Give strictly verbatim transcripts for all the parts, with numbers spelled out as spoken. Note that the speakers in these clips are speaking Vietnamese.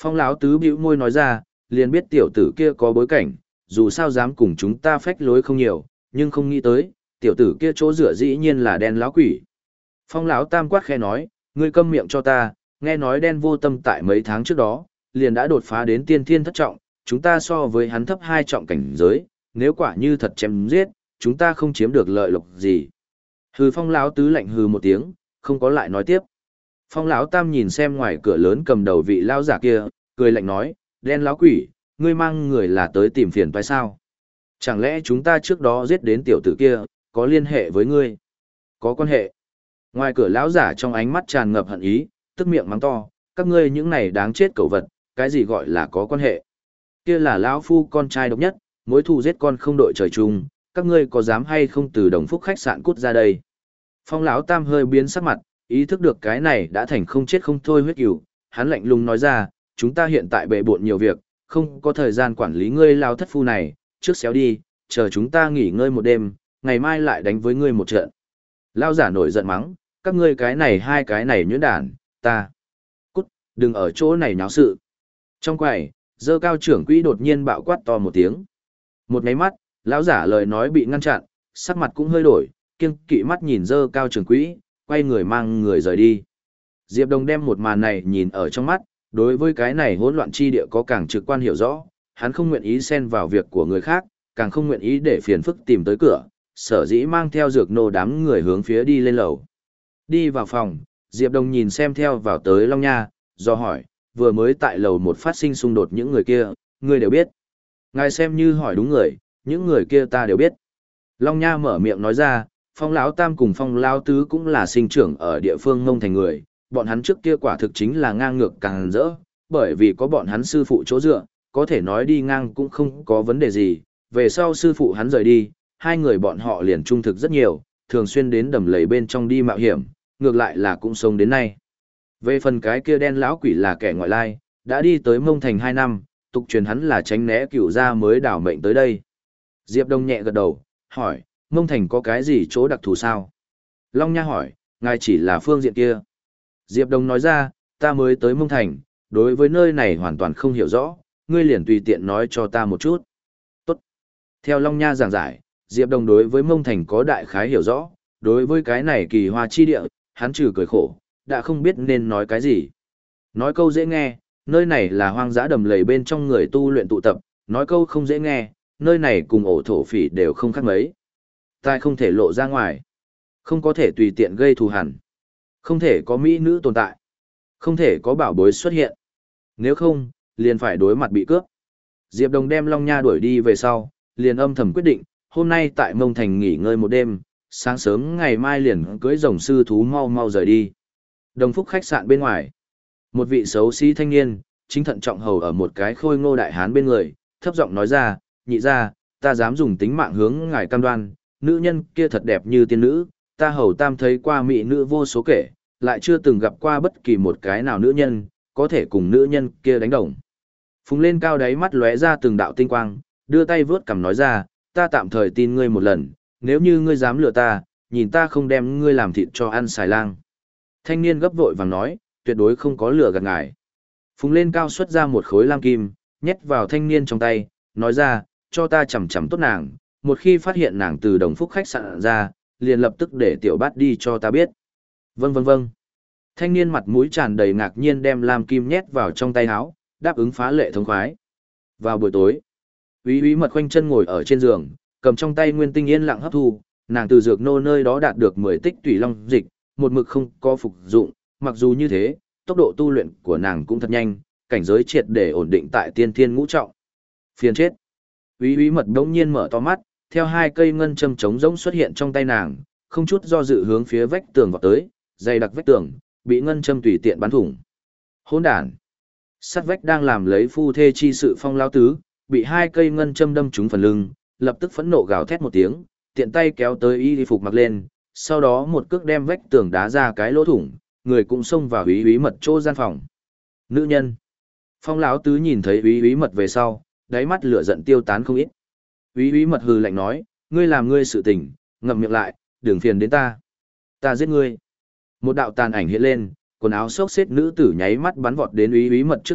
Phong lão tứ bĩu môi nói ra, liền biết tiểu tử kia có bối cảnh, dù sao dám cùng chúng ta phách lối không nhiều, nhưng không nghĩ tới, tiểu tử kia chỗ dựa dĩ nhiên là đen lão quỷ. Phong lão tam quát khẽ nói, ngươi câm miệng cho ta, nghe nói đen vô tâm tại mấy tháng trước đó, liền đã đột phá đến tiên thiên thất trọng, chúng ta so với hắn thấp hai trọng cảnh giới, nếu quả như thật chém giết, chúng ta không chiếm được lợi lộc gì. Hừ, phong lão tứ lạnh hừ một tiếng, không có lại nói tiếp. Phong lão tam nhìn xem ngoài cửa lớn cầm đầu vị lão giả kia, cười lạnh nói, đen lão quỷ, ngươi mang người là tới tìm phiền phải sao? Chẳng lẽ chúng ta trước đó giết đến tiểu tử kia, có liên hệ với ngươi? Có quan hệ. Ngoài cửa lão giả trong ánh mắt tràn ngập hận ý, tức miệng mắng to, các ngươi những này đáng chết cẩu vật, cái gì gọi là có quan hệ? Kia là lão phu con trai độc nhất, mối thù giết con không đội trời chung, các ngươi có dám hay không từ đồng phúc khách sạn cút ra đây? Phong lão tam hơi biến sắc mặt, ý thức được cái này đã thành không chết không thôi huyết cửu, hắn lạnh lùng nói ra, chúng ta hiện tại bệ bộn nhiều việc, không có thời gian quản lý ngươi lao thất phu này, trước xéo đi, chờ chúng ta nghỉ ngơi một đêm, ngày mai lại đánh với ngươi một trận. Lao giả nổi giận mắng, các ngươi cái này hai cái này nhuyễn đản, ta. Cút, đừng ở chỗ này náo sự. Trong quầy, dơ cao trưởng quỹ đột nhiên bạo quát to một tiếng. Một máy mắt, lão giả lời nói bị ngăn chặn, sắc mặt cũng hơi đổi, kiêng kỵ mắt nhìn dơ cao trưởng quỹ, quay người mang người rời đi. Diệp Đồng đem một màn này nhìn ở trong mắt, đối với cái này hỗn loạn chi địa có càng trực quan hiểu rõ, hắn không nguyện ý xen vào việc của người khác, càng không nguyện ý để phiền phức tìm tới cửa, sở dĩ mang theo dược nô đám người hướng phía đi lên lầu. Đi vào phòng, Diệp Đồng nhìn xem theo vào tới Long Nha, do hỏi, vừa mới tại lầu một phát sinh xung đột những người kia, ngươi đều biết. Ngài xem như hỏi đúng người, những người kia ta đều biết. Long Nha mở miệng nói ra, Phong lão tam cùng Phong lão tứ cũng là sinh trưởng ở địa phương Mông Thành người, bọn hắn trước kia quả thực chính là ngang ngược càng rỡ, bởi vì có bọn hắn sư phụ chỗ dựa, có thể nói đi ngang cũng không có vấn đề gì, về sau sư phụ hắn rời đi, hai người bọn họ liền trung thực rất nhiều, thường xuyên đến đầm lầy bên trong đi mạo hiểm, ngược lại là cũng sống đến nay. Về phần cái kia đen lão quỷ là kẻ ngoại lai, đã đi tới Mông Thành hai năm, tục truyền hắn là tránh né cửu gia mới đảo mệnh tới đây. Diệp Đông nhẹ gật đầu, hỏi, Mông Thành có cái gì chỗ đặc thù sao? Long Nha hỏi, ngài chỉ là phương diện kia. Diệp Đông nói ra, ta mới tới Mông Thành, đối với nơi này hoàn toàn không hiểu rõ, ngươi liền tùy tiện nói cho ta một chút. Tốt. Theo Long Nha giảng giải, Diệp Đông đối với Mông Thành có đại khái hiểu rõ, đối với cái này kỳ hoa chi địa, hắn trừ cười khổ, đã không biết nên nói cái gì. Nói câu dễ nghe, nơi này là hoang dã đầm lầy bên trong người tu luyện tụ tập, nói câu không dễ nghe, nơi này cùng ổ thổ phỉ đều không khác mấy. Tai không thể lộ ra ngoài, không có thể tùy tiện gây thù hằn, không thể có mỹ nữ tồn tại, không thể có bảo bối xuất hiện. Nếu không, liền phải đối mặt bị cướp. Diệp Đồng đem Long Nha đuổi đi về sau, liền âm thầm quyết định, hôm nay tại Mông Thành nghỉ ngơi một đêm, sáng sớm ngày mai liền cưỡi rồng sư thú mau mau rời đi. Đồng Phúc khách sạn bên ngoài, một vị xấu xí thanh niên, chính thận trọng hầu ở một cái khôi ngô đại hán bên người, thấp giọng nói ra, nhị ra, ta dám dùng tính mạng hướng ngài cam đoan, nữ nhân kia thật đẹp như tiên nữ, ta hầu tam thấy qua mỹ nữ vô số kể, lại chưa từng gặp qua bất kỳ một cái nào nữ nhân, có thể cùng nữ nhân kia đánh đồng. Phùng lên cao đáy mắt lóe ra từng đạo tinh quang, đưa tay vướt cằm nói ra, ta tạm thời tin ngươi một lần, nếu như ngươi dám lừa ta, nhìn ta không đem ngươi làm thịt cho ăn xài lang. Thanh niên gấp vội vàng nói, tuyệt đối không có lừa gạt ngài. Phùng lên cao xuất ra một khối lam kim, nhét vào thanh niên trong tay, nói ra, cho ta chầm chầm tốt nàng, một khi phát hiện nàng từ Đồng Phúc khách sạn ra, liền lập tức để tiểu bát đi cho ta biết. Vâng vâng vâng. Thanh niên mặt mũi tràn đầy ngạc nhiên đem lam kim nhét vào trong tay áo, đáp ứng phá lệ thống khoái. Vào buổi tối, Úy Úy Mật khoanh chân ngồi ở trên giường, cầm trong tay nguyên tinh yên lặng hấp thu, nàng từ dược nô nơi đó đạt được mười tích tùy long dịch, một mực không có phục dụng, mặc dù như thế, tốc độ tu luyện của nàng cũng thật nhanh, cảnh giới triệt để ổn định tại tiên thiên ngũ trọng. Phiền chết. Úy Úy Mật đống nhiên mở to mắt, theo hai cây ngân châm trống rỗng xuất hiện trong tay nàng, không chút do dự hướng phía vách tường vọt tới, dày đặc vách tường, bị ngân châm tùy tiện bắn thủng. Hỗn đản. Sắt vách đang làm lấy phu thê chi sự Phong lão tứ, bị hai cây ngân châm đâm trúng phần lưng, lập tức phẫn nộ gào thét một tiếng, tiện tay kéo tới y phục mặc lên, sau đó một cước đem vách tường đá ra cái lỗ thủng, người cũng xông vào Úy Úy Mật chỗ gian phòng. Nữ nhân. Phong lão tứ nhìn thấy Úy Úy Mật về sau, đáy mắt lửa giận tiêu tán không ít. Úy Úy Mật hừ lạnh nói, ngươi làm ngươi sự tình, ngậm miệng lại, đừng phiền đến ta. Ta giết ngươi. Một đạo tàn ảnh hiện lên, quần áo xốc xếch nữ tử nháy mắt bắn vọt đến Úy Úy Mật trước mặt,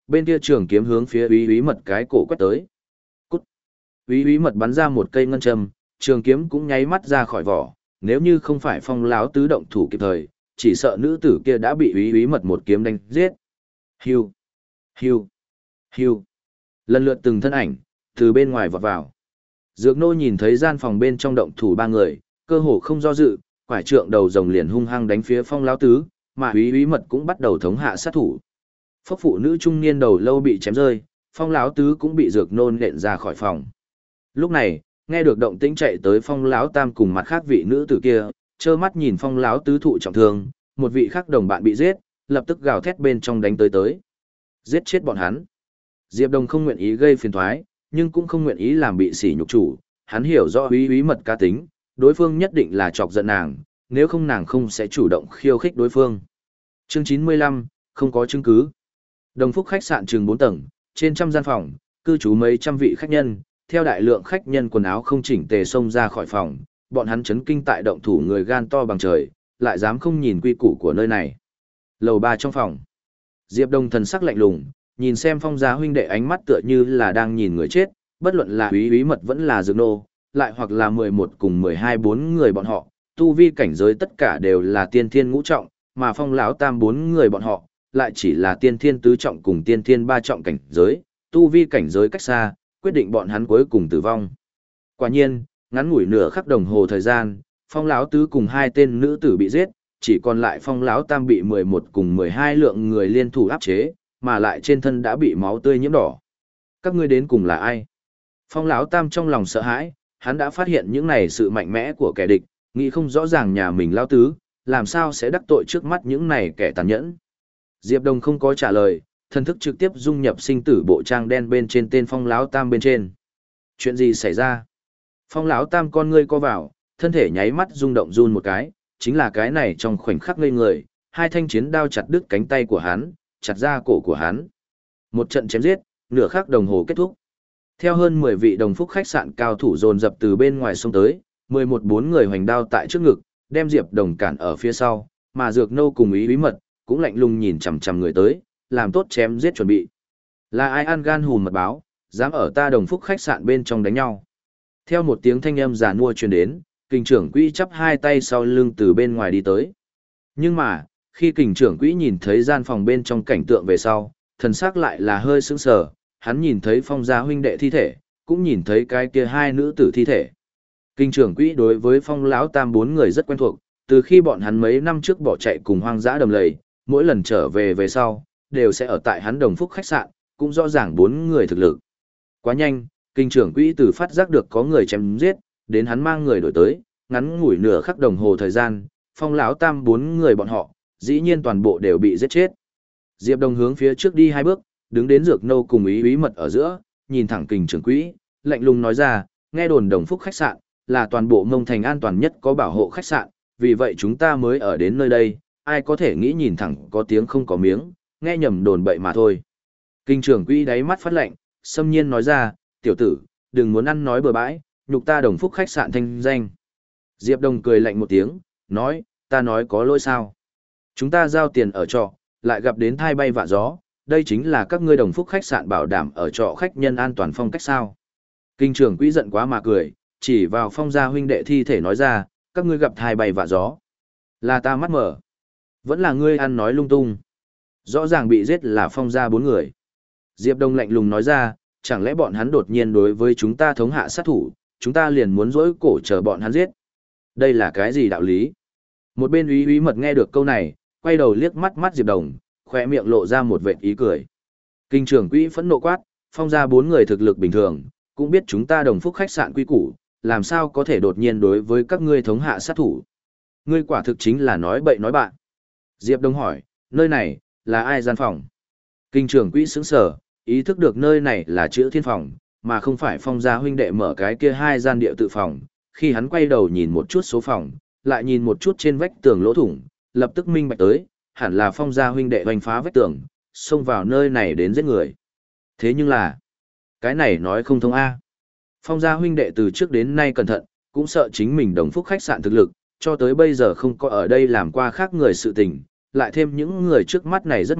bên kia trường kiếm hướng phía úy úy mật cái cổ quét tới. Cút. Úy úy mật bắn ra một cây ngân châm, trường kiếm cũng nháy mắt ra khỏi vỏ, nếu như không phải Phong lão tứ động thủ kịp thời, chỉ sợ nữ tử kia đã bị úy úy mật một kiếm đánh giết. Hiu, hiu, hiu. Lần lượt từng thân ảnh từ bên ngoài vọt vào. Dược Nô nhìn thấy gian phòng bên trong động thủ ba người, cơ hồ không do dự, quải trượng đầu rồng liền hung hăng đánh phía Phong lão tứ, mà úy úy mật cũng bắt đầu thống hạ sát thủ. Phốc phụ nữ trung niên đầu lâu bị chém rơi, Phong lão tứ cũng bị Dược Nô nện ra khỏi phòng. Lúc này, nghe được động tĩnh chạy tới Phong lão tam cùng mặt khác vị nữ tử kia, trơ mắt nhìn Phong lão tứ thụ trọng thương, một vị khác đồng bạn bị giết, lập tức gào thét bên trong đánh tới tới. Giết chết bọn hắn. Diệp Đồng không nguyện ý gây phiền toái, nhưng cũng không nguyện ý làm bị sỉ nhục chủ, hắn hiểu rõ úy úy mật cá tính, đối phương nhất định là chọc giận nàng, nếu không nàng không sẽ chủ động khiêu khích đối phương. Chương chín mươi lăm, không có chứng cứ. Đồng Phúc khách sạn chừng bốn tầng, trên trăm gian phòng, cư trú mấy trăm vị khách nhân, theo đại lượng khách nhân quần áo không chỉnh tề xông ra khỏi phòng, bọn hắn chấn kinh tại động thủ người gan to bằng trời, lại dám không nhìn quy củ của nơi này. Lầu ba trong phòng. Diệp Đông thần sắc lạnh lùng, nhìn xem Phong gia huynh đệ ánh mắt tựa như là đang nhìn người chết, bất luận là úy úy mật vẫn là Dược Nô, lại hoặc là mười một cùng mười hai bốn người bọn họ, tu vi cảnh giới tất cả đều là tiên thiên ngũ trọng, mà Phong lão tam bốn người bọn họ, lại chỉ là tiên thiên tứ trọng cùng tiên thiên ba trọng cảnh giới, tu vi cảnh giới cách xa, quyết định bọn hắn cuối cùng tử vong. Quả nhiên, ngắn ngủi nửa khắc đồng hồ thời gian, Phong lão tứ cùng hai tên nữ tử bị giết, chỉ còn lại Phong lão tam bị mười một cùng mười hai lượng người liên thủ áp chế, mà lại trên thân đã bị máu tươi nhiễm đỏ. Các ngươi đến cùng là ai? Phong lão tam trong lòng sợ hãi, hắn đã phát hiện những này sự mạnh mẽ của kẻ địch, nghĩ không rõ ràng nhà mình lão tứ, làm sao sẽ đắc tội trước mắt những này kẻ tàn nhẫn. Diệp Đông không có trả lời, thần thức trực tiếp dung nhập sinh tử bộ trang đen bên trên tên Phong lão tam bên trên. Chuyện gì xảy ra? Phong lão tam con ngươi co vào, thân thể nháy mắt rung động run một cái, chính là cái này trong khoảnh khắc ngây người, hai thanh chiến đao chặt đứt cánh tay của hắn, chặt ra cổ của hắn. Một trận chém giết, nửa khắc đồng hồ kết thúc. Theo hơn mười vị Đồng Phúc khách sạn cao thủ dồn dập từ bên ngoài xông tới, mười một bốn người hoành đao tại trước ngực, đem Diệp Đồng cản ở phía sau, mà Dược Nô cùng ý bí mật, cũng lạnh lùng nhìn chằm chằm người tới, làm tốt chém giết chuẩn bị. Là ai ăn gan hùn mật báo, dám ở ta Đồng Phúc khách sạn bên trong đánh nhau. Theo một tiếng thanh âm giàn mua truyền đến, kình trưởng quỹ chắp hai tay sau lưng từ bên ngoài đi tới. Nhưng mà, khi kình trưởng quỹ nhìn thấy gian phòng bên trong cảnh tượng về sau, thần sắc lại là hơi sững sờ, hắn nhìn thấy Phong gia huynh đệ thi thể, cũng nhìn thấy cái kia hai nữ tử thi thể. Kình trưởng quỹ đối với Phong lão tam bốn người rất quen thuộc, từ khi bọn hắn mấy năm trước bỏ chạy cùng hoang dã đầm lầy, mỗi lần trở về về sau, đều sẽ ở tại hắn Đồng Phúc khách sạn, cũng rõ ràng bốn người thực lực. Quá nhanh, kình trưởng quỹ từ phát giác được có người chém giết, đến hắn mang người đổi tới, ngắn ngủi nửa khắc đồng hồ thời gian, Phong lão tam bốn người bọn họ, dĩ nhiên toàn bộ đều bị giết chết. Diệp Đông hướng phía trước đi hai bước, đứng đến Dược Nô cùng ý bí mật ở giữa, nhìn thẳng kình trưởng quỹ, lạnh lùng nói ra, nghe đồn Đồng Phúc khách sạn là toàn bộ Mông Thành an toàn nhất có bảo hộ khách sạn, vì vậy chúng ta mới ở đến nơi đây, ai có thể nghĩ nhìn thẳng có tiếng không có miếng, nghe nhầm đồn bậy mà thôi. Kình trưởng quỹ đáy mắt phát lạnh, xâm nhiên nói ra, tiểu tử, đừng muốn ăn nói bừa bãi, nhục ta Đồng Phúc khách sạn thanh danh. Diệp Đông cười lạnh một tiếng, nói, ta nói có lỗi sao? Chúng ta giao tiền ở trọ, lại gặp đến thai bay vạ gió, đây chính là các ngươi Đồng Phúc khách sạn bảo đảm ở trọ khách nhân an toàn phong cách sao? Kinh trưởng quỹ giận quá mà cười, chỉ vào Phong gia huynh đệ thi thể nói ra, các ngươi gặp thai bay vạ gió. Là ta mắt mở. Vẫn là ngươi ăn nói lung tung. Rõ ràng bị giết là Phong gia bốn người. Diệp Đông lạnh lùng nói ra, chẳng lẽ bọn hắn đột nhiên đối với chúng ta thống hạ sát thủ, chúng ta liền muốn dỗi cổ chờ bọn hắn giết. Đây là cái gì đạo lý? Một bên úy úy mật nghe được câu này, quay đầu liếc mắt mắt Diệp Đồng, khỏe miệng lộ ra một vệt ý cười. Kinh trưởng quỹ phẫn nộ quát, Phong gia bốn người thực lực bình thường, cũng biết chúng ta Đồng Phúc khách sạn quy củ, làm sao có thể đột nhiên đối với các ngươi thống hạ sát thủ. Ngươi quả thực chính là nói bậy nói bạn. Diệp Đông hỏi, nơi này, là ai gian phòng? Kinh trưởng quỹ sững sờ, ý thức được nơi này là chữ thiên phòng, mà không phải Phong gia huynh đệ mở cái kia hai gian địa tự phòng. Khi hắn quay đầu nhìn một chút số phòng, lại nhìn một chút trên vách tường lỗ thủng, lập tức minh bạch tới, hẳn là Phong gia huynh đệ hoành phá vách tường, xông vào nơi này đến giết người. Thế nhưng là, cái này nói không thông a. Phong gia huynh đệ từ trước đến nay cẩn thận, cũng sợ chính mình Đồng Phúc khách sạn thực lực, cho tới bây giờ không có ở đây làm qua khác người sự tình, lại thêm những người trước mắt này rất mạnh,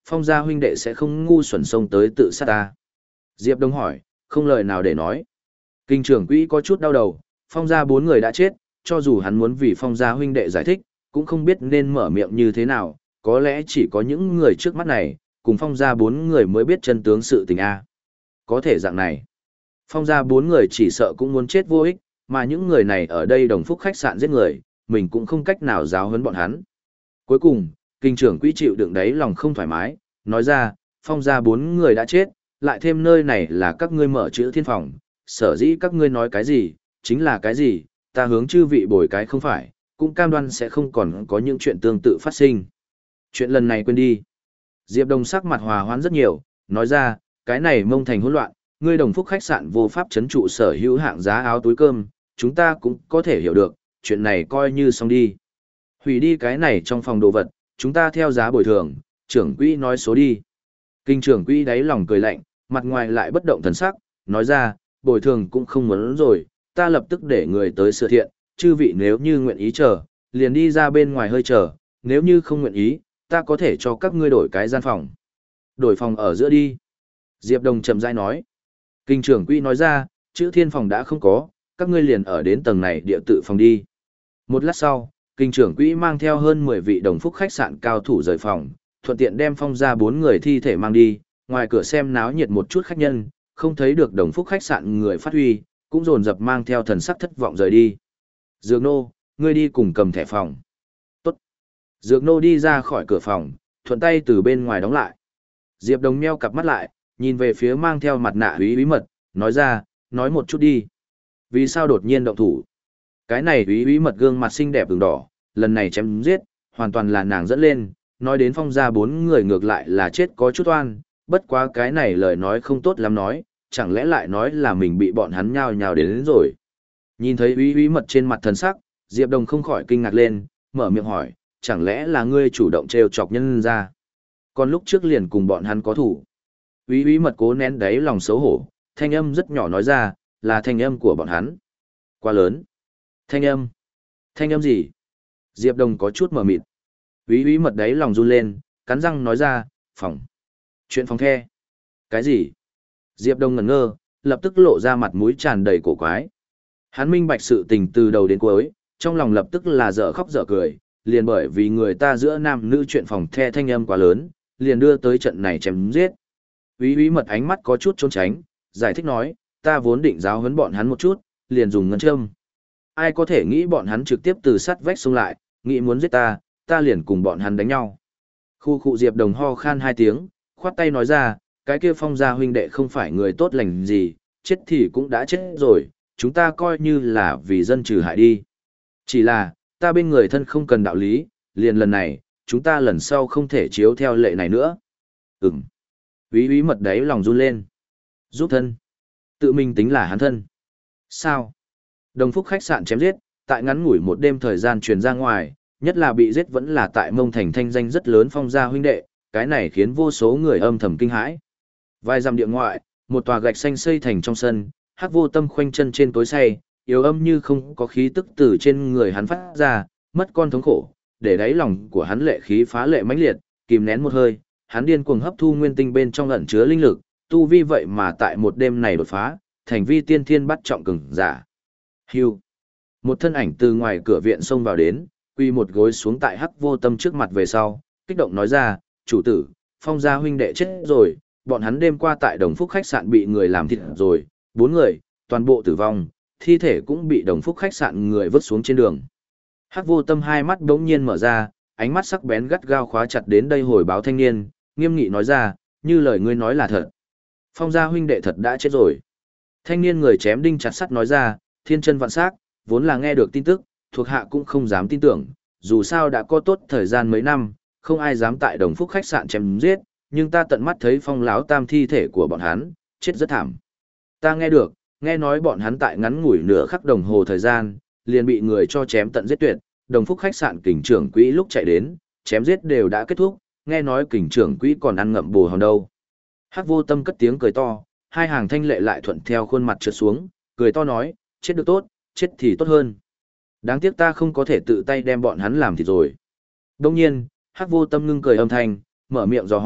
Phong gia huynh đệ sẽ không ngu xuẩn xông tới tự sát ta. Diệp Đông hỏi, không lời nào để nói. Kinh trưởng quỹ có chút đau đầu, Phong gia bốn người đã chết, cho dù hắn muốn vì Phong gia huynh đệ giải thích, cũng không biết nên mở miệng như thế nào, có lẽ chỉ có những người trước mắt này, cùng Phong gia bốn người mới biết chân tướng sự tình a. Có thể dạng này. Phong gia bốn người chỉ sợ cũng muốn chết vô ích, mà những người này ở đây đồng phúc khách sạn giết người, mình cũng không cách nào giáo huấn bọn hắn. Cuối cùng, kinh trưởng quỹ chịu đựng đấy lòng không thoải mái, nói ra, Phong gia bốn người đã chết, lại thêm nơi này là các ngươi mở chữ thiên phòng, sở dĩ các ngươi nói cái gì, chính là cái gì, ta hướng chư vị bồi cái không phải, cũng cam đoan sẽ không còn có những chuyện tương tự phát sinh. Chuyện lần này quên đi. Diệp Đồng sắc mặt hòa hoãn rất nhiều, nói ra, cái này mông thành hỗn loạn, ngươi đồng phúc khách sạn vô pháp chấn trụ sở hữu hạng giá áo túi cơm, chúng ta cũng có thể hiểu được, chuyện này coi như xong đi. Hủy đi cái này trong phòng đồ vật, chúng ta theo giá bồi thường, trưởng quỹ nói số đi. Kinh trưởng quỹ đáy lòng cười lạnh, mặt ngoài lại bất động thần sắc, nói ra, bồi thường cũng không muốn rồi, ta lập tức để người tới sửa thiện, chư vị nếu như nguyện ý chờ, liền đi ra bên ngoài hơi chờ, nếu như không nguyện ý, ta có thể cho các ngươi đổi cái gian phòng. Đổi phòng ở giữa đi. Diệp Đồng chậm rãi nói. Kinh trưởng quỹ nói ra, chữ thiên phòng đã không có, các ngươi liền ở đến tầng này địa tự phòng đi. Một lát sau, kinh trưởng quỹ mang theo hơn mười vị đồng phúc khách sạn cao thủ rời phòng, thuận tiện đem Phong ra bốn người thi thể mang đi, ngoài cửa xem náo nhiệt một chút khách nhân, không thấy được đồng phúc khách sạn người phát huy, cũng dồn dập mang theo thần sắc thất vọng rời đi. Dược nô, ngươi đi cùng cầm thẻ phòng. Tốt. Dược nô đi ra khỏi cửa phòng, thuận tay từ bên ngoài đóng lại. Diệp Đồng meo cặp mắt lại, nhìn về phía mang theo mặt nạ úy bí mật, nói ra, nói một chút đi. Vì sao đột nhiên động thủ? Cái này úy bí mật gương mặt xinh đẹp ửng đỏ, lần này chém giết, hoàn toàn là nàng dẫn lên, nói đến Phong gia bốn người ngược lại là chết có chút oan, bất quá cái này lời nói không tốt lắm nói, chẳng lẽ lại nói là mình bị bọn hắn nhào nhào đến, đến rồi. Nhìn thấy úy úy mật trên mặt thần sắc, Diệp Đồng không khỏi kinh ngạc lên, mở miệng hỏi, chẳng lẽ là ngươi chủ động trêu chọc nhân ra? Còn lúc trước liền cùng bọn hắn có thủ. Úy úy mật cố nén đáy lòng xấu hổ, thanh âm rất nhỏ nói ra, là thanh âm của bọn hắn. Quá lớn. Thanh âm. Thanh âm gì? Diệp Đồng có chút mờ mịt. Úy úy mật đáy lòng run lên, cắn răng nói ra, phòng. Chuyện phòng the. Cái gì? Diệp Đồng ngẩn ngơ, lập tức lộ ra mặt mũi tràn đầy cổ quái. Hắn minh bạch sự tình từ đầu đến cuối, trong lòng lập tức là dở khóc dở cười, liền bởi vì người ta giữa nam nữ chuyện phòng the thanh âm quá lớn, liền đưa tới trận này chém giết. Úy úy mật ánh mắt có chút trốn tránh, giải thích nói, ta vốn định giáo huấn bọn hắn một chút, liền dùng ngân châm. Ai có thể nghĩ bọn hắn trực tiếp từ sắt vách xông lại, nghĩ muốn giết ta, ta liền cùng bọn hắn đánh nhau. Khu khu Diệp Đồng ho khan hai tiếng, khoát tay nói ra, cái kia Phong gia huynh đệ không phải người tốt lành gì, chết thì cũng đã chết rồi, chúng ta coi như là vì dân trừ hại đi. Chỉ là, ta bên người thân không cần đạo lý, liền lần này, chúng ta lần sau không thể chiếu theo lệ này nữa. Ừm. Úy úy mật đấy lòng run lên. Giúp thân. Tự mình tính là hắn thân. Sao? Đồng phúc khách sạn chém giết, tại ngắn ngủi một đêm thời gian truyền ra ngoài, nhất là bị giết vẫn là tại Mông Thành thanh danh rất lớn Phong gia huynh đệ, cái này khiến vô số người âm thầm kinh hãi. Vài dặm địa ngoại, một tòa gạch xanh xây thành trong sân, Hắc Vô Tâm khoanh chân trên tối say, yếu âm như không có khí tức từ trên người hắn phát ra, mất con thống khổ, để đáy lòng của hắn lệ khí phá lệ mãnh liệt, kìm nén một hơi, hắn điên cuồng hấp thu nguyên tinh bên trong ẩn chứa linh lực, tu vi vậy mà tại một đêm này đột phá, thành vi tiên thiên bắt trọng cường giả. Hưu. Một thân ảnh từ ngoài cửa viện xông vào đến, quy một gối xuống tại Hắc Vô Tâm trước mặt về sau, kích động nói ra, chủ tử, Phong gia huynh đệ chết rồi, bọn hắn đêm qua tại Đồng Phúc khách sạn bị người làm thịt rồi, bốn người, toàn bộ tử vong, thi thể cũng bị Đồng Phúc khách sạn người vứt xuống trên đường. Hắc Vô Tâm hai mắt đống nhiên mở ra, ánh mắt sắc bén gắt gao khóa chặt đến đây hồi báo thanh niên, nghiêm nghị nói ra, như lời ngươi nói là thật. Phong gia huynh đệ thật đã chết rồi. Thanh niên người chém đinh chặt sắt nói ra, thiên chân vạn sắc, vốn là nghe được tin tức, thuộc hạ cũng không dám tin tưởng, dù sao đã có tốt thời gian mấy năm, không ai dám tại Đồng Phúc khách sạn chém giết, nhưng ta tận mắt thấy Phong lão tam thi thể của bọn hắn, chết rất thảm. Ta nghe được, nghe nói bọn hắn tại ngắn ngủi nửa khắc đồng hồ thời gian, liền bị người cho chém tận giết tuyệt, Đồng Phúc khách sạn kình trưởng quỹ lúc chạy đến, chém giết đều đã kết thúc, nghe nói kình trưởng quỹ còn ăn ngậm bồ hòn đâu. Hắc Vô Tâm cất tiếng cười to, hai hàng thanh lệ lại thuận theo khuôn mặt trượt xuống, cười to nói, chết được tốt, chết thì tốt hơn. Đáng tiếc ta không có thể tự tay đem bọn hắn làm thịt rồi. Đông nhiên, Hắc Vô Tâm ngưng cười âm thanh, mở miệng dò hỏi,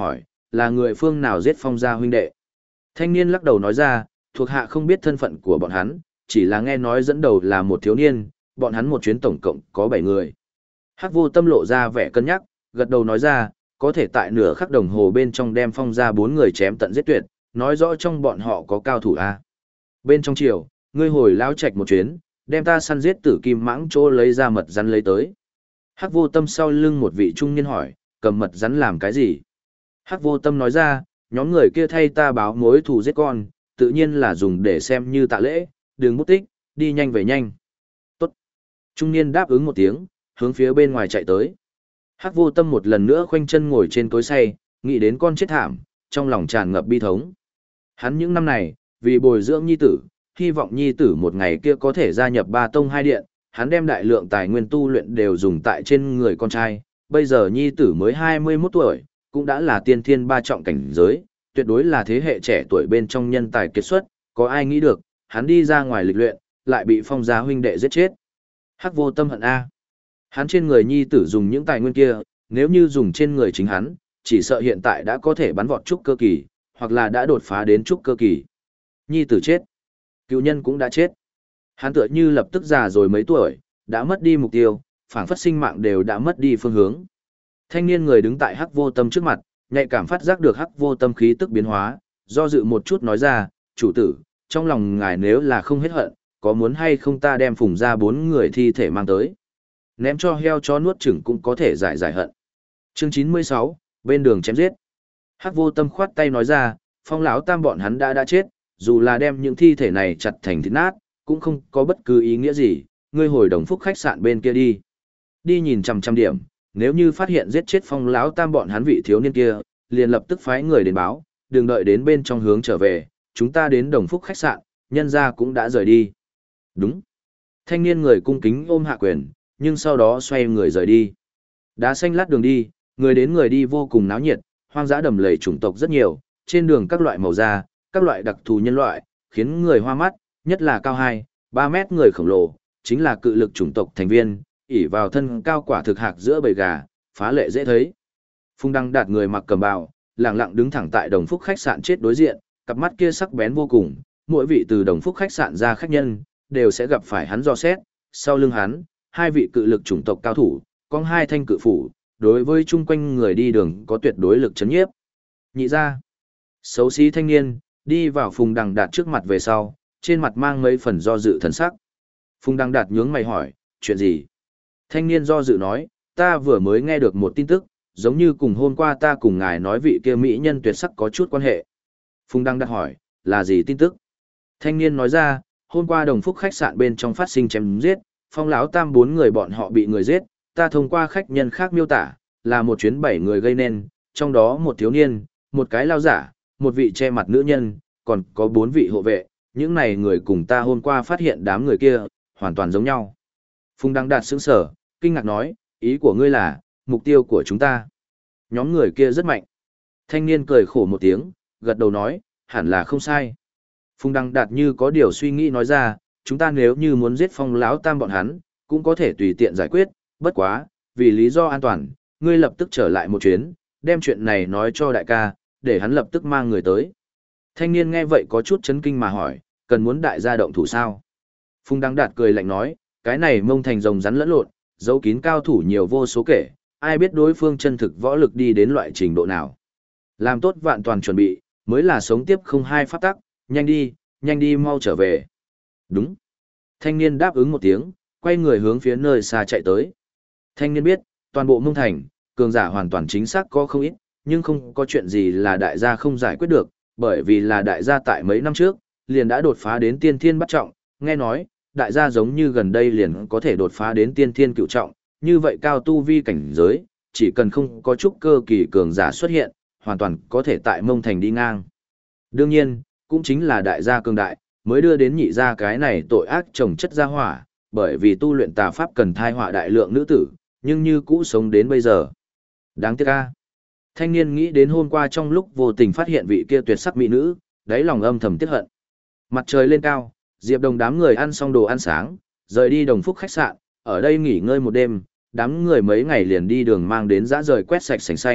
là người phương nào giết Phong gia huynh đệ. Thanh niên lắc đầu nói ra, thuộc hạ không biết thân phận của bọn hắn, chỉ là nghe nói dẫn đầu là một thiếu niên, bọn hắn một chuyến tổng cộng có bảy người. Hắc Vô Tâm lộ ra vẻ cân nhắc, gật đầu nói ra, có thể tại nửa khắc đồng hồ bên trong đem Phong gia bốn người chém tận giết tuyệt, nói rõ trong bọn họ có cao thủ a. Bên trong triều, ngươi hồi lao trạch một chuyến, đem ta săn giết tử kim mãng chỗ lấy ra mật rắn lấy tới. Hắc Vô Tâm sau lưng một vị trung niên hỏi, cầm mật rắn làm cái gì? Hắc Vô Tâm nói ra, nhóm người kia thay ta báo mối thù giết con, tự nhiên là dùng để xem như tạ lễ, đừng bút tích, đi nhanh về nhanh. Tốt. Trung niên đáp ứng một tiếng, hướng phía bên ngoài chạy tới. Hắc Vô Tâm một lần nữa khoanh chân ngồi trên cối xay, nghĩ đến con chết thảm, trong lòng tràn ngập bi thống. Hắn những năm này, vì bồi dưỡng nhi tử, hy vọng nhi tử một ngày kia có thể gia nhập ba tông hai điện, hắn đem đại lượng tài nguyên tu luyện đều dùng tại trên người con trai, bây giờ nhi tử mới hai mươi mốt tuổi, cũng đã là tiên thiên ba trọng cảnh giới, tuyệt đối là thế hệ trẻ tuổi bên trong nhân tài kiệt xuất, có ai nghĩ được, hắn đi ra ngoài lịch luyện, lại bị Phong gia huynh đệ giết chết. Hắc Vô Tâm hận a. Hắn trên người nhi tử dùng những tài nguyên kia, nếu như dùng trên người chính hắn, chỉ sợ hiện tại đã có thể bắn vọt trúc cơ kỳ, hoặc là đã đột phá đến trúc cơ kỳ. Nhi tử chết, cựu nhân cũng đã chết. Hắn tựa như lập tức già rồi mấy tuổi, đã mất đi mục tiêu, phảng phất sinh mạng đều đã mất đi phương hướng. Thanh niên người đứng tại Hắc Vô Tâm trước mặt, nhạy cảm phát giác được Hắc Vô Tâm khí tức biến hóa, do dự một chút nói ra, chủ tử, trong lòng ngài nếu là không hết hận, có muốn hay không ta đem phùng ra bốn người thi thể mang tới. Ném cho heo chó nuốt chửng cũng có thể giải giải hận. Chương chín mươi sáu, bên đường chém giết. Hắc Vô Tâm khoát tay nói ra, Phong lão tam bọn hắn đã đã chết, dù là đem những thi thể này chặt thành thịt nát, cũng không có bất cứ ý nghĩa gì, ngươi hồi Đồng Phúc khách sạn bên kia đi. Đi nhìn chằm chằm điểm, nếu như phát hiện giết chết Phong lão tam bọn hắn vị thiếu niên kia, liền lập tức phái người đến báo, đừng đợi đến bên trong hướng trở về, chúng ta đến Đồng Phúc khách sạn, nhân gia cũng đã rời đi. Đúng. Thanh niên người cung kính ôm hạ quyền, nhưng sau đó xoay người rời đi. Đá xanh lát đường đi, người đến người đi vô cùng náo nhiệt, hoang dã đầm lầy chủng tộc rất nhiều, trên đường các loại màu da, các loại đặc thù nhân loại, khiến người hoa mắt, nhất là cao hai, ba mét người khổng lồ, chính là cự lực chủng tộc thành viên, ỉ vào thân cao quả thực hạc giữa bầy gà, phá lệ dễ thấy. Phùng Đăng Đạt người mặc cầm bào, lặng lặng đứng thẳng tại Đồng Phúc khách sạn chết đối diện, cặp mắt kia sắc bén vô cùng, mỗi vị từ Đồng Phúc khách sạn ra khách nhân, đều sẽ gặp phải hắn dò xét, sau lưng hắn, hai vị cự lực chủng tộc cao thủ, con hai thanh cự phủ, đối với chung quanh người đi đường có tuyệt đối lực chấn nhiếp. Nhị ra, xấu xí thanh niên, đi vào Phùng Đăng Đạt trước mặt về sau, trên mặt mang mấy phần do dự thần sắc. Phùng Đăng Đạt nhướng mày hỏi, chuyện gì? Thanh niên do dự nói, ta vừa mới nghe được một tin tức, giống như cùng hôm qua ta cùng ngài nói vị kia mỹ nhân tuyệt sắc có chút quan hệ. Phùng Đăng Đạt hỏi, là gì tin tức? Thanh niên nói ra, hôm qua Đồng Phúc khách sạn bên trong phát sinh chém giết, Phong lão tam bốn người bọn họ bị người giết, ta thông qua khách nhân khác miêu tả, là một chuyến bảy người gây nên, trong đó một thiếu niên, một cái lao giả, một vị che mặt nữ nhân, còn có bốn vị hộ vệ, những này người cùng ta hôm qua phát hiện đám người kia, hoàn toàn giống nhau. Phùng Đăng Đạt sững sờ, kinh ngạc nói, ý của ngươi là, mục tiêu của chúng ta. Nhóm người kia rất mạnh. Thanh niên cười khổ một tiếng, gật đầu nói, hẳn là không sai. Phùng Đăng Đạt như có điều suy nghĩ nói ra, chúng ta nếu như muốn giết Phong lão tam bọn hắn, cũng có thể tùy tiện giải quyết, bất quá, vì lý do an toàn, ngươi lập tức trở lại một chuyến, đem chuyện này nói cho đại ca, để hắn lập tức mang người tới. Thanh niên nghe vậy có chút chấn kinh mà hỏi, cần muốn đại gia động thủ sao? Phùng Đăng Đạt cười lạnh nói, cái này mông thành rồng rắn lẫn lộn, giấu kín cao thủ nhiều vô số kể, ai biết đối phương chân thực võ lực đi đến loại trình độ nào. Làm tốt vạn toàn chuẩn bị, mới là sống tiếp không hai pháp tắc, nhanh đi, nhanh đi mau trở về. Đúng. Thanh niên đáp ứng một tiếng, quay người hướng phía nơi xa chạy tới. Thanh niên biết, toàn bộ mông thành, cường giả hoàn toàn chính xác có không ít, nhưng không có chuyện gì là đại gia không giải quyết được, bởi vì là đại gia tại mấy năm trước, liền đã đột phá đến tiên thiên bắt trọng, nghe nói, đại gia giống như gần đây liền có thể đột phá đến tiên thiên cựu trọng, như vậy cao tu vi cảnh giới, chỉ cần không có chút cơ kỳ cường giả xuất hiện, hoàn toàn có thể tại mông thành đi ngang. Đương nhiên, cũng chính là đại gia cường đại, mới đưa đến nhị gia cái này tội ác trồng chất gia hỏa, bởi vì tu luyện tà pháp cần thai họa đại lượng nữ tử, nhưng như cũ sống đến bây giờ. Đáng tiếc a. Thanh niên nghĩ đến hôm qua trong lúc vô tình phát hiện vị kia tuyệt sắc mỹ nữ, đáy lòng âm thầm tiếc hận. Mặt trời lên cao, Diệp Đồng đám người ăn xong đồ ăn sáng, rời đi Đồng Phúc khách sạn, ở đây nghỉ ngơi một đêm, đám người mấy ngày liền đi đường mang đến dã rời quét sạch sành xanh,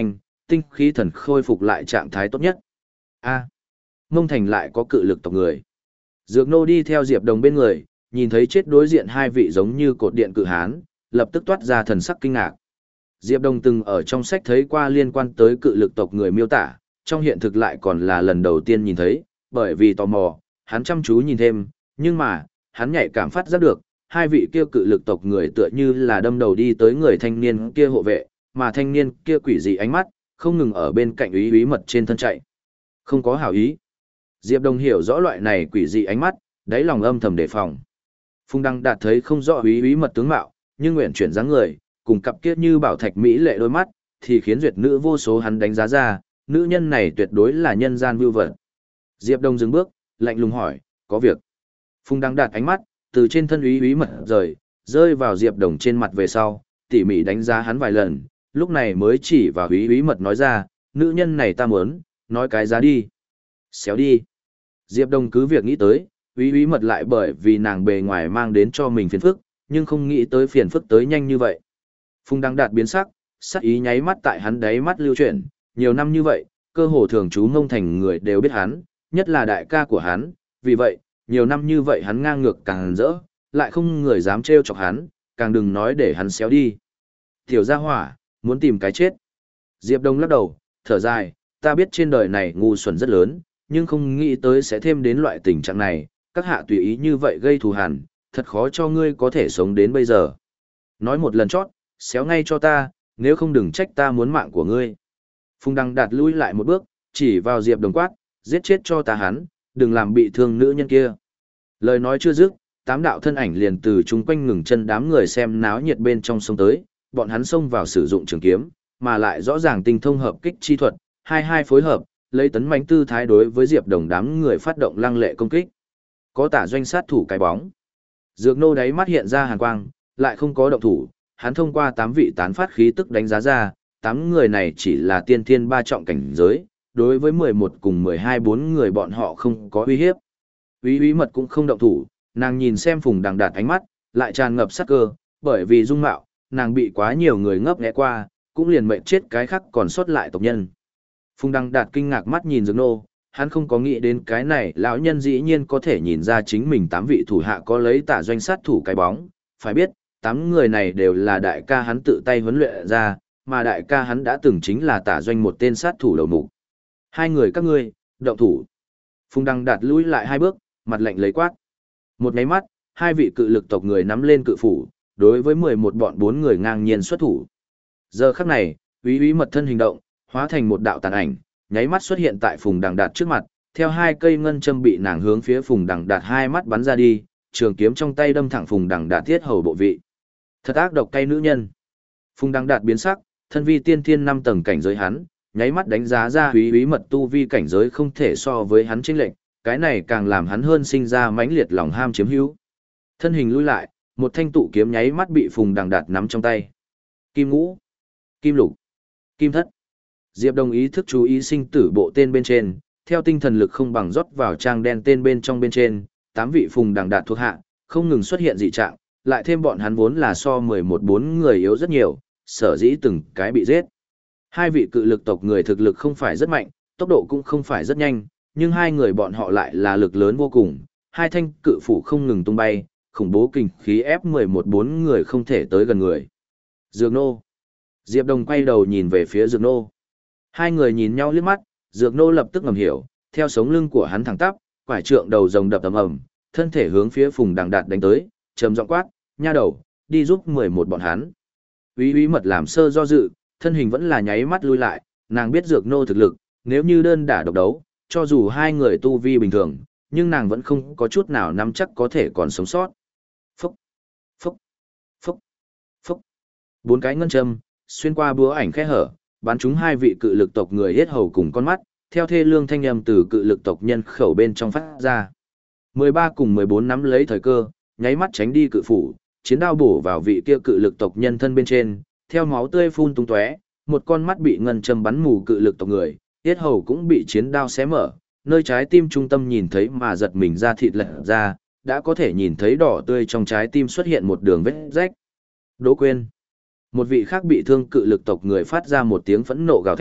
tinh khí thần khôi phục lại trạng thái tốt nhất. A, Mông Thành lại có cự lực tộc người. Dược Nô đi theo Diệp Đồng bên người, nhìn thấy chết đối diện hai vị giống như cột điện cự hán, lập tức toát ra thần sắc kinh ngạc. Diệp Đồng từng ở trong sách thấy qua liên quan tới cự lực tộc người miêu tả, trong hiện thực lại còn là lần đầu tiên nhìn thấy, bởi vì tò mò, hắn chăm chú nhìn thêm, nhưng mà, hắn nhạy cảm phát giác được, hai vị kia cự lực tộc người tựa như là đâm đầu đi tới người thanh niên kia hộ vệ, mà thanh niên kia quỷ dị ánh mắt, không ngừng ở bên cạnh úy úy mật trên thân chạy. Không có hảo ý. Diệp Đồng hiểu rõ loại này quỷ dị ánh mắt, đáy lòng âm thầm đề phòng. Phùng Đăng Đạt thấy không rõ úy úy mật tướng mạo, nhưng nguyện chuyển dáng người, cùng cặp kiết như bảo thạch mỹ lệ đôi mắt, thì khiến duyệt nữ vô số hắn đánh giá ra, nữ nhân này tuyệt đối là nhân gian vưu vật. Diệp Đông dừng bước, lạnh lùng hỏi, có việc. Phùng Đăng Đạt ánh mắt, từ trên thân úy úy mật rời, rơi vào Diệp Đồng trên mặt về sau, tỉ mỉ đánh giá hắn vài lần, lúc này mới chỉ vào úy úy mật nói ra, nữ nhân này ta muốn, nói cái giá đi. Xéo đi. Diệp Đông cứ việc nghĩ tới, úy úy mật lại bởi vì nàng bề ngoài mang đến cho mình phiền phức, nhưng không nghĩ tới phiền phức tới nhanh như vậy. Phùng Đăng Đạt biến sắc, sắc ý nháy mắt tại hắn đáy mắt lưu chuyển, nhiều năm như vậy, cơ hồ thường trú Ngông Thành người đều biết hắn, nhất là đại ca của hắn, vì vậy, nhiều năm như vậy hắn ngang ngược càng rỡ, lại không người dám trêu chọc hắn, càng đừng nói để hắn xéo đi. Tiểu gia hỏa, muốn tìm cái chết. Diệp Đông lắc đầu, thở dài, ta biết trên đời này ngu xuẩn rất lớn, nhưng không nghĩ tới sẽ thêm đến loại tình trạng này, các hạ tùy ý như vậy gây thù hằn, thật khó cho ngươi có thể sống đến bây giờ. Nói một lần chót, xéo ngay cho ta, nếu không đừng trách ta muốn mạng của ngươi. Phùng Đăng Đạt lui lại một bước, chỉ vào Diệp Đồng quát, giết chết cho ta hắn, đừng làm bị thương nữ nhân kia. Lời nói chưa dứt, tám đạo thân ảnh liền từ chung quanh ngừng chân đám người xem náo nhiệt bên trong sông tới, bọn hắn xông vào sử dụng trường kiếm, mà lại rõ ràng tinh thông hợp kích chi thuật, hai hai phối hợp, lấy tấn mãnh tư thái đối với Diệp Đồng đám người phát động lăng lệ công kích. Có tả doanh sát thủ cái bóng. Dược Nô đáy mắt hiện ra hàn quang, lại không có động thủ, hắn thông qua tám vị tán phát khí tức đánh giá ra, tám người này chỉ là tiên thiên ba trọng cảnh giới, đối với mười một cùng mười hai bốn người bọn họ không có uy hiếp. Úy úy mật cũng không động thủ, nàng nhìn xem Phùng Đăng Đạt ánh mắt, lại tràn ngập sát cơ, bởi vì dung mạo, nàng bị quá nhiều người ngấp nghé qua, cũng liền mệnh chết cái khác còn sót lại tộc nhân. Phùng Đăng Đạt kinh ngạc mắt nhìn Dược Nô, hắn không có nghĩ đến cái này lão nhân dĩ nhiên có thể nhìn ra chính mình tám vị thủ hạ có lấy tả doanh sát thủ cái bóng, phải biết, tám người này đều là đại ca hắn tự tay huấn luyện ra, mà đại ca hắn đã từng chính là tả doanh một tên sát thủ đầu mục. Hai người các ngươi, động thủ. Phùng Đăng Đạt lùi lại hai bước, mặt lạnh lấy quát. Một cái mắt, hai vị cự lực tộc người nắm lên cự phủ, đối với mười một bọn bốn người ngang nhiên xuất thủ. Giờ khắc này, úy úy mật thân hình động, hóa thành một đạo tàn ảnh, nháy mắt xuất hiện tại Phùng Đăng Đạt trước mặt, theo hai cây ngân châm bị nàng hướng phía Phùng Đăng Đạt hai mắt bắn ra đi, trường kiếm trong tay đâm thẳng Phùng Đăng Đạt tiết hầu bộ vị. Thật ác độc cay nữ nhân. Phùng Đăng Đạt biến sắc, thân vi tiên thiên năm tầng cảnh giới hắn, nháy mắt đánh giá ra úy úy mật tu vi cảnh giới không thể so với hắn chênh lệch, cái này càng làm hắn hơn sinh ra mãnh liệt lòng ham chiếm hữu. Thân hình lui lại, một thanh tụ kiếm nháy mắt bị Phùng Đăng Đạt nắm trong tay. Kim ngũ, kim lục, kim thất. Diệp Đồng ý thức chú ý sinh tử bộ tên bên trên, theo tinh thần lực không bằng rót vào trang đen tên bên trong bên trên, tám vị Phùng Đăng Đạt thuộc hạ, không ngừng xuất hiện dị trạng, lại thêm bọn hắn vốn là so mười một bốn người yếu rất nhiều, sở dĩ từng cái bị giết. Hai vị cự lực tộc người thực lực không phải rất mạnh, tốc độ cũng không phải rất nhanh, nhưng hai người bọn họ lại là lực lớn vô cùng, hai thanh cự phủ không ngừng tung bay, khủng bố kình khí ép mười một bốn người không thể tới gần người. Dược Nô. Diệp Đồng quay đầu nhìn về phía Dược Nô. Hai người nhìn nhau liếc mắt, Dược Nô lập tức ngầm hiểu, theo sống lưng của hắn thẳng tắp, quải trượng đầu rồng đập ầm ầm, thân thể hướng phía Phùng Đăng Đạt đánh tới, trầm giọng quát, nha đầu, đi giúp mười một bọn hắn. Úy úy mật làm sơ do dự, thân hình vẫn là nháy mắt lui lại, nàng biết Dược Nô thực lực, nếu như đơn đả độc đấu, cho dù hai người tu vi bình thường, nhưng nàng vẫn không có chút nào nắm chắc có thể còn sống sót. Phúc, phúc, phúc, phúc. Bốn cái ngân châm, xuyên qua búa ảnh khe hở, bắn trúng hai vị cự lực tộc người hết hầu cùng con mắt, theo thê lương thanh âm từ cự lực tộc nhân khẩu bên trong phát ra. mười ba cùng mười bốn nắm lấy thời cơ, nháy mắt tránh đi cự phủ, chiến đao bổ vào vị kia cự lực tộc nhân thân bên trên, theo máu tươi phun tung tóe, một con mắt bị ngân châm bắn mù cự lực tộc người, yết hầu cũng bị chiến đao xé mở, nơi trái tim trung tâm nhìn thấy mà giật mình ra thịt lật ra, đã có thể nhìn thấy đỏ tươi trong trái tim xuất hiện một đường vết rách. Đỗ Quyên. Một vị khác bị thương cự lực tộc người phát ra một tiếng phẫn nộ gào thét,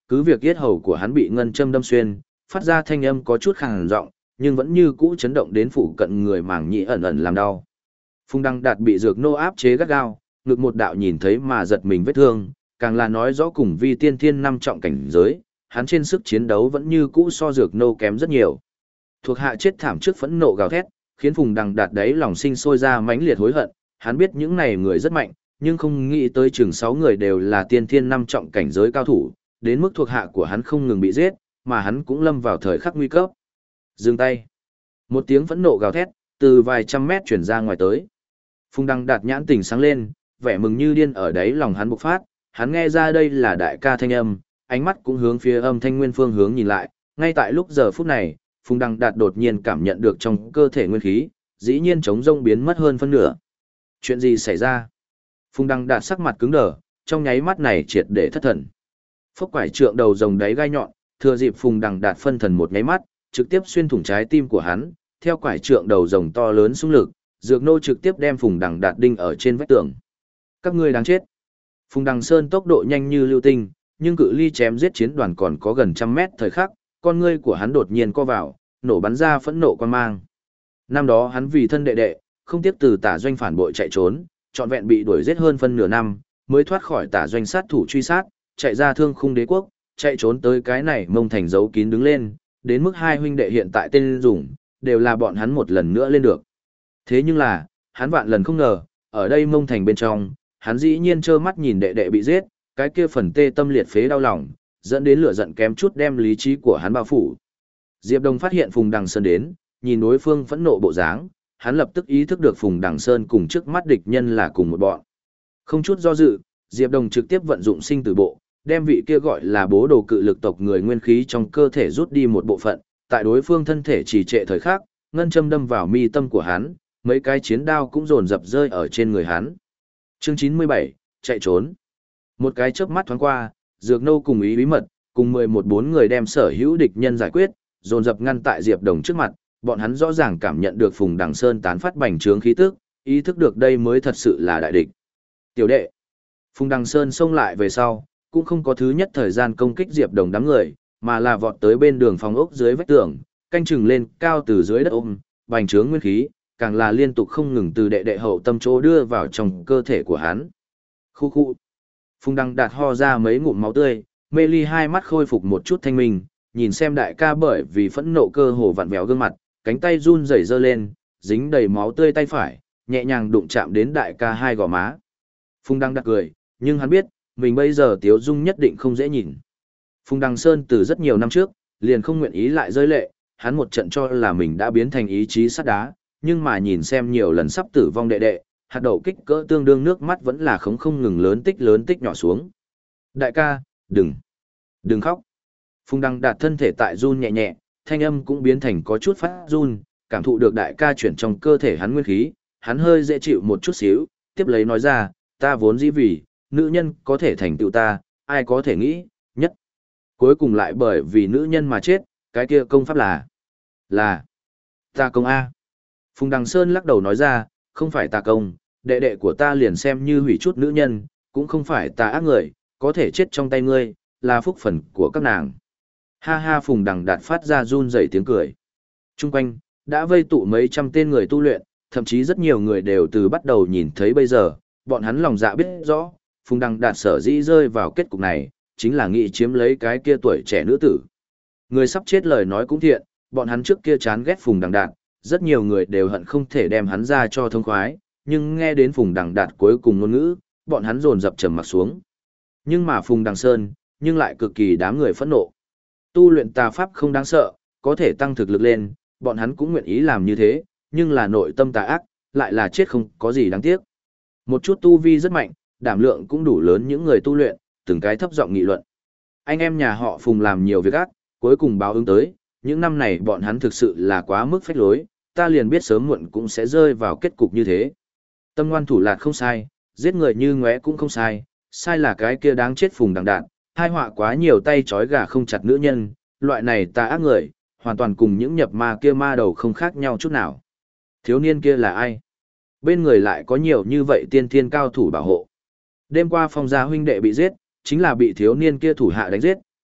Cứ việc yết hầu của hắn bị ngân châm đâm xuyên, phát ra thanh âm có chút khàn giọng, nhưng vẫn như cũ chấn động đến phụ cận người màng nhĩ ẩn ẩn làm đau. Phùng Đăng Đạt bị dược nô áp chế gắt gao, ngực một đạo nhìn thấy mà giật mình vết thương, càng là nói rõ cùng vi tiên thiên năm trọng cảnh giới, hắn trên sức chiến đấu vẫn như cũ so dược nô kém rất nhiều. Thuộc hạ chết thảm trước phẫn nộ gào thét, khiến Phùng Đăng Đạt đấy lòng sinh sôi ra mãnh liệt hối hận, hắn biết những này người rất mạnh, nhưng không nghĩ tới chừng sáu người đều là tiên thiên năm trọng cảnh giới cao thủ, đến mức thuộc hạ của hắn không ngừng bị giết, mà hắn cũng lâm vào thời khắc nguy cấp. Dừng tay. Một tiếng phẫn nộ gào thét, từ vài trăm mét chuyển ra ngoài tới. Phùng Đăng Đạt nhãn tỉnh sáng lên, vẻ mừng như điên ở đấy lòng hắn bộc phát, hắn nghe ra đây là đại ca thanh âm, ánh mắt cũng hướng phía âm thanh nguyên phương hướng nhìn lại, ngay tại lúc giờ phút này, Phùng Đăng Đạt đột nhiên cảm nhận được trong cơ thể nguyên khí, dĩ nhiên chống rông biến mất hơn phân nửa. Chuyện gì xảy ra? Phùng Đăng Đạt sắc mặt cứng đờ, trong nháy mắt này triệt để thất thần. Phốc quải trượng đầu rồng đáy gai nhọn, thừa dịp Phùng Đăng Đạt phân thần một nháy mắt, trực tiếp xuyên thủng trái tim của hắn, theo quải trượng đầu rồng to lớn xung lực, dược nô trực tiếp đem Phùng Đăng Đạt đinh ở trên vách tường. Các ngươi đáng chết. Phùng Đăng Sơn tốc độ nhanh như lưu tinh, nhưng cự ly chém giết chiến đoàn còn có gần trăm mét thời khắc, con ngươi của hắn đột nhiên co vào, nổ bắn ra phẫn nộ quan mang. Năm đó hắn vì thân đệ đệ, không tiếc từ tả doanh phản bội chạy trốn, trọn vẹn bị đuổi giết hơn phân nửa năm, mới thoát khỏi tả doanh sát thủ truy sát, chạy ra Thương Khung Đế quốc, chạy trốn tới cái này Mông Thành giấu kín đứng lên, đến mức hai huynh đệ hiện tại tên dùng, đều là bọn hắn một lần nữa lên được. Thế nhưng là, hắn vạn lần không ngờ, ở đây Mông Thành bên trong, hắn dĩ nhiên trơ mắt nhìn đệ đệ bị giết, cái kia phần tê tâm liệt phế đau lòng, dẫn đến lửa giận kém chút đem lý trí của hắn bao phủ. Diệp Đồng phát hiện Phùng Đằng Sơn đến, nhìn đối phương phẫn nộ bộ dáng, hắn lập tức ý thức được Phùng Đằng Sơn cùng trước mắt địch nhân là cùng một bọn. Không chút do dự, Diệp Đồng trực tiếp vận dụng sinh tử bộ, đem vị kia gọi là bố đồ cự lực tộc người nguyên khí trong cơ thể rút đi một bộ phận, tại đối phương thân thể trì trệ thời khắc, ngân châm đâm vào mi tâm của hắn, mấy cái chiến đao cũng dồn dập rơi ở trên người hắn. Chương chín mươi bảy, chạy trốn. Một cái chớp mắt thoáng qua, Dược Nô cùng ý bí mật, cùng mười một bốn người đem sở hữu địch nhân giải quyết, dồn dập ngăn tại Diệp Đồng trước mặt, bọn hắn rõ ràng cảm nhận được Phùng Đằng Sơn tán phát bành trướng khí tức, ý thức được đây mới thật sự là đại địch. Tiểu đệ. Phùng Đằng Sơn xông lại về sau, cũng không có thứ nhất thời gian công kích Diệp Đồng đám người, mà là vọt tới bên đường phòng ốc dưới vách tường, canh chừng lên cao từ dưới đất ôm, bành trướng nguyên khí, càng là liên tục không ngừng từ đệ đệ hậu tâm chỗ đưa vào trong cơ thể của hắn. Khu khu. Phùng Đăng Đạt ho ra mấy ngụm máu tươi, mê ly hai mắt khôi phục một chút thanh minh, nhìn xem đại ca bởi vì phẫn nộ cơ hồ vặn vẹo gương mặt, cánh tay run rẩy giơ lên, dính đầy máu tươi tay phải, nhẹ nhàng đụng chạm đến đại ca hai gò má. Phùng Đăng Đạt cười, nhưng hắn biết, mình bây giờ tiếu dung nhất định không dễ nhìn. Phùng Đăng Sơn từ rất nhiều năm trước, liền không nguyện ý lại rơi lệ, hắn một trận cho là mình đã biến thành ý chí sắt đá, nhưng mà nhìn xem nhiều lần sắp tử vong đệ đệ, hạt đậu kích cỡ tương đương nước mắt vẫn là không không ngừng lớn tích lớn tích nhỏ xuống. Đại ca, đừng, đừng khóc. Phùng Đăng Đạt thân thể tại run nhẹ nhẹ, thanh âm cũng biến thành có chút phát run, cảm thụ được đại ca chuyển trong cơ thể hắn nguyên khí, hắn hơi dễ chịu một chút xíu, tiếp lấy nói ra, ta vốn dĩ vì, nữ nhân có thể thành tựu ta, ai có thể nghĩ, nhất. Cuối cùng lại bởi vì nữ nhân mà chết, cái kia công pháp là, là, ta công A. Phùng Đằng Sơn lắc đầu nói ra, không phải ta công, đệ đệ của ta liền xem như hủy chút nữ nhân, cũng không phải ta ác người, có thể chết trong tay ngươi, là phúc phần của các nàng. Ha ha. Phùng Đằng Đạt phát ra run rẩy tiếng cười. Trung quanh, đã vây tụ mấy trăm tên người tu luyện, thậm chí rất nhiều người đều từ bắt đầu nhìn thấy bây giờ, bọn hắn lòng dạ biết rõ, Phùng Đằng Đạt sở dĩ rơi vào kết cục này, chính là nghĩ chiếm lấy cái kia tuổi trẻ nữ tử. Người sắp chết lời nói cũng thiện, bọn hắn trước kia chán ghét Phùng Đằng Đạt, rất nhiều người đều hận không thể đem hắn ra cho thông khoái, nhưng nghe đến Phùng Đằng Đạt cuối cùng ngôn ngữ, bọn hắn dồn dập trầm mặt xuống. Nhưng mà Phùng Đằng Sơn, nhưng lại cực kỳ đám người phẫn nộ. Tu luyện tà pháp không đáng sợ, có thể tăng thực lực lên, bọn hắn cũng nguyện ý làm như thế, nhưng là nội tâm tà ác, lại là chết không có gì đáng tiếc. Một chút tu vi rất mạnh, đảm lượng cũng đủ lớn những người tu luyện, từng cái thấp giọng nghị luận. Anh em nhà họ Phùng làm nhiều việc ác, cuối cùng báo ứng tới, những năm này bọn hắn thực sự là quá mức phách lối, ta liền biết sớm muộn cũng sẽ rơi vào kết cục như thế. Tâm ngoan thủ lạt không sai, giết người như ngóe cũng không sai, sai là cái kia đáng chết Phùng Đằng Đạt, hai họa quá nhiều tay trói gà không chặt nữ nhân, loại này ta ác người, hoàn toàn cùng những nhập ma kia ma đầu không khác nhau chút nào. Thiếu niên kia là ai? Bên người lại có nhiều như vậy tiên thiên cao thủ bảo hộ. Đêm qua Phong gia huynh đệ bị giết, chính là bị thiếu niên kia thủ hạ đánh giết,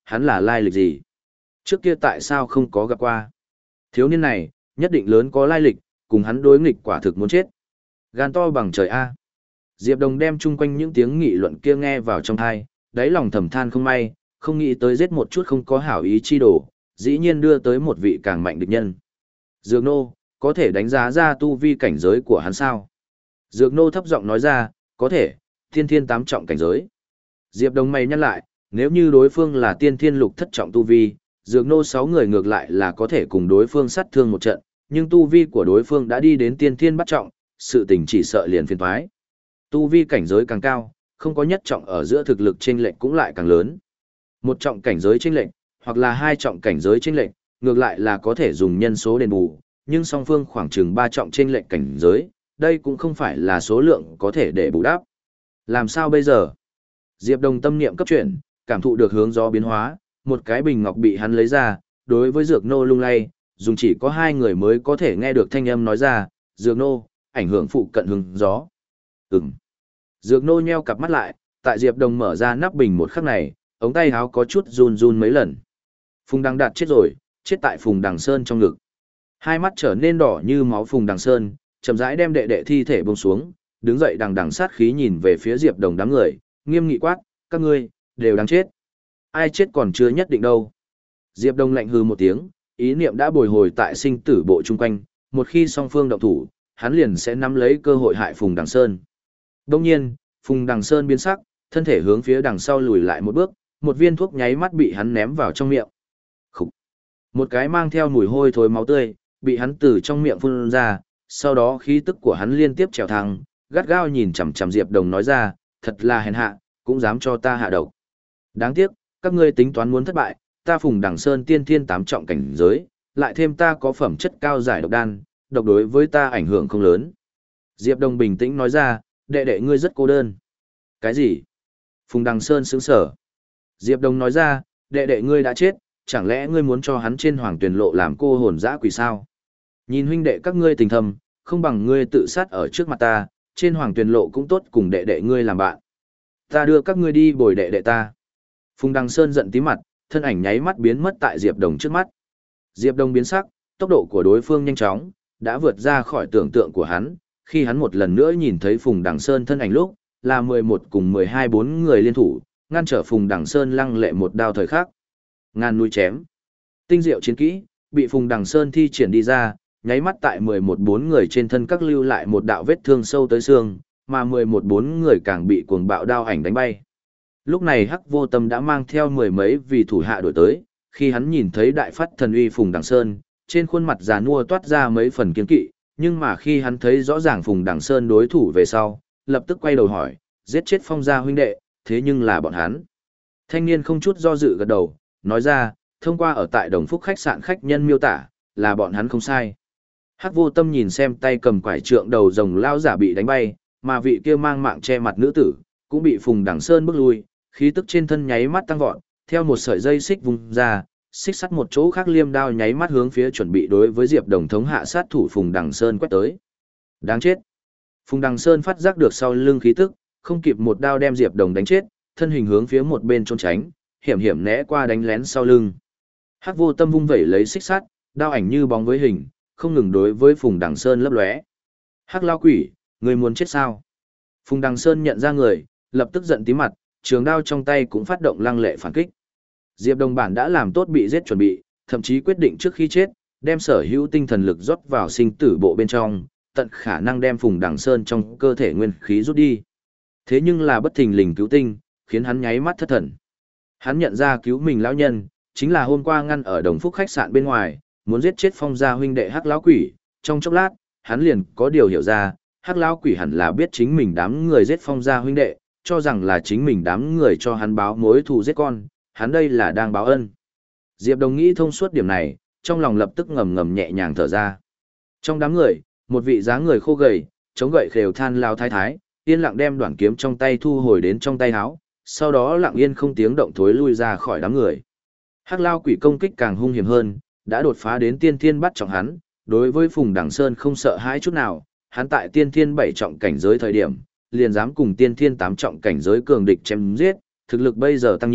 hắn là lai lịch gì? Trước kia tại sao không có gặp qua? Thiếu niên này, nhất định lớn có lai lịch, cùng hắn đối nghịch quả thực muốn chết. Gan to bằng trời A. Diệp Đồng đem chung quanh những tiếng nghị luận kia nghe vào trong thai, đáy lòng thầm than không may, không nghĩ tới giết một chút không có hảo ý chi đổ, dĩ nhiên đưa tới một vị càng mạnh địch nhân. Dược Nô, có thể đánh giá ra tu vi cảnh giới của hắn sao? Dược Nô thấp giọng nói ra, có thể, tiên thiên tám trọng cảnh giới. Diệp Đồng mày nhắc lại, nếu như đối phương là tiên thiên lục thất trọng tu vi, Dược Nô sáu người ngược lại là có thể cùng đối phương sát thương một trận, nhưng tu vi của đối phương đã đi đến tiên thiên bắt trọng, sự tình chỉ sợ liền phiền toái. Tu vi cảnh giới càng cao, không có nhất trọng ở giữa thực lực chênh lệch cũng lại càng lớn. Một trọng cảnh giới chênh lệch, hoặc là hai trọng cảnh giới chênh lệch, ngược lại là có thể dùng nhân số đền bù, nhưng song phương khoảng chừng ba trọng chênh lệch cảnh giới, đây cũng không phải là số lượng có thể để bù đắp. Làm sao bây giờ? Diệp Đồng tâm niệm cấp chuyển, cảm thụ được hướng gió biến hóa, một cái bình ngọc bị hắn lấy ra, đối với Dược Nô lung lay, dùng chỉ có hai người mới có thể nghe được thanh âm nói ra, Dược Nô, ảnh hưởng phụ cận hướng gió. Ừm. Dược Nô nheo cặp mắt lại, tại Diệp Đồng mở ra nắp bình một khắc này, ống tay áo có chút run run mấy lần. Phùng Đằng Đạt chết rồi, chết tại Phùng Đằng Sơn trong ngực. Hai mắt trở nên đỏ như máu Phùng Đằng Sơn, chậm rãi đem đệ đệ thi thể buông xuống, đứng dậy đằng đằng sát khí nhìn về phía Diệp Đồng đám người, nghiêm nghị quát, các ngươi đều đáng chết. Ai chết còn chưa nhất định đâu. Diệp Đồng lạnh hừ một tiếng, ý niệm đã bồi hồi tại sinh tử bộ chung quanh, một khi song phương động thủ, hắn liền sẽ nắm lấy cơ hội hại Phùng Đằng Sơn. Đông nhiên, Phùng Đằng Sơn biến sắc, thân thể hướng phía đằng sau lùi lại một bước, một viên thuốc nháy mắt bị hắn ném vào trong miệng. Khục. Một cái mang theo mùi hôi thối máu tươi, bị hắn từ trong miệng phun ra, sau đó khí tức của hắn liên tiếp trèo thăng, gắt gao nhìn chằm chằm Diệp Đồng nói ra, thật là hèn hạ, cũng dám cho ta hạ độc. Đáng tiếc, các ngươi tính toán muốn thất bại, ta Phùng Đằng Sơn tiên thiên tám trọng cảnh giới, lại thêm ta có phẩm chất cao giải độc đan, độc đối với ta ảnh hưởng không lớn. Diệp Đồng bình tĩnh nói ra, đệ đệ ngươi rất cô đơn. Cái gì? Phùng Đằng Sơn sững sờ. Diệp Đồng nói ra, đệ đệ ngươi đã chết, chẳng lẽ ngươi muốn cho hắn trên hoàng tuyển lộ làm cô hồn dã quỷ sao? Nhìn huynh đệ các ngươi tình thầm, không bằng ngươi tự sát ở trước mặt ta, trên hoàng tuyển lộ cũng tốt cùng đệ đệ ngươi làm bạn. Ta đưa các ngươi đi bồi đệ đệ ta. Phùng Đằng Sơn giận tí mặt, thân ảnh nháy mắt biến mất tại Diệp Đồng trước mắt. Diệp Đồng biến sắc, tốc độ của đối phương nhanh chóng, đã vượt ra khỏi tưởng tượng của hắn, khi hắn một lần nữa nhìn thấy Phùng Đằng Sơn thân ảnh lúc, là mười một cùng mười hai bốn người liên thủ, ngăn trở Phùng Đằng Sơn lăng lệ một đao thời khắc. Ngàn núi chém. Tinh diệu chiến kỹ, bị Phùng Đằng Sơn thi triển đi ra, nháy mắt tại mười một bốn người trên thân các lưu lại một đạo vết thương sâu tới xương, mà mười một bốn người càng bị cuồng bạo đao ảnh đánh bay. Lúc này Hắc Vô Tâm đã mang theo mười mấy vị thủ hạ đổi tới, khi hắn nhìn thấy đại phát thần uy Phùng Đằng Sơn, trên khuôn mặt già nua toát ra mấy phần kiên kỵ, nhưng mà khi hắn thấy rõ ràng Phùng Đằng Sơn đối thủ về sau, lập tức quay đầu hỏi, giết chết Phong gia huynh đệ, thế nhưng là bọn hắn. Thanh niên không chút do dự gật đầu, nói ra, thông qua ở tại Đồng Phúc khách sạn khách nhân miêu tả, là bọn hắn không sai. Hắc Vô Tâm nhìn xem tay cầm quải trượng đầu rồng lao giả bị đánh bay, mà vị kia mang mạng che mặt nữ tử, cũng bị Phùng Đằng Sơn bức lui, khí tức trên thân nháy mắt tăng vọt, theo một sợi dây xích vùng ra, xích sắt một chỗ khác liêm đao nháy mắt hướng phía chuẩn bị đối với Diệp Đồng thống hạ sát thủ Phùng Đằng Sơn quét tới. Đáng chết. Phùng Đằng Sơn phát giác được sau lưng khí tức, không kịp một đao đem Diệp Đồng đánh chết, thân hình hướng phía một bên trốn tránh, hiểm hiểm né qua đánh lén sau lưng. Hắc Vô Tâm vung vẩy lấy xích sắt, đao ảnh như bóng với hình, không ngừng đối với Phùng Đằng Sơn lấp lóe. Hắc lao quỷ, ngươi muốn chết sao? Phùng Đằng Sơn nhận ra người, lập tức giận tí mặt, trường đao trong tay cũng phát động lăng lệ phản kích. Diệp Đồng bản đã làm tốt bị giết chuẩn bị, thậm chí quyết định trước khi chết, đem sở hữu tinh thần lực rót vào sinh tử bộ bên trong, tận khả năng đem Phùng Đằng Sơn trong cơ thể nguyên khí rút đi. Thế nhưng là bất thình lình cứu tinh, khiến hắn nháy mắt thất thần. Hắn nhận ra cứu mình lão nhân, chính là hôm qua ngăn ở Đồng Phúc khách sạn bên ngoài, muốn giết chết Phong gia huynh đệ Hắc lão quỷ, trong chốc lát, hắn liền có điều hiểu ra, Hắc lão quỷ hẳn là biết chính mình đám người giết Phong gia huynh đệ, cho rằng là chính mình đám người cho hắn báo mối thù giết con, hắn đây là đang báo ân. Diệp Đồng nghĩ thông suốt điểm này, trong lòng lập tức ngầm ngầm nhẹ nhàng thở ra. Trong đám người, một vị dáng người khô gầy, chống gậy khều than lao thái thái, yên lặng đem đoạn kiếm trong tay thu hồi đến trong tay áo, sau đó lặng yên không tiếng động thối lui ra khỏi đám người. Hắc lao quỷ công kích càng hung hiểm hơn, đã đột phá đến tiên thiên bắt trọng hắn, đối với Phùng Đằng Sơn không sợ hãi chút nào, hắn tại tiên thiên bảy trọng cảnh giới thời điểm, liền dám cùng tiên thiên tám trọng cảnh giới cường địch chém giết, thực lực bây giờ tăng nhiều,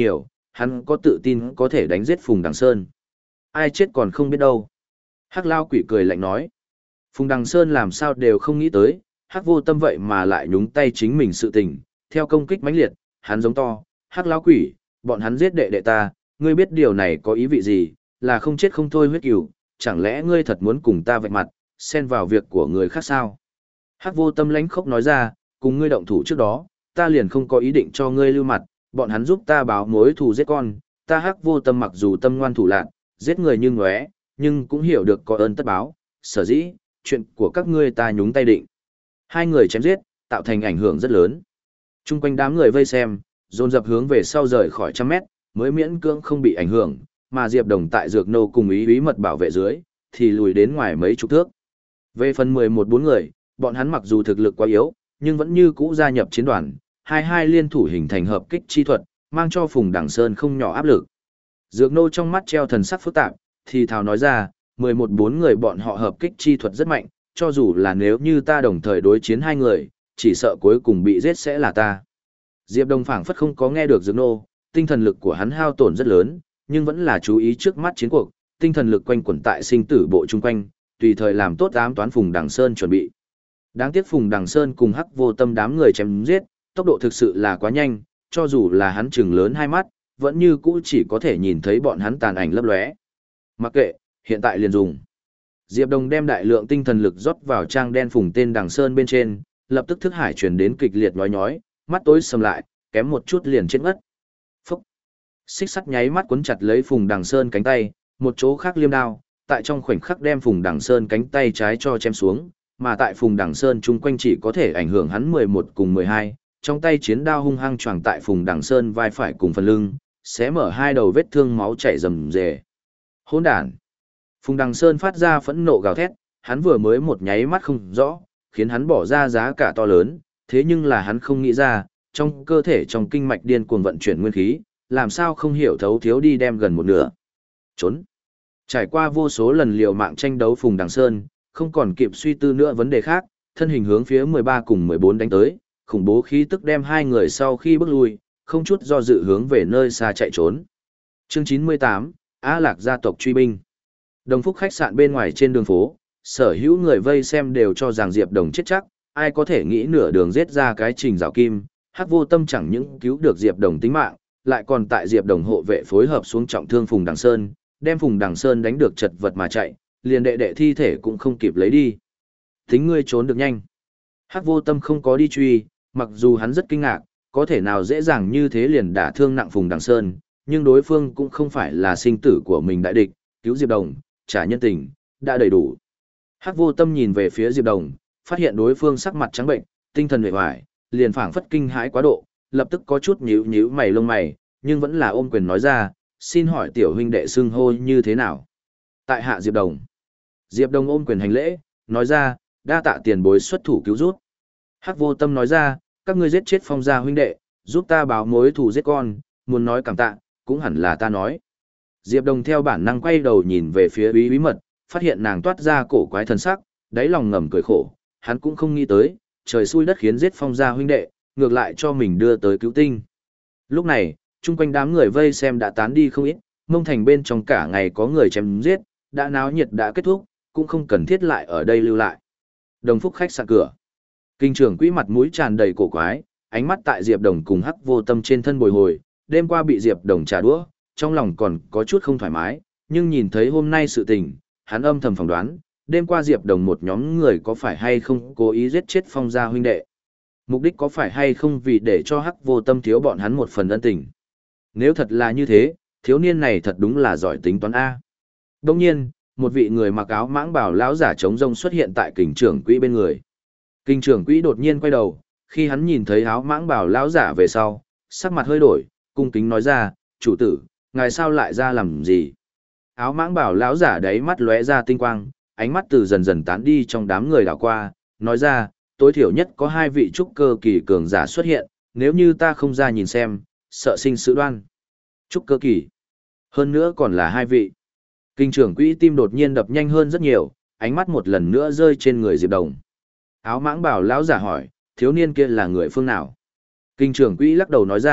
hắn có tự tin có thể đánh giết Phùng Đằng Sơn. Ai chết còn không biết đâu. Hắc Lao Quỷ cười lạnh nói. Phùng Đằng Sơn làm sao đều không nghĩ tới, Hắc Vô Tâm vậy mà lại nhúng tay chính mình sự tình, theo công kích mãnh liệt, hắn giống to, Hắc Lao Quỷ, bọn hắn giết đệ đệ ta, ngươi biết điều này có ý vị gì, là không chết không thôi huyết cửu, chẳng lẽ ngươi thật muốn cùng ta vạch mặt, xen vào việc của người khác sao? Hắc Vô Tâm lãnh khốc nói ra, cùng ngươi động thủ trước đó, ta liền không có ý định cho ngươi lưu mặt, bọn hắn giúp ta báo mối thù giết con, ta Hắc Vô Tâm mặc dù tâm ngoan thủ lạn, giết người như ngóe, nhưng cũng hiểu được có ơn tất báo, sở dĩ, chuyện của các ngươi ta nhúng tay định. Hai người chém giết, tạo thành ảnh hưởng rất lớn. Trung quanh đám người vây xem, dồn dập hướng về sau rời khỏi trăm mét, mới miễn cưỡng không bị ảnh hưởng, mà Diệp Đồng tại Dược Nô cùng ý ý mật bảo vệ dưới, thì lùi đến ngoài mấy chục thước. Về phần mười một bốn người, bọn hắn mặc dù thực lực quá yếu, nhưng vẫn như cũ gia nhập chiến đoàn, hai hai liên thủ hình thành hợp kích chi thuật, mang cho Phùng Đằng Sơn không nhỏ áp lực. Dược Nô trong mắt treo thần sắc phức tạp, thì thào nói ra, mười một bốn người bọn họ hợp kích chi thuật rất mạnh, cho dù là nếu như ta đồng thời đối chiến hai người, chỉ sợ cuối cùng bị giết sẽ là ta. Diệp Đồng phảng phất không có nghe được Dược Nô, tinh thần lực của hắn hao tổn rất lớn, nhưng vẫn là chú ý trước mắt chiến cuộc, tinh thần lực quanh quẩn tại sinh tử bộ chung quanh, tùy thời làm tốt ám toán Phùng Đằng Sơn chuẩn bị. Đáng tiếc Phùng Đằng Sơn cùng Hắc Vô Tâm đám người chém giết, tốc độ thực sự là quá nhanh, cho dù là hắn chừng lớn hai mắt, vẫn như cũ chỉ có thể nhìn thấy bọn hắn tàn ảnh lấp lóe. Mặc kệ, hiện tại liền dùng. Diệp Đồng đem đại lượng tinh thần lực rót vào trang đen Phùng tên Đằng Sơn bên trên, lập tức thức hải truyền đến kịch liệt nhói nhói, mắt tối sầm lại, kém một chút liền chết ngất. Phúc! Xích sắt nháy mắt cuốn chặt lấy Phùng Đằng Sơn cánh tay, một chỗ khác liêm đao, tại trong khoảnh khắc đem Phùng Đằng Sơn cánh tay trái cho chém xuống, mà tại Phùng Đằng Sơn chung quanh chỉ có thể ảnh hưởng hắn mười một cùng mười hai, trong tay chiến đao hung hăng choàng tại Phùng Đằng Sơn vai phải cùng phần lưng, xé mở hai đầu vết thương máu chảy rầm rề. Hỗn đản! Phùng Đằng Sơn phát ra phẫn nộ gào thét, hắn vừa mới một nháy mắt không rõ, khiến hắn bỏ ra giá cả to lớn, thế nhưng là hắn không nghĩ ra, trong cơ thể trong kinh mạch điên cuồng vận chuyển nguyên khí, làm sao không hiểu thấu thiếu đi đem gần một nửa. Trốn! Trải qua vô số lần liều mạng tranh đấu Phùng Đằng Sơn, không còn kịp suy tư nữa vấn đề khác, thân hình hướng phía mười ba cùng mười bốn đánh tới, khủng bố khí tức đem hai người sau khi bước lui, không chút do dự hướng về nơi xa chạy trốn. Chương chín mươi tám, Á Lạc gia tộc truy binh. Đồng Phúc khách sạn bên ngoài trên đường phố, sở hữu người vây xem đều cho rằng Diệp Đồng chết chắc, ai có thể nghĩ nửa đường giết ra cái Trình Giảo Kim, Hắc Vô Tâm chẳng những cứu được Diệp Đồng tính mạng, lại còn tại Diệp Đồng hộ vệ phối hợp xuống trọng thương Phùng Đằng Sơn, đem Phùng Đằng Sơn đánh được chật vật mà chạy, liền đệ đệ thi thể cũng không kịp lấy đi. Tính ngươi trốn được nhanh. Hắc Vô Tâm không có đi truy, mặc dù hắn rất kinh ngạc, có thể nào dễ dàng như thế liền đả thương nặng Phùng Đằng Sơn, nhưng đối phương cũng không phải là sinh tử của mình đại địch, cứu Diệp Đồng, trả nhân tình, đã đầy đủ. Hắc Vô Tâm nhìn về phía Diệp Đồng, phát hiện đối phương sắc mặt trắng bệnh, tinh thần uể oải, liền phảng phất kinh hãi quá độ, lập tức có chút nhíu nhíu mày lông mày, nhưng vẫn là ôm quyền nói ra, xin hỏi tiểu huynh đệ xưng hô như thế nào? Tại hạ Diệp Đồng. Diệp Đồng ôm quyền hành lễ, nói ra, đa tạ tiền bối xuất thủ cứu rút. Hắc Vô Tâm nói ra, các ngươi giết chết Phong gia huynh đệ, giúp ta báo mối thù giết con, muốn nói cảm tạ, cũng hẳn là ta nói. Diệp Đồng theo bản năng quay đầu nhìn về phía Úy Úy Mật, phát hiện nàng toát ra cổ quái thần sắc, đáy lòng ngầm cười khổ, hắn cũng không nghĩ tới, trời xui đất khiến giết Phong gia huynh đệ, ngược lại cho mình đưa tới cứu tinh. Lúc này, chung quanh đám người vây xem đã tán đi không ít, Mông Thành bên trong cả ngày có người chém giết, đã náo nhiệt đã kết thúc, cũng không cần thiết lại ở đây lưu lại. Đồng Phúc khách sạn cửa. Kinh trưởng quỹ mặt mũi tràn đầy cổ quái, ánh mắt tại Diệp Đồng cùng Hắc Vô Tâm trên thân bồi hồi, đêm qua bị Diệp Đồng trả đũa, trong lòng còn có chút không thoải mái, nhưng nhìn thấy hôm nay sự tình, hắn âm thầm phỏng đoán, đêm qua Diệp Đồng một nhóm người có phải hay không cố ý giết chết Phong gia huynh đệ. Mục đích có phải hay không vì để cho Hắc Vô Tâm thiếu bọn hắn một phần ân tình. Nếu thật là như thế, thiếu niên này thật đúng là giỏi tính toán A. Đồng nhiên, một vị người mặc áo mãng bảo lão giả trống rông xuất hiện tại kình trưởng quỹ bên người. Kình trưởng quỹ đột nhiên quay đầu, khi hắn nhìn thấy áo mãng bảo lão giả về sau, sắc mặt hơi đổi, cung kính nói ra, chủ tử, ngài sao lại ra làm gì? Áo mãng bảo lão giả đấy mắt lóe ra tinh quang, ánh mắt từ dần dần tán đi trong đám người đảo qua, nói ra, tối thiểu nhất có hai vị trúc cơ kỳ cường giả xuất hiện, nếu như ta không ra nhìn xem, sợ sinh sự đoan. Trúc cơ kỳ. Hơn nữa còn là hai vị. Kinh trưởng quỹ tim đột nhiên đập nhanh hơn rất nhiều, ánh mắt một lần nữa rơi trên người Diệp Đồng. Áo mãng bảo lão giả hỏi, thiếu niên kia là người phương nào? Kinh trưởng quỹ lắc đầu nói ra,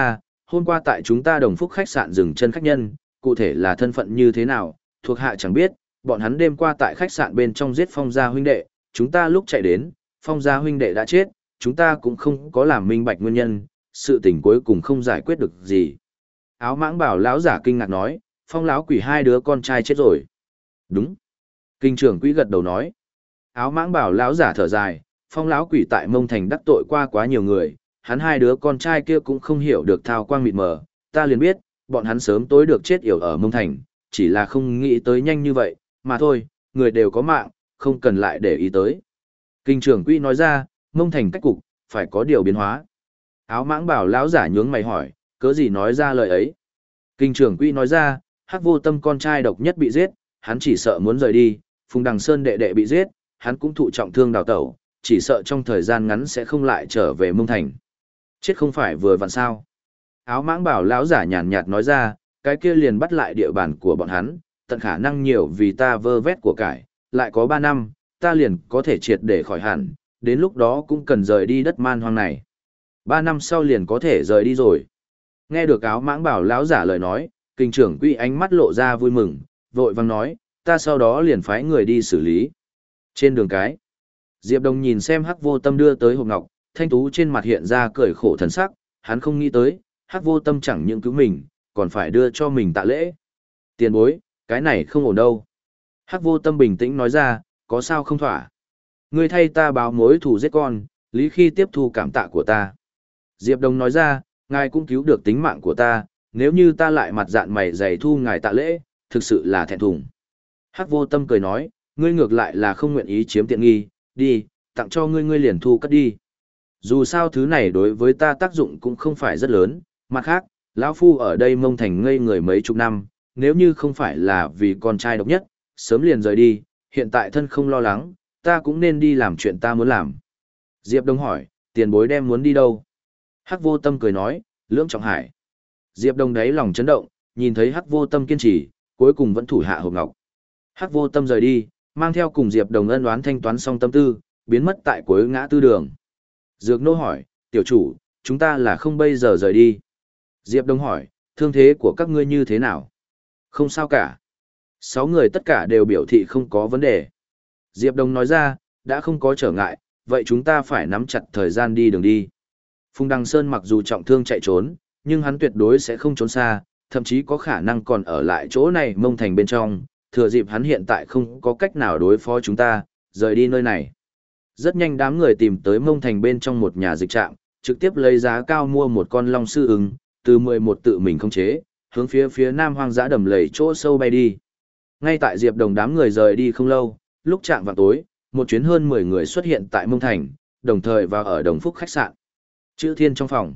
hôm qua tại chúng ta Đồng Phúc khách sạn dừng chân khách nhân, cụ thể là thân phận như thế nào, thuộc hạ chẳng biết, bọn hắn đêm qua tại khách sạn bên trong giết Phong gia huynh đệ, chúng ta lúc chạy đến, Phong gia huynh đệ đã chết, chúng ta cũng không có làm minh bạch nguyên nhân, sự tình cuối cùng không giải quyết được gì. Áo mãng bảo lão giả kinh ngạc nói, Phong lão quỷ hai đứa con trai chết rồi. Đúng. Kinh trưởng quỹ gật đầu nói. Áo mãng bảo lão giả thở dài, Phong lão quỷ tại Mông Thành đắc tội qua quá nhiều người, hắn hai đứa con trai kia cũng không hiểu được thao quang mịt mờ, ta liền biết, bọn hắn sớm tối được chết yểu ở Mông Thành, chỉ là không nghĩ tới nhanh như vậy, mà thôi, người đều có mạng, không cần lại để ý tới. Kinh trưởng quỹ nói ra, Mông Thành cách cục, phải có điều biến hóa. Áo mãng bảo lão giả nhướng mày hỏi, cớ gì nói ra lời ấy. Kinh trưởng quỹ nói ra, Hắc Vô Tâm con trai độc nhất bị giết, hắn chỉ sợ muốn rời đi, Phùng Đằng Sơn đệ đệ bị giết, hắn cũng thụ trọng thương đào tẩu, chỉ sợ trong thời gian ngắn sẽ không lại trở về Mông Thành. Chết không phải vừa vặn sao. Áo mãng bảo lão giả nhàn nhạt nói ra, cái kia liền bắt lại địa bàn của bọn hắn, tận khả năng nhiều vì ta vơ vét của cải, lại có ba năm, ta liền có thể triệt để khỏi hẳn, đến lúc đó cũng cần rời đi đất man hoang này. Ba năm sau liền có thể rời đi rồi. Nghe được áo mãng bảo lão giả lời nói, kinh trưởng quỹ ánh mắt lộ ra vui mừng, vội vàng nói, ta sau đó liền phái người đi xử lý. Trên đường cái, Diệp Đồng nhìn xem Hắc Vô Tâm đưa tới hộp ngọc, thanh tú trên mặt hiện ra cười khổ thần sắc, hắn không nghĩ tới, Hắc Vô Tâm chẳng những cứu mình, còn phải đưa cho mình tạ lễ. Tiền bối, cái này không ổn đâu. Hắc Vô Tâm bình tĩnh nói ra, có sao không thỏa. Ngươi thay ta báo mối thù giết con, lý khi tiếp thu cảm tạ của ta. Diệp Đồng nói ra, ngài cũng cứu được tính mạng của ta, nếu như ta lại mặt dạn mày dày thu ngài tạ lễ, thực sự là thẹn thùng. Hắc Vô Tâm cười nói, ngươi ngược lại là không nguyện ý chiếm tiện nghi, đi, tặng cho ngươi ngươi liền thu cất đi. Dù sao thứ này đối với ta tác dụng cũng không phải rất lớn, mặt khác, lão phu ở đây Mông Thành ngây người mấy chục năm, nếu như không phải là vì con trai độc nhất, sớm liền rời đi, hiện tại thân không lo lắng, ta cũng nên đi làm chuyện ta muốn làm. Diệp Đông hỏi, tiền bối đem muốn đi đâu? Hắc Vô Tâm cười nói, Lưỡng Trọng Hải. Diệp Đông đáy lòng chấn động, nhìn thấy Hắc Vô Tâm kiên trì, cuối cùng vẫn thủ hạ hộp ngọc. Hắc Vô Tâm rời đi, mang theo cùng Diệp Đồng ân oán thanh toán xong tâm tư, biến mất tại cuối ngã tư đường. Dược Nô hỏi, tiểu chủ, chúng ta là không bây giờ rời đi. Diệp Đông hỏi, thương thế của các ngươi như thế nào? Không sao cả. Sáu người tất cả đều biểu thị không có vấn đề. Diệp Đông nói ra, đã không có trở ngại, vậy chúng ta phải nắm chặt thời gian đi đường đi. Phùng Đăng Sơn mặc dù trọng thương chạy trốn, nhưng hắn tuyệt đối sẽ không trốn xa, thậm chí có khả năng còn ở lại chỗ này Mông Thành bên trong, thừa dịp hắn hiện tại không có cách nào đối phó chúng ta, rời đi nơi này. Rất nhanh đám người tìm tới Mông Thành bên trong một nhà dịch trạm, trực tiếp lấy giá cao mua một con long sư ưng, từ mười một tự mình khống chế, hướng phía phía nam hoang dã đầm lầy chỗ sâu bay đi. Ngay tại Diệp Đồng đám người rời đi không lâu, lúc chạm vào tối, một chuyến hơn mười người xuất hiện tại Mông Thành, đồng thời vào ở Đồng Phúc khách sạn. Chữ Thiên trong phòng.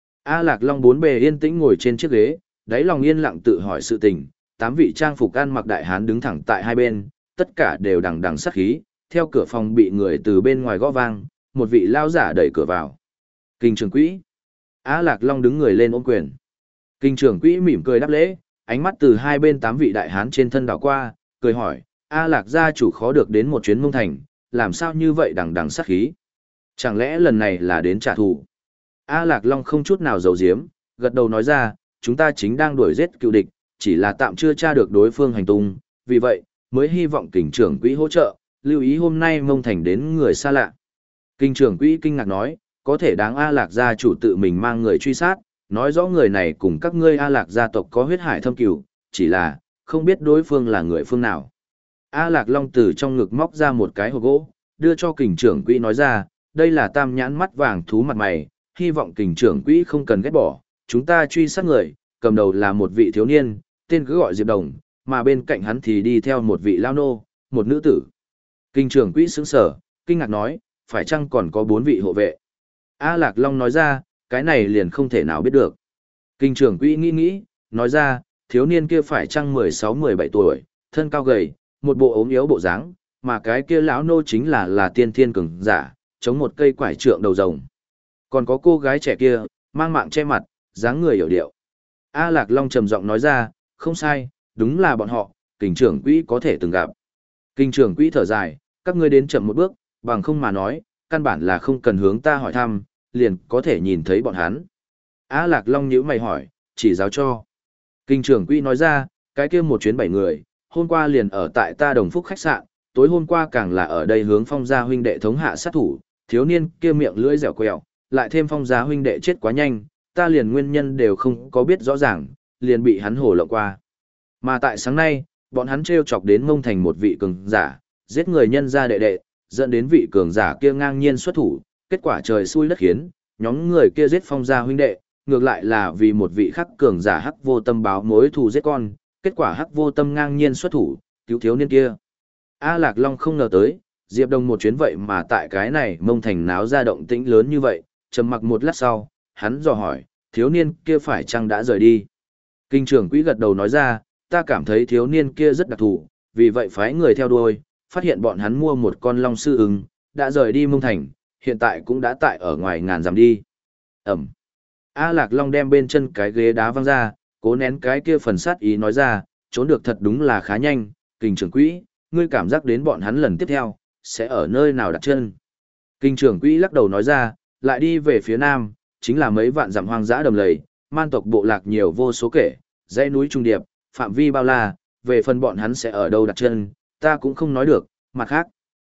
A Lạc Long bốn bề yên tĩnh ngồi trên chiếc ghế, đáy lòng yên lặng tự hỏi sự tình, tám vị trang phục ăn mặc đại hán đứng thẳng tại hai bên, tất cả đều đằng đằng sát khí, theo cửa phòng bị người từ bên ngoài gõ vang, một vị lao giả đẩy cửa vào. Kinh trưởng quỹ. A Lạc Long đứng người lên ôm quyền. Kinh trưởng quỹ mỉm cười đáp lễ, ánh mắt từ hai bên tám vị đại hán trên thân đảo qua, cười hỏi, A Lạc gia chủ khó được đến một chuyến Mông Thành, làm sao như vậy đằng đằng sát khí? Chẳng lẽ lần này là đến trả thù? A Lạc Long không chút nào giấu giếm, gật đầu nói ra, chúng ta chính đang đuổi giết cựu địch, chỉ là tạm chưa tra được đối phương hành tung, vì vậy, mới hy vọng kình trưởng quỹ hỗ trợ, lưu ý hôm nay Mông Thành đến người xa lạ. Kình trưởng quỹ kinh ngạc nói, có thể đáng A Lạc gia chủ tự mình mang người truy sát, nói rõ người này cùng các ngươi A Lạc gia tộc có huyết hải thâm cửu, chỉ là, không biết đối phương là người phương nào. A Lạc Long từ trong ngực móc ra một cái hộp gỗ, đưa cho kình trưởng quỹ nói ra, đây là tam nhãn mắt vàng thú mặt mày, hy vọng kình trưởng quỹ không cần ghét bỏ, chúng ta truy sát người, cầm đầu là một vị thiếu niên, tên cứ gọi Diệp Đồng, mà bên cạnh hắn thì đi theo một vị lao nô, một nữ tử. Kình trưởng quỹ sững sờ, kinh ngạc nói, phải chăng còn có bốn vị hộ vệ? A Lạc Long nói ra, cái này liền không thể nào biết được. Kình trưởng quỹ nghĩ nghĩ, nói ra, thiếu niên kia phải chăng mười sáu mười bảy tuổi, thân cao gầy, một bộ ốm yếu bộ dáng, mà cái kia lão nô chính là là tiên thiên cường giả, chống một cây quải trượng đầu rồng. Còn có cô gái trẻ kia, mang mạng che mặt, dáng người hiểu điệu. A Lạc Long trầm giọng nói ra, không sai, đúng là bọn họ, kình trưởng quỹ có thể từng gặp. Kình trưởng quỹ thở dài, các ngươi đến chậm một bước, bằng không mà nói, căn bản là không cần hướng ta hỏi thăm, liền có thể nhìn thấy bọn hắn. A Lạc Long nhíu mày hỏi, chỉ giáo cho. Kinh trưởng quỹ nói ra, cái kia một chuyến bảy người, hôm qua liền ở tại ta Đồng Phúc khách sạn, tối hôm qua càng là ở đây hướng Phong gia huynh đệ thống hạ sát thủ, thiếu niên kia miệng lưỡi dẻo quẹo, lại thêm Phong gia huynh đệ chết quá nhanh, ta liền nguyên nhân đều không có biết rõ ràng, liền bị hắn hổ lộng qua. Mà tại sáng nay, bọn hắn trêu chọc đến Mông Thành một vị cường giả, giết người nhân gia đệ đệ, dẫn đến vị cường giả kia ngang nhiên xuất thủ, kết quả trời xui đất khiến, nhóm người kia giết Phong gia huynh đệ, ngược lại là vì một vị khắc cường giả Hắc Vô Tâm báo mối thù giết con, kết quả Hắc Vô Tâm ngang nhiên xuất thủ, cứu thiếu niên kia. A Lạc Long không ngờ tới, Diệp Đồng một chuyến vậy mà tại cái này Mông Thành náo ra động tĩnh lớn như vậy, trầm mặc một lát sau, hắn dò hỏi, thiếu niên kia phải chăng đã rời đi? Kinh trưởng quỹ gật đầu nói ra, ta cảm thấy thiếu niên kia rất đặc thù, vì vậy phái người theo đuôi, phát hiện bọn hắn mua một con long sư ưng, đã rời đi Mông Thành, hiện tại cũng đã tại ở ngoài ngàn dặm đi. Ẩm. A Lạc Long đem bên chân cái ghế đá văng ra, cố nén cái kia phần sát ý nói ra, trốn được thật đúng là khá nhanh, kinh trưởng quỹ, ngươi cảm giác đến bọn hắn lần tiếp theo, sẽ ở nơi nào đặt chân. Kinh trưởng quỹ lắc đầu nói ra, lại đi về phía nam, chính là mấy vạn dặm hoang dã đầm lầy, man tộc bộ lạc nhiều vô số kể, dãy núi trung điệp, phạm vi bao la, về phần bọn hắn sẽ ở đâu đặt chân, ta cũng không nói được, mặt khác.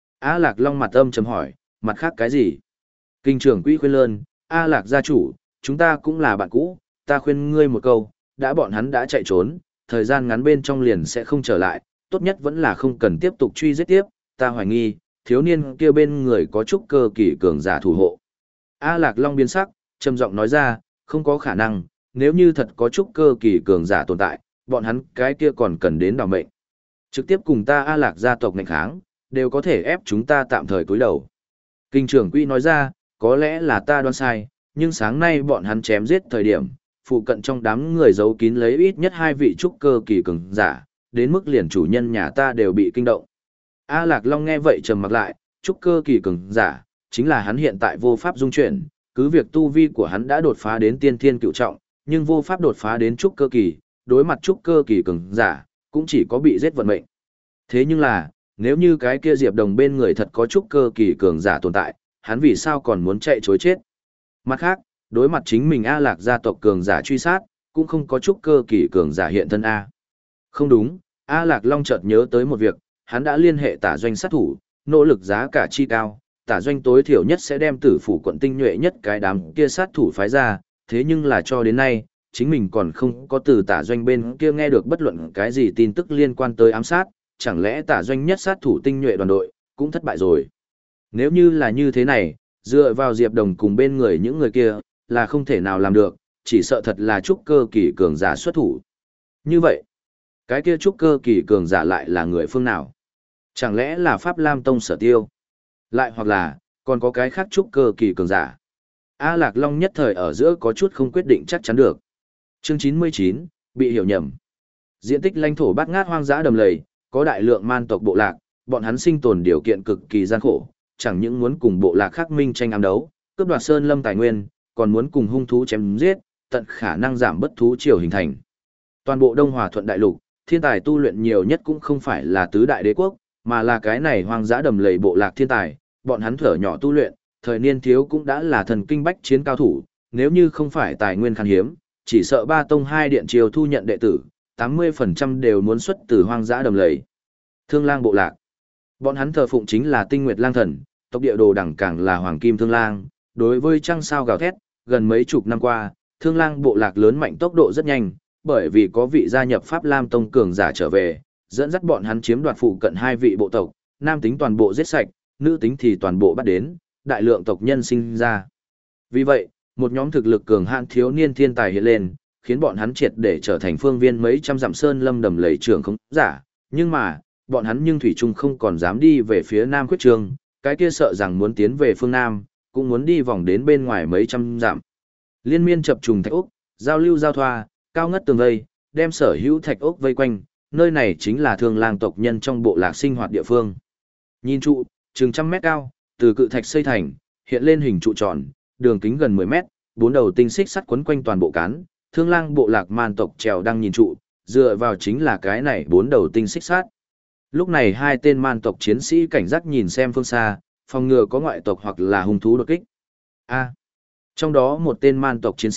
A Lạc Long mặt âm chấm hỏi, mặt khác cái gì? Kinh trưởng quỹ khuyên lơn, A Lạc gia chủ, chúng ta cũng là bạn cũ, ta khuyên ngươi một câu, đã bọn hắn đã chạy trốn, thời gian ngắn bên trong liền sẽ không trở lại, tốt nhất vẫn là không cần tiếp tục truy giết tiếp, ta hoài nghi, thiếu niên kia bên người có chút cơ kỳ cường giả thủ hộ. A Lạc Long biến sắc, trầm giọng nói ra, không có khả năng, nếu như thật có chút cơ kỳ cường giả tồn tại, bọn hắn cái kia còn cần đến đào mệnh. Trực tiếp cùng ta A Lạc gia tộc ngành kháng, đều có thể ép chúng ta tạm thời cúi đầu. Kinh trưởng quỹ nói ra, có lẽ là ta đoán sai, nhưng sáng nay bọn hắn chém giết thời điểm, phụ cận trong đám người giấu kín lấy ít nhất hai vị trúc cơ kỳ cường giả, đến mức liền chủ nhân nhà ta đều bị kinh động. A Lạc Long nghe vậy trầm mặc lại, trúc cơ kỳ cường giả, chính là hắn hiện tại vô pháp dung chuyển, cứ việc tu vi của hắn đã đột phá đến tiên thiên cựu trọng, nhưng vô pháp đột phá đến trúc cơ kỳ, đối mặt trúc cơ kỳ cường giả, cũng chỉ có bị giết vận mệnh. Thế nhưng là, nếu như cái kia Diệp Đồng bên người thật có trúc cơ kỳ cường giả tồn tại, hắn vì sao còn muốn chạy chối chết? Mặt khác, đối mặt chính mình A Lạc gia tộc cường giả truy sát, cũng không có trúc cơ kỳ cường giả hiện thân A. Không đúng, A Lạc Long chợt nhớ tới một việc, hắn đã liên hệ tả doanh sát thủ, nỗ lực giá cả chi cao, tả doanh tối thiểu nhất sẽ đem tử phủ quận tinh nhuệ nhất cái đám kia sát thủ phái ra, thế nhưng là cho đến nay, chính mình còn không có từ tả doanh bên kia nghe được bất luận cái gì tin tức liên quan tới ám sát, chẳng lẽ tả doanh nhất sát thủ tinh nhuệ đoàn đội, cũng thất bại rồi. Nếu như là như thế này, dựa vào Diệp Đồng cùng bên người những người kia, là không thể nào làm được, chỉ sợ thật là trúc cơ kỳ cường giả xuất thủ. Như vậy, cái kia trúc cơ kỳ cường giả lại là người phương nào? Chẳng lẽ là Pháp Lam Tông Sở Tiêu? Lại hoặc là, còn có cái khác trúc cơ kỳ cường giả? A Lạc Long nhất thời ở giữa có chút không quyết định chắc chắn được. Chương chín mươi chín, bị hiểu nhầm. Diện tích lãnh thổ bát ngát hoang dã đầm lầy, có đại lượng man tộc bộ lạc, bọn hắn sinh tồn điều kiện cực kỳ gian khổ, chẳng những muốn cùng bộ lạc khác minh tranh ám đấu, cướp đoạt sơn lâm tài nguyên, còn muốn cùng hung thú chém giết, tận khả năng giảm bất thú triều hình thành. Toàn bộ Đông Hòa Thuận đại lục, thiên tài tu luyện nhiều nhất cũng không phải là tứ đại đế quốc, mà là cái này hoang dã đầm lầy bộ lạc thiên tài, bọn hắn thở nhỏ tu luyện, thời niên thiếu cũng đã là thần kinh bách chiến cao thủ, nếu như không phải tài nguyên khan hiếm, chỉ sợ ba tông hai điện triều thu nhận đệ tử, tám mươi phần trăm đều muốn xuất từ hoang dã đầm lầy. Thương Lang bộ lạc. Bọn hắn thờ phụng chính là Tinh Nguyệt Lang thần, tộc địa đồ đẳng càng là Hoàng Kim Thương Lang, đối với trăng sao gào thét, gần mấy chục năm qua, Thương Lang bộ lạc lớn mạnh tốc độ rất nhanh, bởi vì có vị gia nhập Pháp Lam Tông cường giả trở về, dẫn dắt bọn hắn chiếm đoạt phụ cận hai vị bộ tộc, nam tính toàn bộ giết sạch, nữ tính thì toàn bộ bắt đến, đại lượng tộc nhân sinh ra. Vì vậy, một nhóm thực lực cường hãn thiếu niên thiên tài hiện lên, khiến bọn hắn triệt để trở thành phương viên mấy trăm dặm sơn lâm đầm lầy trưởng không giả, nhưng mà, bọn hắn nhưng thủy chung không còn dám đi về phía nam khuyết trường, cái kia sợ rằng muốn tiến về phương nam, cũng muốn đi vòng đến bên ngoài mấy trăm dặm. Liên miên chập trùng thạch ốc, giao lưu giao thoa, cao ngất tường vây, đem sở hữu thạch ốc vây quanh, nơi này chính là Thương Lang tộc nhân trong bộ lạc sinh hoạt địa phương. Nhìn trụ, chừng trăm mét cao, từ cự thạch xây thành, hiện lên hình trụ tròn, đường kính gần mười mét, bốn đầu tinh xích sắt quấn quanh toàn bộ cán, Thương Lang bộ lạc man tộc trèo đang nhìn trụ, dựa vào chính là cái này bốn đầu tinh xích sắt. Lúc này hai tên man tộc chiến sĩ cảnh giác nhìn xem phương xa, phòng ngừa có ngoại tộc hoặc là hung thú đột kích. A. Trong đó một tên man tộc chiến sĩ,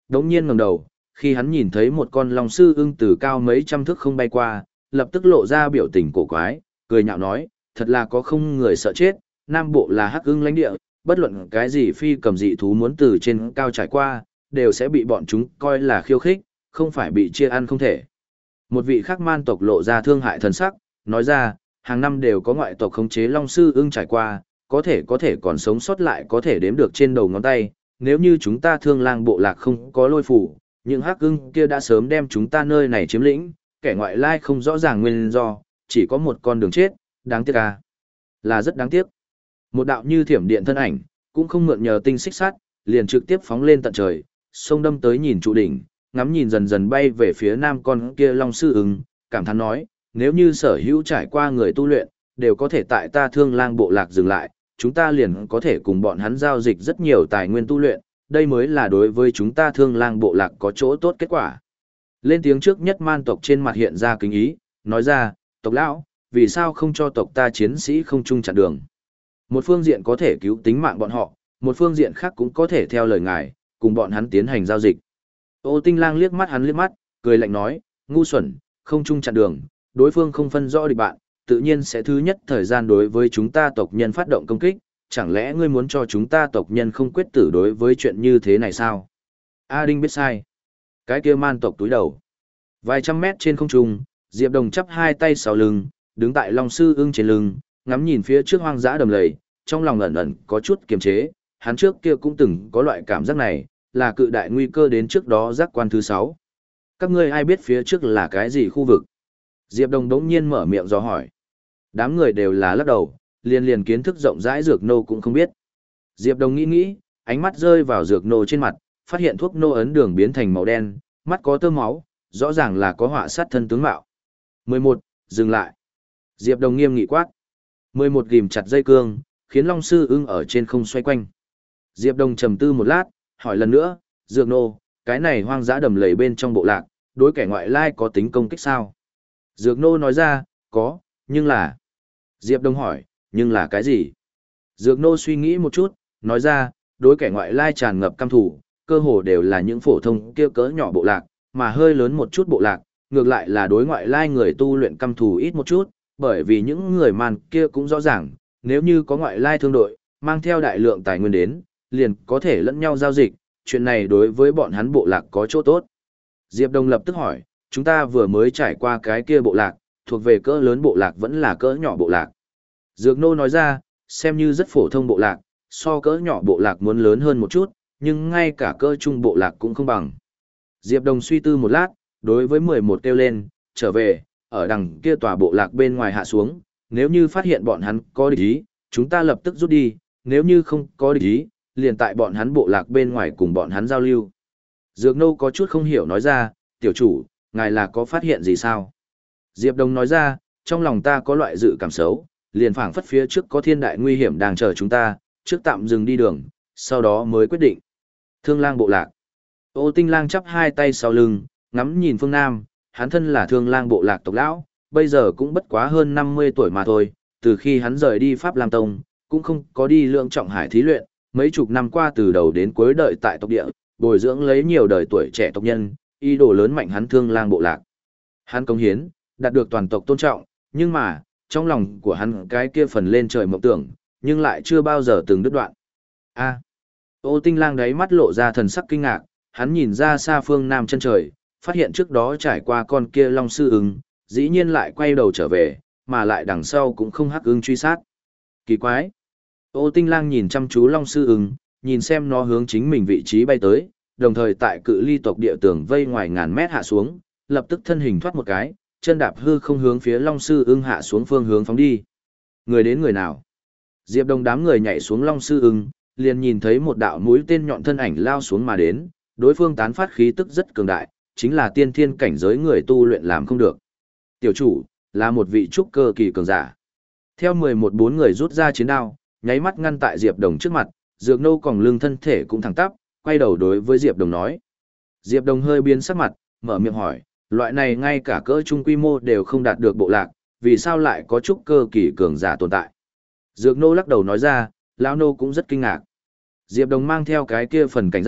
đống nhiên ngẩng đầu, khi hắn nhìn thấy một con long sư ưng từ cao mấy trăm thước không bay qua, lập tức lộ ra biểu tình cổ quái, cười nhạo nói, thật là có không người sợ chết, Nam Bộ là hắc ưng lãnh địa, bất luận cái gì phi cầm dị thú muốn từ trên cao trải qua, đều sẽ bị bọn chúng coi là khiêu khích, không phải bị chia ăn không thể. Một vị khác man tộc lộ ra thương hại thần sắc, nói ra, hàng năm đều có ngoại tộc khống chế long sư ưng trải qua, có thể có thể còn sống sót lại có thể đếm được trên đầu ngón tay, nếu như chúng ta thương lang bộ lạc không có lôi phủ, những hắc ưng kia đã sớm đem chúng ta nơi này chiếm lĩnh, kẻ ngoại lai không rõ ràng nguyên do, chỉ có một con đường chết, đáng tiếc à. Là rất đáng tiếc. Một đạo như thiểm điện thân ảnh, cũng không mượn nhờ tinh xích sắt, liền trực tiếp phóng lên tận trời, sông đâm tới nhìn trụ đỉnh, ngắm nhìn dần dần bay về phía nam con kia long sư ứng, cảm thán nói, nếu như sở hữu trải qua người tu luyện, đều có thể tại ta thương lang bộ lạc dừng lại, chúng ta liền có thể cùng bọn hắn giao dịch rất nhiều tài nguyên tu luyện, đây mới là đối với chúng ta thương lang bộ lạc có chỗ tốt kết quả. Lên tiếng trước nhất man tộc trên mặt hiện ra kính ý, nói ra, tộc lão, vì sao không cho tộc ta chiến sĩ không chung chặn đường. Một phương diện có thể cứu tính mạng bọn họ, một phương diện khác cũng có thể theo lời ngài, cùng bọn hắn tiến hành giao dịch. Ô Tinh Lang liếc mắt hắn liếc mắt, cười lạnh nói, ngu xuẩn, không chung chặn đường, đối phương không phân rõ địch bạn, tự nhiên sẽ thứ nhất thời gian đối với chúng ta tộc nhân phát động công kích, chẳng lẽ ngươi muốn cho chúng ta tộc nhân không quyết tử đối với chuyện như thế này sao? A Đinh biết sai. Cái kia man tộc túi đầu. Vài trăm mét trên không trung, Diệp Đồng chắp hai tay sau lưng, đứng tại Long Sư Ưng trên lưng, ngắm nhìn phía trước hoang dã đầm lầy, trong lòng ẩn ẩn có chút kiềm chế, hắn trước kia cũng từng có loại cảm giác này, là cự đại nguy cơ đến trước đó giác quan thứ sáu. Các ngươi ai biết phía trước là cái gì khu vực? Diệp Đồng đống nhiên mở miệng dò hỏi. Đám người đều là lắc đầu, liền liền kiến thức rộng rãi dược nô cũng không biết. Diệp Đồng nghĩ nghĩ, ánh mắt rơi vào dược nô trên mặt, phát hiện thuốc nô ấn đường biến thành màu đen, mắt có tơ máu, rõ ràng là có họa sát thân tướng mạo. mười một, dừng lại. Diệp Đồng nghiêm nghị quát. mười một ghim chặt dây cương, khiến Long Sư Ưng ở trên không xoay quanh. Diệp Đồng trầm tư một lát, hỏi lần nữa, dược nô, cái này hoang dã đầm lầy bên trong bộ lạc, đối kẻ ngoại lai có tính công kích sao? Dược nô nói ra, có, nhưng là... Diệp Đông hỏi, nhưng là cái gì? Dược nô suy nghĩ một chút, nói ra, đối kẻ ngoại lai tràn ngập căm thủ, cơ hồ đều là những phổ thông kia cỡ nhỏ bộ lạc, mà hơi lớn một chút bộ lạc, ngược lại là đối ngoại lai người tu luyện căm thù ít một chút, bởi vì những người màn kia cũng rõ ràng, nếu như có ngoại lai thương đội, mang theo đại lượng tài nguyên đến, liền có thể lẫn nhau giao dịch, chuyện này đối với bọn hắn bộ lạc có chỗ tốt. Diệp Đông lập tức hỏi, chúng ta vừa mới trải qua cái kia bộ lạc, thuộc về cỡ lớn bộ lạc vẫn là cỡ nhỏ bộ lạc. Dược nô nói ra, xem như rất phổ thông bộ lạc, so cỡ nhỏ bộ lạc muốn lớn hơn một chút, nhưng ngay cả cỡ trung bộ lạc cũng không bằng. Diệp Đồng suy tư một lát, đối với mười một kêu lên, trở về, ở đằng kia tòa bộ lạc bên ngoài hạ xuống, nếu như phát hiện bọn hắn có địch ý, chúng ta lập tức rút đi, nếu như không có địch ý, liền tại bọn hắn bộ lạc bên ngoài cùng bọn hắn giao lưu. Dược nô có chút không hiểu nói ra, tiểu chủ, ngài là có phát hiện gì sao? Diệp Đồng nói ra, trong lòng ta có loại dự cảm xấu, liền phảng phất phía trước có thiên đại nguy hiểm đang chờ chúng ta, trước tạm dừng đi đường, sau đó mới quyết định. Thương lang bộ lạc. Ô Tinh Lang chắp hai tay sau lưng, ngắm nhìn phương Nam, hắn thân là thương lang bộ lạc tộc lão, bây giờ cũng bất quá hơn năm mươi tuổi mà thôi, từ khi hắn rời đi Pháp Lam Tông, cũng không có đi lượng trọng hải thí luyện, mấy chục năm qua từ đầu đến cuối đợi tại tộc địa, bồi dưỡng lấy nhiều đời tuổi trẻ tộc nhân, ý đồ lớn mạnh hắn thương lang bộ lạc. Hắn công hiến, đạt được toàn tộc tôn trọng, nhưng mà, trong lòng của hắn cái kia phần lên trời mộng tưởng, nhưng lại chưa bao giờ từng đứt đoạn. A. Ô Tinh Lang đáy mắt lộ ra thần sắc kinh ngạc, hắn nhìn ra xa phương nam chân trời, phát hiện trước đó trải qua con kia Long Sư Ưng, dĩ nhiên lại quay đầu trở về, mà lại đằng sau cũng không hắc ưng truy sát. Kỳ quái. Ô Tinh Lang nhìn chăm chú Long Sư Ưng, nhìn xem nó hướng chính mình vị trí bay tới, đồng thời tại cự ly tộc địa tường vây ngoài ngàn mét hạ xuống, lập tức thân hình thoát một cái, chân đạp hư không hướng phía Long Sư Ưng hạ xuống phương hướng phóng đi. Người đến người nào? Diệp Đồng đám người nhảy xuống Long Sư Ưng, liền nhìn thấy một đạo mũi tên nhọn thân ảnh lao xuống mà đến, đối phương tán phát khí tức rất cường đại, chính là tiên thiên cảnh giới người tu luyện làm không được. Tiểu chủ, là một vị trúc cơ kỳ cường giả. Theo mười một bốn người rút ra chiến đao, nháy mắt ngăn tại Diệp Đồng trước mặt, Dược nô còng lưng thân thể cũng thẳng tắp, quay đầu đối với Diệp Đồng nói. Diệp Đồng hơi biến sắc mặt, mở miệng hỏi, loại này ngay cả cỡ trung quy mô đều không đạt được bộ lạc, vì sao lại có trúc cơ kỳ cường giả tồn tại? Dược nô lắc đầu nói ra, lão nô cũng rất kinh ngạc. Diệp Đồng mang theo cái kia phần cảnh giác,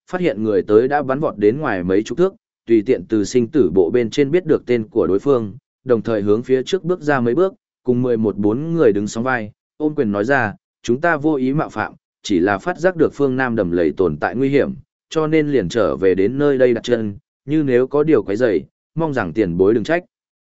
phát hiện người tới đã bắn vọt đến ngoài mấy chục thước, tùy tiện từ sinh tử bộ bên trên biết được tên của đối phương, đồng thời hướng phía trước bước ra mấy bước, cùng mười một bốn người đứng sóng vai, ôm quyền nói ra, chúng ta vô ý mạo phạm, chỉ là phát giác được phương Nam đầm lầy tồn tại nguy hiểm, cho nên liền trở về đến nơi đây đặt chân, như nếu có điều quấy rầy, mong rằng tiền bối đừng trách.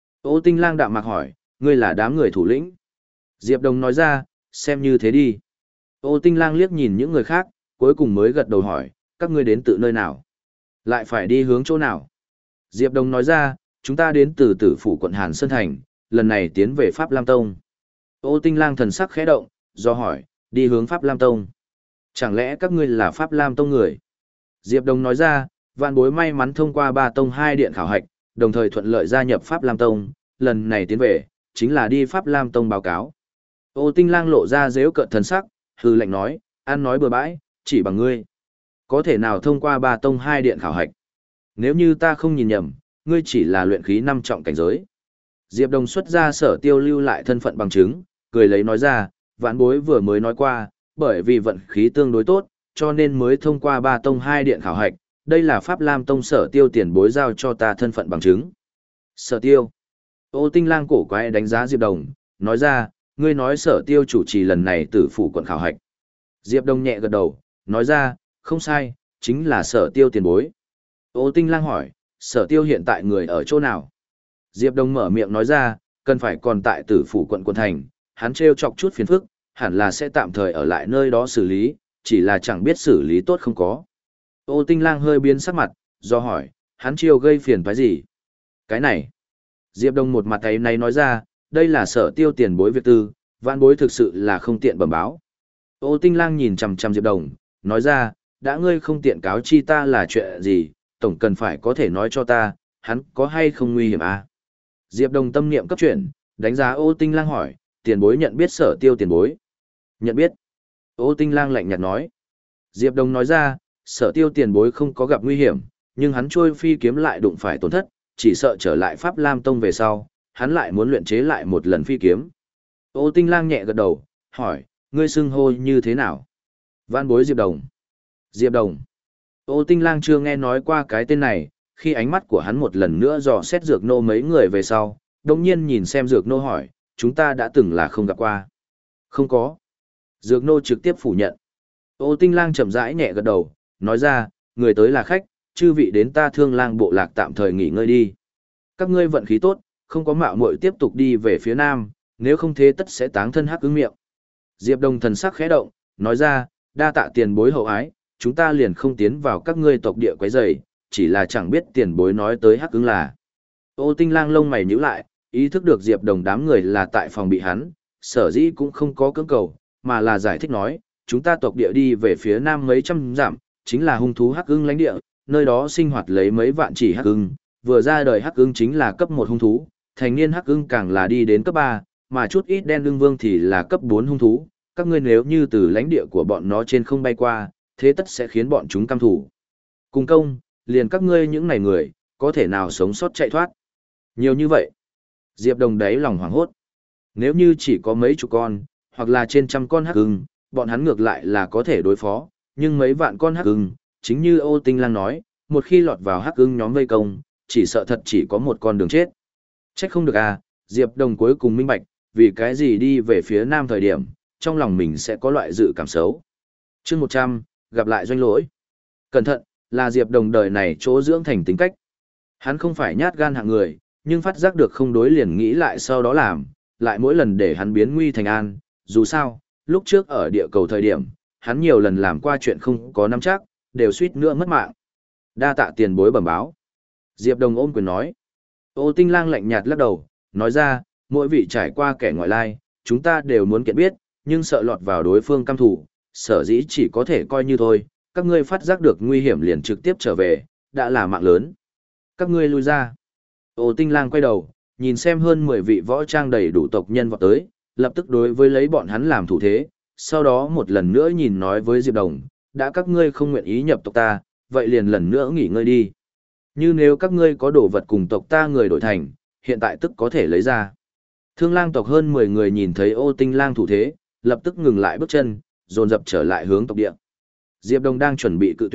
Ô Tinh Lang đạm mạc hỏi, ngươi là đám người thủ lĩnh. Diệp Đồng nói ra, xem như thế đi. Ô Tinh Lang liếc nhìn những người khác, cuối cùng mới gật đầu hỏi, các ngươi đến từ nơi nào? Lại phải đi hướng chỗ nào? Diệp Đồng nói ra, chúng ta đến từ Tử phủ quận Hàn Sơn Thành, lần này tiến về Pháp Lam Tông. Ô Tinh Lang thần sắc khẽ động, do hỏi, đi hướng Pháp Lam Tông. Chẳng lẽ các ngươi là Pháp Lam Tông người? Diệp Đồng nói ra, vạn bối may mắn thông qua ba tông hai điện khảo hạch, đồng thời thuận lợi gia nhập Pháp Lam Tông, lần này tiến về, chính là đi Pháp Lam Tông báo cáo. Ô Tinh Lang lộ ra dễu cợt thần sắc, hừ lạnh nói, ăn nói bừa bãi, chỉ bằng ngươi. Có thể nào thông qua ba tông hai điện khảo hạch? Nếu như ta không nhìn nhầm, ngươi chỉ là luyện khí năm trọng cảnh giới. Diệp Đồng xuất ra Sở Tiêu lưu lại thân phận bằng chứng, cười lấy nói ra, vạn bối vừa mới nói qua, bởi vì vận khí tương đối tốt, cho nên mới thông qua ba tông hai điện khảo hạch, đây là Pháp Lam Tông Sở Tiêu tiền bối giao cho ta thân phận bằng chứng. Sở Tiêu. Ô Tinh Lang cổ quái đánh giá Diệp Đồng, nói ra, ngươi nói Sở Tiêu chủ trì lần này Tử phủ quận khảo hạch. Diệp Đồng nhẹ gật đầu, nói ra, không sai, chính là Sở Tiêu tiền bối. Ô Tinh Lang hỏi, Sở Tiêu hiện tại người ở chỗ nào? Diệp Đồng mở miệng nói ra, cần phải còn tại Tử phủ quận quận thành, hắn trêu chọc chút phiền phức, hẳn là sẽ tạm thời ở lại nơi đó xử lý, chỉ là chẳng biết xử lý tốt không có. Ô Tinh Lang hơi biến sắc mặt, do hỏi, hắn chiêu gây phiền phải gì? Cái này. Diệp Đồng một mặt ấy này nói ra, đây là Sở Tiêu tiền bối việc tư, vạn bối thực sự là không tiện bẩm báo. Ô Tinh Lang nhìn chằm chằm Diệp Đồng, nói ra, đã ngươi không tiện cáo chi ta là chuyện gì, tổng cần phải có thể nói cho ta, hắn có hay không nguy hiểm à? Diệp Đồng tâm niệm cấp chuyển, đánh giá Ô Tinh Lang hỏi, tiền bối nhận biết Sở Tiêu tiền bối? Nhận biết. Ô Tinh Lang lạnh nhạt nói. Diệp Đồng nói ra, Sở Tiêu tiền bối không có gặp nguy hiểm, nhưng hắn trôi phi kiếm lại đụng phải tổn thất, chỉ sợ trở lại Pháp Lam Tông về sau, hắn lại muốn luyện chế lại một lần phi kiếm. Ô Tinh Lang nhẹ gật đầu, hỏi, ngươi xưng hô như thế nào? Vạn bối Diệp Đồng. Diệp Đồng. Ô Tinh Lang chưa nghe nói qua cái tên này, khi ánh mắt của hắn một lần nữa dò xét Dược Nô mấy người về sau, đồng nhiên nhìn xem Dược Nô hỏi, chúng ta đã từng là không gặp qua. Không có. Dược Nô trực tiếp phủ nhận. Ô Tinh Lang chậm rãi nhẹ gật đầu, nói ra, người tới là khách, chư vị đến ta Thương Lang bộ lạc tạm thời nghỉ ngơi đi. Các ngươi vận khí tốt, không có mạo muội tiếp tục đi về phía nam, nếu không thế tất sẽ táng thân hắc ứng miệng. Diệp Đồng thần sắc khẽ động, nói ra, đa tạ tiền bối hậu ái, chúng ta liền không tiến vào các ngươi tộc địa quấy rầy, chỉ là chẳng biết tiền bối nói tới hắc ứng là. Ô Tinh Lang lông mày nhíu lại, ý thức được Diệp Đồng đám người là tại phòng bị hắn, sở dĩ cũng không có cưỡng cầu, mà là giải thích nói, chúng ta tộc địa đi về phía nam mấy trăm dặm, chính là hung thú hắc ưng lãnh địa, nơi đó sinh hoạt lấy mấy vạn chỉ hắc ưng, vừa ra đời hắc ưng chính là cấp một hung thú, thành niên hắc ưng càng là đi đến cấp ba, mà chút ít đen ưng vương thì là cấp bốn hung thú, các ngươi nếu như từ lãnh địa của bọn nó trên không bay qua, thế tất sẽ khiến bọn chúng căm thủ. Cùng công, liền các ngươi những này người, có thể nào sống sót chạy thoát? Nhiều như vậy. Diệp Đồng đáy lòng hoảng hốt. Nếu như chỉ có mấy chục con, hoặc là trên trăm con hắc ưng, bọn hắn ngược lại là có thể đối phó, nhưng mấy vạn con hắc ưng, chính như Ô Tinh Lang nói, một khi lọt vào hắc ưng nhóm vây công, chỉ sợ thật chỉ có một con đường chết. Trách không được à, Diệp Đồng cuối cùng minh bạch, vì cái gì đi về phía nam thời điểm, trong lòng mình sẽ có loại dự cảm xấu. Chương một trăm, gặp lại doanh lỗi. Cẩn thận, là Diệp Đồng đời này chỗ dưỡng thành tính cách. Hắn không phải nhát gan hạng người, nhưng phát giác được không đối liền nghĩ lại sau đó làm, lại mỗi lần để hắn biến nguy thành an, dù sao, lúc trước ở địa cầu thời điểm, hắn nhiều lần làm qua chuyện không có nắm chắc, đều suýt nữa mất mạng. Đa tạ tiền bối bẩm báo. Diệp Đồng ôm quyền nói. Ô Tinh Lang lạnh nhạt lắc đầu, nói ra, mỗi vị trải qua kẻ ngoại lai, chúng ta đều muốn kiện biết, nhưng sợ lọt vào đối phương căm thủ, sở dĩ chỉ có thể coi như thôi, các ngươi phát giác được nguy hiểm liền trực tiếp trở về, đã là mạng lớn. Các ngươi lui ra. Ô Tinh Lang quay đầu, nhìn xem hơn mười vị võ trang đầy đủ tộc nhân vọt tới, lập tức đối với lấy bọn hắn làm thủ thế, sau đó một lần nữa nhìn nói với Diệp Đồng, đã các ngươi không nguyện ý nhập tộc ta, vậy liền lần nữa nghỉ ngơi đi. Như nếu các ngươi có đồ vật cùng tộc ta người đổi thành, hiện tại tức có thể lấy ra. Thương Lang tộc hơn mười người nhìn thấy Ô Tinh Lang thủ thế, lập tức ngừng lại bước chân, dồn dập trở lại hướng tộc địa. Diệp Đồng đang chuẩn bị cự tuyệt,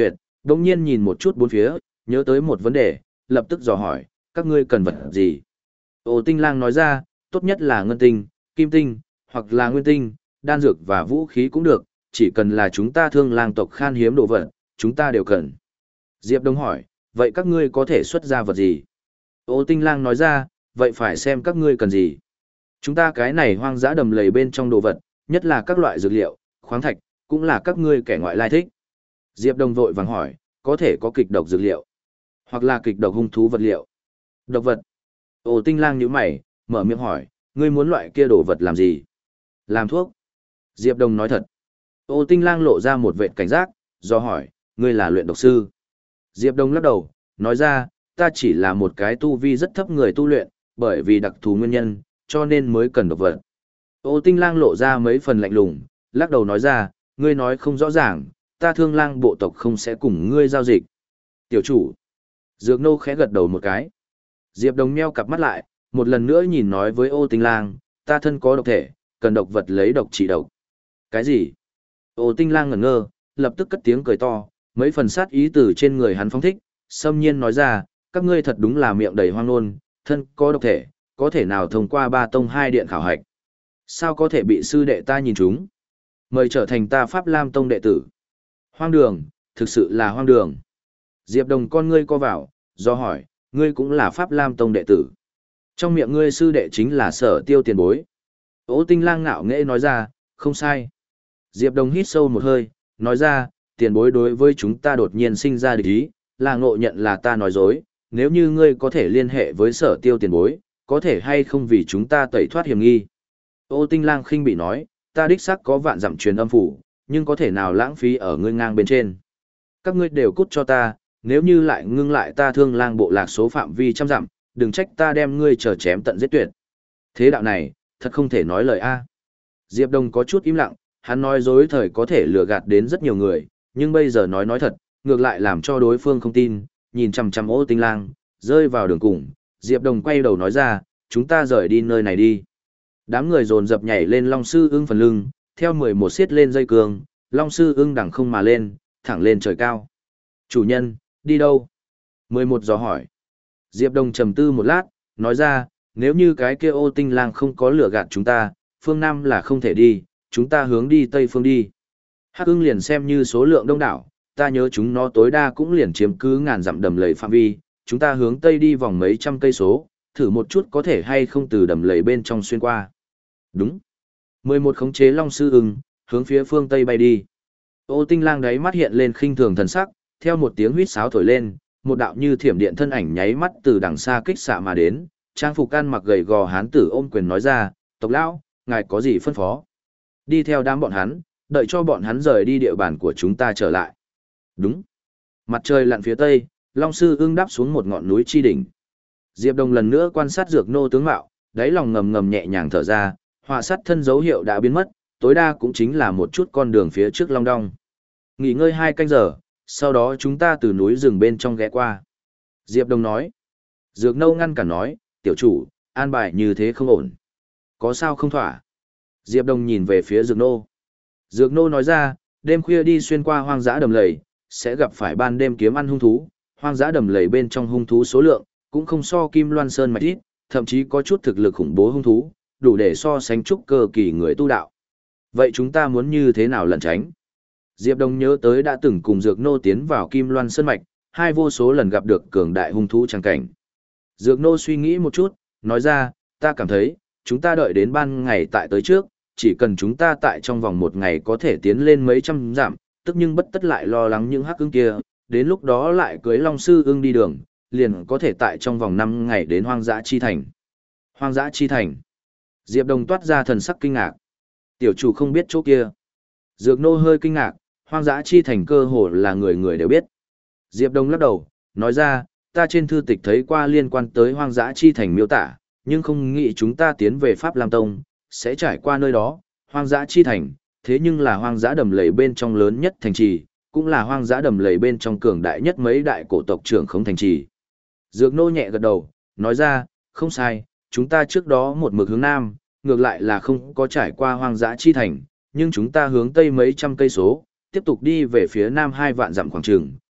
Đông nhiên nhìn một chút bốn phía, nhớ tới một vấn đề, lập tức dò hỏi, các ngươi cần vật gì? Ô Tinh Lang nói ra, tốt nhất là ngân tinh, kim tinh, hoặc là nguyên tinh, đan dược và vũ khí cũng được, chỉ cần là chúng ta thương lang tộc khan hiếm đồ vật, chúng ta đều cần. Diệp Đông hỏi, vậy các ngươi có thể xuất ra vật gì? Ô Tinh Lang nói ra, vậy phải xem các ngươi cần gì. Chúng ta cái này hoang dã đầm lầy bên trong đồ vật, nhất là các loại dược liệu, khoáng thạch, cũng là các ngươi kẻ ngoại lai thích. Diệp Đông vội vàng hỏi, có thể có kịch độc dược liệu, hoặc là kịch độc hung thú vật liệu. Độc vật. Ô Tinh Lang nhíu mày, mở miệng hỏi, ngươi muốn loại kia đồ vật làm gì? Làm thuốc. Diệp Đông nói thật. Ô Tinh Lang lộ ra một vệt cảnh giác, do hỏi, ngươi là luyện độc sư? Diệp Đông lắc đầu, nói ra, ta chỉ là một cái tu vi rất thấp người tu luyện, bởi vì đặc thù nguyên nhân, cho nên mới cần độc vật. Ô Tinh Lang lộ ra mấy phần lạnh lùng, lắc đầu nói ra, ngươi nói không rõ ràng, ta thương lang bộ tộc không sẽ cùng ngươi giao dịch. Tiểu chủ. Dược nô khẽ gật đầu một cái. Diệp Đông meo cặp mắt lại, một lần nữa nhìn nói với Ô Tinh Lang, ta thân có độc thể, cần độc vật lấy độc trị độc. Cái gì? Ô Tinh Lang ngẩn ngơ, lập tức cất tiếng cười to, mấy phần sát ý từ trên người hắn phóng thích, xâm nhiên nói ra, các ngươi thật đúng là miệng đầy hoang ngôn, thân có độc thể, có thể nào thông qua ba tông hai điện khảo hạch. Sao có thể bị sư đệ ta nhìn chúng? Mời trở thành ta Pháp Lam tông đệ tử. Hoang đường, thực sự là hoang đường. Diệp Đông con ngươi co vào, do hỏi, ngươi cũng là Pháp Lam tông đệ tử. Trong miệng ngươi sư đệ chính là Sở Tiêu tiền bối. Ô Tinh Lang ngạo nghễ nói ra, không sai. Diệp Đông hít sâu một hơi, nói ra, tiền bối đối với chúng ta đột nhiên sinh ra địch ý, là ngộ nhận là ta nói dối, nếu như ngươi có thể liên hệ với Sở Tiêu tiền bối, có thể hay không vì chúng ta tẩy thoát hiểm nghi. Ô Tinh Lang khinh bị nói, ta đích xác có vạn dặm truyền âm phủ, nhưng có thể nào lãng phí ở ngươi ngang bên trên. Các ngươi đều cút cho ta, nếu như lại ngưng lại ta thương lang bộ lạc số phạm vi trăm dặm, đừng trách ta đem ngươi chờ chém tận giết tuyệt. Thế đạo này, thật không thể nói lời a. Diệp Đông có chút im lặng, hắn nói dối thời có thể lừa gạt đến rất nhiều người, nhưng bây giờ nói nói thật, ngược lại làm cho đối phương không tin, nhìn chằm chằm Ô Tinh Lang, rơi vào đường cùng, Diệp Đông quay đầu nói ra, chúng ta rời đi nơi này đi. Đám người dồn dập nhảy lên Long Sư Ưng phần lưng, theo mười một xiết lên dây cương, Long Sư Ưng đằng không mà lên, thẳng lên trời cao. Chủ nhân, đi đâu? mười một dò hỏi. Diệp Đông trầm tư một lát, nói ra, nếu như cái kia Ô Tinh Lang không có lừa gạt chúng ta, phương Nam là không thể đi, chúng ta hướng đi Tây phương đi. Hắc ưng liền xem như số lượng đông đảo, ta nhớ chúng nó tối đa cũng liền chiếm cứ ngàn dặm đầm lầy phạm vi, chúng ta hướng Tây đi vòng mấy trăm cây số, thử một chút có thể hay không từ đầm lầy bên trong xuyên qua. Đúng. mười một khống chế Long Sư Ưng, hướng phía phương Tây bay đi. Ô Tinh Lang đáy mắt hiện lên khinh thường thần sắc, theo một tiếng huýt sáo thổi lên, một đạo như thiểm điện thân ảnh nháy mắt từ đằng xa kích xạ mà đến, trang phục ăn mặc gầy gò hán tử ôm quyền nói ra, tộc lão, ngài có gì phân phó? Đi theo đám bọn hắn, đợi cho bọn hắn rời đi địa bàn của chúng ta trở lại. Đúng. Mặt trời lặn phía tây, Long Sư Ưng đáp xuống một ngọn núi chi đỉnh. Diệp Đông lần nữa quan sát dược nô tướng mạo, đáy lòng ngầm ngầm nhẹ nhàng thở ra, họa sát thân dấu hiệu đã biến mất, tối đa cũng chính là một chút con đường phía trước long đong. Nghỉ ngơi hai canh giờ, sau đó chúng ta từ núi rừng bên trong ghé qua. Diệp Đông nói. Dược nô ngăn cản nói, tiểu chủ, an bài như thế không ổn. Có sao không thỏa? Diệp Đông nhìn về phía dược nô. Dược nô nói ra, đêm khuya đi xuyên qua hoang dã đầm lầy, sẽ gặp phải ban đêm kiếm ăn hung thú, hoang dã đầm lầy bên trong hung thú số lượng, cũng không so Kim Loan Sơn mạch ít, thậm chí có chút thực lực khủng bố hung thú, đủ để so sánh trúc cơ kỳ người tu đạo. Vậy chúng ta muốn như thế nào lẩn tránh? Diệp Đông nhớ tới đã từng cùng Dược Nô tiến vào Kim Loan Sơn mạch, hai vô số lần gặp được cường đại hung thú chẳng cảnh. Dược Nô suy nghĩ một chút, nói ra, ta cảm thấy, chúng ta đợi đến ban ngày tại tới trước, chỉ cần chúng ta tại trong vòng một ngày có thể tiến lên mấy trăm dặm, tức nhưng bất tất lại lo lắng những hắc ưng kia, đến lúc đó lại cưới Long Sư Ưng đi đường, liền có thể tại trong vòng năm ngày đến Hoang Dã Chi Thành. Hoang Dã Chi Thành. Diệp Đông toát ra thần sắc kinh ngạc. Tiểu chủ không biết chỗ kia. Dược Nô hơi kinh ngạc, Hoang Dã Chi Thành cơ hồ là người người đều biết. Diệp Đông lắc đầu, nói ra, ta trên thư tịch thấy qua liên quan tới Hoang Dã Chi Thành miêu tả, nhưng không nghĩ chúng ta tiến về Pháp Lam Tông, sẽ trải qua nơi đó, Hoang Dã Chi Thành, thế nhưng là hoang dã đầm lầy bên trong lớn nhất thành trì, cũng là hoang dã đầm lầy bên trong cường đại nhất mấy đại cổ tộc trưởng không thành trì. Dược Nô nhẹ gật đầu, nói ra, không sai, chúng ta trước đó một mực hướng nam, ngược lại là không có trải qua hoang dã chi thành, nhưng chúng ta hướng tây mấy trăm cây số, tiếp tục đi về phía nam hai vạn dặm khoảng trường,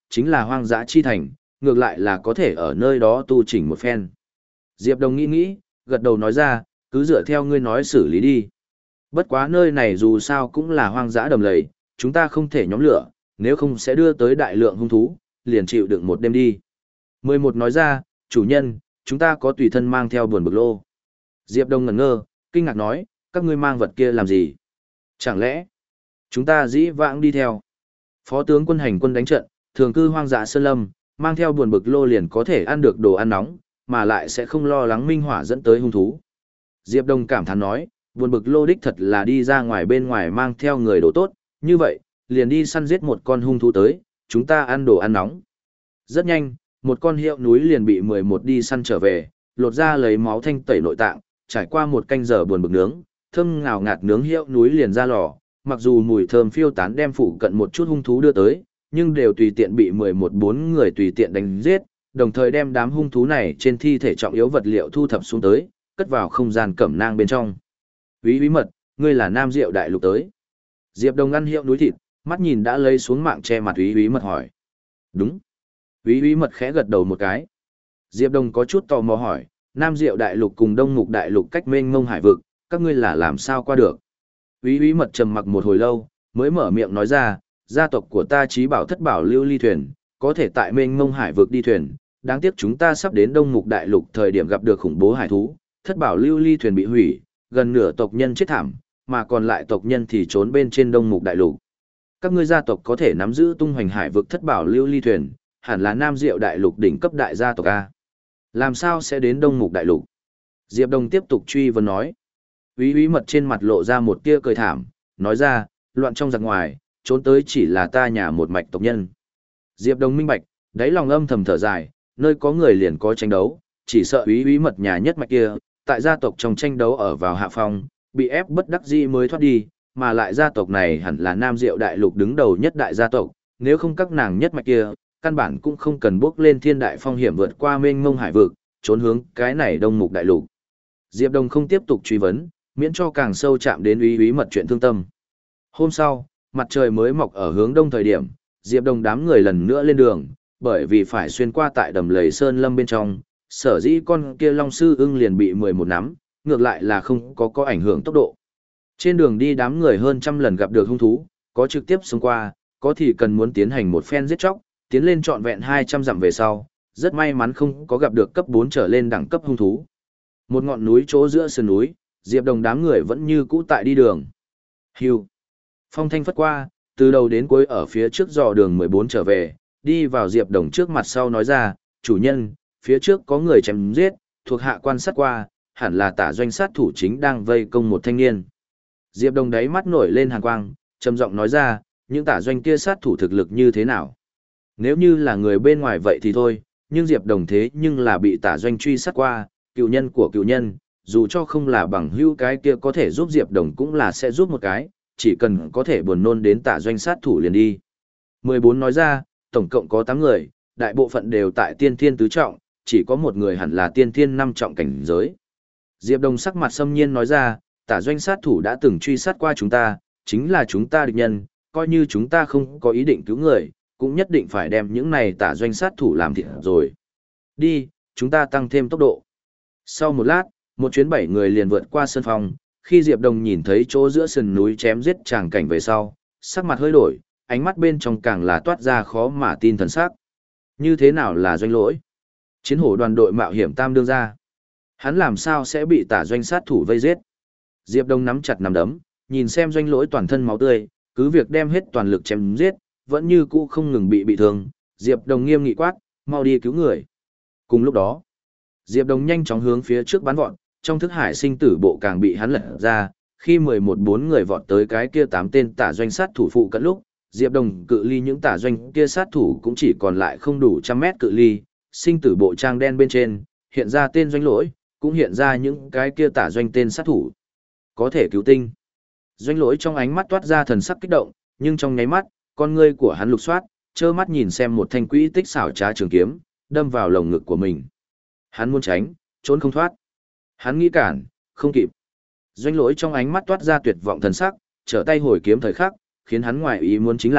chính là hoang dã chi thành, ngược lại là có thể ở nơi đó tu chỉnh một phen. Diệp Đồng nghĩ nghĩ, gật đầu nói ra, cứ dựa theo ngươi nói xử lý đi. Bất quá nơi này dù sao cũng là hoang dã đầm lầy, chúng ta không thể nhóm lửa, nếu không sẽ đưa tới đại lượng hung thú, liền chịu đựng một đêm đi. Mười một nói ra, chủ nhân, chúng ta có tùy thân mang theo buồn bực lô. Diệp Đông ngẩn ngơ, kinh ngạc nói, các ngươi mang vật kia làm gì? Chẳng lẽ, chúng ta dĩ vãng đi theo? Phó tướng quân hành quân đánh trận, thường cư hoang dã sơn lâm, mang theo buồn bực lô liền có thể ăn được đồ ăn nóng, mà lại sẽ không lo lắng minh hỏa dẫn tới hung thú. Diệp Đông cảm thán nói, buồn bực lô đích thật là đi ra ngoài bên ngoài mang theo người đồ tốt, như vậy, liền đi săn giết một con hung thú tới, chúng ta ăn đồ ăn nóng. Rất nhanh, một con hiệu núi liền bị mười một đi săn trở về, lột ra lấy máu thanh tẩy nội tạng, trải qua một canh giờ buồn bực nướng, thơm ngào ngạt nướng hiệu núi liền ra lò, mặc dù mùi thơm phiêu tán đem phụ cận một chút hung thú đưa tới, nhưng đều tùy tiện bị mười một bốn người tùy tiện đánh giết, đồng thời đem đám hung thú này trên thi thể trọng yếu vật liệu thu thập xuống tới, cất vào không gian cẩm nang bên trong. Úy bí mật, ngươi là Nam Diệu Đại Lục tới. Diệp Đồng ăn hiệu núi thịt, mắt nhìn đã lấy xuống mạng che mặt úy úy mật hỏi. Đúng. Úy úy mật khẽ gật đầu một cái. Diệp Đồng có chút tò mò hỏi, Nam Diệu Đại Lục cùng Đông Mục Đại Lục cách mênh mông hải vực, các ngươi là làm sao qua được? Úy úy mật trầm mặc một hồi lâu, mới mở miệng nói ra, gia tộc của ta trí bảo thất bảo lưu ly thuyền, có thể tại mênh mông hải vực đi thuyền, đáng tiếc chúng ta sắp đến Đông Mục Đại Lục thời điểm gặp được khủng bố hải thú, thất bảo lưu ly thuyền bị hủy, gần nửa tộc nhân chết thảm, mà còn lại tộc nhân thì trốn bên trên Đông Mục Đại Lục. Các ngươi gia tộc có thể nắm giữ tung hoành hải vực thất bảo lưu ly thuyền, hẳn là Nam Diệu Đại Lục đỉnh cấp đại gia tộc A. Làm sao sẽ đến Đông Mục Đại Lục? Diệp Đồng tiếp tục truy vấn nói. Úy úy mật trên mặt lộ ra một tia cười thảm, nói ra, loạn trong giặc ngoài, trốn tới chỉ là ta nhà một mạch tộc nhân. Diệp Đồng minh bạch, đáy lòng âm thầm thở dài, nơi có người liền có tranh đấu, chỉ sợ úy úy mật nhà nhất mạch kia, tại gia tộc trong tranh đấu ở vào hạ phong, bị ép bất đắc dĩ mới thoát đi, mà lại gia tộc này hẳn là Nam Diệu Đại Lục đứng đầu nhất đại gia tộc, nếu không các nàng nhất mạch kia, căn bản cũng không cần bước lên thiên đại phong hiểm vượt qua mênh mông hải vực, trốn hướng cái này Đông Mục Đại Lục. Diệp Đồng không tiếp tục truy vấn, miễn cho càng sâu chạm đến úy úy mật chuyện thương tâm. Hôm sau, mặt trời mới mọc ở hướng đông thời điểm, Diệp Đồng đám người lần nữa lên đường, bởi vì phải xuyên qua tại đầm lầy sơn lâm bên trong, sở dĩ con kia long sư ưng liền bị mười một nắm, ngược lại là không có có ảnh hưởng tốc độ. Trên đường đi đám người hơn trăm lần gặp được hung thú, có trực tiếp xông qua, có thì cần muốn tiến hành một phen giết chóc, tiến lên trọn vẹn hai trăm dặm về sau, rất may mắn không có gặp được cấp bốn trở lên đẳng cấp hung thú. Một ngọn núi chỗ giữa sườn núi, Diệp Đồng đám người vẫn như cũ tại đi đường. Hưu. Phong thanh phất qua, từ đầu đến cuối ở phía trước dò đường mười bốn trở về, đi vào Diệp Đồng trước mặt sau nói ra, chủ nhân, phía trước có người chém giết, thuộc hạ quan sát qua, hẳn là tả doanh sát thủ chính đang vây công một thanh niên. Diệp Đồng đáy mắt nổi lên hàn quang, trầm giọng nói ra, những tả doanh kia sát thủ thực lực như thế nào? Nếu như là người bên ngoài vậy thì thôi, nhưng Diệp Đồng thế nhưng là bị tả doanh truy sát qua, cựu nhân của cựu nhân, dù cho không là bằng hữu cái kia có thể giúp Diệp Đồng cũng là sẽ giúp một cái, chỉ cần có thể buồn nôn đến tả doanh sát thủ liền đi. mười bốn nói ra, tổng cộng có tám người, đại bộ phận đều tại tiên thiên tứ trọng, chỉ có một người hẳn là tiên thiên năm trọng cảnh giới. Diệp Đồng sắc mặt xâm nhiên nói ra, tả doanh sát thủ đã từng truy sát qua chúng ta, chính là chúng ta địch nhân, coi như chúng ta không có ý định cứu người, cũng nhất định phải đem những này tả doanh sát thủ làm thịt rồi. Đi, chúng ta tăng thêm tốc độ. Sau một lát, một chuyến bảy người liền vượt qua sân phòng, khi Diệp Đồng nhìn thấy chỗ giữa sườn núi chém giết tràng cảnh về sau, sắc mặt hơi đổi, ánh mắt bên trong càng là toát ra khó mà tin thần sắc. Như thế nào là doanh lỗi? Chiến hổ đoàn đội mạo hiểm tam đương ra. Hắn làm sao sẽ bị tả doanh sát thủ vây giết? Diệp Đông nắm chặt nắm đấm, nhìn xem doanh lỗi toàn thân máu tươi, cứ việc đem hết toàn lực chém giết, vẫn như cũ không ngừng bị bị thương. Diệp Đông nghiêm nghị quát, mau đi cứu người. Cùng lúc đó, Diệp Đông nhanh chóng hướng phía trước bắn vọt, trong thức hải sinh tử bộ càng bị hắn lật ra, khi mười một bốn người vọt tới cái kia tám tên tả doanh sát thủ phụ cận lúc, Diệp Đông cự ly những tả doanh kia sát thủ cũng chỉ còn lại không đủ trăm mét cự ly, sinh tử bộ trang đen bên trên, hiện ra tên doanh lỗi, cũng hiện ra những cái kia tả doanh tên sát thủ. Có thể cứu tinh. Doanh lỗi trong ánh mắt toát ra thần sắc kích động, nhưng trong nháy mắt, con ngươi của hắn lục soát, trơ mắt nhìn xem một thanh quỹ tích xảo trá trường kiếm, đâm vào lồng ngực của mình. Hắn muốn tránh, trốn không thoát. Hắn nghĩ cản, không kịp. Doanh lỗi trong ánh mắt toát ra tuyệt vọng thần sắc, trở tay hồi kiếm thời khắc, khiến hắn ngoài ý muốn chính là,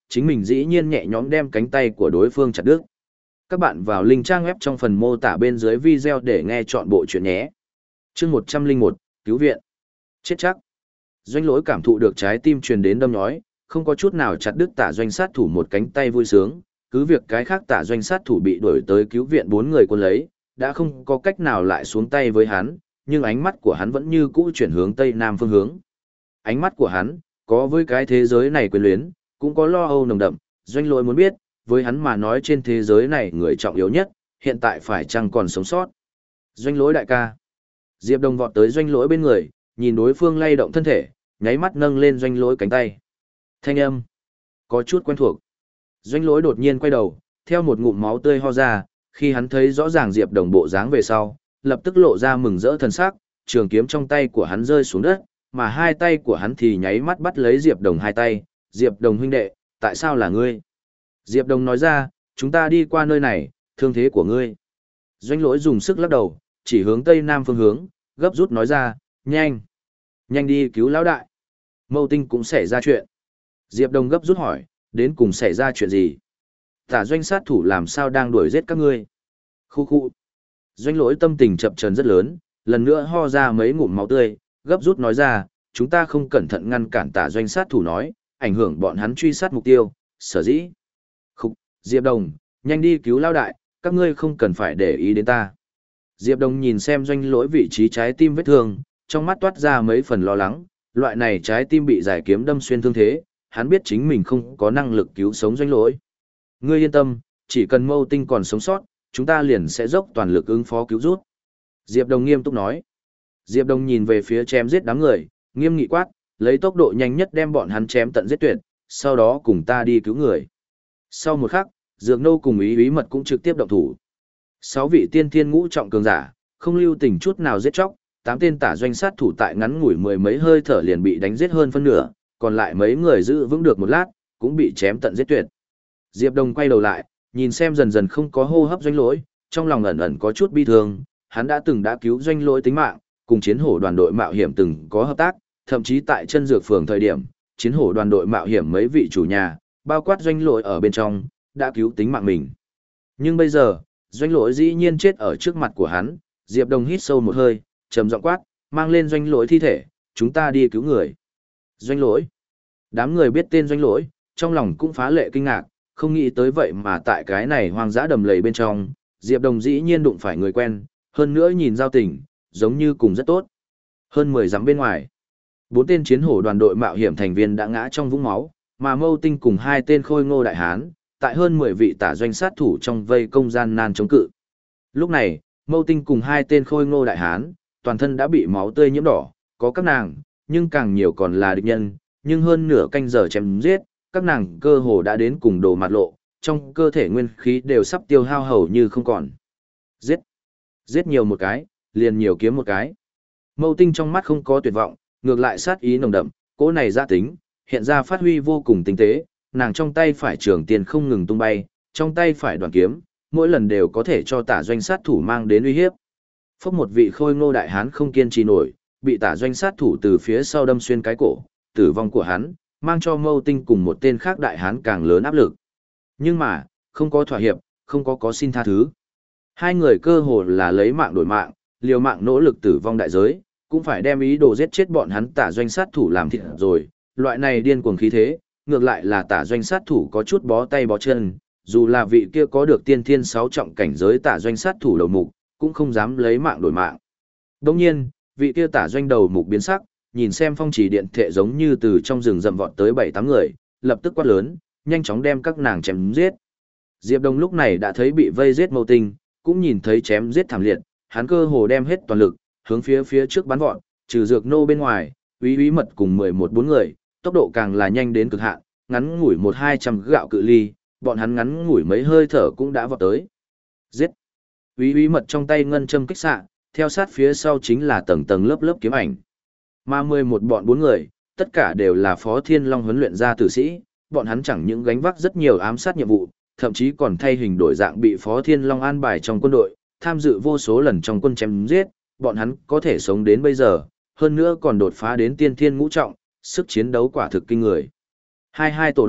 chính mình dĩ nhiên nhẹ nhõm đem cánh tay của đối phương chặt đứt. Các bạn vào link trang web trong phần mô tả bên dưới video để nghe chọn bộ chuyện nhé. Chương một trăm lẻ một, cứu viện. Chết chắc. Doanh Lỗi cảm thụ được trái tim truyền đến đâm nhói, không có chút nào chặt đứt Tả Doanh sát thủ một cánh tay vui sướng, cứ việc cái khác Tả Doanh sát thủ bị đuổi tới cứu viện bốn người quân lấy, đã không có cách nào lại xuống tay với hắn, nhưng ánh mắt của hắn vẫn như cũ chuyển hướng tây nam phương hướng. Ánh mắt của hắn, có với cái thế giới này quyền luyến, cũng có lo âu nồng đậm. Doanh Lỗi muốn biết, với hắn mà nói trên thế giới này người trọng yếu nhất, hiện tại phải chăng còn sống sót. Doanh Lỗi đại ca. Diệp Đồng vọt tới Doanh Lỗi bên người, nhìn đối phương lay động thân thể, nháy mắt nâng lên Doanh Lỗi cánh tay. Thanh âm có chút quen thuộc. Doanh Lỗi đột nhiên quay đầu, theo một ngụm máu tươi ho ra, khi hắn thấy rõ ràng Diệp Đồng bộ dáng về sau, lập tức lộ ra mừng rỡ thần sắc, trường kiếm trong tay của hắn rơi xuống đất, mà hai tay của hắn thì nháy mắt bắt lấy Diệp Đồng hai tay. Diệp Đồng huynh đệ, tại sao là ngươi? Diệp Đồng nói ra, chúng ta đi qua nơi này, thương thế của ngươi. Doanh Lỗi dùng sức lắc đầu, chỉ hướng tây nam phương hướng, gấp rút nói ra, nhanh, nhanh đi cứu lão đại. Mâu Tinh cũng xảy ra chuyện. Diệp Đồng gấp rút hỏi, đến cùng xảy ra chuyện gì? Tả Doanh sát thủ làm sao đang đuổi giết các ngươi? Khu khu. Doanh Lỗi tâm tình chập chờn rất lớn, lần nữa ho ra mấy ngụm máu tươi, gấp rút nói ra, chúng ta không cẩn thận ngăn cản Tả Doanh sát thủ nói, ảnh hưởng bọn hắn truy sát mục tiêu, sở dĩ. Khúc, Diệp Đồng, nhanh đi cứu lão đại, các ngươi không cần phải để ý đến ta. Diệp Đồng nhìn xem Doanh Lỗi vị trí trái tim vết thương, trong mắt toát ra mấy phần lo lắng, loại này trái tim bị giải kiếm đâm xuyên thương thế, hắn biết chính mình không có năng lực cứu sống Doanh Lỗi. Ngươi yên tâm, chỉ cần Mâu Tinh còn sống sót, chúng ta liền sẽ dốc toàn lực ứng phó cứu rút. Diệp Đồng nghiêm túc nói. Diệp Đồng nhìn về phía chém giết đám người, nghiêm nghị quát, lấy tốc độ nhanh nhất đem bọn hắn chém tận giết tuyệt, sau đó cùng ta đi cứu người. Sau một khắc, Dược Nô cùng Ý Ý Mật cũng trực tiếp động thủ. Sáu vị tiên thiên ngũ trọng cường giả, không lưu tình chút nào giết chóc, tám tên Tả Doanh sát thủ tại ngắn ngủi mười mấy hơi thở liền bị đánh giết hơn phân nửa, còn lại mấy người giữ vững được một lát, cũng bị chém tận giết tuyệt. Diệp Đồng quay đầu lại, nhìn xem dần dần không có hô hấp Doanh Lỗi, trong lòng ẩn ẩn có chút bi thương, hắn đã từng đã cứu Doanh Lỗi tính mạng, cùng chiến hổ đoàn đội mạo hiểm từng có hợp tác, thậm chí tại chân dược phường thời điểm, chiến hổ đoàn đội mạo hiểm mấy vị chủ nhà, bao quát Doanh Lỗi ở bên trong, đã cứu tính mạng mình. Nhưng bây giờ, Doanh Lỗi dĩ nhiên chết ở trước mặt của hắn, Diệp Đồng hít sâu một hơi, trầm giọng quát, mang lên Doanh Lỗi thi thể, chúng ta đi cứu người. Doanh Lỗi. Đám người biết tên Doanh Lỗi, trong lòng cũng phá lệ kinh ngạc, không nghĩ tới vậy mà tại cái này hoang dã đầm lầy bên trong, Diệp Đồng dĩ nhiên đụng phải người quen, hơn nữa nhìn giao tình, giống như cùng rất tốt. Hơn mười dặm bên ngoài, bốn tên chiến hổ đoàn đội mạo hiểm thành viên đã ngã trong vũng máu, mà Mâu Tinh cùng hai tên khôi ngô đại hán, tại hơn mười vị Tả Doanh sát thủ trong vây công gian nan chống cự. Lúc này, Mâu Tinh cùng hai tên khôi ngô đại hán, toàn thân đã bị máu tươi nhiễm đỏ, có các nàng, nhưng càng nhiều còn là địch nhân, nhưng hơn nửa canh giờ chém giết, các nàng cơ hồ đã đến cùng đồ mặt lộ, trong cơ thể nguyên khí đều sắp tiêu hao hầu như không còn. Giết! Giết nhiều một cái, liền nhiều kiếm một cái. Mâu Tinh trong mắt không có tuyệt vọng, ngược lại sát ý nồng đậm, cỗ này gia tính, hiện ra phát huy vô cùng tinh tế, nàng trong tay phải trường tiền không ngừng tung bay, trong tay phải đoàn kiếm, mỗi lần đều có thể cho Tả Doanh sát thủ mang đến uy hiếp. Phốc một vị khôi ngô đại hán không kiên trì nổi, bị Tả Doanh sát thủ từ phía sau đâm xuyên cái cổ, tử vong của hắn, mang cho Mâu Tinh cùng một tên khác đại hán càng lớn áp lực. Nhưng mà, không có thỏa hiệp, không có có xin tha thứ. Hai người cơ hồ là lấy mạng đổi mạng, liều mạng nỗ lực tử vong đại giới, cũng phải đem ý đồ giết chết bọn hắn Tả Doanh sát thủ làm thịt rồi, loại này điên cuồng khí thế, ngược lại là Tả Doanh sát thủ có chút bó tay bó chân, dù là vị kia có được tiên thiên sáu trọng cảnh giới Tả Doanh sát thủ đầu mục, cũng không dám lấy mạng đổi mạng. Đồng nhiên, vị kia Tả Doanh đầu mục biến sắc, nhìn xem phong chỉ điện thệ giống như từ trong rừng rậm vọt tới bảy tám người, lập tức quát lớn, nhanh chóng đem các nàng chém giết. Diệp Đông lúc này đã thấy bị vây giết Mâu Tinh, cũng nhìn thấy chém giết thảm liệt, hắn cơ hồ đem hết toàn lực, hướng phía phía trước bắn vọt, trừ Dược Nô bên ngoài, Úy Úy Mật cùng mười một bốn người, tốc độ càng là nhanh đến cực hạn, ngắn ngủi một hai trăm gạo cự ly, bọn hắn ngắn ngủi mấy hơi thở cũng đã vọt tới. Giết! Úy Úy Mật trong tay ngân châm kích xạ, theo sát phía sau chính là tầng tầng lớp lớp kiếm ảnh. Mà mười một bọn bốn người, tất cả đều là Phó Thiên Long huấn luyện ra tử sĩ, bọn hắn chẳng những gánh vác rất nhiều ám sát nhiệm vụ, thậm chí còn thay hình đổi dạng bị Phó Thiên Long an bài trong quân đội, tham dự vô số lần trong quân chém giết, bọn hắn có thể sống đến bây giờ, hơn nữa còn đột phá đến tiên thiên ngũ trọng, sức chiến đấu quả thực kinh người. Hai hai tổ đội,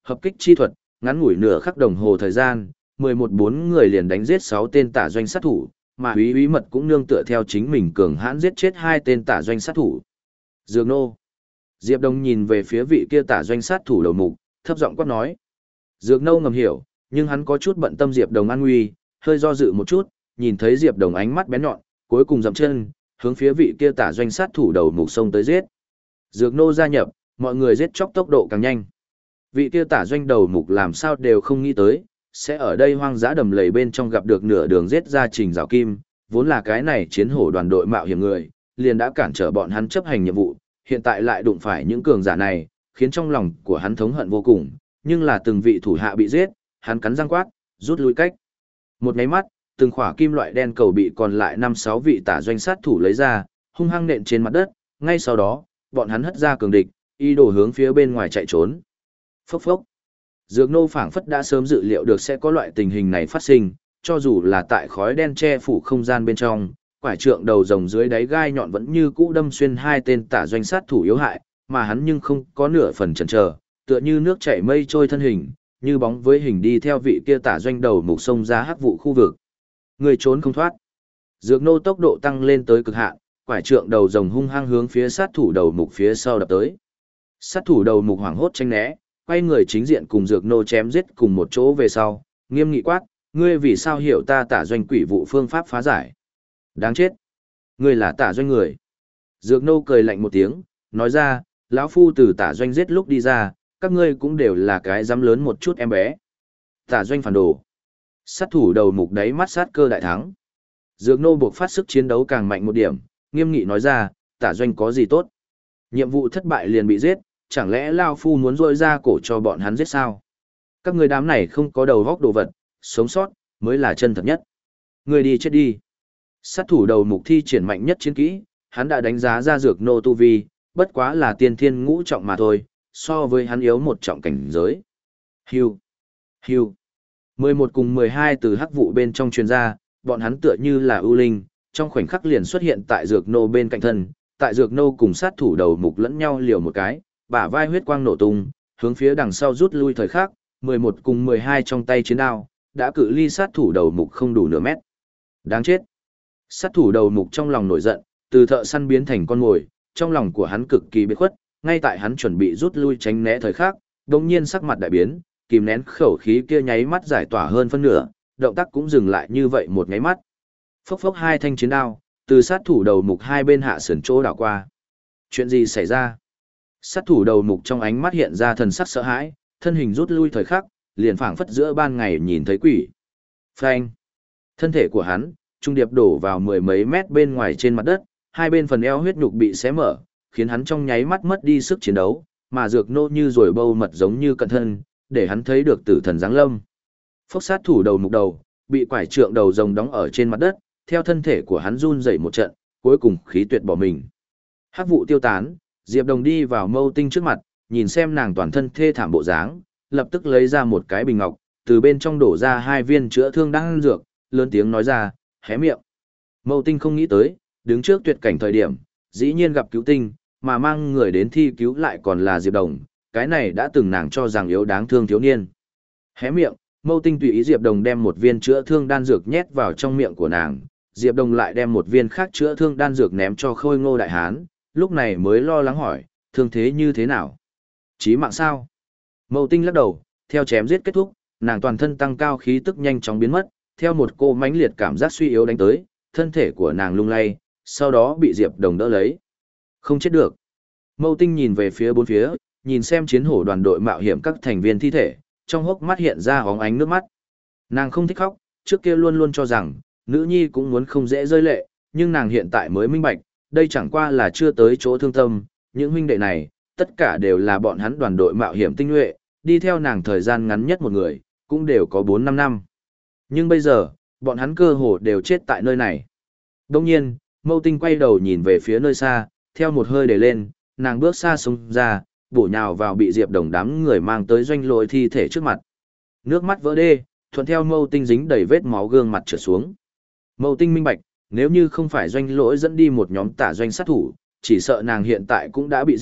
hợp kích chi thuật, ngắn ngủi nửa khắc đồng hồ thời gian, mười một bốn người liền đánh giết sáu tên tả doanh sát thủ, mà Úy Úy Mật cũng nương tựa theo chính mình cường hãn giết chết hai tên tả doanh sát thủ. Dược nô. Diệp Đồng nhìn về phía vị kia tả doanh sát thủ đầu mục, thấp giọng quát nói. Dược nô ngầm hiểu, nhưng hắn có chút bận tâm Diệp Đồng an nguy, hơi do dự một chút, nhìn thấy Diệp Đồng ánh mắt bén nhọn, cuối cùng dậm chân, hướng phía vị kia tả doanh sát thủ đầu mục xông tới giết. Dược nô gia nhập, mọi người giết chóc tốc độ càng nhanh. Vị kia tả doanh đầu mục làm sao đều không nghĩ tới, sẽ ở đây hoang dã đầm lầy bên trong gặp được nửa đường giết ra Trình Giảo Kim, vốn là cái này chiến hổ đoàn đội mạo hiểm người, liền đã cản trở bọn hắn chấp hành nhiệm vụ, hiện tại lại đụng phải những cường giả này, khiến trong lòng của hắn thống hận vô cùng, nhưng là từng vị thủ hạ bị giết, hắn cắn răng quát, rút lui cách. Một cái mắt, từng khỏa kim loại đen cầu bị còn lại năm sáu vị tả doanh sát thủ lấy ra, hung hăng nện trên mặt đất, ngay sau đó, bọn hắn hất ra cường địch, y đổ hướng phía bên ngoài chạy trốn. Phốc phốc. Dược nô phảng phất đã sớm dự liệu được sẽ có loại tình hình này phát sinh, cho dù là tại khói đen che phủ không gian bên trong, quải trượng đầu rồng dưới đáy gai nhọn vẫn như cũ đâm xuyên hai tên tả doanh sát thủ yếu hại, mà hắn nhưng không có nửa phần chần chờ, tựa như nước chảy mây trôi thân hình, như bóng với hình đi theo vị kia tả doanh đầu mục sông ra hắc vụ khu vực. Người trốn không thoát. Dược nô tốc độ tăng lên tới cực hạn, quải trượng đầu rồng hung hăng hướng phía sát thủ đầu mục phía sau đập tới. Sát thủ đầu mục hoảng hốt tránh né, quay người chính diện cùng dược nô chém giết cùng một chỗ về sau, nghiêm nghị quát, ngươi vì sao hiểu ta tả doanh quỷ vụ phương pháp phá giải? Đáng chết! Ngươi là tả doanh người. Dược nô cười lạnh một tiếng, nói ra, lão phu từ tả doanh giết lúc đi ra, các ngươi cũng đều là cái dám lớn một chút em bé. Tả doanh phản đồ. Sát thủ đầu mục đáy mắt sát cơ đại thắng. Dược nô buộc phát sức chiến đấu càng mạnh một điểm, nghiêm nghị nói ra, tả doanh có gì tốt? Nhiệm vụ thất bại liền bị giết, chẳng lẽ Lao Phu muốn rôi ra cổ cho bọn hắn giết sao? Các người đám này không có đầu góc đồ vật, sống sót, mới là chân thật nhất. Người đi chết đi. Sát thủ đầu mục thi triển mạnh nhất chiến kỹ, hắn đã đánh giá ra dược nô tu vi, bất quá là tiên thiên ngũ trọng mà thôi, so với hắn yếu một trọng cảnh giới. Hưu. Hưu. mười một cùng mười hai từ hắc vụ bên trong truyền ra, bọn hắn tựa như là ưu linh, trong khoảnh khắc liền xuất hiện tại dược nô bên cạnh thân, tại dược nô cùng sát thủ đầu mục lẫn nhau liều một cái, bả vai huyết quang nổ tung, hướng phía đằng sau rút lui thời khắc, mười một cùng mười hai trong tay chiến đao, đã cự ly sát thủ đầu mục không đủ nửa mét. Đáng chết. Sát thủ đầu mục trong lòng nổi giận, từ thợ săn biến thành con mồi, trong lòng của hắn cực kỳ biệt khuất, ngay tại hắn chuẩn bị rút lui tránh né thời khắc, đột nhiên sắc mặt đại biến, kìm nén khẩu khí kia nháy mắt giải tỏa hơn phân nửa, động tác cũng dừng lại như vậy một nháy mắt. Phốc phốc hai thanh chiến đao, từ sát thủ đầu mục hai bên hạ sườn chỗ đảo qua. Chuyện gì xảy ra? Sát thủ đầu mục trong ánh mắt hiện ra thần sắc sợ hãi, thân hình rút lui thời khắc, liền phảng phất giữa ban ngày nhìn thấy quỷ. Phanh! Thân thể của hắn, trung điệp đổ vào mười mấy mét bên ngoài trên mặt đất, hai bên phần eo huyết nhục bị xé mở, khiến hắn trong nháy mắt mất đi sức chiến đấu, mà dược nô như rồi bâu mật giống như cận thân, để hắn thấy được tử thần giáng lâm. Phốc sát thủ đầu mục đầu, bị quải trượng đầu rồng đóng ở trên mặt đất, theo thân thể của hắn run rẩy một trận, cuối cùng khí tuyệt bỏ mình. Hắc vụ tiêu tán, Diệp Đồng đi vào Mâu Tinh trước mặt, nhìn xem nàng toàn thân thê thảm bộ dáng, lập tức lấy ra một cái bình ngọc, từ bên trong đổ ra hai viên chữa thương đan dược, lớn tiếng nói ra, hé miệng. Mâu Tinh không nghĩ tới, đứng trước tuyệt cảnh thời điểm, dĩ nhiên gặp cứu tinh, mà mang người đến thi cứu lại còn là Diệp Đồng, cái này đã từng nàng cho rằng yếu đáng thương thiếu niên. Hé miệng, Mâu Tinh tùy ý Diệp Đồng đem một viên chữa thương đan dược nhét vào trong miệng của nàng, Diệp Đồng lại đem một viên khác chữa thương đan dược ném cho Khôi Ngô đại hán, lúc này mới lo lắng hỏi, thương thế như thế nào? Chí mạng sao? Mâu Tinh lắc đầu, theo chém giết kết thúc, nàng toàn thân tăng cao khí tức nhanh chóng biến mất, theo một cô mãnh liệt cảm giác suy yếu đánh tới, thân thể của nàng lung lay, sau đó bị Diệp Đồng đỡ lấy. Không chết được. Mâu Tinh nhìn về phía bốn phía, nhìn xem chiến hổ đoàn đội mạo hiểm các thành viên thi thể, trong hốc mắt hiện ra óng ánh nước mắt. Nàng không thích khóc, trước kia luôn luôn cho rằng, nữ nhi cũng muốn không dễ rơi lệ, nhưng nàng hiện tại mới minh bạch, đây chẳng qua là chưa tới chỗ thương tâm, những huynh đệ này, tất cả đều là bọn hắn đoàn đội mạo hiểm tinh nhuệ, đi theo nàng thời gian ngắn nhất một người, cũng đều có bốn năm năm. Nhưng bây giờ, bọn hắn cơ hồ đều chết tại nơi này. Đông nhiên, Mâu Tinh quay đầu nhìn về phía nơi xa, theo một hơi để lên, nàng bước xa sông ra, bổ nhào vào bị Diệp Đồng đám người mang tới doanh lội thi thể trước mặt. Nước mắt vỡ đê, thuận theo Mâu Tinh dính đầy vết máu gương mặt trượt xuống. Mâu Tinh minh bạch, nếu như không phải doanh lỗi dẫn đi một nhóm tả doanh sát thủ, chỉ sợ nàng hiện tại cũng đã bị giết,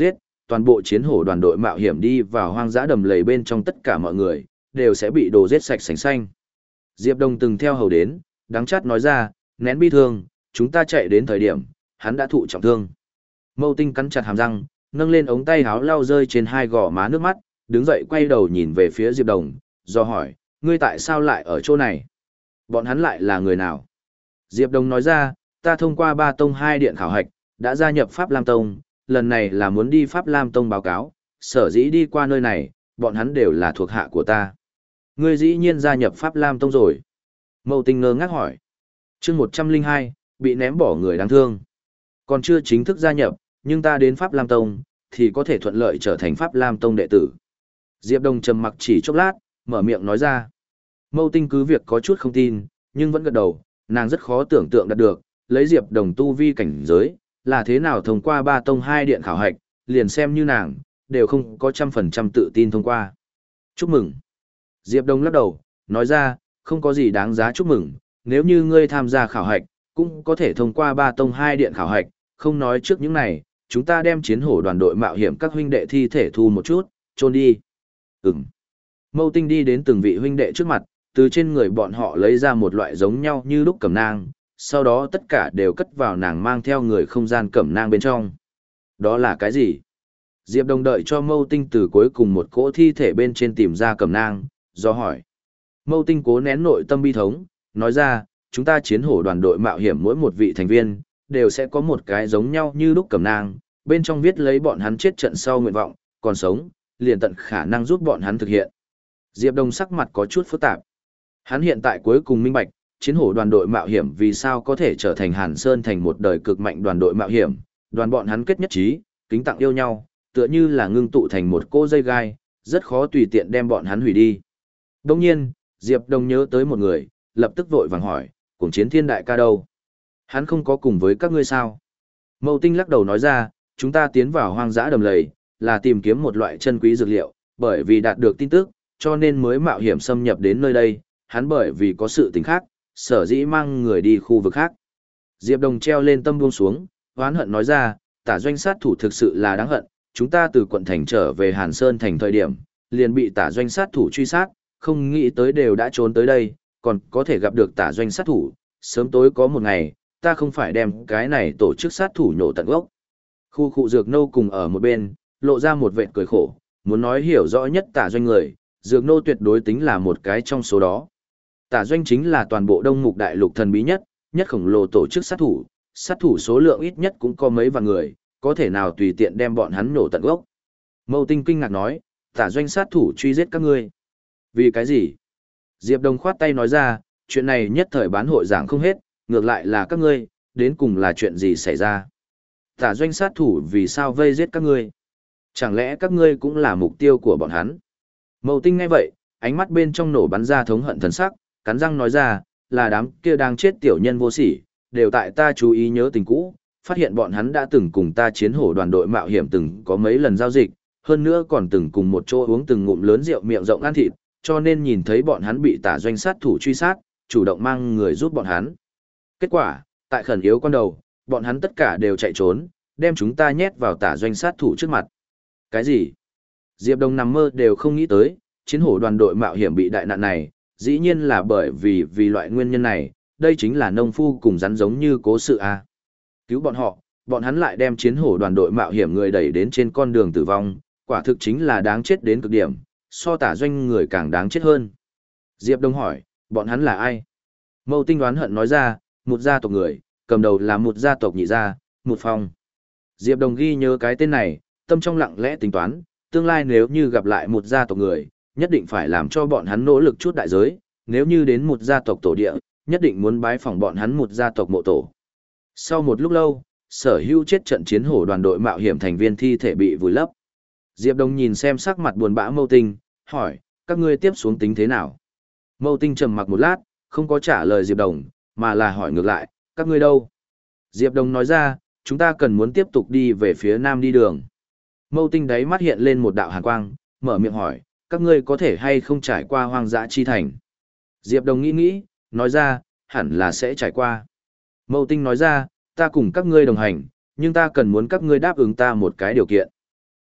toàn bộ chiến hổ đoàn đội mạo hiểm đi vào hoang dã đầm lầy bên trong tất cả mọi người, đều sẽ bị đồ giết sạch sành xanh. Diệp Đông từng theo hầu đến, đắng chát nói ra, nén bi thương, chúng ta chạy đến thời điểm, hắn đã thụ trọng thương. Mâu Tinh cắn chặt hàm răng, nâng lên ống tay áo lau rơi trên hai gò má nước mắt, đứng dậy quay đầu nhìn về phía Diệp Đồng, do hỏi, ngươi tại sao lại ở chỗ này? Bọn hắn lại là người nào? Diệp Đồng nói ra, ta thông qua ba tông hai điện khảo hạch, đã gia nhập Pháp Lam Tông, lần này là muốn đi Pháp Lam Tông báo cáo, sở dĩ đi qua nơi này, bọn hắn đều là thuộc hạ của ta. Ngươi dĩ nhiên gia nhập Pháp Lam Tông rồi. Mâu Tinh ngơ ngác hỏi. chương một trăm lẻ hai, bị ném bỏ người đáng thương. Còn chưa chính thức gia nhập, nhưng ta đến Pháp Lam Tông, thì có thể thuận lợi trở thành Pháp Lam Tông đệ tử. Diệp Đồng trầm mặc chỉ chốc lát, mở miệng nói ra. Mâu Tinh cứ việc có chút không tin, nhưng vẫn gật đầu, nàng rất khó tưởng tượng đạt được, lấy Diệp Đồng tu vi cảnh giới, là thế nào thông qua ba tông hai điện khảo hạch, liền xem như nàng, đều không có trăm phần trăm tự tin thông qua. Chúc mừng. Diệp Đồng lắc đầu, nói ra, không có gì đáng giá chúc mừng, nếu như ngươi tham gia khảo hạch, cũng có thể thông qua ba tông hai điện khảo hạch, không nói trước những này, chúng ta đem chiến hổ đoàn đội mạo hiểm các huynh đệ thi thể thu một chút, trôn đi. Ừm. Mâu Tinh đi đến từng vị huynh đệ trước mặt, từ trên người bọn họ lấy ra một loại giống nhau như lúc cẩm nang, sau đó tất cả đều cất vào nàng mang theo người không gian cẩm nang bên trong. Đó là cái gì? Diệp Đồng đợi cho Mâu Tinh từ cuối cùng một cỗ thi thể bên trên tìm ra cẩm nang, do hỏi. Mâu Tinh cố nén nội tâm bi thống, nói ra, chúng ta chiến hổ đoàn đội mạo hiểm mỗi một vị thành viên, đều sẽ có một cái giống nhau như lúc cẩm nang, bên trong viết lấy bọn hắn chết trận sau nguyện vọng, còn sống, liền tận khả năng giúp bọn hắn thực hiện. Diệp Đông sắc mặt có chút phức tạp. Hắn hiện tại cuối cùng minh bạch, chiến hổ đoàn đội mạo hiểm vì sao có thể trở thành Hàn Sơn thành một đời cực mạnh đoàn đội mạo hiểm, đoàn bọn hắn kết nhất trí, kính tặng yêu nhau, tựa như là ngưng tụ thành một cô dây gai, rất khó tùy tiện đem bọn hắn hủy đi. Đồng nhiên, Diệp Đông nhớ tới một người, lập tức vội vàng hỏi, Cuồng Chiến Thiên đại ca đâu? Hắn không có cùng với các ngươi sao? Mâu Tinh lắc đầu nói ra, chúng ta tiến vào hoang dã đầm lầy, là tìm kiếm một loại chân quý dược liệu, bởi vì đạt được tin tức, cho nên mới mạo hiểm xâm nhập đến nơi đây, hắn bởi vì có sự tình khác, sở dĩ mang người đi khu vực khác. Diệp Đồng treo lên tâm buông xuống, hoán hận nói ra, Tả Doanh sát thủ thực sự là đáng hận, chúng ta từ quận thành trở về Hàn Sơn thành thời điểm, liền bị Tả Doanh sát thủ truy sát, không nghĩ tới đều đã trốn tới đây, còn có thể gặp được Tả Doanh sát thủ, sớm tối có một ngày, ta không phải đem cái này tổ chức sát thủ nhổ tận gốc. Khu khu Dược Nô cùng ở một bên, lộ ra một vệt cười khổ, muốn nói hiểu rõ nhất Tả Doanh người, Dược Nô tuyệt đối tính là một cái trong số đó. Tả Doanh chính là toàn bộ Đông Mục Đại Lục thần bí nhất, nhất khổng lồ tổ chức sát thủ, sát thủ số lượng ít nhất cũng có mấy vạn người, có thể nào tùy tiện đem bọn hắn nổ tận gốc. Mâu Tinh kinh ngạc nói, Tả Doanh sát thủ truy giết các ngươi. Vì cái gì? Diệp Đông khoát tay nói ra, chuyện này nhất thời bán hội giảng không hết, ngược lại là các ngươi, đến cùng là chuyện gì xảy ra? Tả Doanh sát thủ vì sao vây giết các ngươi? Chẳng lẽ các ngươi cũng là mục tiêu của bọn hắn? Mâu Tinh nghe vậy, ánh mắt bên trong nổ bắn ra thống hận thần sắc, cắn răng nói ra, là đám kia đang chết tiểu nhân vô sỉ, đều tại ta chú ý nhớ tình cũ, phát hiện bọn hắn đã từng cùng ta chiến hổ đoàn đội mạo hiểm từng có mấy lần giao dịch, hơn nữa còn từng cùng một chỗ uống từng ngụm lớn rượu miệng rộng ăn thịt, cho nên nhìn thấy bọn hắn bị Tả Doanh sát thủ truy sát, chủ động mang người giúp bọn hắn. Kết quả, tại khẩn yếu con đầu, bọn hắn tất cả đều chạy trốn, đem chúng ta nhét vào Tả Doanh sát thủ trước mặt. Cái gì? Diệp Đông nằm mơ đều không nghĩ tới, chiến hổ đoàn đội mạo hiểm bị đại nạn này, dĩ nhiên là bởi vì vì loại nguyên nhân này, đây chính là nông phu cùng rắn giống như cố sự a. Cứu bọn họ, bọn hắn lại đem chiến hổ đoàn đội mạo hiểm người đẩy đến trên con đường tử vong, quả thực chính là đáng chết đến cực điểm, so Tả Doanh người càng đáng chết hơn. Diệp Đông hỏi, bọn hắn là ai? Mâu Tinh đoán hận nói ra, một gia tộc người, cầm đầu là một gia tộc nhị gia, một phong. Diệp Đông ghi nhớ cái tên này, tâm trong lặng lẽ tính toán, tương lai nếu như gặp lại một gia tộc người, nhất định phải làm cho bọn hắn nỗ lực chút đại giới, nếu như đến một gia tộc tổ địa, nhất định muốn bái phỏng bọn hắn một gia tộc mộ tổ. Sau một lúc lâu, sở hữu chết trận chiến hổ đoàn đội mạo hiểm thành viên thi thể bị vùi lấp. Diệp Đông nhìn xem sắc mặt buồn bã Mâu Tinh, hỏi, các ngươi tiếp xuống tính thế nào? Mâu Tinh trầm mặc một lát, không có trả lời Diệp Đông, mà là hỏi ngược lại, các ngươi đâu? Diệp Đông nói ra, chúng ta cần muốn tiếp tục đi về phía nam đi đường. Mâu Tinh đáy mắt hiện lên một đạo hàn quang, mở miệng hỏi, các ngươi có thể hay không trải qua hoang dã chi thành? Diệp Đông nghĩ nghĩ, nói ra, hẳn là sẽ trải qua. Mâu Tinh nói ra, ta cùng các ngươi đồng hành, nhưng ta cần muốn các ngươi đáp ứng ta một cái điều kiện.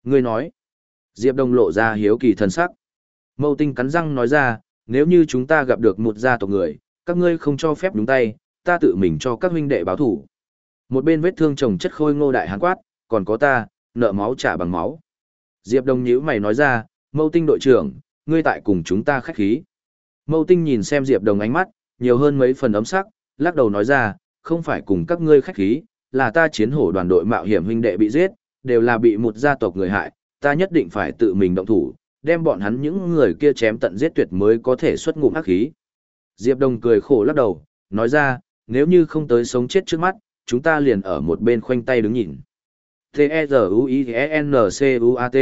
Ngươi nói. Diệp Đông lộ ra hiếu kỳ thần sắc. Mâu Tinh cắn răng nói ra, nếu như chúng ta gặp được một gia tộc người, các ngươi không cho phép đúng tay, ta tự mình cho các huynh đệ báo thủ. Một bên vết thương chồng chất khôi ngô đại hán quát, còn có ta, nợ máu trả bằng máu. Diệp Đông nhíu mày nói ra, Mâu Tinh đội trưởng, ngươi tại cùng chúng ta khách khí. Mâu Tinh nhìn xem Diệp Đông ánh mắt, nhiều hơn mấy phần ấm sắc, lắc đầu nói ra, không phải cùng các ngươi khách khí, là ta chiến hổ đoàn đội mạo hiểm huynh đệ bị giết, đều là bị một gia tộc người hại, ta nhất định phải tự mình động thủ, đem bọn hắn những người kia chém tận giết tuyệt mới có thể xuất ngụm hắc khí. Diệp Đông cười khổ lắc đầu, nói ra, nếu như không tới sống chết trước mắt, chúng ta liền ở một bên khoanh tay đứng nhìn. T-E-Z-U-I-E-N-C-U-A-T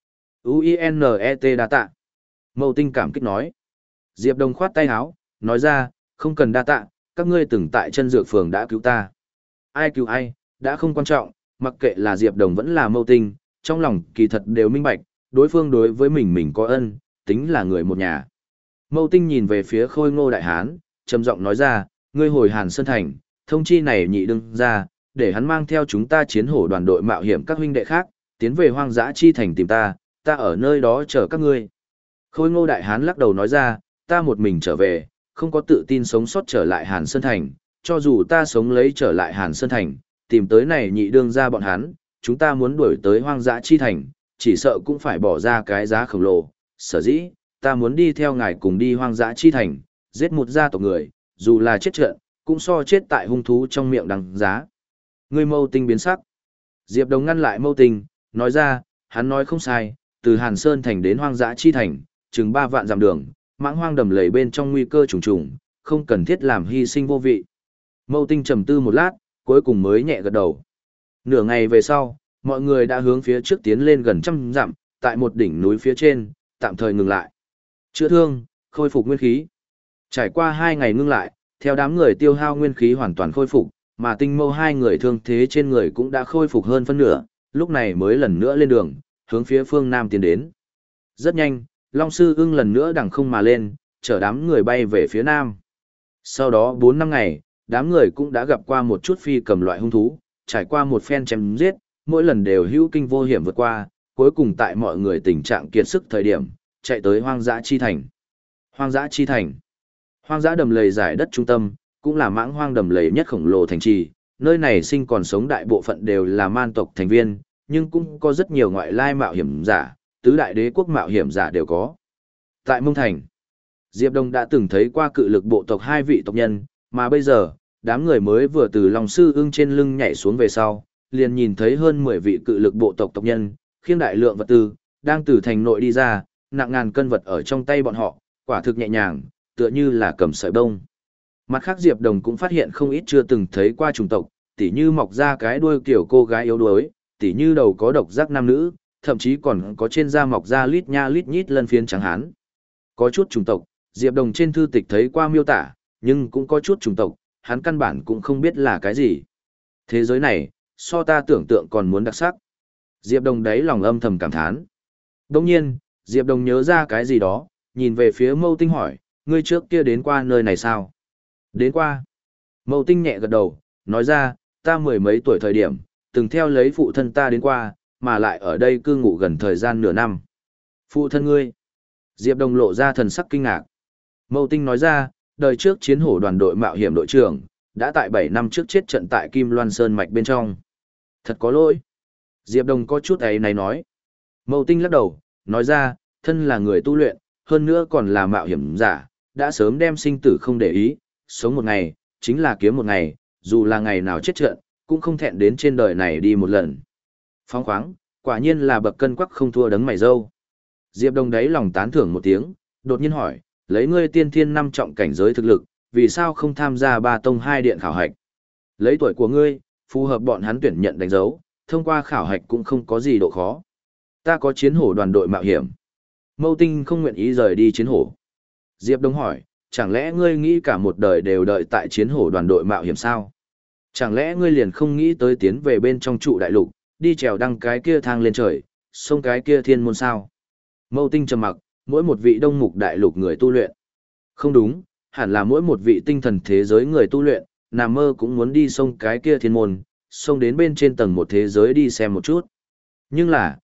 U-I-N-E-T đa tạ. Mâu Tinh cảm kích nói. Diệp Đông khoát tay áo, nói ra, không cần đa tạ, các ngươi từng tại chân dược phường đã cứu ta. Ai cứu ai, đã không quan trọng, mặc kệ là Diệp Đông vẫn là Mâu Tinh, trong lòng kỳ thật đều minh bạch, đối phương đối với mình mình có ân, tính là người một nhà. Mâu Tinh nhìn về phía khôi ngô đại hán, trầm giọng nói ra, ngươi hồi Hàn Sơn Thành, thông chi này nhị đương ra, để hắn mang theo chúng ta chiến hổ đoàn đội mạo hiểm các huynh đệ khác, tiến về hoang dã chi thành tìm ta, ta ở nơi đó chờ các ngươi. Khôi ngô đại hán lắc đầu nói ra, ta một mình trở về, không có tự tin sống sót trở lại Hàn Sơn Thành, cho dù ta sống lấy trở lại Hàn Sơn Thành, tìm tới này nhị đương ra bọn hắn, chúng ta muốn đuổi tới hoang dã chi thành, chỉ sợ cũng phải bỏ ra cái giá khổng lồ, sở dĩ, ta muốn đi theo ngài cùng đi hoang dã chi thành, giết một gia tộc người, dù là chết trận, cũng so chết tại hung thú trong miệng đằng giá. Ngươi Mâu Tinh biến sắc. Diệp Đông ngăn lại Mâu Tinh, nói ra, hắn nói không sai, từ Hàn Sơn Thành đến hoang dã chi thành, chừng ba vạn dặm đường, mãng hoang đầm lầy bên trong nguy cơ trùng trùng, không cần thiết làm hy sinh vô vị. Mâu Tinh trầm tư một lát, cuối cùng mới nhẹ gật đầu. Nửa ngày về sau, mọi người đã hướng phía trước tiến lên gần trăm dặm, tại một đỉnh núi phía trên, tạm thời ngừng lại. Chữa thương, khôi phục nguyên khí. Trải qua hai ngày ngưng lại, theo đám người tiêu hao nguyên khí hoàn toàn khôi phục, mà Tinh Mâu hai người thương thế trên người cũng đã khôi phục hơn phân nửa, lúc này mới lần nữa lên đường, hướng phía phương Nam tiến đến. Rất nhanh, Long Sư Ưng lần nữa đằng không mà lên, chở đám người bay về phía Nam. Sau đó bốn năm ngày, đám người cũng đã gặp qua một chút phi cầm loại hung thú, trải qua một phen chém giết, mỗi lần đều hữu kinh vô hiểm vượt qua, cuối cùng tại mọi người tình trạng kiệt sức thời điểm, chạy tới hoang dã chi thành. Hoang dã chi thành. Hoang dã đầm lầy giải đất trung tâm, cũng là mãng hoang đầm lầy nhất khổng lồ thành trì, nơi này sinh còn sống đại bộ phận đều là man tộc thành viên, nhưng cũng có rất nhiều ngoại lai mạo hiểm giả, tứ đại đế quốc mạo hiểm giả đều có. Tại Mông Thành, Diệp Đông đã từng thấy qua cự lực bộ tộc hai vị tộc nhân, mà bây giờ, đám người mới vừa từ Long Sư Ưng trên lưng nhảy xuống về sau, liền nhìn thấy hơn mười vị cự lực bộ tộc tộc nhân, khiêng đại lượng vật tư, đang từ thành nội đi ra, nặng ngàn cân vật ở trong tay bọn họ, quả thực nhẹ nhàng, tựa như là cầm sợi bông. Mặt khác Diệp Đồng cũng phát hiện không ít chưa từng thấy qua chủng tộc, tỉ như mọc ra cái đuôi kiểu cô gái yếu đuối, tỉ như đầu có độc giác nam nữ, thậm chí còn có trên da mọc ra lít nha lít nhít lân phiến trắng hán. Có chút chủng tộc, Diệp Đồng trên thư tịch thấy qua miêu tả, nhưng cũng có chút chủng tộc, hắn căn bản cũng không biết là cái gì. Thế giới này, so ta tưởng tượng còn muốn đặc sắc. Diệp Đồng đáy lòng âm thầm cảm thán. Đồng nhiên, Diệp Đồng nhớ ra cái gì đó, nhìn về phía Mâu Tinh hỏi, ngươi trước kia đến qua nơi này sao? Đến qua. Mâu Tinh nhẹ gật đầu, nói ra, ta mười mấy tuổi thời điểm, từng theo lấy phụ thân ta đến qua, mà lại ở đây cư ngụ gần thời gian nửa năm. Phụ thân ngươi. Diệp Đồng lộ ra thần sắc kinh ngạc. Mâu Tinh nói ra, đời trước chiến hổ đoàn đội mạo hiểm đội trưởng, đã tại bảy năm trước chết trận tại Kim Loan Sơn Mạch bên trong. Thật có lỗi. Diệp Đồng có chút ấy này nói. Mâu Tinh lắc đầu, nói ra, thân là người tu luyện, hơn nữa còn là mạo hiểm giả, đã sớm đem sinh tử không để ý, sống một ngày, chính là kiếm một ngày, dù là ngày nào chết trận, cũng không thẹn đến trên đời này đi một lần. Phóng khoáng, quả nhiên là bậc cân quắc không thua đấng mày râu. Diệp Đồng đáy lòng tán thưởng một tiếng, đột nhiên hỏi, lấy ngươi tiên thiên năm trọng cảnh giới thực lực, vì sao không tham gia ba tông hai điện khảo hạch? Lấy tuổi của ngươi, phù hợp bọn hắn tuyển nhận đánh dấu, thông qua khảo hạch cũng không có gì độ khó. Ta có chiến hổ đoàn đội mạo hiểm. Mâu Tinh không nguyện ý rời đi chiến hổ. Diệp Đông hỏi, chẳng lẽ ngươi nghĩ cả một đời đều đợi tại chiến hổ đoàn đội mạo hiểm sao? Chẳng lẽ ngươi liền không nghĩ tới tiến về bên trong trụ đại lục, đi trèo đăng cái kia thang lên trời, sông cái kia thiên môn sao? Mâu Tinh trầm mặc, mỗi một vị đông mục đại lục người tu luyện. Không đúng, hẳn là mỗi một vị tinh thần thế giới người tu luyện, nằm mơ cũng muốn đi sông cái kia thiên môn, sông đến bên trên tầng một thế giới đi xem một chút. Nhưng là,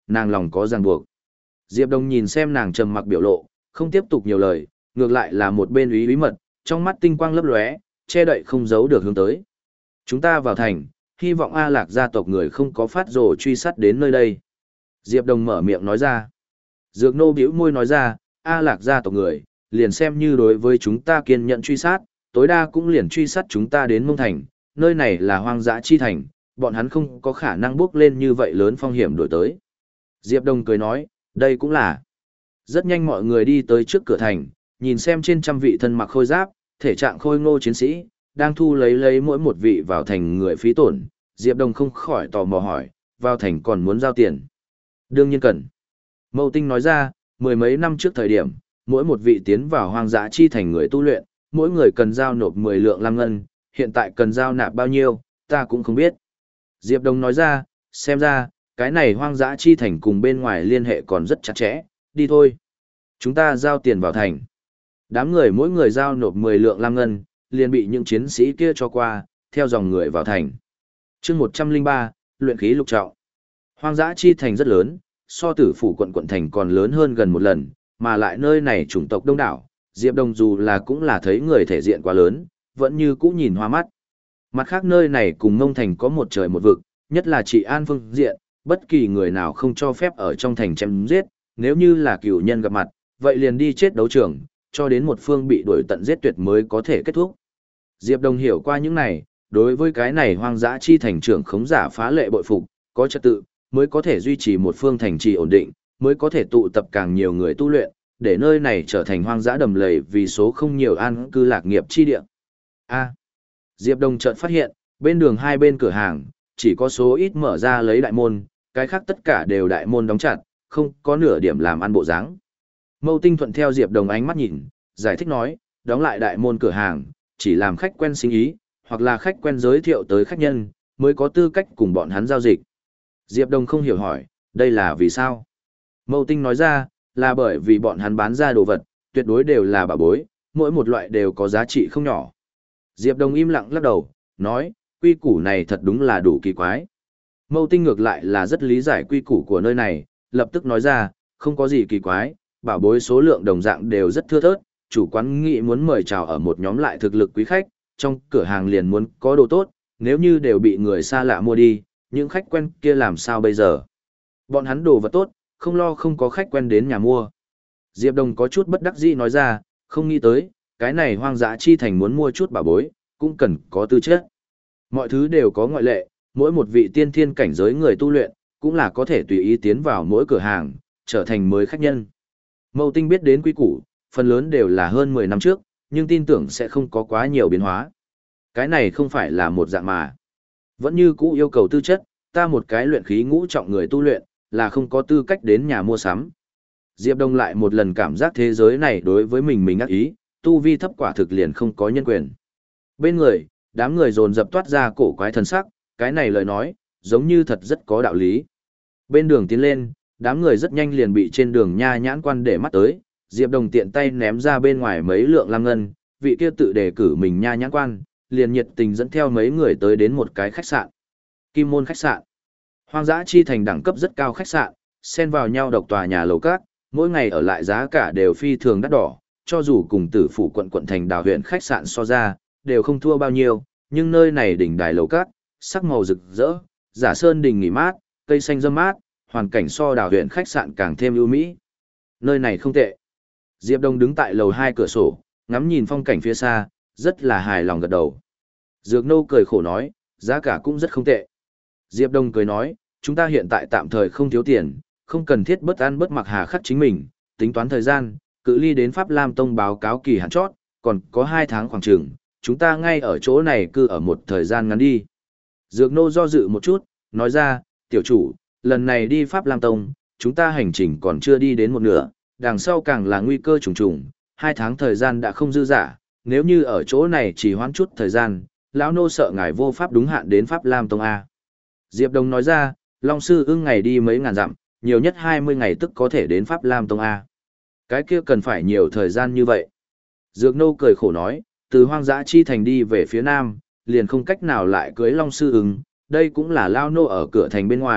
nàng lòng có ràng buộc. Diệp Đồng nhìn xem nàng trầm mặc biểu lộ, không tiếp tục nhiều lời, ngược lại là một bên úy bí mật, trong mắt tinh quang lấp lóe, che đậy không giấu được hướng tới. Chúng ta vào thành, hy vọng A Lạc gia tộc người không có phát rồ truy sát đến nơi đây. Diệp Đồng mở miệng nói ra. Dược nô bĩu môi nói ra, A Lạc gia tộc người, liền xem như đối với chúng ta kiên nhận truy sát, tối đa cũng liền truy sát chúng ta đến Mông Thành, nơi này là hoang dã chi thành, bọn hắn không có khả năng bước lên như vậy lớn phong hiểm đổi tới. Diệp Đồng cười nói, đây cũng là. Rất nhanh mọi người đi tới trước cửa thành, nhìn xem trên trăm vị thân mặc khôi giáp, thể trạng khôi ngô chiến sĩ, đang thu lấy lấy mỗi một vị vào thành người phí tổn, Diệp Đồng không khỏi tò mò hỏi, vào thành còn muốn giao tiền. Đương nhiên cần. Mâu Tinh nói ra, mười mấy năm trước thời điểm, mỗi một vị tiến vào hoang dã chi thành người tu luyện, mỗi người cần giao nộp mười lượng lam ngân, hiện tại cần giao nạp bao nhiêu, ta cũng không biết. Diệp Đồng nói ra, xem ra, cái này hoang dã chi thành cùng bên ngoài liên hệ còn rất chặt chẽ, đi thôi. Chúng ta giao tiền vào thành. Đám người mỗi người giao nộp mười lượng lam ngân, liền bị những chiến sĩ kia cho qua, theo dòng người vào thành. chương một trăm lẻ ba, luyện khí lục trọng. Hoang dã chi thành rất lớn, so tử phủ quận quận thành còn lớn hơn gần một lần, mà lại nơi này chủng tộc đông đảo, Diệp Đồng dù là cũng là thấy người thể diện quá lớn, vẫn như cũ nhìn hoa mắt. Mặt khác nơi này cùng Mông Thành có một trời một vực, nhất là trị an phương diện, bất kỳ người nào không cho phép ở trong thành chém giết, nếu như là cửu nhân gặp mặt, vậy liền đi chết đấu trường, cho đến một phương bị đuổi tận giết tuyệt mới có thể kết thúc. Diệp Đồng hiểu qua những này, đối với cái này hoang dã chi thành trưởng khống giả phá lệ bội phục, có trật tự, mới có thể duy trì một phương thành trì ổn định, mới có thể tụ tập càng nhiều người tu luyện, để nơi này trở thành hoang dã đầm lầy vì số không nhiều an cư lạc nghiệp chi địa. A. Diệp Đồng chợt phát hiện, bên đường hai bên cửa hàng, chỉ có số ít mở ra lấy đại môn, cái khác tất cả đều đại môn đóng chặt, không có nửa điểm làm ăn bộ dáng. Mâu Tinh thuận theo Diệp Đồng ánh mắt nhìn, giải thích nói, đóng lại đại môn cửa hàng, chỉ làm khách quen sinh ý, hoặc là khách quen giới thiệu tới khách nhân, mới có tư cách cùng bọn hắn giao dịch. Diệp Đồng không hiểu hỏi, đây là vì sao? Mâu Tinh nói ra, là bởi vì bọn hắn bán ra đồ vật, tuyệt đối đều là bảo bối, mỗi một loại đều có giá trị không nhỏ. Diệp Đồng im lặng lắc đầu, nói, quy củ này thật đúng là đủ kỳ quái. Mâu Tinh ngược lại là rất lý giải quy củ của nơi này, lập tức nói ra, không có gì kỳ quái, bảo bối số lượng đồng dạng đều rất thưa thớt, chủ quán nghĩ muốn mời chào ở một nhóm lại thực lực quý khách, trong cửa hàng liền muốn có đồ tốt, nếu như đều bị người xa lạ mua đi, những khách quen kia làm sao bây giờ? Bọn hắn đồ vật tốt, không lo không có khách quen đến nhà mua. Diệp Đồng có chút bất đắc dĩ nói ra, không nghĩ tới, cái này hoang dã chi thành muốn mua chút bảo bối, cũng cần có tư chất. Mọi thứ đều có ngoại lệ, mỗi một vị tiên thiên cảnh giới người tu luyện, cũng là có thể tùy ý tiến vào mỗi cửa hàng, trở thành mới khách nhân. Mâu Tinh biết đến quy củ, phần lớn đều là hơn mười năm trước, nhưng tin tưởng sẽ không có quá nhiều biến hóa. Cái này không phải là một dạng mà. Vẫn như cũ yêu cầu tư chất, ta một cái luyện khí ngũ trọng người tu luyện, là không có tư cách đến nhà mua sắm. Diệp Đông lại một lần cảm giác thế giới này đối với mình mình ác ý, tu vi thấp quả thực liền không có nhân quyền. Bên người, đám người dồn dập toát ra cổ quái thần sắc, cái này lời nói, giống như thật rất có đạo lý. Bên đường tiến lên, đám người rất nhanh liền bị trên đường nha nhãn quan để mắt tới, Diệp Đồng tiện tay ném ra bên ngoài mấy lượng lam ngân, vị kia tự đề cử mình nha nhãn quan, liền nhiệt tình dẫn theo mấy người tới đến một cái khách sạn. Kim Môn khách sạn. Hoang dã chi thành đẳng cấp rất cao khách sạn, xen vào nhau độc tòa nhà lầu các, mỗi ngày ở lại giá cả đều phi thường đắt đỏ, cho dù cùng Tử phủ quận quận thành đào huyện khách sạn so ra, đều không thua bao nhiêu, nhưng nơi này đỉnh đài lầu các, sắc màu rực rỡ, giả sơn đình nghỉ mát, cây xanh râm mát, hoàn cảnh so đào huyện khách sạn càng thêm ưu mỹ. Nơi này không tệ. Diệp Đông đứng tại lầu hai cửa sổ, ngắm nhìn phong cảnh phía xa, rất là hài lòng gật đầu. Dược Nô cười khổ nói, giá cả cũng rất không tệ. Diệp Đông cười nói, chúng ta hiện tại tạm thời không thiếu tiền, không cần thiết bất ăn bất mặc hà khắc chính mình, tính toán thời gian, cự ly đến Pháp Lam Tông báo cáo kỳ hạn chót, còn có hai tháng khoảng chừng, chúng ta ngay ở chỗ này cư ở một thời gian ngắn đi. Dược Nô do dự một chút, nói ra, tiểu chủ, lần này đi Pháp Lam Tông, chúng ta hành trình còn chưa đi đến một nửa, đằng sau càng là nguy cơ trùng trùng, hai tháng thời gian đã không dư dả, nếu như ở chỗ này chỉ hoãn chút thời gian, lão nô sợ ngài vô pháp đúng hạn đến Pháp Lam Tông A. Diệp Đông nói ra, Long Sư ưng ngày đi mấy ngàn dặm, nhiều nhất hai mươi ngày tức có thể đến Pháp Lam Tông A. Cái kia cần phải nhiều thời gian như vậy. Dược Nô cười khổ nói, từ hoang dã chi thành đi về phía nam, liền không cách nào lại cưới Long Sư ưng, đây cũng là lao nô ở cửa thành bên ngoài,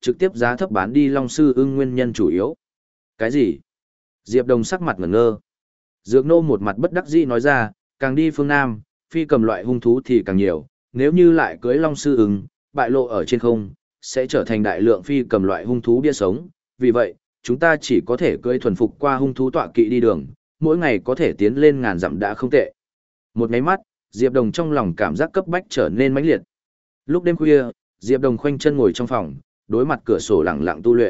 trực tiếp giá thấp bán đi Long Sư Ưng nguyên nhân chủ yếu. Cái gì? Diệp Đồng sắc mặt ngẩn ngơ. Dược nô một mặt bất đắc dĩ nói ra, càng đi phương Nam, phi cầm loại hung thú thì càng nhiều, nếu như lại cưới Long Sư Ưng, bại lộ ở trên không, sẽ trở thành đại lượng phi cầm loại hung thú bia sống, vì vậy, chúng ta chỉ có thể cưỡi thuần phục qua hung thú tọa kỵ đi đường, mỗi ngày có thể tiến lên ngàn dặm đã không tệ. Một cái mắt, Diệp Đồng trong lòng cảm giác cấp bách trở nên mãnh liệt. Lúc đêm khuya, Diệp Đồng khoanh chân ngồi trong phòng, đối mặt cửa sổ lặng lặng tu luyện.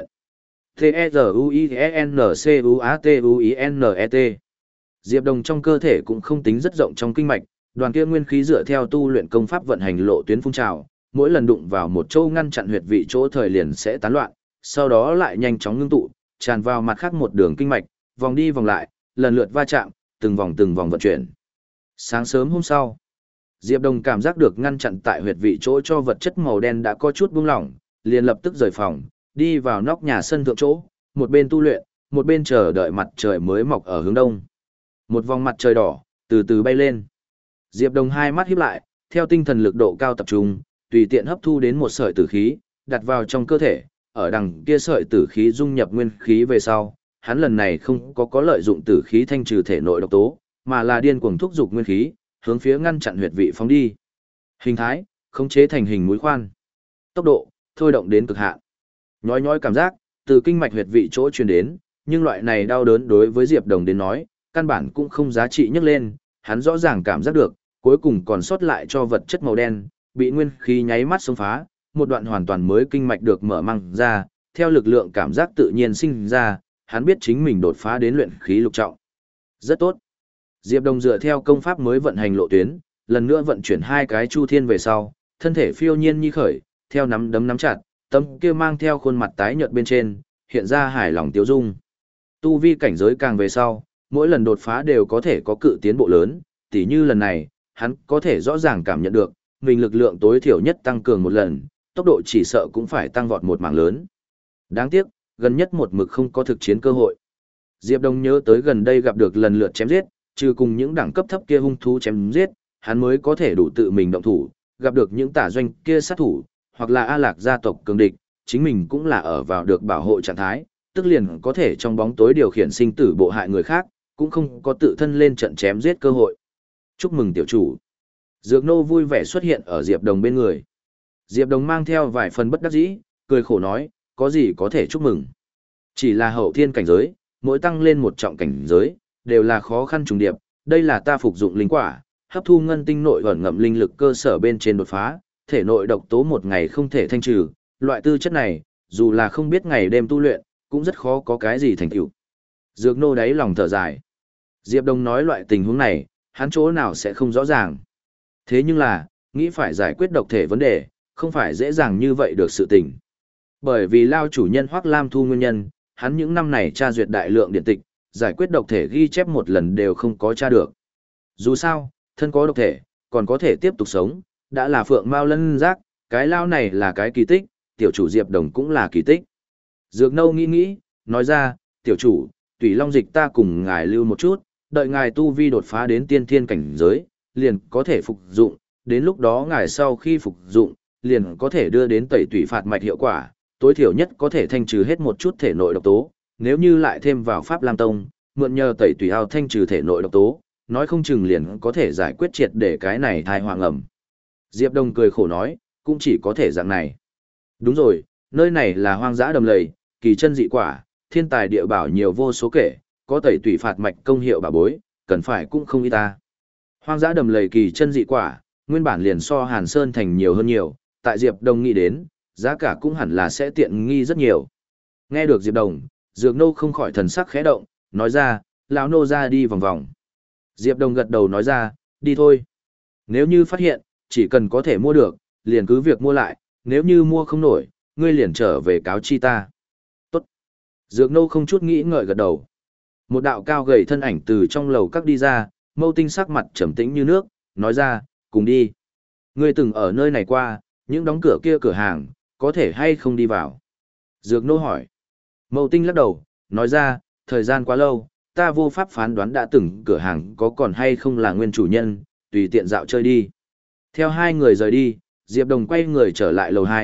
T-E-Z-U-I-E-N-C-U-A-T-U-I-N-E-T Diệp Đồng trong cơ thể cũng không tính rất rộng trong kinh mạch, đoàn kia nguyên khí dựa theo tu luyện công pháp vận hành lộ tuyến phun trào, mỗi lần đụng vào một chỗ ngăn chặn huyệt vị chỗ thời liền sẽ tán loạn, sau đó lại nhanh chóng ngưng tụ, tràn vào mặt khác một đường kinh mạch, vòng đi vòng lại, lần lượt va chạm, từng vòng từng vòng vận chuyển. Sáng sớm hôm sau, Diệp Đồng cảm giác được ngăn chặn tại huyệt vị chỗ cho vật chất màu đen đã có chút buông lỏng, liền lập tức rời phòng, đi vào nóc nhà sân thượng chỗ, một bên tu luyện, một bên chờ đợi mặt trời mới mọc ở hướng đông. Một vòng mặt trời đỏ, từ từ bay lên. Diệp Đồng hai mắt híp lại, theo tinh thần lực độ cao tập trung, tùy tiện hấp thu đến một sợi tử khí, đặt vào trong cơ thể, ở đằng kia sợi tử khí dung nhập nguyên khí về sau, hắn lần này không có có lợi dụng tử khí thanh trừ thể nội độc tố, mà là điên cuồng thúc dục nguyên khí, hướng phía ngăn chặn huyệt vị phóng đi. Hình thái, khống chế thành hình mũi khoan. Tốc độ, thôi động đến cực hạn. Nhói nhói cảm giác từ kinh mạch huyệt vị chỗ truyền đến, nhưng loại này đau đớn đối với Diệp Đồng đến nói, căn bản cũng không giá trị nhắc lên, hắn rõ ràng cảm giác được, cuối cùng còn sót lại cho vật chất màu đen, bị nguyên khí nháy mắt xông phá, một đoạn hoàn toàn mới kinh mạch được mở mang ra, theo lực lượng cảm giác tự nhiên sinh ra, hắn biết chính mình đột phá đến luyện khí lục trọng. Rất tốt. Diệp Đồng dựa theo công pháp mới vận hành lộ tuyến, lần nữa vận chuyển hai cái chu thiên về sau, thân thể phiêu nhiên như khởi, theo nắm đấm nắm chặt, tấm kia mang theo khuôn mặt tái nhợt bên trên, hiện ra hài lòng tiêu dung. Tu vi cảnh giới càng về sau, mỗi lần đột phá đều có thể có cự tiến bộ lớn, tỉ như lần này, hắn có thể rõ ràng cảm nhận được, mình lực lượng tối thiểu nhất tăng cường một lần, tốc độ chỉ sợ cũng phải tăng vọt một mảng lớn. Đáng tiếc, gần nhất một mực không có thực chiến cơ hội. Diệp Đông nhớ tới gần đây gặp được lần lượt chém giết, trừ cùng những đẳng cấp thấp kia hung thú chém giết, hắn mới có thể đủ tự mình động thủ, gặp được những tả doanh kia sát thủ, hoặc là A Lạc gia tộc cường địch, chính mình cũng là ở vào được bảo hộ trạng thái, tức liền có thể trong bóng tối điều khiển sinh tử bộ hại người khác, cũng không có tự thân lên trận chém giết cơ hội. Chúc mừng tiểu chủ. Dược nô vui vẻ xuất hiện ở Diệp Đồng bên người. Diệp Đồng mang theo vài phần bất đắc dĩ, cười khổ nói, có gì có thể chúc mừng. Chỉ là hậu thiên cảnh giới, mỗi tăng lên một trọng cảnh giới, đều là khó khăn trùng điệp, đây là ta phục dụng linh quả, hấp thu ngân tinh nội ẩn ngậm linh lực cơ sở bên trên đột phá, thể nội độc tố một ngày không thể thanh trừ, loại tư chất này, dù là không biết ngày đêm tu luyện, cũng rất khó có cái gì thành tựu. Dược nô đáy lòng thở dài. Diệp Đông nói loại tình huống này, hắn chỗ nào sẽ không rõ ràng. Thế nhưng là, nghĩ phải giải quyết độc thể vấn đề, không phải dễ dàng như vậy được sự tình. Bởi vì lao chủ nhân Hoắc Lam Thu nguyên nhân, hắn những năm này tra duyệt đại lượng điện tịch, giải quyết độc thể ghi chép một lần đều không có tra được. Dù sao, thân có độc thể, còn có thể tiếp tục sống, đã là phượng mao lân giác, cái lao này là cái kỳ tích, tiểu chủ Diệp Đồng cũng là kỳ tích. Dược nâu nghĩ nghĩ, nói ra, tiểu chủ, tùy long dịch ta cùng ngài lưu một chút, đợi ngài tu vi đột phá đến tiên thiên cảnh giới, liền có thể phục dụng, đến lúc đó ngài sau khi phục dụng, liền có thể đưa đến tẩy tủy phạt mạch hiệu quả, tối thiểu nhất có thể thanh trừ hết một chút thể nội độc tố, nếu như lại thêm vào Pháp Lam Tông, mượn nhờ tẩy tủy ao thanh trừ thể nội độc tố, nói không chừng liền có thể giải quyết triệt để cái này thai hoàng ẩm. Diệp Đông cười khổ nói, cũng chỉ có thể dạng này. Đúng rồi, nơi này là hoang dã đầm lầy, kỳ chân dị quả, thiên tài địa bảo nhiều vô số kể, có tẩy tủy phạt mạch công hiệu bà bối, cần phải cũng không ít ta. Hoang dã đầm lầy kỳ chân dị quả, nguyên bản liền so Hàn Sơn thành nhiều hơn nhiều, tại Diệp Đông nghĩ đến, giá cả cũng hẳn là sẽ tiện nghi rất nhiều. Nghe được Diệp Đông, Dược nô không khỏi thần sắc khẽ động, nói ra, lão nô ra đi vòng vòng. Diệp Đông gật đầu nói ra, đi thôi. Nếu như phát hiện, chỉ cần có thể mua được, liền cứ việc mua lại, nếu như mua không nổi, ngươi liền trở về cáo chi ta. Tốt. Dược nô không chút nghĩ ngợi gật đầu. Một đạo cao gầy thân ảnh từ trong lầu các đi ra, mâu tinh sắc mặt trầm tĩnh như nước, nói ra, cùng đi. Ngươi từng ở nơi này qua, những đóng cửa kia cửa hàng, có thể hay không đi vào? Dược nô hỏi. Mâu tinh lắc đầu, nói ra, thời gian quá lâu, ta vô pháp phán đoán đã từng cửa hàng có còn hay không là nguyên chủ nhân, tùy tiện dạo chơi đi. Theo hai người rời đi, Diệp Đồng quay người trở lại lầu hai,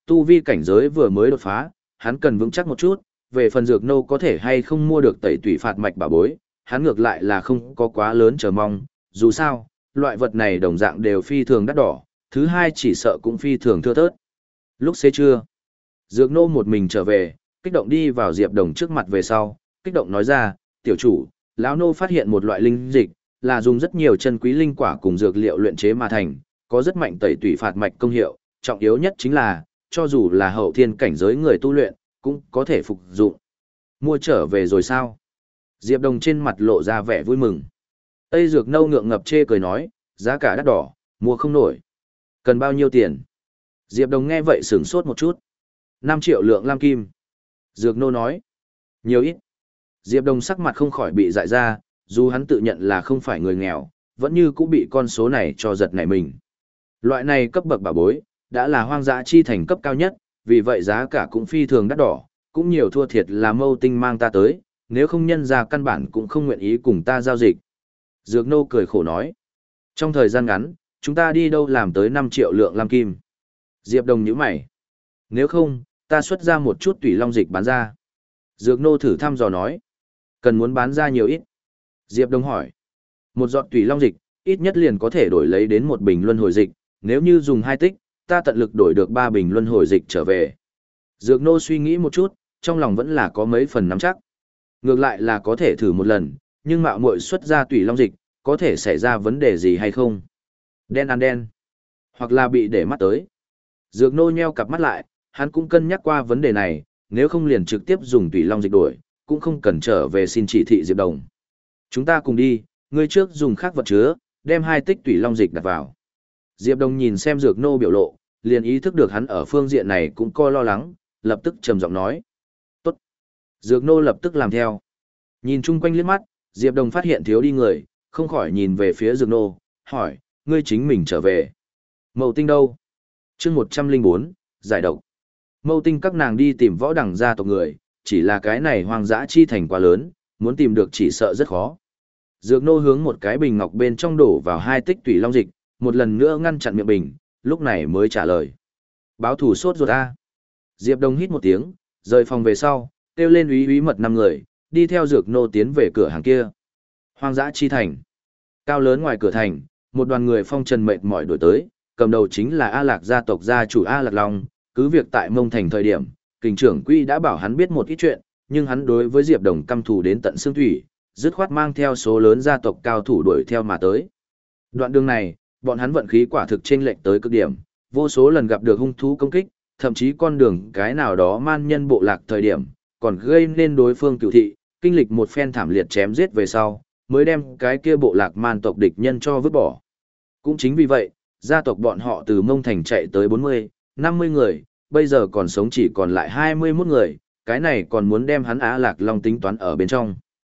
Tu vi cảnh giới vừa mới đột phá, hắn cần vững chắc một chút, về phần dược nô có thể hay không mua được tẩy tủy phạt mạch bảo bối, hắn ngược lại là không có quá lớn chờ mong, dù sao, loại vật này đồng dạng đều phi thường đắt đỏ, thứ hai chỉ sợ cũng phi thường thưa thớt. Lúc xế trưa, dược nô một mình trở về, kích động đi vào Diệp Đồng trước mặt về sau, kích động nói ra, tiểu chủ, lão nô phát hiện một loại linh dịch, là dùng rất nhiều chân quý linh quả cùng dược liệu luyện chế mà thành, có rất mạnh tẩy tủy phạt mạch công hiệu, trọng yếu nhất chính là, cho dù là hậu thiên cảnh giới người tu luyện, cũng có thể phục dụng. Mua trở về rồi sao? Diệp Đồng trên mặt lộ ra vẻ vui mừng. Tây Dược Nâu ngượng ngập chê cười nói, giá cả đắt đỏ, mua không nổi. Cần bao nhiêu tiền? Diệp Đồng nghe vậy sửng sốt một chút. năm triệu lượng lam kim. Dược Nô nói, nhiều ít. Diệp Đồng sắc mặt không khỏi bị dại ra, dù hắn tự nhận là không phải người nghèo, vẫn như cũng bị con số này cho giật nảy mình. Loại này cấp bậc bảo bối, đã là hoang dã chi thành cấp cao nhất, vì vậy giá cả cũng phi thường đắt đỏ, cũng nhiều thua thiệt là Mâu Tinh mang ta tới, nếu không nhân ra căn bản cũng không nguyện ý cùng ta giao dịch. Dược Nô cười khổ nói, trong thời gian ngắn, chúng ta đi đâu làm tới năm triệu lượng lam kim. Diệp Đồng nhíu mày, nếu không, ta xuất ra một chút tủy long dịch bán ra. Dược Nô thử thăm dò nói, cần muốn bán ra nhiều ít. Diệp Đồng hỏi, một giọt tủy long dịch, ít nhất liền có thể đổi lấy đến một bình luân hồi dịch, nếu như dùng hai tích, ta tận lực đổi được ba bình luân hồi dịch trở về. Dược Nô suy nghĩ một chút, trong lòng vẫn là có mấy phần nắm chắc. Ngược lại là có thể thử một lần, nhưng mạo muội xuất ra tủy long dịch, có thể xảy ra vấn đề gì hay không? Đen ăn đen, hoặc là bị để mắt tới. Dược Nô nheo cặp mắt lại, hắn cũng cân nhắc qua vấn đề này, nếu không liền trực tiếp dùng tủy long dịch đổi, cũng không cần trở về xin chỉ thị Diệp Đồng. Chúng ta cùng đi, ngươi trước dùng khác vật chứa, đem hai tích tủy long dịch đặt vào. Diệp Đồng nhìn xem Dược Nô biểu lộ, liền ý thức được hắn ở phương diện này cũng coi lo lắng, lập tức trầm giọng nói. Tốt. Dược Nô lập tức làm theo. Nhìn chung quanh liếc mắt, Diệp Đồng phát hiện thiếu đi người, không khỏi nhìn về phía Dược Nô, hỏi, ngươi chính mình trở về. Mậu Tinh đâu? chương một trăm linh bốn, giải độc. Mậu Tinh các nàng đi tìm võ đẳng gia tộc người, chỉ là cái này hoang dã chi thành quá lớn, muốn tìm được chỉ sợ rất khó. Dược Nô hướng một cái bình ngọc bên trong đổ vào hai tích tủy long dịch, một lần nữa ngăn chặn miệng bình, lúc này mới trả lời. Báo thủ sốt ruột a. Diệp Đồng hít một tiếng, rời phòng về sau, kêu lên úy úy mật năm người, đi theo Dược Nô tiến về cửa hàng kia. Hoang dã chi thành. Cao lớn ngoài cửa thành, một đoàn người phong trần mệt mỏi đổi tới, cầm đầu chính là A Lạc gia tộc gia chủ A Lạc Long, cứ việc tại Mông Thành thời điểm, kình trưởng Quy đã bảo hắn biết một ít chuyện, nhưng hắn đối với Diệp Đồng căm thù đến tận xương thủy, dứt khoát mang theo số lớn gia tộc cao thủ đuổi theo mà tới. Đoạn đường này, bọn hắn vận khí quả thực chênh lệch tới cực điểm, vô số lần gặp được hung thú công kích, thậm chí con đường cái nào đó man nhân bộ lạc thời điểm, còn gây nên đối phương cửu thị, kinh lịch một phen thảm liệt chém giết về sau, mới đem cái kia bộ lạc man tộc địch nhân cho vứt bỏ. Cũng chính vì vậy, gia tộc bọn họ từ Mông Thành chạy tới bốn mươi, năm mươi người, bây giờ còn sống chỉ còn lại hai mươi mốt người, cái này còn muốn đem hắn A Lạc Long tính toán ở bên trong.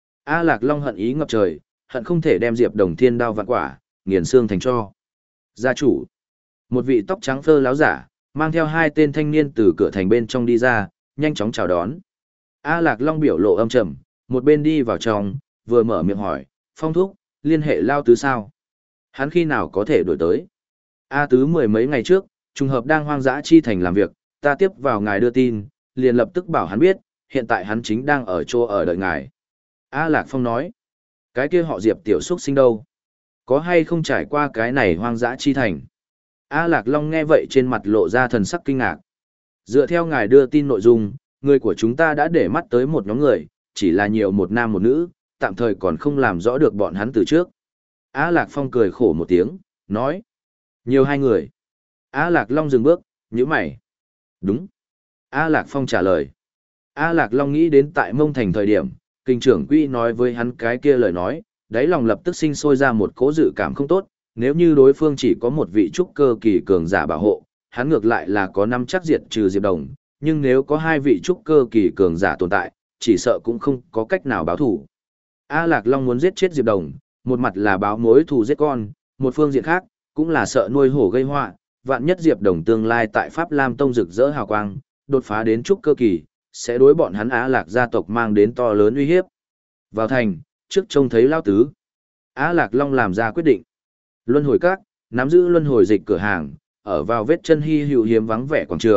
A Lạc Long hận ý ngập trời, hận không thể đem Diệp Đồng thiên đao vạn quả, nghiền xương thành cho. Gia chủ, một vị tóc trắng phơ láo giả, mang theo hai tên thanh niên từ cửa thành bên trong đi ra, nhanh chóng chào đón. A Lạc Long biểu lộ âm trầm, một bên đi vào trong, vừa mở miệng hỏi, Phong thúc, liên hệ Lao Tứ sao? Hắn khi nào có thể đổi tới? A Tứ mười mấy ngày trước, trùng hợp đang hoang dã chi thành làm việc, ta tiếp vào ngài đưa tin, liền lập tức bảo hắn biết, hiện tại hắn chính đang ở chỗ ở đợi ngài. A Lạc Phong nói, cái kia họ Diệp tiểu xuất sinh đâu? Có hay không trải qua cái này hoang dã chi thành? A Lạc Long nghe vậy trên mặt lộ ra thần sắc kinh ngạc. Dựa theo ngài đưa tin nội dung, người của chúng ta đã để mắt tới một nhóm người, chỉ là nhiều một nam một nữ, tạm thời còn không làm rõ được bọn hắn từ trước. A Lạc Phong cười khổ một tiếng, nói. Nhiều hai người. A Lạc Long dừng bước, nhíu mày. Đúng. A Lạc Phong trả lời. A Lạc Long nghĩ đến tại Mông Thành thời điểm, kinh trưởng Quy nói với hắn cái kia lời nói, đáy lòng lập tức sinh sôi ra một cỗ dự cảm không tốt, nếu như đối phương chỉ có một vị trúc cơ kỳ cường giả bảo hộ, hắn ngược lại là có năm chắc diệt trừ Diệp Đồng, nhưng nếu có hai vị trúc cơ kỳ cường giả tồn tại, chỉ sợ cũng không có cách nào báo thủ. A Lạc Long muốn giết chết Diệp Đồng, một mặt là báo mối thù giết con, một phương diện khác, cũng là sợ nuôi hổ gây họa, vạn nhất Diệp Đồng tương lai tại Pháp Lam Tông rực rỡ hào quang, đột phá đến trúc cơ kỳ, sẽ đối bọn hắn Á Lạc gia tộc mang đến to lớn uy hiếp. Vào thành, trước trông thấy Lao Tứ, Á Lạc Long làm ra quyết định. Luân hồi các, nắm giữ luân hồi dịch cửa hàng, ở vào vết chân hy hữu hiếm vắng vẻ quảng trường,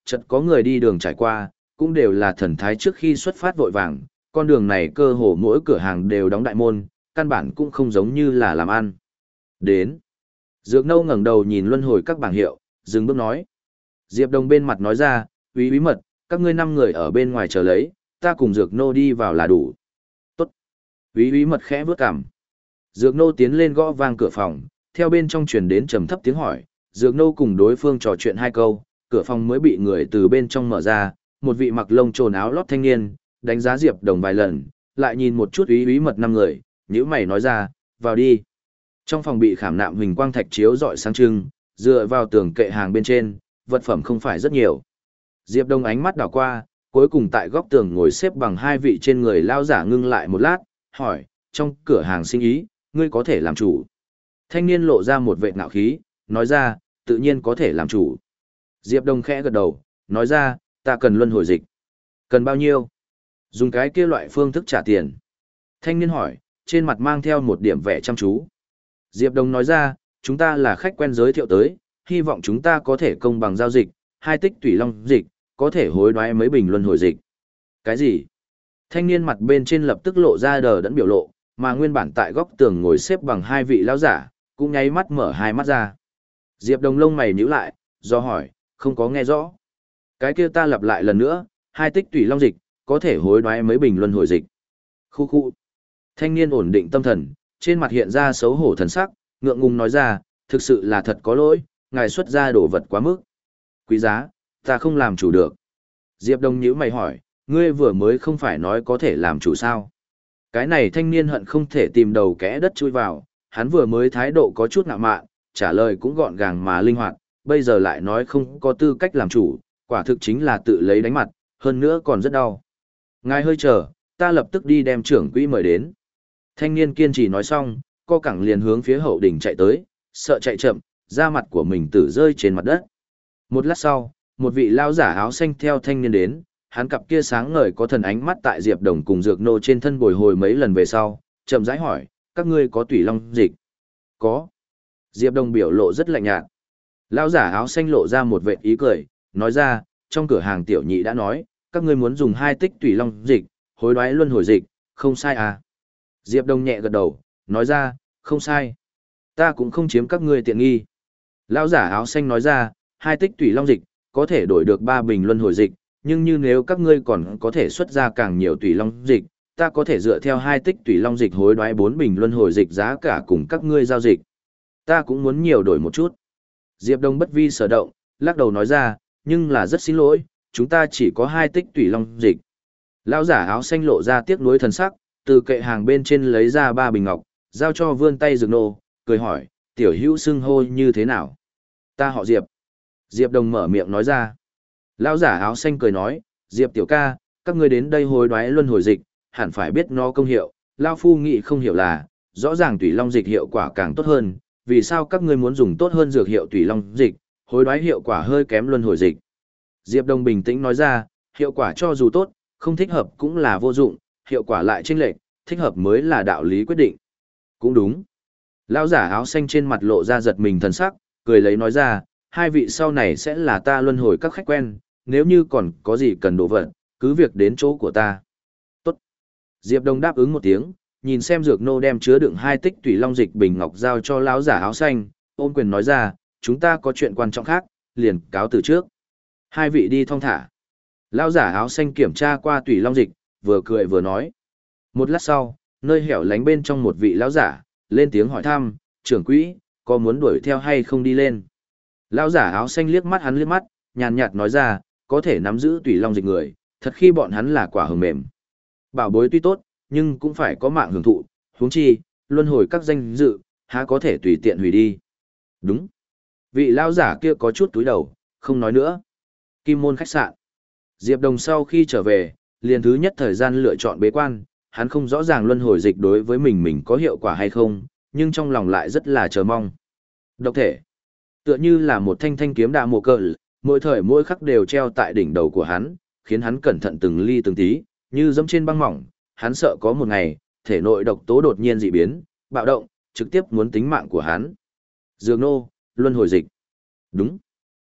chợt có người đi đường trải qua, cũng đều là thần thái trước khi xuất phát vội vàng, con đường này cơ hồ mỗi cửa hàng đều đóng đại môn, căn bản cũng không giống như là làm ăn. Đến. Dược Nâu ngẩng đầu nhìn luân hồi các bảng hiệu, dừng bước nói. Diệp Đồng bên mặt nói ra, úy bí mật, các ngươi năm người ở bên ngoài chờ lấy, ta cùng Dược Nô đi vào là đủ. Tốt. Úy bí mật khẽ vướt cằm. Dược Nô tiến lên gõ vang cửa phòng, theo bên trong truyền đến trầm thấp tiếng hỏi, Dược Nô cùng đối phương trò chuyện hai câu, cửa phòng mới bị người từ bên trong mở ra, một vị mặc lông trồn áo lót thanh niên, đánh giá Diệp Đồng vài lần, lại nhìn một chút úy bí mật năm người, nhíu mày nói ra, vào đi. Trong phòng bị khảm nạm huỳnh quang thạch chiếu rọi sáng trưng, dựa vào tường kệ hàng bên trên, vật phẩm không phải rất nhiều. Diệp Đông ánh mắt đảo qua, cuối cùng tại góc tường ngồi xếp bằng hai vị trên người lao giả ngưng lại một lát, hỏi, trong cửa hàng sinh ý, ngươi có thể làm chủ. Thanh niên lộ ra một vệ ngạo khí, nói ra, tự nhiên có thể làm chủ. Diệp Đông khẽ gật đầu, nói ra, ta cần luân hồi dịch. Cần bao nhiêu? Dùng cái kia loại phương thức trả tiền. Thanh niên hỏi, trên mặt mang theo một điểm vẻ chăm chú. Diệp Đông nói ra, chúng ta là khách quen giới thiệu tới, hy vọng chúng ta có thể công bằng giao dịch, hai tích tùy long dịch, có thể hối đoái mấy bình luân hồi dịch. Cái gì? Thanh niên mặt bên trên lập tức lộ ra đờ đẫn biểu lộ, mà nguyên bản tại góc tường ngồi xếp bằng hai vị lão giả, cũng nháy mắt mở hai mắt ra. Diệp Đông lông mày nhíu lại, do hỏi, không có nghe rõ. Cái kia ta lặp lại lần nữa, hai tích tùy long dịch, có thể hối đoái mấy bình luân hồi dịch. Khu khu. Thanh niên ổn định tâm thần, trên mặt hiện ra xấu hổ thần sắc, ngượng ngùng nói ra, thực sự là thật có lỗi, ngài xuất ra đồ vật quá mức. Quý giá, ta không làm chủ được. Diệp Đông nhíu mày hỏi, ngươi vừa mới không phải nói có thể làm chủ sao? Cái này thanh niên hận không thể tìm đầu kẽ đất chui vào, hắn vừa mới thái độ có chút ngạo mạn, trả lời cũng gọn gàng mà linh hoạt, bây giờ lại nói không có tư cách làm chủ, quả thực chính là tự lấy đánh mặt, hơn nữa còn rất đau. Ngài hơi chờ, ta lập tức đi đem trưởng quỹ mời đến. Thanh niên kiên trì nói xong, co cẳng liền hướng phía hậu đỉnh chạy tới, sợ chạy chậm, da mặt của mình tử rơi trên mặt đất. Một lát sau, một vị lao giả áo xanh theo thanh niên đến, hắn cặp kia sáng ngời có thần ánh mắt tại Diệp Đồng cùng Dược Nô trên thân bồi hồi mấy lần về sau, chậm rãi hỏi, các ngươi có tùy long dịch? Có. Diệp Đồng biểu lộ rất lạnh nhạt. Lao giả áo xanh lộ ra một vệt ý cười, nói ra, trong cửa hàng tiểu nhị đã nói, các ngươi muốn dùng hai tích tùy long dịch, hối đoái luân hồi dịch, không sai à? Diệp Đông nhẹ gật đầu, nói ra, không sai. Ta cũng không chiếm các ngươi tiện nghi. Lão giả áo xanh nói ra, hai tích tùy long dịch, có thể đổi được ba bình luân hồi dịch, nhưng như nếu các ngươi còn có thể xuất ra càng nhiều tùy long dịch, ta có thể dựa theo hai tích tùy long dịch hối đoái bốn bình luân hồi dịch giá cả cùng các ngươi giao dịch. Ta cũng muốn nhiều đổi một chút. Diệp Đông bất vi sở động, lắc đầu nói ra, nhưng là rất xin lỗi, chúng ta chỉ có hai tích tùy long dịch. Lão giả áo xanh lộ ra tiếc nuối thần sắc, từ kệ hàng bên trên lấy ra ba bình ngọc, giao cho vươn tay Dược Nô, cười hỏi, tiểu hữu xưng hô như thế nào? Ta họ Diệp. Diệp Đồng mở miệng nói ra. Lão giả áo xanh cười nói, Diệp tiểu ca, các ngươi đến đây hối đoái luân hồi dịch, hẳn phải biết nó công hiệu, Lao Phu nghĩ không hiểu là, rõ ràng tùy long dịch hiệu quả càng tốt hơn, vì sao các ngươi muốn dùng tốt hơn dược hiệu tùy long dịch, hối đoái hiệu quả hơi kém luân hồi dịch. Diệp Đồng bình tĩnh nói ra, hiệu quả cho dù tốt, không thích hợp cũng là vô dụng, hiệu quả lại chênh lệch, thích hợp mới là đạo lý quyết định. Cũng đúng. Lão giả áo xanh trên mặt lộ ra giật mình thần sắc, cười lấy nói ra, hai vị sau này sẽ là ta luân hồi các khách quen, nếu như còn có gì cần đồ vật, cứ việc đến chỗ của ta. Tốt. Diệp Đông đáp ứng một tiếng, nhìn xem Dược Nô đem chứa đựng hai tích tùy long dịch bình ngọc giao cho lão giả áo xanh, ôn quyền nói ra, chúng ta có chuyện quan trọng khác, liền cáo từ trước. Hai vị đi thong thả. Lão giả áo xanh kiểm tra qua tùy long dịch, vừa cười vừa nói. Một lát sau, nơi hẻo lánh bên trong một vị lão giả, lên tiếng hỏi thăm, trưởng quỹ, có muốn đuổi theo hay không đi lên? Lão giả áo xanh liếc mắt hắn liếc mắt, nhàn nhạt nói ra, có thể nắm giữ tùy long dịch người, thật khi bọn hắn là quả hờ mềm. Bảo bối tuy tốt, nhưng cũng phải có mạng hưởng thụ, huống chi, luân hồi các danh dự, há có thể tùy tiện hủy đi. Đúng. Vị lão giả kia có chút túi đầu, không nói nữa. Kim môn khách sạn. Diệp Đồng sau khi trở về, liền thứ nhất thời gian lựa chọn bế quan, hắn không rõ ràng luân hồi dịch đối với mình mình có hiệu quả hay không, nhưng trong lòng lại rất là chờ mong. Độc thể. Tựa như là một thanh thanh kiếm đạ mộ cờ, mỗi thời mỗi khắc đều treo tại đỉnh đầu của hắn, khiến hắn cẩn thận từng ly từng tí, như dẫm trên băng mỏng, hắn sợ có một ngày, thể nội độc tố đột nhiên dị biến, bạo động, trực tiếp muốn tính mạng của hắn. Dược Nô, luân hồi dịch. Đúng.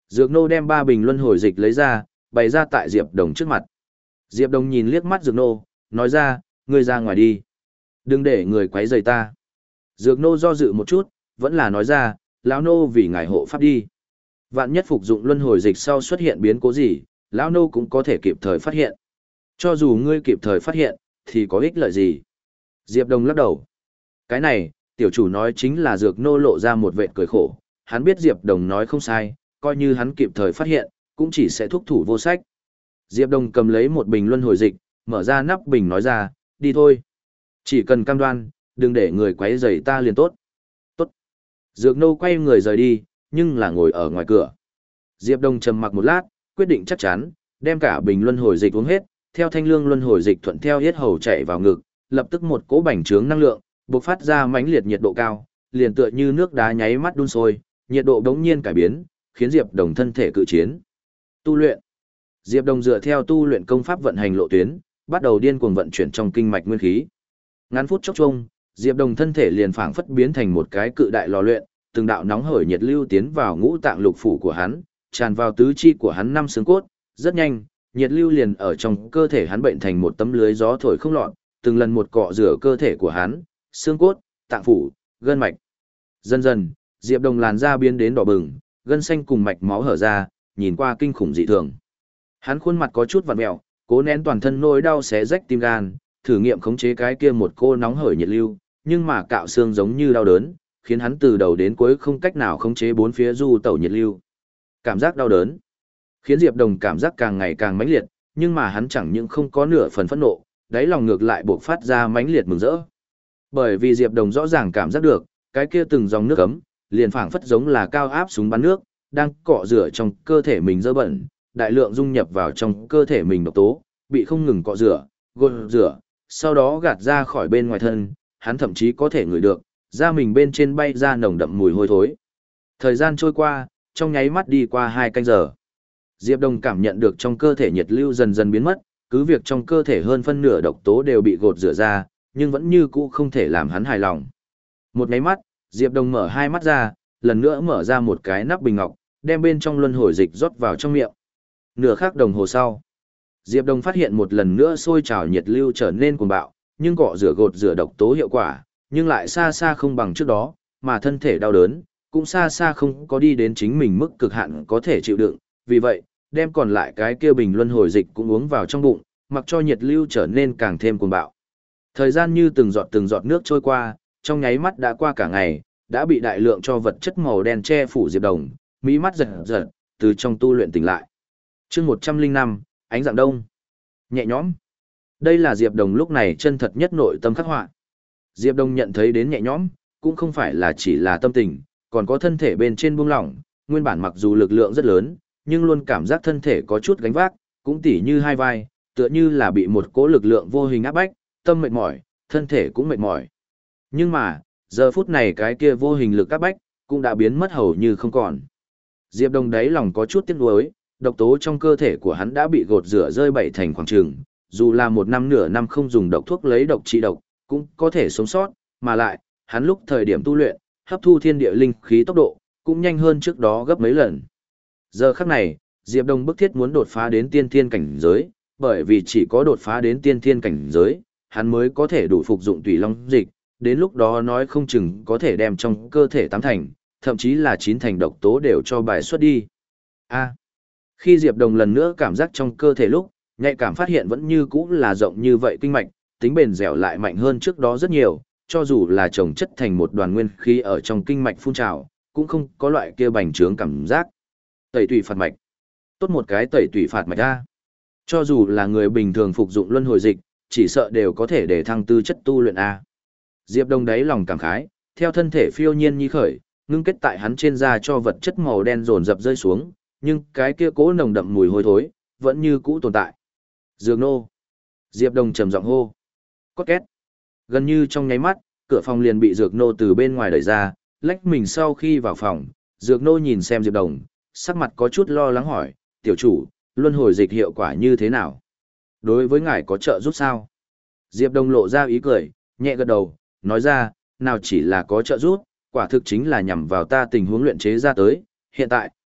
Dược nô đem ba bình luân hồi dịch lấy ra, bày ra tại Diệp Đồng trước mặt. Diệp Đồng nhìn liếc mắt Dược nô, nói ra, ngươi ra ngoài đi. Đừng để người quấy rầy ta. Dược nô do dự một chút, vẫn là nói ra, lão nô vì ngài hộ pháp đi. Vạn nhất phục dụng luân hồi dịch sau xuất hiện biến cố gì, lão nô cũng có thể kịp thời phát hiện. Cho dù ngươi kịp thời phát hiện, thì có ích lợi gì? Diệp Đồng lắc đầu. Cái này, tiểu chủ nói chính là Dược nô lộ ra một vệt cười khổ. Hắn biết Diệp Đồng nói không sai, coi như hắn kịp thời phát hiện, cũng chỉ sẽ thúc thủ vô sách. Diệp Đồng cầm lấy một bình luân hồi dịch, mở ra nắp bình nói ra, đi thôi. Chỉ cần cam đoan, đừng để người quấy rầy ta liền tốt. Tốt. Dược nô quay người rời đi, nhưng là ngồi ở ngoài cửa. Diệp Đồng trầm mặc một lát, quyết định chắc chắn, đem cả bình luân hồi dịch uống hết, theo thanh lương luân hồi dịch thuận theo yết hầu chạy vào ngực, lập tức một cỗ bành trướng năng lượng, bộc phát ra mãnh liệt nhiệt độ cao, liền tựa như nước đá nháy mắt đun sôi, nhiệt độ đống nhiên cải biến, khiến Diệp Đồng thân thể cự chiến. Tu luyện. Diệp Đồng dựa theo tu luyện công pháp vận hành lộ tuyến, bắt đầu điên cuồng vận chuyển trong kinh mạch nguyên khí. Ngắn phút chốc chung, Diệp Đồng thân thể liền phảng phất biến thành một cái cự đại lò luyện, từng đạo nóng hởi nhiệt lưu tiến vào ngũ tạng lục phủ của hắn, tràn vào tứ chi của hắn năm xương cốt, rất nhanh, nhiệt lưu liền ở trong cơ thể hắn bệnh thành một tấm lưới gió thổi không lọt, từng lần một cọ rửa cơ thể của hắn, xương cốt, tạng phủ, gân mạch. Dần dần, Diệp Đồng làn da biến đến đỏ bừng, gân xanh cùng mạch máu hở ra, nhìn qua kinh khủng dị thường. Hắn khuôn mặt có chút vặn mèo, cố nén toàn thân nỗi đau xé rách tim gan, thử nghiệm khống chế cái kia một cô nóng hởi nhiệt lưu, nhưng mà cạo xương giống như đau đớn, khiến hắn từ đầu đến cuối không cách nào khống chế bốn phía du tẩu nhiệt lưu. Cảm giác đau đớn khiến Diệp Đồng cảm giác càng ngày càng mãnh liệt, nhưng mà hắn chẳng những không có nửa phần phẫn nộ, đáy lòng ngược lại bộc phát ra mãnh liệt mừng rỡ. Bởi vì Diệp Đồng rõ ràng cảm giác được, cái kia từng dòng nước ấm, liền phảng phất giống là cao áp súng bắn nước, đang cọ rửa trong cơ thể mình dơ bẩn, đại lượng dung nhập vào trong cơ thể mình độc tố, bị không ngừng cọ rửa, gột rửa, sau đó gạt ra khỏi bên ngoài thân, hắn thậm chí có thể ngửi được, da mình bên trên bay ra nồng đậm mùi hôi thối. Thời gian trôi qua, trong nháy mắt đi qua hai canh giờ. Diệp Đồng cảm nhận được trong cơ thể nhiệt lưu dần dần biến mất, cứ việc trong cơ thể hơn phân nửa độc tố đều bị gột rửa ra, nhưng vẫn như cũ không thể làm hắn hài lòng. Một nháy mắt, Diệp Đồng mở hai mắt ra, lần nữa mở ra một cái nắp bình ngọc, đem bên trong luân hồi dịch rót vào trong miệng. Nửa khắc đồng hồ sau, Diệp Đồng phát hiện một lần nữa sôi trào nhiệt lưu trở nên cuồng bạo, nhưng cọ rửa gột rửa độc tố hiệu quả, nhưng lại xa xa không bằng trước đó, mà thân thể đau đớn, cũng xa xa không có đi đến chính mình mức cực hạn có thể chịu đựng, vì vậy, đem còn lại cái kia bình luân hồi dịch cũng uống vào trong bụng, mặc cho nhiệt lưu trở nên càng thêm cuồng bạo. Thời gian như từng giọt từng giọt nước trôi qua, trong nháy mắt đã qua cả ngày, đã bị đại lượng cho vật chất màu đen che phủ Diệp Đồng, mỹ mắt giật giật, từ trong tu luyện tỉnh lại. Chương một trăm linh năm, ánh dạng đông. Nhẹ nhõm. Đây là Diệp Đồng lúc này chân thật nhất nội tâm khắc họa. Diệp Đồng nhận thấy đến nhẹ nhõm, cũng không phải là chỉ là tâm tình, còn có thân thể bên trên buông lỏng, nguyên bản mặc dù lực lượng rất lớn, nhưng luôn cảm giác thân thể có chút gánh vác, cũng tỉ như hai vai, tựa như là bị một cỗ lực lượng vô hình áp bách, tâm mệt mỏi, thân thể cũng mệt mỏi. Nhưng mà, giờ phút này cái kia vô hình lực áp bách, cũng đã biến mất hầu như không còn. Diệp Đồng đáy lòng có chút tiếc nuối, độc tố trong cơ thể của hắn đã bị gột rửa rơi bảy thành khoảng trường, dù là một năm nửa năm không dùng độc thuốc lấy độc trị độc, cũng có thể sống sót, mà lại, hắn lúc thời điểm tu luyện, hấp thu thiên địa linh khí tốc độ, cũng nhanh hơn trước đó gấp mấy lần. Giờ khắc này, Diệp Đồng bức thiết muốn đột phá đến tiên thiên cảnh giới, bởi vì chỉ có đột phá đến tiên thiên cảnh giới, hắn mới có thể đủ phục dụng tùy long dịch, đến lúc đó nói không chừng có thể đem trong cơ thể tám thành, thậm chí là chín thành độc tố đều cho bài xuất đi. A. Khi Diệp Đồng lần nữa cảm giác trong cơ thể lúc, nhạy cảm phát hiện vẫn như cũ là rộng như vậy kinh mạch, tính bền dẻo lại mạnh hơn trước đó rất nhiều, cho dù là chồng chất thành một đoàn nguyên khí ở trong kinh mạch phun trào, cũng không có loại kia bành trướng cảm giác. Tẩy tủy phạt mạch. Tốt một cái tẩy tủy phạt mạch a. Cho dù là người bình thường phục dụng luân hồi dịch, chỉ sợ đều có thể để thăng tư chất tu luyện a. Diệp Đồng đáy lòng cảm khái, theo thân thể phiêu nhiên nhi khởi, ngưng kết tại hắn trên da cho vật chất màu đen dồn dập rơi xuống, nhưng cái kia cố nồng đậm mùi hôi thối, vẫn như cũ tồn tại. Dược nô. Diệp Đồng trầm giọng hô. Cốt két. Gần như trong nháy mắt, cửa phòng liền bị Dược nô từ bên ngoài đẩy ra, lách mình sau khi vào phòng, Dược nô nhìn xem Diệp Đồng, sắc mặt có chút lo lắng hỏi, tiểu chủ, luân hồi dịch hiệu quả như thế nào? Đối với ngài có trợ giúp sao? Diệp Đồng lộ ra ý cười, nhẹ gật đầu, nói ra, nào chỉ là có trợ giúp, quả thực chính là nhằm vào ta tình huống luyện chế ra tới, hiện tại,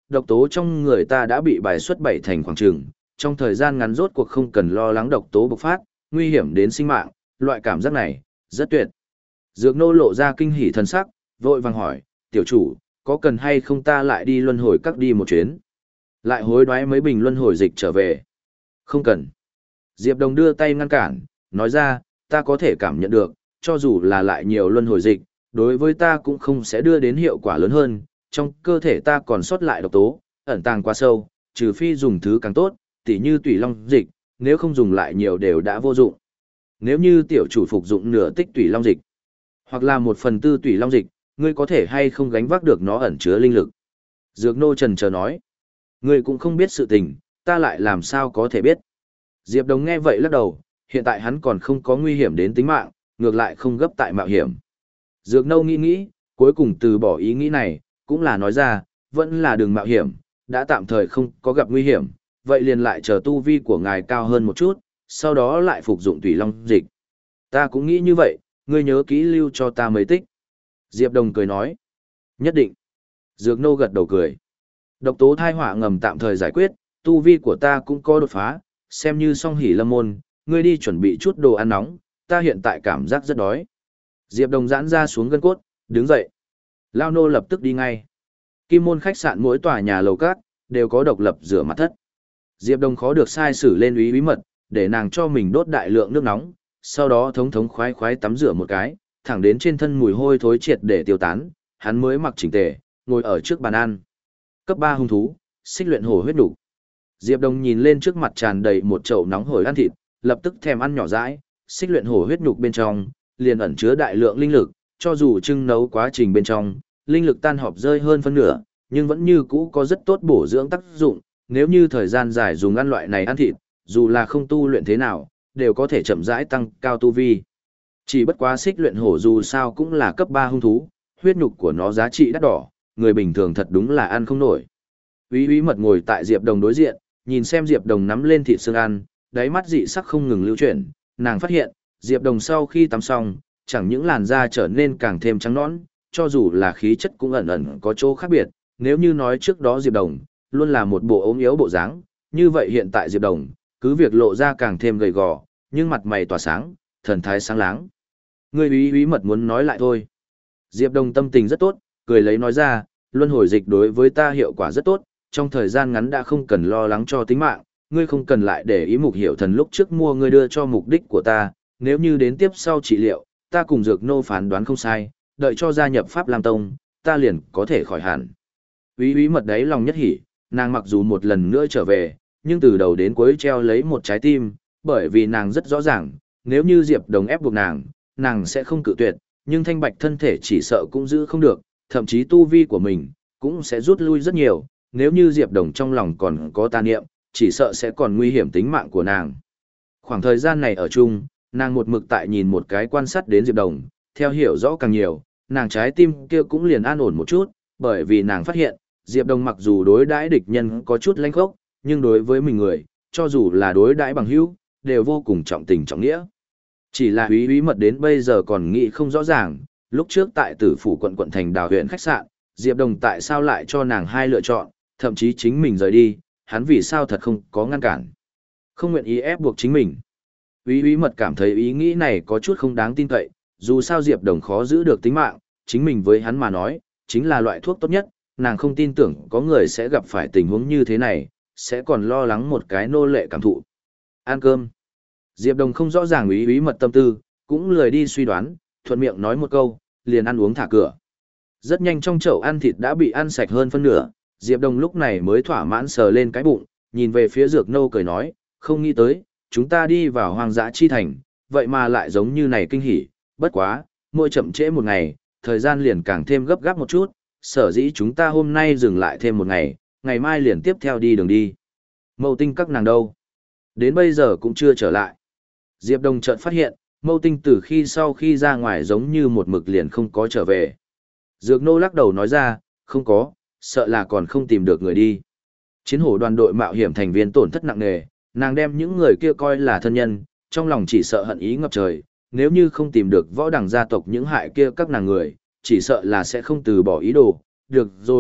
độc tố trong người ta đã bị bài xuất bảy thành khoảng trường, trong thời gian ngắn rốt cuộc không cần lo lắng độc tố bộc phát, nguy hiểm đến sinh mạng, loại cảm giác này, rất tuyệt. Dược nô lộ ra kinh hỉ thần sắc, vội vàng hỏi, tiểu chủ, có cần hay không ta lại đi luân hồi các đi một chuyến? Lại hối đoái mấy bình luân hồi dịch trở về. Không cần. Diệp Đồng đưa tay ngăn cản, nói ra, ta có thể cảm nhận được, cho dù là lại nhiều luân hồi dịch, đối với ta cũng không sẽ đưa đến hiệu quả lớn hơn, trong cơ thể ta còn sót lại độc tố, ẩn tàng quá sâu, trừ phi dùng thứ càng tốt, tỉ như tùy long dịch, nếu không dùng lại nhiều đều đã vô dụng. Nếu như tiểu chủ phục dụng nửa tích tùy long dịch, hoặc là một phần tư tùy long dịch, ngươi có thể hay không gánh vác được nó ẩn chứa linh lực? Dược nô trần chờ nói, ngươi cũng không biết sự tình, ta lại làm sao có thể biết? Diệp Đồng nghe vậy lắc đầu, hiện tại hắn còn không có nguy hiểm đến tính mạng, ngược lại không gấp tại mạo hiểm. Dược nâu nghĩ nghĩ, cuối cùng từ bỏ ý nghĩ này, cũng là nói ra, vẫn là đường mạo hiểm, đã tạm thời không có gặp nguy hiểm, vậy liền lại chờ tu vi của ngài cao hơn một chút, sau đó lại phục dụng tùy long dịch. Ta cũng nghĩ như vậy, ngươi nhớ kỹ lưu cho ta mấy tích. Diệp Đồng cười nói, nhất định. Dược nô gật đầu cười. Độc tố thai họa ngầm tạm thời giải quyết, tu vi của ta cũng có đột phá, xem như song hỷ lâm môn, ngươi đi chuẩn bị chút đồ ăn nóng, ta hiện tại cảm giác rất đói. Diệp Đồng giãn ra xuống gân cốt, đứng dậy. Lao nô lập tức đi ngay. Kim môn khách sạn mỗi tòa nhà lầu cát, đều có độc lập rửa mặt thất. Diệp Đồng khó được sai sử lên úy bí mật, để nàng cho mình đốt đại lượng nước nóng, sau đó thống thống khoái khoái tắm rửa một cái, thẳng đến trên thân mùi hôi thối triệt để tiêu tán, hắn mới mặc chỉnh tề, ngồi ở trước bàn ăn. Cấp ba hung thú, xích luyện hổ huyết đủ. Diệp Đồng nhìn lên trước mặt tràn đầy một chậu nóng hổi ăn thịt, lập tức thèm ăn nhỏ dãi, xích luyện hổ huyết nhục bên trong, liền ẩn chứa đại lượng linh lực, cho dù trưng nấu quá trình bên trong, linh lực tan họp rơi hơn phân nửa, nhưng vẫn như cũ có rất tốt bổ dưỡng tác dụng, nếu như thời gian dài dùng ăn loại này ăn thịt, dù là không tu luyện thế nào, đều có thể chậm rãi tăng cao tu vi. Chỉ bất quá xích luyện hổ dù sao cũng là cấp ba hung thú, huyết nhục của nó giá trị đắt đỏ, người bình thường thật đúng là ăn không nổi. Úy Úy Mật ngồi tại Diệp Đồng đối diện, nhìn xem Diệp Đồng nắm lên thịt xương ăn, đáy mắt dị sắc không ngừng lưu chuyển, nàng phát hiện, Diệp Đồng sau khi tắm xong, chẳng những làn da trở nên càng thêm trắng nõn, cho dù là khí chất cũng ẩn ẩn có chỗ khác biệt, nếu như nói trước đó Diệp Đồng luôn là một bộ ốm yếu bộ dáng, như vậy hiện tại Diệp Đồng cứ việc lộ ra càng thêm gầy gò, nhưng mặt mày tỏa sáng, thần thái sáng láng. Ngươi Úy Úy Mật muốn nói lại thôi. Diệp Đồng tâm tình rất tốt, cười lấy nói ra, luân hồi dịch đối với ta hiệu quả rất tốt, trong thời gian ngắn đã không cần lo lắng cho tính mạng, ngươi không cần lại để ý Mục Hiểu Thần lúc trước mua ngươi đưa cho mục đích của ta, nếu như đến tiếp sau trị liệu, ta cùng Dược nô phán đoán không sai, đợi cho gia nhập Pháp Lam Tông, ta liền có thể khỏi hẳn. Úy Úy Mật đấy lòng nhất hỉ, nàng mặc dù một lần nữa trở về, nhưng từ đầu đến cuối treo lấy một trái tim, bởi vì nàng rất rõ ràng, nếu như Diệp Đồng ép buộc nàng, nàng sẽ không cự tuyệt, nhưng thanh bạch thân thể chỉ sợ cũng giữ không được, thậm chí tu vi của mình cũng sẽ rút lui rất nhiều, nếu như Diệp Đồng trong lòng còn có tà niệm, chỉ sợ sẽ còn nguy hiểm tính mạng của nàng. Khoảng thời gian này ở chung, nàng một mực tại nhìn một cái quan sát đến Diệp Đồng, theo hiểu rõ càng nhiều, nàng trái tim kia cũng liền an ổn một chút, bởi vì nàng phát hiện, Diệp Đồng mặc dù đối đãi địch nhân có chút lanh khốc, nhưng đối với mình người, cho dù là đối đãi bằng hữu, đều vô cùng trọng tình trọng nghĩa. Chỉ là Úy Úy Mật đến bây giờ còn nghĩ không rõ ràng, lúc trước tại Tử phủ quận quận thành Đào huyện khách sạn, Diệp Đồng tại sao lại cho nàng hai lựa chọn, thậm chí chính mình rời đi, hắn vì sao thật không có ngăn cản. Không nguyện ý ép buộc chính mình. Úy Úy Mật cảm thấy ý nghĩ này có chút không đáng tin cậy, dù sao Diệp Đồng khó giữ được tính mạng, chính mình với hắn mà nói, chính là loại thuốc tốt nhất, nàng không tin tưởng có người sẽ gặp phải tình huống như thế này, sẽ còn lo lắng một cái nô lệ cảm thụ. Ăn cơm. Diệp Đồng không rõ ràng Úy Úy Mật tâm tư, cũng lười đi suy đoán, thuận miệng nói một câu, liền ăn uống thả cửa. Rất nhanh trong chậu ăn thịt đã bị ăn sạch hơn phân nửa, Diệp Đồng lúc này mới thỏa mãn sờ lên cái bụng, nhìn về phía Dược nô cười nói, không nghĩ tới, chúng ta đi vào hoang dã chi thành, vậy mà lại giống như này kinh hỉ, bất quá, mỗi chậm trễ một ngày, thời gian liền càng thêm gấp gáp một chút, sở dĩ chúng ta hôm nay dừng lại thêm một ngày, ngày mai liền tiếp theo đi đường đi. Mâu Tinh các nàng đâu? Đến bây giờ cũng chưa trở lại. Diệp Đồng chợt phát hiện, Mâu Tinh từ khi sau khi ra ngoài giống như một mực liền không có trở về. Dược nô lắc đầu nói ra, không có, sợ là còn không tìm được người đi. Chiến hổ đoàn đội mạo hiểm thành viên tổn thất nặng nề, nàng đem những người kia coi là thân nhân, trong lòng chỉ sợ hận ý ngập trời, nếu như không tìm được võ đẳng gia tộc những hại kia các nàng người, chỉ sợ là sẽ không từ bỏ ý đồ. Được rồi,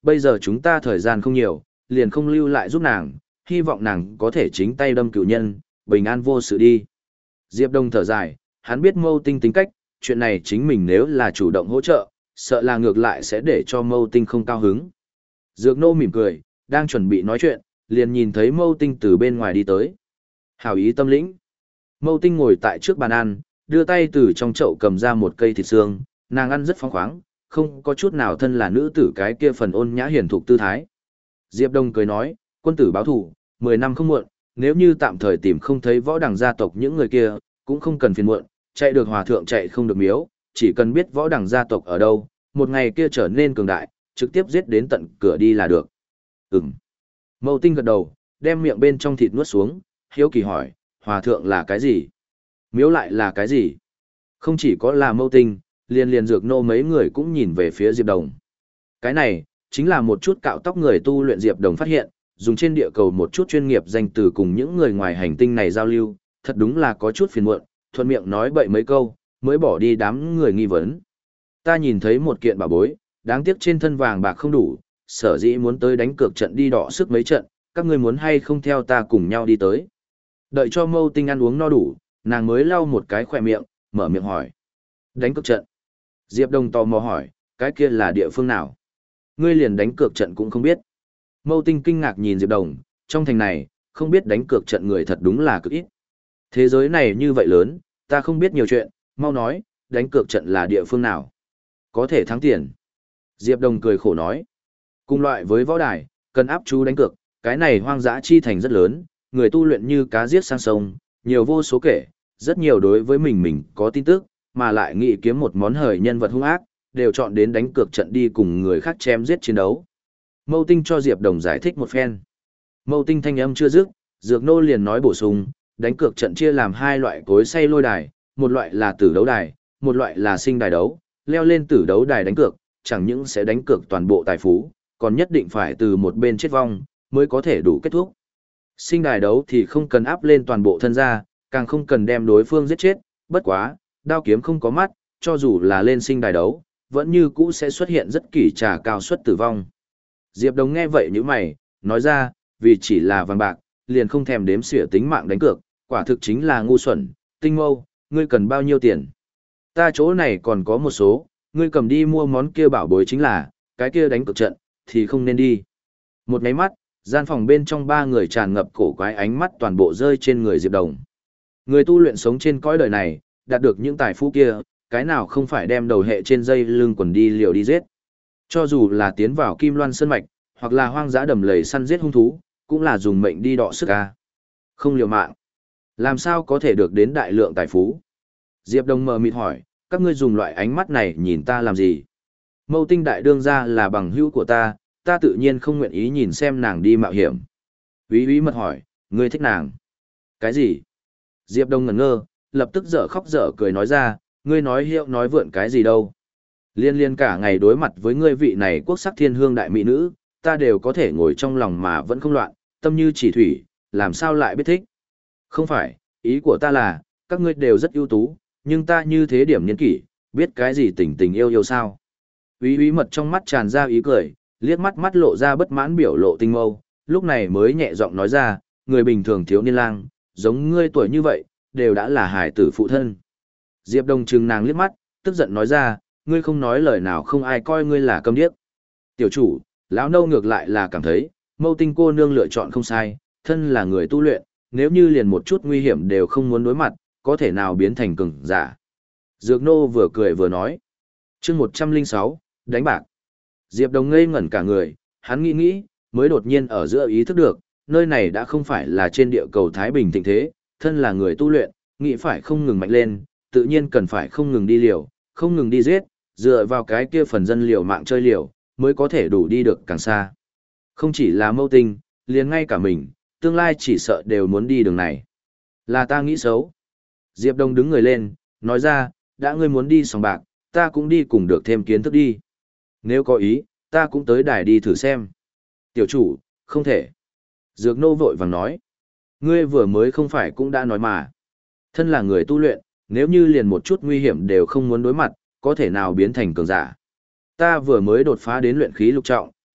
bây giờ chúng ta thời gian không nhiều, liền không lưu lại giúp nàng, hy vọng nàng có thể chính tay đâm cựu nhân, bình an vô sự đi. Diệp Đông thở dài, hắn biết Mâu Tinh tính cách, chuyện này chính mình nếu là chủ động hỗ trợ, sợ là ngược lại sẽ để cho Mâu Tinh không cao hứng. Dược Nô mỉm cười, đang chuẩn bị nói chuyện, liền nhìn thấy Mâu Tinh từ bên ngoài đi tới. Hảo ý tâm lĩnh. Mâu Tinh ngồi tại trước bàn ăn, đưa tay từ trong chậu cầm ra một cây thịt xương, nàng ăn rất phóng khoáng, không có chút nào thân là nữ tử cái kia phần ôn nhã hiền thục tư thái. Diệp Đông cười nói, quân tử báo thủ, mười năm không muộn, nếu như tạm thời tìm không thấy võ đẳng gia tộc những người kia, cũng không cần phiền muộn, chạy được hòa thượng chạy không được miếu, chỉ cần biết võ đẳng gia tộc ở đâu, một ngày kia trở nên cường đại, trực tiếp giết đến tận cửa đi là được. Ừm. Mâu Tinh gật đầu, đem miệng bên trong thịt nuốt xuống, hiếu kỳ hỏi, hòa thượng là cái gì? Miếu lại là cái gì? Không chỉ có là Mâu Tinh, liền liền Dược Nô mấy người cũng nhìn về phía Diệp Đồng. Cái này, chính là một chút cạo tóc người tu luyện Diệp Đồng phát hiện, dùng trên địa cầu một chút chuyên nghiệp danh từ cùng những người ngoài hành tinh này giao lưu, thật đúng là có chút phiền muộn, thuận miệng nói bậy mấy câu, mới bỏ đi đám người nghi vấn. Ta nhìn thấy một kiện bảo bối, đáng tiếc trên thân vàng bạc không đủ, sở dĩ muốn tới đánh cược trận đi đọ sức mấy trận, các ngươi muốn hay không theo ta cùng nhau đi tới. Đợi cho Mâu Tinh ăn uống no đủ, nàng mới lau một cái khỏe miệng, mở miệng hỏi. Đánh cược trận. Diệp Đông tò mò hỏi, cái kia là địa phương nào? Ngươi liền đánh cược trận cũng không biết. Mâu Tinh kinh ngạc nhìn Diệp Đồng, trong thành này, không biết đánh cược trận người thật đúng là cực ít. Thế giới này như vậy lớn, ta không biết nhiều chuyện, mau nói, đánh cược trận là địa phương nào? Có thể thắng tiền. Diệp Đồng cười khổ nói. Cùng loại với võ đài, cần áp chú đánh cược, cái này hoang dã chi thành rất lớn, người tu luyện như cá giết sang sông, nhiều vô số kể, rất nhiều đối với mình mình có tin tức, mà lại nghĩ kiếm một món hời nhân vật hung ác, đều chọn đến đánh cược trận đi cùng người khác chém giết chiến đấu. Mâu Tinh cho Diệp Đồng giải thích một phen. Mâu Tinh thanh âm chưa dứt, Dược Nô liền nói bổ sung, đánh cược trận chia làm hai loại cối xay lôi đài, một loại là tử đấu đài, một loại là sinh đài đấu, leo lên tử đấu đài đánh cược, chẳng những sẽ đánh cược toàn bộ tài phú, còn nhất định phải từ một bên chết vong, mới có thể đủ kết thúc. Sinh đài đấu thì không cần áp lên toàn bộ thân ra, càng không cần đem đối phương giết chết, bất quá, đao kiếm không có mắt, cho dù là lên sinh đài đấu, vẫn như cũ sẽ xuất hiện rất kỳ trà cao suất tử vong. Diệp Đồng nghe vậy như mày, nói ra, vì chỉ là vàng bạc, liền không thèm đếm xỉa tính mạng đánh cược, quả thực chính là ngu xuẩn, Tinh Mâu, ngươi cần bao nhiêu tiền? Ta chỗ này còn có một số, ngươi cầm đi mua món kia bảo bối chính là, cái kia đánh cược trận, thì không nên đi. Một nháy mắt, gian phòng bên trong ba người tràn ngập cổ quái ánh mắt toàn bộ rơi trên người Diệp Đồng. Người tu luyện sống trên cõi đời này, đạt được những tài phú kia, cái nào không phải đem đầu hệ trên dây lưng quần đi liều đi giết. Cho dù là tiến vào Kim Loan Sơn Mạch, hoặc là hoang dã đầm lầy săn giết hung thú, cũng là dùng mệnh đi đọ sức ca. Không liều mạng. Làm sao có thể được đến đại lượng tài phú? Diệp Đồng mờ mịt hỏi, các ngươi dùng loại ánh mắt này nhìn ta làm gì? Mâu Tinh đại đương gia là bằng hữu của ta, ta tự nhiên không nguyện ý nhìn xem nàng đi mạo hiểm. Úy úy mật hỏi, ngươi thích nàng? Cái gì? Diệp Đông ngẩn ngơ, lập tức dở khóc dở cười nói ra, ngươi nói hiệu nói vượn cái gì đâu? Liên liên cả ngày đối mặt với ngươi vị này quốc sắc thiên hương đại mỹ nữ, ta đều có thể ngồi trong lòng mà vẫn không loạn, tâm như chỉ thủy, làm sao lại biết thích? Không phải, ý của ta là, các ngươi đều rất ưu tú, nhưng ta như thế điểm niên kỷ, biết cái gì tình tình yêu yêu sao? Úy úy mật trong mắt tràn ra ý cười, liếc mắt mắt lộ ra bất mãn biểu lộ Tinh Mâu, lúc này mới nhẹ giọng nói ra, người bình thường thiếu niên lang, giống ngươi tuổi như vậy, đều đã là hải tử phụ thân. Diệp Đông trừng nàng liếc mắt, tức giận nói ra, ngươi không nói lời nào không ai coi ngươi là câm điếc. Tiểu chủ, lão nâu ngược lại là cảm thấy, Mâu Tinh cô nương lựa chọn không sai, thân là người tu luyện, nếu như liền một chút nguy hiểm đều không muốn đối mặt, có thể nào biến thành cường giả. Dược Nô vừa cười vừa nói. Chương một trăm lẻ sáu, đánh bạc. Diệp Đồng ngây ngẩn cả người, hắn nghĩ nghĩ, mới đột nhiên ở giữa ý thức được, nơi này đã không phải là trên địa cầu Thái Bình thịnh thế, thân là người tu luyện, nghĩ phải không ngừng mạnh lên, tự nhiên cần phải không ngừng đi liều, không ngừng đi giết, dựa vào cái kia phần dân liều mạng chơi liều, mới có thể đủ đi được càng xa. Không chỉ là Mâu Tinh, liền ngay cả mình, tương lai chỉ sợ đều muốn đi đường này. Là ta nghĩ xấu. Diệp Đông đứng người lên, nói ra, đã ngươi muốn đi sòng bạc, ta cũng đi cùng được thêm kiến thức đi. Nếu có ý, ta cũng tới đài đi thử xem. Tiểu chủ, không thể. Dược Nô vội vàng nói. Ngươi vừa mới không phải cũng đã nói mà. Thân là người tu luyện, nếu như liền một chút nguy hiểm đều không muốn đối mặt, có thể nào biến thành cường giả. Ta vừa mới đột phá đến luyện khí lục trọng,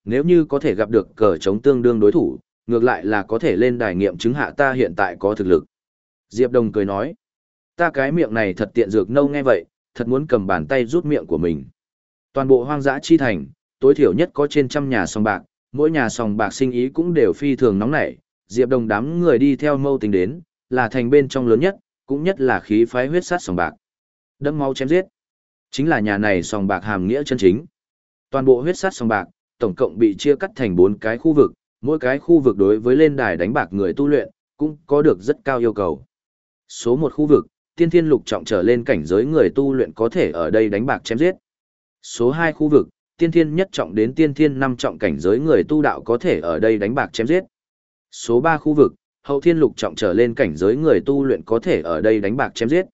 nếu như có thể gặp được cờ chống tương đương đối thủ, ngược lại là có thể lên đài nghiệm chứng hạ ta hiện tại có thực lực. Diệp Đồng cười nói, ta cái miệng này thật tiện. Dược Nâu nghe vậy, thật muốn cầm bàn tay rút miệng của mình. Toàn bộ hoang dã chi thành, tối thiểu nhất có trên trăm nhà sòng bạc, mỗi nhà sòng bạc sinh ý cũng đều phi thường nóng nảy. Diệp Đồng đám người đi theo Mâu Tình đến, là thành bên trong lớn nhất, cũng nhất là khí phái huyết sát sòng bạc. Đẫm máu chém giết, chính là nhà này sòng bạc hàm nghĩa chân chính. Toàn bộ huyết sát sòng bạc, tổng cộng bị chia cắt thành bốn cái khu vực, mỗi cái khu vực đối với lên đài đánh bạc người tu luyện, cũng có được rất cao yêu cầu. Số một khu vực, tiên thiên lục trọng trở lên cảnh giới người tu luyện có thể ở đây đánh bạc chém giết. Số hai khu vực, tiên thiên nhất trọng đến tiên thiên năm trọng cảnh giới người tu đạo có thể ở đây đánh bạc chém giết. Số ba khu vực, hậu thiên lục trọng trở lên cảnh giới người tu luyện có thể ở đây đánh bạc chém giết.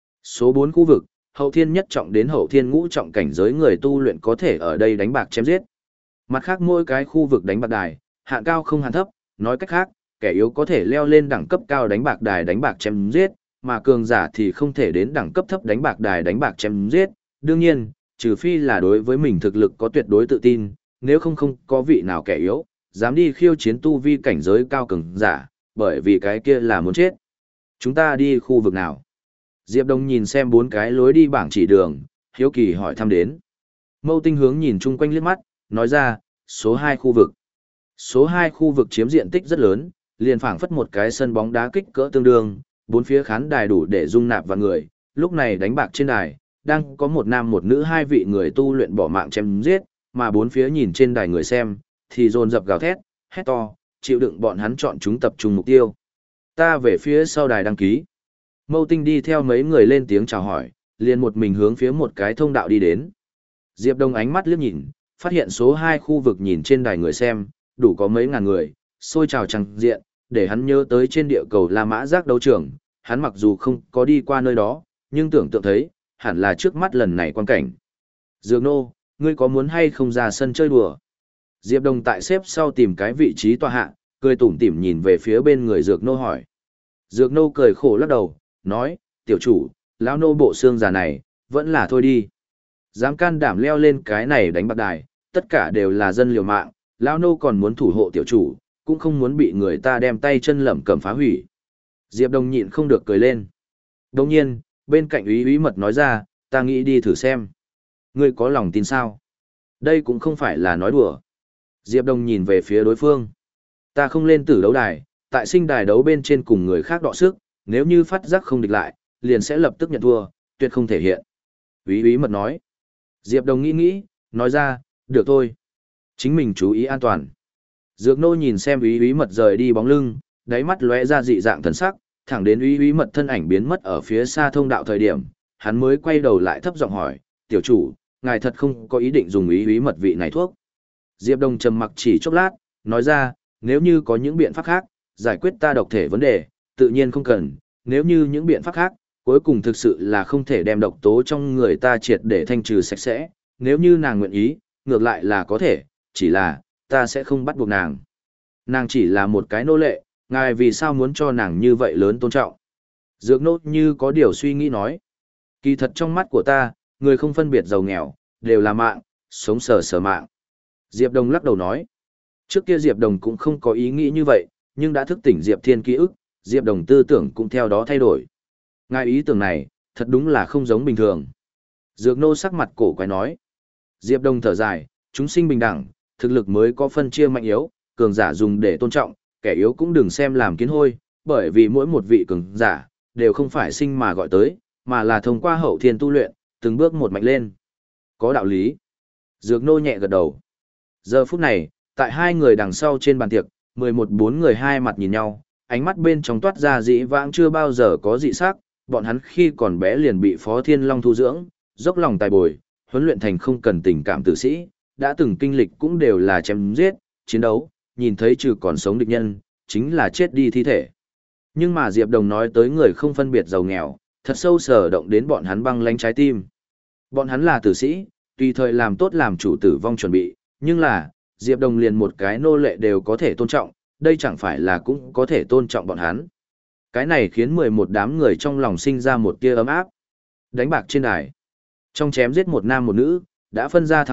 Số bốn khu vực, hậu thiên nhất trọng đến hậu thiên ngũ trọng cảnh giới người tu luyện có thể ở đây đánh bạc chém giết. Mặt khác mỗi cái khu vực đánh bạc đài, hạn cao không hạn thấp, nói cách khác, kẻ yếu có thể leo lên đẳng cấp cao đánh bạc đài đánh bạc chém giết, mà cường giả thì không thể đến đẳng cấp thấp đánh bạc đài đánh bạc chém giết. Đương nhiên, trừ phi là đối với mình thực lực có tuyệt đối tự tin, nếu không không có vị nào kẻ yếu, dám đi khiêu chiến tu vi cảnh giới cao cường giả, bởi vì cái kia là muốn chết. Chúng ta đi khu vực nào? Diệp Đông nhìn xem bốn cái lối đi bảng chỉ đường, hiếu kỳ hỏi thăm đến. Mâu Tinh hướng nhìn chung quanh liếc mắt, nói ra, số hai khu vực. Số hai khu vực chiếm diện tích rất lớn, liền phảng phất một cái sân bóng đá kích cỡ tương đương, bốn phía khán đài đủ để dung nạp vào người, lúc này đánh bạc trên đài, đang có một nam một nữ hai vị người tu luyện bỏ mạng chém giết, mà bốn phía nhìn trên đài người xem, thì dồn dập gào thét, hét to, chịu đựng bọn hắn chọn chúng tập trung mục tiêu. Ta về phía sau đài đăng ký. Mâu Tinh đi theo mấy người lên tiếng chào hỏi, liền một mình hướng phía một cái thông đạo đi đến. Diệp Đông ánh mắt liếc nhìn, phát hiện số hai khu vực nhìn trên đài người xem, đủ có mấy ngàn người, xôi trào trăng diện, để hắn nhớ tới trên địa cầu La Mã Giác đấu trường, hắn mặc dù không có đi qua nơi đó, nhưng tưởng tượng thấy, hẳn là trước mắt lần này quan cảnh. Dược Nô, ngươi có muốn hay không ra sân chơi đùa? Diệp Đông tại xếp sau tìm cái vị trí tọa hạ, cười tủm tỉm nhìn về phía bên người Dược Nô hỏi. Dược Nô cười khổ lắc đầu, nói, tiểu chủ, lão nô bộ xương già này, vẫn là thôi đi. Dám can đảm leo lên cái này đánh bạc đài, tất cả đều là dân liều mạng, lão nô còn muốn thủ hộ tiểu chủ, cũng không muốn bị người ta đem tay chân lẩm cẩm phá hủy. Diệp Đông nhịn không được cười lên. Đồng nhiên, bên cạnh úy úy mật nói ra, ta nghĩ đi thử xem. Ngươi có lòng tin sao? Đây cũng không phải là nói đùa. Diệp Đông nhìn về phía đối phương. Ta không lên tử đấu đài, tại sinh đài đấu bên trên cùng người khác đọ sức, nếu như phát giác không địch lại, liền sẽ lập tức nhận thua, tuyệt không thể hiện. Úy úy mật nói. Diệp Đông nghĩ nghĩ, nói ra, được thôi. Chính mình chú ý an toàn. Dược Nô nhìn xem úy úy mật rời đi bóng lưng, đáy mắt lóe ra dị dạng thần sắc, thẳng đến úy úy mật thân ảnh biến mất ở phía xa thông đạo thời điểm, hắn mới quay đầu lại thấp giọng hỏi, tiểu chủ, ngài thật không có ý định dùng úy úy mật vị này thuốc. Diệp Đông trầm mặc chỉ chốc lát, nói ra, nếu như có những biện pháp khác, giải quyết ta độc thể vấn đề, tự nhiên không cần, nếu như những biện pháp khác, cuối cùng thực sự là không thể đem độc tố trong người ta triệt để thanh trừ sạch sẽ, nếu như nàng nguyện ý, ngược lại là có thể, chỉ là, ta sẽ không bắt buộc nàng. Nàng chỉ là một cái nô lệ, ngài vì sao muốn cho nàng như vậy lớn tôn trọng? Dược Nô như có điều suy nghĩ nói. Kỳ thật trong mắt của ta, người không phân biệt giàu nghèo, đều là mạng, sống sờ sờ mạng. Diệp Đông lắc đầu nói. Trước kia Diệp Đông cũng không có ý nghĩ như vậy, nhưng đã thức tỉnh Diệp Thiên ký ức, Diệp Đông tư tưởng cũng theo đó thay đổi. Ngài ý tưởng này, thật đúng là không giống bình thường. Dược Nô sắc mặt cổ quái nói. Diệp Đông thở dài, chúng sinh bình đẳng, thực lực mới có phân chia mạnh yếu, cường giả dùng để tôn trọng, kẻ yếu cũng đừng xem làm kiến hôi, bởi vì mỗi một vị cường giả, đều không phải sinh mà gọi tới, mà là thông qua hậu thiên tu luyện, từng bước một mạnh lên. Có đạo lý. Dược Nô nhẹ gật đầu. Giờ phút này, tại hai người đằng sau trên bàn tiệc, mười một bốn người hai mặt nhìn nhau, ánh mắt bên trong toát ra dĩ vãng chưa bao giờ có dị sắc, bọn hắn khi còn bé liền bị Phó Thiên Long thu dưỡng, dốc lòng tài bồi, huấn luyện thành không cần tình cảm tử sĩ, đã từng kinh lịch cũng đều là chém giết, chiến đấu, nhìn thấy trừ còn sống địch nhân, chính là chết đi thi thể. Nhưng mà Diệp Đồng nói tới người không phân biệt giàu nghèo, thật sâu sở động đến bọn hắn băng lánh trái tim. Bọn hắn là tử sĩ, tùy thời làm tốt làm chủ tử vong chuẩn bị, nhưng là, Diệp Đồng liền một cái nô lệ đều có thể tôn trọng, đây chẳng phải là cũng có thể tôn trọng bọn hắn. Cái này khiến mười một đám người trong lòng sinh ra một tia ấm áp. Đánh bạc trên đài. Trong chém giết một nam một nữ, đã phân ra thắng bại,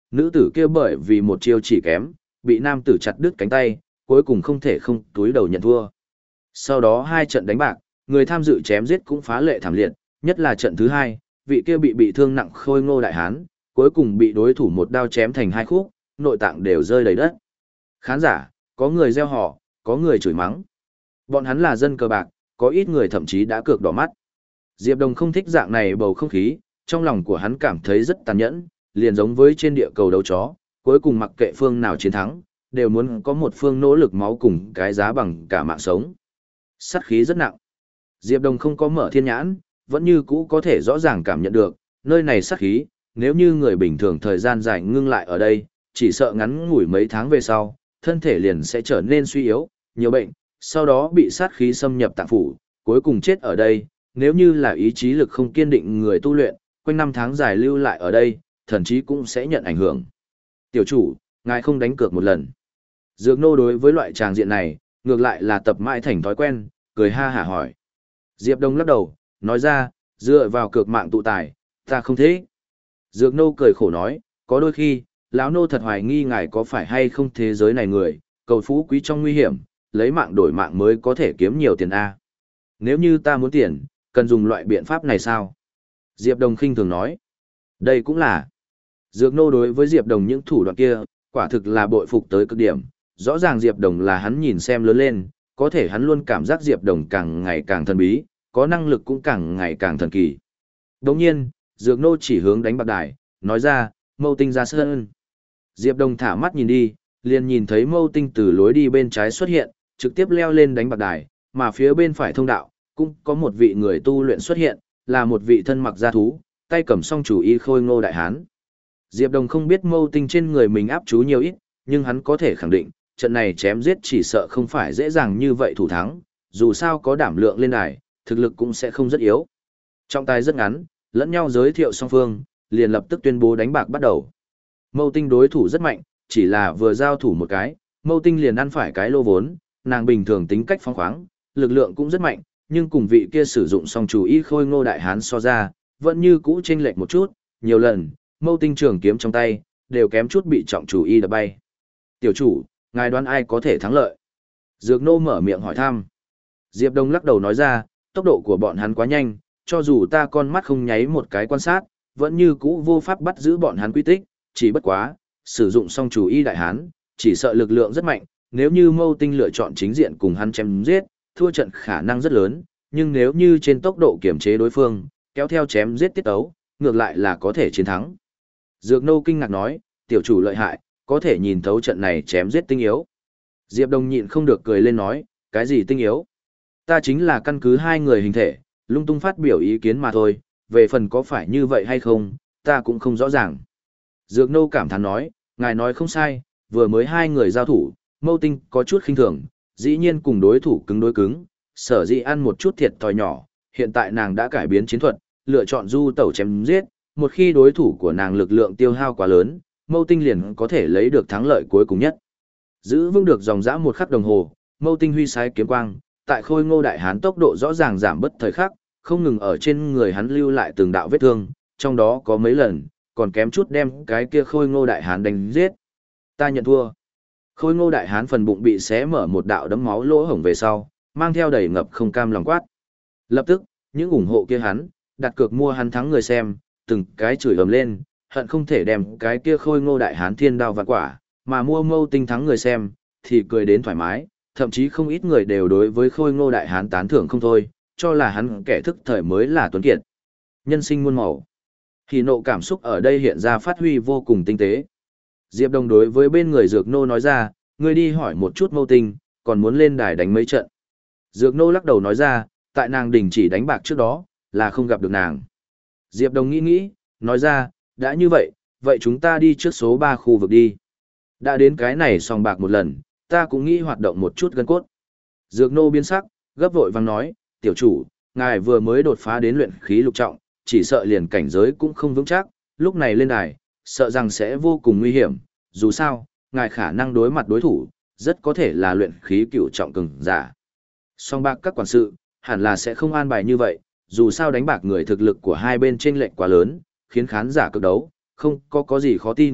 nữ tử kia bởi vì một chiêu chỉ kém, bị nam tử chặt đứt cánh tay, cuối cùng không thể không túi đầu nhận thua. Sau đó hai trận đánh bạc, người tham dự chém giết cũng phá lệ thảm liệt, nhất là trận thứ hai, vị kia bị bị thương nặng Khôi Ngô đại hán, cuối cùng bị đối thủ một đao chém thành hai khúc, nội tạng đều rơi đầy đất. Khán giả, có người reo hò, có người chửi mắng. Bọn hắn là dân cờ bạc, có ít người thậm chí đã cược đỏ mắt. Diệp Đồng không thích dạng này bầu không khí, trong lòng của hắn cảm thấy rất tàn nhẫn, liền giống với trên địa cầu đấu chó, cuối cùng mặc kệ phương nào chiến thắng, đều muốn có một phương nỗ lực máu cùng cái giá bằng cả mạng sống. Sát khí rất nặng. Diệp Đồng không có mở thiên nhãn, vẫn như cũ có thể rõ ràng cảm nhận được, nơi này sát khí, nếu như người bình thường thời gian dài ngưng lại ở đây, chỉ sợ ngắn ngủi mấy tháng về sau, thân thể liền sẽ trở nên suy yếu, nhiều bệnh, sau đó bị sát khí xâm nhập tạng phủ, cuối cùng chết ở đây, nếu như là ý chí lực không kiên định người tu luyện, quanh năm tháng dài lưu lại ở đây, thần chí cũng sẽ nhận ảnh hưởng. Tiểu chủ, ngài không đánh cược một lần. Dược nô đối với loại tràng diện này, ngược lại là tập mãi thành thói quen, cười ha hả hỏi. Diệp Đông lắc đầu, nói ra, dựa vào cược mạng tụ tài, ta không thế. Dược nô cười khổ nói, có đôi khi, lão nô thật hoài nghi ngài có phải hay không thế giới này người, cầu phú quý trong nguy hiểm, lấy mạng đổi mạng mới có thể kiếm nhiều tiền A. Nếu như ta muốn tiền, cần dùng loại biện pháp này sao? Diệp Đồng khinh thường nói. Đây cũng là. Dược nô đối với Diệp Đồng những thủ đoạn kia, quả thực là bội phục tới cực điểm. Rõ ràng Diệp Đồng là hắn nhìn xem lớn lên, có thể hắn luôn cảm giác Diệp Đồng càng ngày càng thần bí, có năng lực cũng càng ngày càng thần kỳ. Đồng nhiên, Dược nô chỉ hướng đánh bạc đài, nói ra, Mâu Tinh ra sân. Diệp Đồng thả mắt nhìn đi, liền nhìn thấy Mâu Tinh từ lối đi bên trái xuất hiện, trực tiếp leo lên đánh bạc đài, mà phía bên phải thông đạo, cũng có một vị người tu luyện xuất hiện, là một vị thân mặc gia thú, tay cầm song chủ y Khôi Ngô đại hán. Diệp Đồng không biết Mâu Tinh trên người mình áp chú nhiều ít, nhưng hắn có thể khẳng định, trận này chém giết chỉ sợ không phải dễ dàng như vậy thủ thắng, dù sao có đảm lượng lên đài, thực lực cũng sẽ không rất yếu. Trọng tài rất ngắn, lẫn nhau giới thiệu song phương, liền lập tức tuyên bố đánh bạc bắt đầu. Mâu Tinh đối thủ rất mạnh, chỉ là vừa giao thủ một cái, Mâu Tinh liền ăn phải cái lô vốn, nàng bình thường tính cách phóng khoáng, lực lượng cũng rất mạnh, nhưng cùng vị kia sử dụng song chủ y Khôi Ngô đại hán so ra, vẫn như cũ chênh lệch một chút, nhiều lần, Mâu Tinh trường kiếm trong tay, đều kém chút bị trọng chủ y đập bay. Tiểu chủ, ngài đoán ai có thể thắng lợi? Dược nô mở miệng hỏi thăm. Diệp Đông lắc đầu nói ra, tốc độ của bọn hắn quá nhanh, cho dù ta con mắt không nháy một cái quan sát, vẫn như cũ vô pháp bắt giữ bọn hắn quy tích, chỉ bất quá, sử dụng song chủ y đại hán, chỉ sợ lực lượng rất mạnh, nếu như Mâu Tinh lựa chọn chính diện cùng hắn chém giết, thua trận khả năng rất lớn, nhưng nếu như trên tốc độ kiểm chế đối phương, kéo theo chém giết tiết ấu, ngược lại là có thể chiến thắng. Dược nô kinh ngạc nói, tiểu chủ lợi hại, có thể nhìn thấu trận này chém giết tinh yếu. Diệp Đông nhịn không được cười lên nói, cái gì tinh yếu? Ta chính là căn cứ hai người hình thể, lung tung phát biểu ý kiến mà thôi, về phần có phải như vậy hay không, ta cũng không rõ ràng. Dược nô cảm thán nói, ngài nói không sai, vừa mới hai người giao thủ, Mâu Tinh có chút khinh thường, dĩ nhiên cùng đối thủ cứng đối cứng, sở dĩ ăn một chút thiệt thòi nhỏ, hiện tại nàng đã cải biến chiến thuật, lựa chọn du tẩu chém giết, một khi đối thủ của nàng lực lượng tiêu hao quá lớn, Mâu Tinh liền có thể lấy được thắng lợi cuối cùng nhất. Giữ vững được dòng dã một khắc đồng hồ, Mâu Tinh huy sái kiếm quang, tại Khôi Ngô đại hán tốc độ rõ ràng giảm bất thời khắc, không ngừng ở trên người hắn lưu lại từng đạo vết thương, trong đó có mấy lần, còn kém chút đem cái kia Khôi Ngô đại hán đánh giết. Ta nhận thua. Khôi Ngô đại hán phần bụng bị xé mở một đạo đấm máu lỗ hổng về sau, mang theo đầy ngập không cam lòng quát. Lập tức, những ủng hộ kia hắn, đặt cược mua hắn thắng người xem, từng cái chửi ầm lên, hận không thể đem cái kia Khôi Ngô đại hán thiên đao vạn quả, mà mua Mâu Tinh thắng người xem, thì cười đến thoải mái, thậm chí không ít người đều đối với Khôi Ngô đại hán tán thưởng không thôi, cho là hắn kẻ thức thời mới là tuấn kiệt. Nhân sinh muôn màu. Thì nộ cảm xúc ở đây hiện ra phát huy vô cùng tinh tế. Diệp Đông đối với bên người Dược nô nói ra, ngươi đi hỏi một chút Mâu Tinh, còn muốn lên đài đánh mấy trận. Dược nô lắc đầu nói ra, tại nàng đình chỉ đánh bạc trước đó, là không gặp được nàng. Diệp Đông nghĩ nghĩ, nói ra, đã như vậy, vậy chúng ta đi trước số ba khu vực đi. Đã đến cái này sòng bạc một lần, ta cũng nghĩ hoạt động một chút gân cốt. Dược nô biến sắc, gấp vội vàng nói, tiểu chủ, ngài vừa mới đột phá đến luyện khí lục trọng, chỉ sợ liền cảnh giới cũng không vững chắc, lúc này lên đài, sợ rằng sẽ vô cùng nguy hiểm, dù sao, ngài khả năng đối mặt đối thủ, rất có thể là luyện khí cửu trọng cường giả. Song bạc các quản sự, hẳn là sẽ không an bài như vậy, dù sao đánh bạc người thực lực của hai bên chênh lệch quá lớn, khiến khán giả cực đấu, không có có gì khó tin,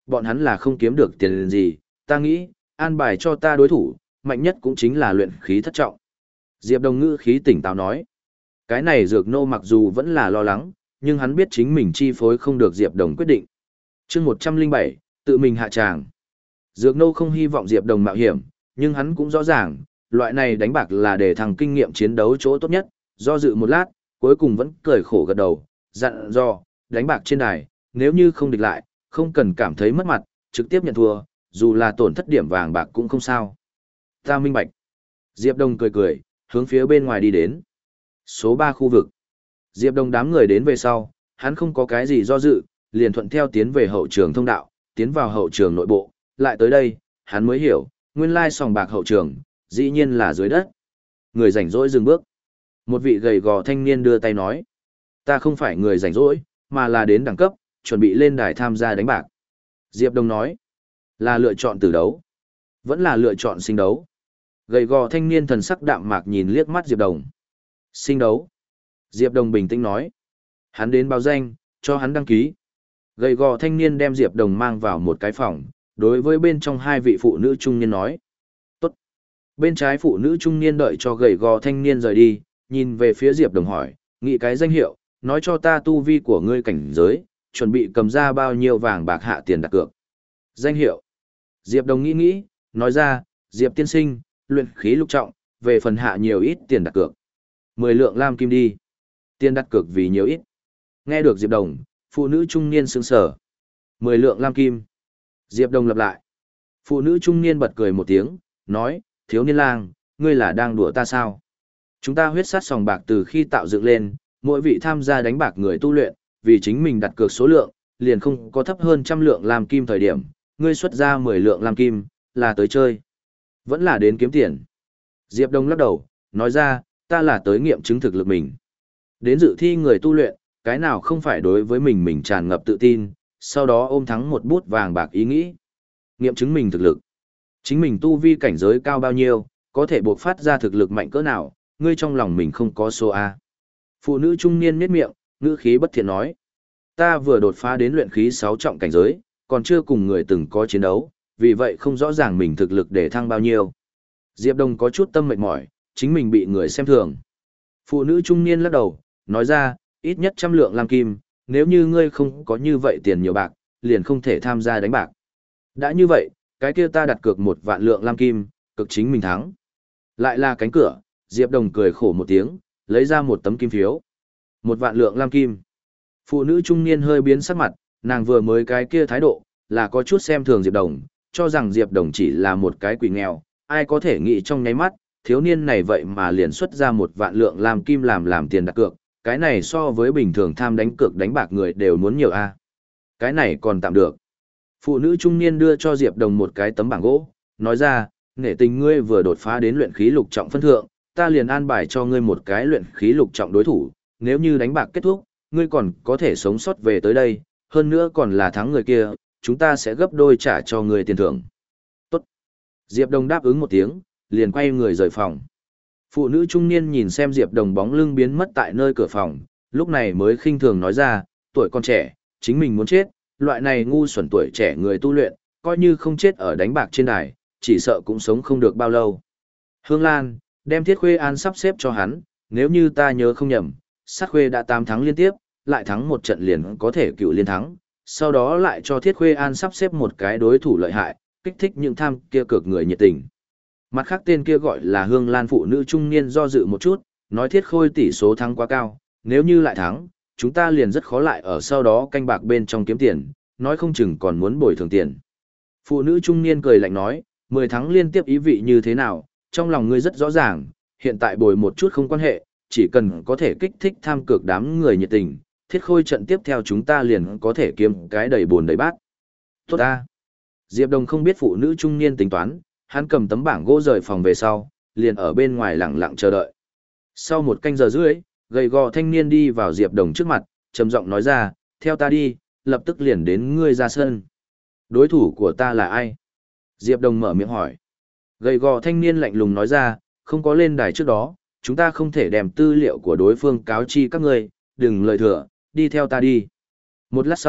Bọn hắn là không kiếm được tiền gì, ta nghĩ, an bài cho ta đối thủ, mạnh nhất cũng chính là luyện khí thất trọng. Diệp Đồng ngữ khí tỉnh táo nói. Cái này Dược Nô mặc dù vẫn là lo lắng, nhưng hắn biết chính mình chi phối không được Diệp Đồng quyết định. chương một trăm lẻ bảy, tự mình hạ tràng. Dược Nô không hy vọng Diệp Đồng mạo hiểm, nhưng hắn cũng rõ ràng, loại này đánh bạc là để thằng kinh nghiệm chiến đấu chỗ tốt nhất, do dự một lát, cuối cùng vẫn cười khổ gật đầu, dặn dò, đánh bạc trên đài, nếu như không địch lại, không cần cảm thấy mất mặt, trực tiếp nhận thua, dù là tổn thất điểm vàng bạc cũng không sao. Ta minh bạch. Diệp Đồng cười cười, hướng phía bên ngoài đi đến. Số ba khu vực. Diệp Đồng đám người đến về sau, hắn không có cái gì do dự, liền thuận theo tiến về hậu trường thông đạo, tiến vào hậu trường nội bộ, lại tới đây, hắn mới hiểu, nguyên lai sòng bạc hậu trường, dĩ nhiên là dưới đất. Người rảnh rỗi dừng bước. Một vị gầy gò thanh niên đưa tay nói, ta không phải người rảnh rỗi, mà là đến đẳng cấp, chuẩn bị lên đài tham gia đánh bạc. Diệp Đồng nói, là lựa chọn tử đấu, vẫn là lựa chọn sinh đấu. Gầy gò thanh niên thần sắc đạm mạc nhìn liếc mắt Diệp Đồng. Sinh đấu. Diệp Đồng bình tĩnh nói. Hắn đến báo danh, cho hắn đăng ký. Gầy gò thanh niên đem Diệp Đồng mang vào một cái phòng, đối với bên trong hai vị phụ nữ trung niên nói. Tốt. Bên trái phụ nữ trung niên đợi cho gầy gò thanh niên rời đi, nhìn về phía Diệp Đồng hỏi, nghĩ cái danh hiệu, nói cho ta tu vi của ngươi cảnh giới, chuẩn bị cầm ra bao nhiêu vàng bạc hạ tiền đặt cược. Danh hiệu. Diệp Đồng nghĩ nghĩ, nói ra, Diệp tiên sinh, luyện khí lục trọng, về phần hạ nhiều ít tiền đặt cược. Mười lượng lam kim đi. Tiền đặt cược vì nhiều ít. Nghe được Diệp Đồng, phụ nữ trung niên sững sờ. Mười lượng lam kim. Diệp Đồng lặp lại. Phụ nữ trung niên bật cười một tiếng, nói, thiếu niên lang, ngươi là đang đùa ta sao? Chúng ta huyết sát sòng bạc từ khi tạo dựng lên, mỗi vị tham gia đánh bạc người tu luyện, vì chính mình đặt cược số lượng, liền không có thấp hơn trăm lượng lam kim thời điểm, ngươi xuất ra mười lượng lam kim, là tới chơi. Vẫn là đến kiếm tiền. Diệp Đông lắc đầu, nói ra, ta là tới nghiệm chứng thực lực mình. Đến dự thi người tu luyện, cái nào không phải đối với mình mình tràn ngập tự tin, sau đó ôm thắng một bút vàng bạc ý nghĩ. Nghiệm chứng mình thực lực. Chính mình tu vi cảnh giới cao bao nhiêu, có thể buộc phát ra thực lực mạnh cỡ nào, ngươi trong lòng mình không có số A. Phụ nữ trung niên nhếch miệng, ngữ khí bất thiện nói. Ta vừa đột phá đến luyện khí sáu trọng cảnh giới, còn chưa cùng người từng có chiến đấu, vì vậy không rõ ràng mình thực lực để thăng bao nhiêu. Diệp Đông có chút tâm mệt mỏi, chính mình bị người xem thường. Phụ nữ trung niên lắc đầu, nói ra, ít nhất trăm lượng lam kim, nếu như ngươi không có như vậy tiền nhiều bạc, liền không thể tham gia đánh bạc. Đã như vậy, cái kia ta đặt cược một vạn lượng lam kim, cực chính mình thắng. Lại là cánh cửa, Diệp Đồng cười khổ một tiếng, lấy ra một tấm kim phiếu. Một vạn lượng lam kim. Phụ nữ trung niên hơi biến sắc mặt, nàng vừa mới cái kia thái độ, là có chút xem thường Diệp Đồng, cho rằng Diệp Đồng chỉ là một cái quỷ nghèo, ai có thể nghĩ trong nháy mắt, thiếu niên này vậy mà liền xuất ra một vạn lượng lam kim làm làm tiền đặt cược, cái này so với bình thường tham đánh cược đánh bạc người đều muốn nhiều a. Cái này còn tạm được. Phụ nữ trung niên đưa cho Diệp Đồng một cái tấm bảng gỗ, nói ra, nể tình ngươi vừa đột phá đến luyện khí lục trọng phân thượng, ta liền an bài cho ngươi một cái luyện khí lục trọng đối thủ, nếu như đánh bạc kết thúc, ngươi còn có thể sống sót về tới đây, hơn nữa còn là thắng người kia, chúng ta sẽ gấp đôi trả cho ngươi tiền thưởng. Tốt. Diệp Đồng đáp ứng một tiếng, liền quay người rời phòng. Phụ nữ trung niên nhìn xem Diệp Đồng bóng lưng biến mất tại nơi cửa phòng, lúc này mới khinh thường nói ra, tuổi còn trẻ, chính mình muốn chết, loại này ngu xuẩn tuổi trẻ người tu luyện, coi như không chết ở đánh bạc trên đài, chỉ sợ cũng sống không được bao lâu. Hương Lan, đem Thiết Khuê An sắp xếp cho hắn, nếu như ta nhớ không nhầm, Sát Khuê đã tám thắng liên tiếp, lại thắng một trận liền có thể cựu liên thắng, sau đó lại cho Thiết Khuê An sắp xếp một cái đối thủ lợi hại, kích thích những tham kia cược người nhiệt tình. Mặt khác tên kia gọi là Hương Lan phụ nữ trung niên do dự một chút, nói Thiết Khôi tỷ số thắng quá cao, nếu như lại thắng, chúng ta liền rất khó lại ở sau đó canh bạc bên trong kiếm tiền, nói không chừng còn muốn bồi thường tiền. Phụ nữ trung niên cười lạnh nói, mười thắng liên tiếp ý vị như thế nào, trong lòng ngươi rất rõ ràng, hiện tại bồi một chút không quan hệ, chỉ cần có thể kích thích tham cược đám người nhiệt tình, Thiết Khôi trận tiếp theo chúng ta liền có thể kiếm cái đầy buồn đầy bát. Tốt ta. Diệp Đồng không biết phụ nữ trung niên tính toán, hắn cầm tấm bảng gỗ rời phòng về sau, liền ở bên ngoài lặng lặng chờ đợi. Sau một canh giờ rưỡi, gầy gò thanh niên đi vào Diệp Đồng trước mặt, trầm giọng nói ra, theo ta đi, lập tức liền đến ngươi ra sân. Đối thủ của ta là ai? Diệp Đồng mở miệng hỏi. Gầy gò thanh niên lạnh lùng nói ra, không có lên đài trước đó, chúng ta không thể đem tư liệu của đối phương cáo chi các ngươi, đừng lời thừa, đi theo ta đi. Một lát sau,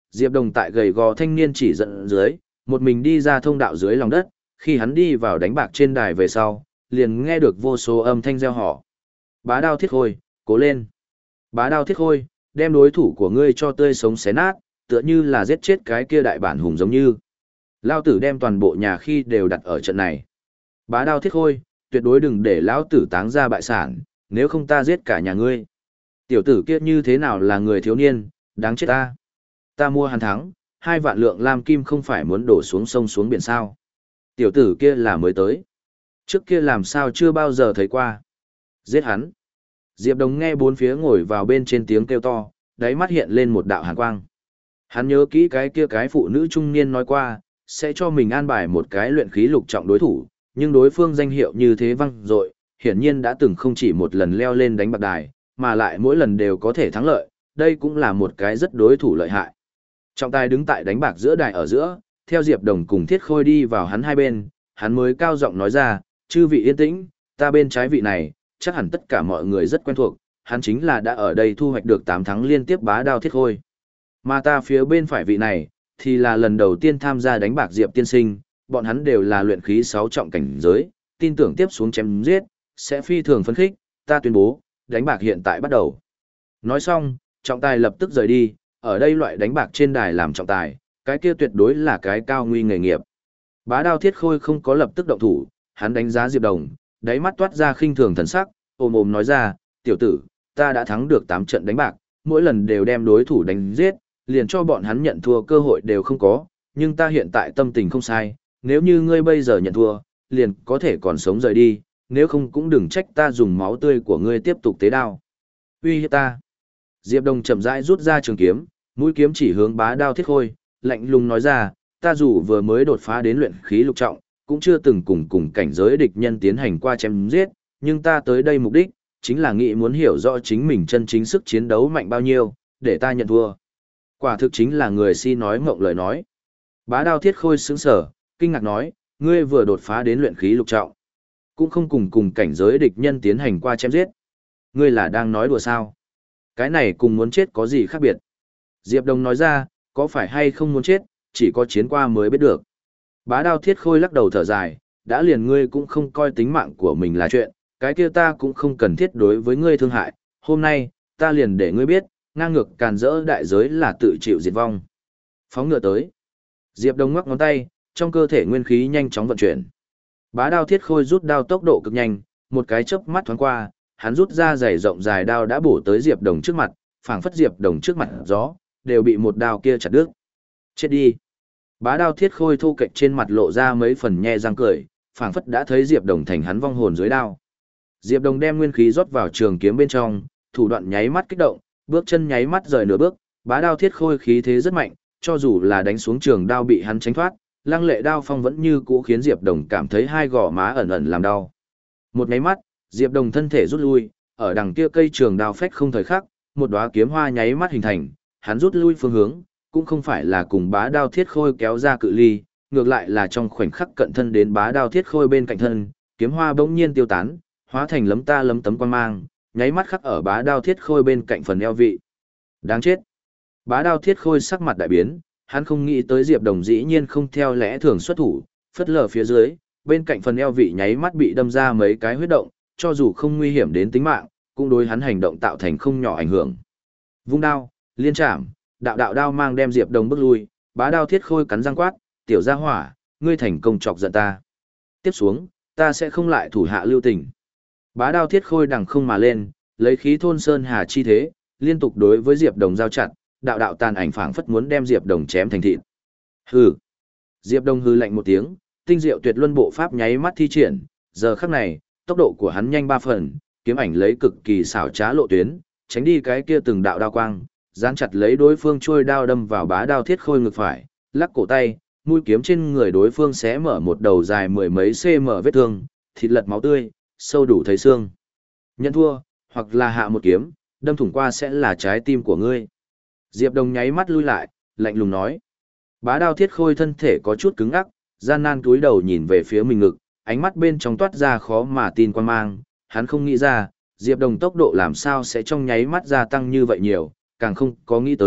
Diệp Đồng tại gầy gò thanh niên chỉ dẫn dưới, một mình đi ra thông đạo dưới lòng đất, khi hắn đi vào đánh bạc trên đài về sau, liền nghe được vô số âm thanh reo hò. Bá đao thiết khôi, cố lên. Bá đao thiết khôi, đem đối thủ của ngươi cho tươi sống xé nát, tựa như là giết chết cái kia đại bản hùng giống như. Lao tử đem toàn bộ nhà khi đều đặt ở trận này. Bá đao thiết khôi, tuyệt đối đừng để lão tử táng ra bại sản, nếu không ta giết cả nhà ngươi. Tiểu tử kia như thế nào là người thiếu niên, đáng chết ta. Ta mua hắn thắng, hai vạn lượng lam kim không phải muốn đổ xuống sông xuống biển sao. Tiểu tử kia là mới tới. Trước kia làm sao chưa bao giờ thấy qua. Giết hắn. Diệp Đồng nghe bốn phía ngồi vào bên trên tiếng kêu to, đáy mắt hiện lên một đạo hàn quang. Hắn nhớ kỹ cái kia cái phụ nữ trung niên nói qua, sẽ cho mình an bài một cái luyện khí lục trọng đối thủ, nhưng đối phương danh hiệu như thế văng dội, hiển nhiên đã từng không chỉ một lần leo lên đánh bạc đài, mà lại mỗi lần đều có thể thắng lợi, đây cũng là một cái rất đối thủ lợi hại. Trọng tài đứng tại đánh bạc giữa đài ở giữa, theo Diệp Đồng cùng Thiết Khôi đi vào hắn hai bên, hắn mới cao giọng nói ra, chư vị yên tĩnh, ta bên trái vị này, chắc hẳn tất cả mọi người rất quen thuộc, hắn chính là đã ở đây thu hoạch được tám thắng liên tiếp bá đao Thiết Khôi. Mà ta phía bên phải vị này, thì là lần đầu tiên tham gia đánh bạc Diệp tiên sinh, bọn hắn đều là luyện khí sáu trọng cảnh giới, tin tưởng tiếp xuống chém giết, sẽ phi thường phấn khích, ta tuyên bố, đánh bạc hiện tại bắt đầu. Nói xong, trọng tài lập tức rời đi, ở đây loại đánh bạc trên đài làm trọng tài, cái kia tuyệt đối là cái cao nguy nghề nghiệp. Bá đao Thiết Khôi không có lập tức động thủ, hắn đánh giá Diệp Đồng, đáy mắt toát ra khinh thường thần sắc, ôm ôm nói ra, tiểu tử, ta đã thắng được tám trận đánh bạc, mỗi lần đều đem đối thủ đánh giết, liền cho bọn hắn nhận thua cơ hội đều không có, nhưng ta hiện tại tâm tình không sai, nếu như ngươi bây giờ nhận thua, liền có thể còn sống rời đi, nếu không cũng đừng trách ta dùng máu tươi của ngươi tiếp tục tế đao. Uy hiếp ta. Diệp Đồng chậm rãi rút ra trường kiếm, mũi kiếm chỉ hướng bá đao Thiết Khôi, lạnh lùng nói ra, ta dù vừa mới đột phá đến luyện khí lục trọng, cũng chưa từng cùng cùng cảnh giới địch nhân tiến hành qua chém giết, nhưng ta tới đây mục đích, chính là nghĩ muốn hiểu rõ chính mình chân chính sức chiến đấu mạnh bao nhiêu, để ta nhận thua. Quả thực chính là người si nói mộng lời nói. Bá đao Thiết Khôi sững sờ, kinh ngạc nói, ngươi vừa đột phá đến luyện khí lục trọng, cũng không cùng cùng cảnh giới địch nhân tiến hành qua chém giết. Ngươi là đang nói đùa sao? Cái này cùng muốn chết có gì khác biệt? Diệp Đồng nói ra, có phải hay không muốn chết, chỉ có chiến qua mới biết được. Bá đao Thiết Khôi lắc đầu thở dài, đã liền ngươi cũng không coi tính mạng của mình là chuyện, cái kia ta cũng không cần thiết đối với ngươi thương hại, hôm nay, ta liền để ngươi biết, ngang ngược càn rỡ đại giới là tự chịu diệt vong. Phóng ngựa tới. Diệp Đồng ngoắc ngón tay, trong cơ thể nguyên khí nhanh chóng vận chuyển. Bá đao Thiết Khôi rút đao tốc độ cực nhanh, một cái chớp mắt thoáng qua, hắn rút ra dày rộng dài đao đã bổ tới Diệp Đồng trước mặt, phảng phất Diệp Đồng trước mặt gió, đều bị một đao kia chặt đứt. Chết đi. Bá đao Thiết Khôi thu kệch trên mặt lộ ra mấy phần nhe răng cười, phảng phất đã thấy Diệp Đồng thành hắn vong hồn dưới đao. Diệp Đồng đem nguyên khí rót vào trường kiếm bên trong, thủ đoạn nháy mắt kích động, bước chân nháy mắt rời nửa bước, bá đao Thiết Khôi khí thế rất mạnh, cho dù là đánh xuống trường đao bị hắn tránh thoát, lăng lệ đao phong vẫn như cũ khiến Diệp Đồng cảm thấy hai gò má ẩn ẩn làm đau. Một nháy mắt, Diệp Đồng thân thể rút lui, ở đằng kia cây trường đao phách không thời khắc, một đóa kiếm hoa nháy mắt hình thành, hắn rút lui phương hướng, cũng không phải là cùng bá đao Thiết Khôi kéo ra cự ly, ngược lại là trong khoảnh khắc cận thân đến bá đao Thiết Khôi bên cạnh thân, kiếm hoa bỗng nhiên tiêu tán, hóa thành lấm ta lấm tấm quang mang, nháy mắt khắc ở bá đao Thiết Khôi bên cạnh phần eo vị. Đáng chết. Bá đao Thiết Khôi sắc mặt đại biến, hắn không nghĩ tới Diệp Đồng dĩ nhiên không theo lẽ thường xuất thủ, phất lờ phía dưới, bên cạnh phần eo vị nháy mắt bị đâm ra mấy cái huyết động, cho dù không nguy hiểm đến tính mạng, cũng đối hắn hành động tạo thành không nhỏ ảnh hưởng. Vung đao, liên chạm, đạo đạo đao mang đem Diệp Đồng bước lui, bá đao Thiết Khôi cắn răng quát, tiểu gia hỏa, ngươi thành công chọc giận ta. Tiếp xuống, ta sẽ không lại thủ hạ lưu tình. Bá đao Thiết Khôi đằng không mà lên, lấy khí thôn sơn hà chi thế, liên tục đối với Diệp Đồng giao chặt, đạo đạo tàn ảnh phảng phất muốn đem Diệp Đồng chém thành thịt. Hừ. Diệp Đồng hừ lạnh một tiếng, tinh diệu tuyệt luân bộ pháp nháy mắt thi triển, giờ khắc này, tốc độ của hắn nhanh ba phần, kiếm ảnh lấy cực kỳ xảo trá lộ tuyến, tránh đi cái kia từng đạo đao quang, dán chặt lấy đối phương trôi đao đâm vào bá đao Thiết Khôi ngực phải, lắc cổ tay, mũi kiếm trên người đối phương xé mở một đầu dài mười mấy cm vết thương, thịt lật máu tươi, sâu đủ thấy xương. Nhận thua, hoặc là hạ một kiếm, đâm thủng qua sẽ là trái tim của ngươi. Diệp Đồng nháy mắt lui lại, lạnh lùng nói. Bá đao Thiết Khôi thân thể có chút cứng ngắc, gian nan cúi đầu nhìn về phía mình ngực, ánh mắt bên trong toát ra khó mà tin quan mang, hắn không nghĩ ra, Diệp Đồng tốc độ làm sao sẽ trong nháy mắt gia tăng như vậy nhiều, càng không có nghĩ tới,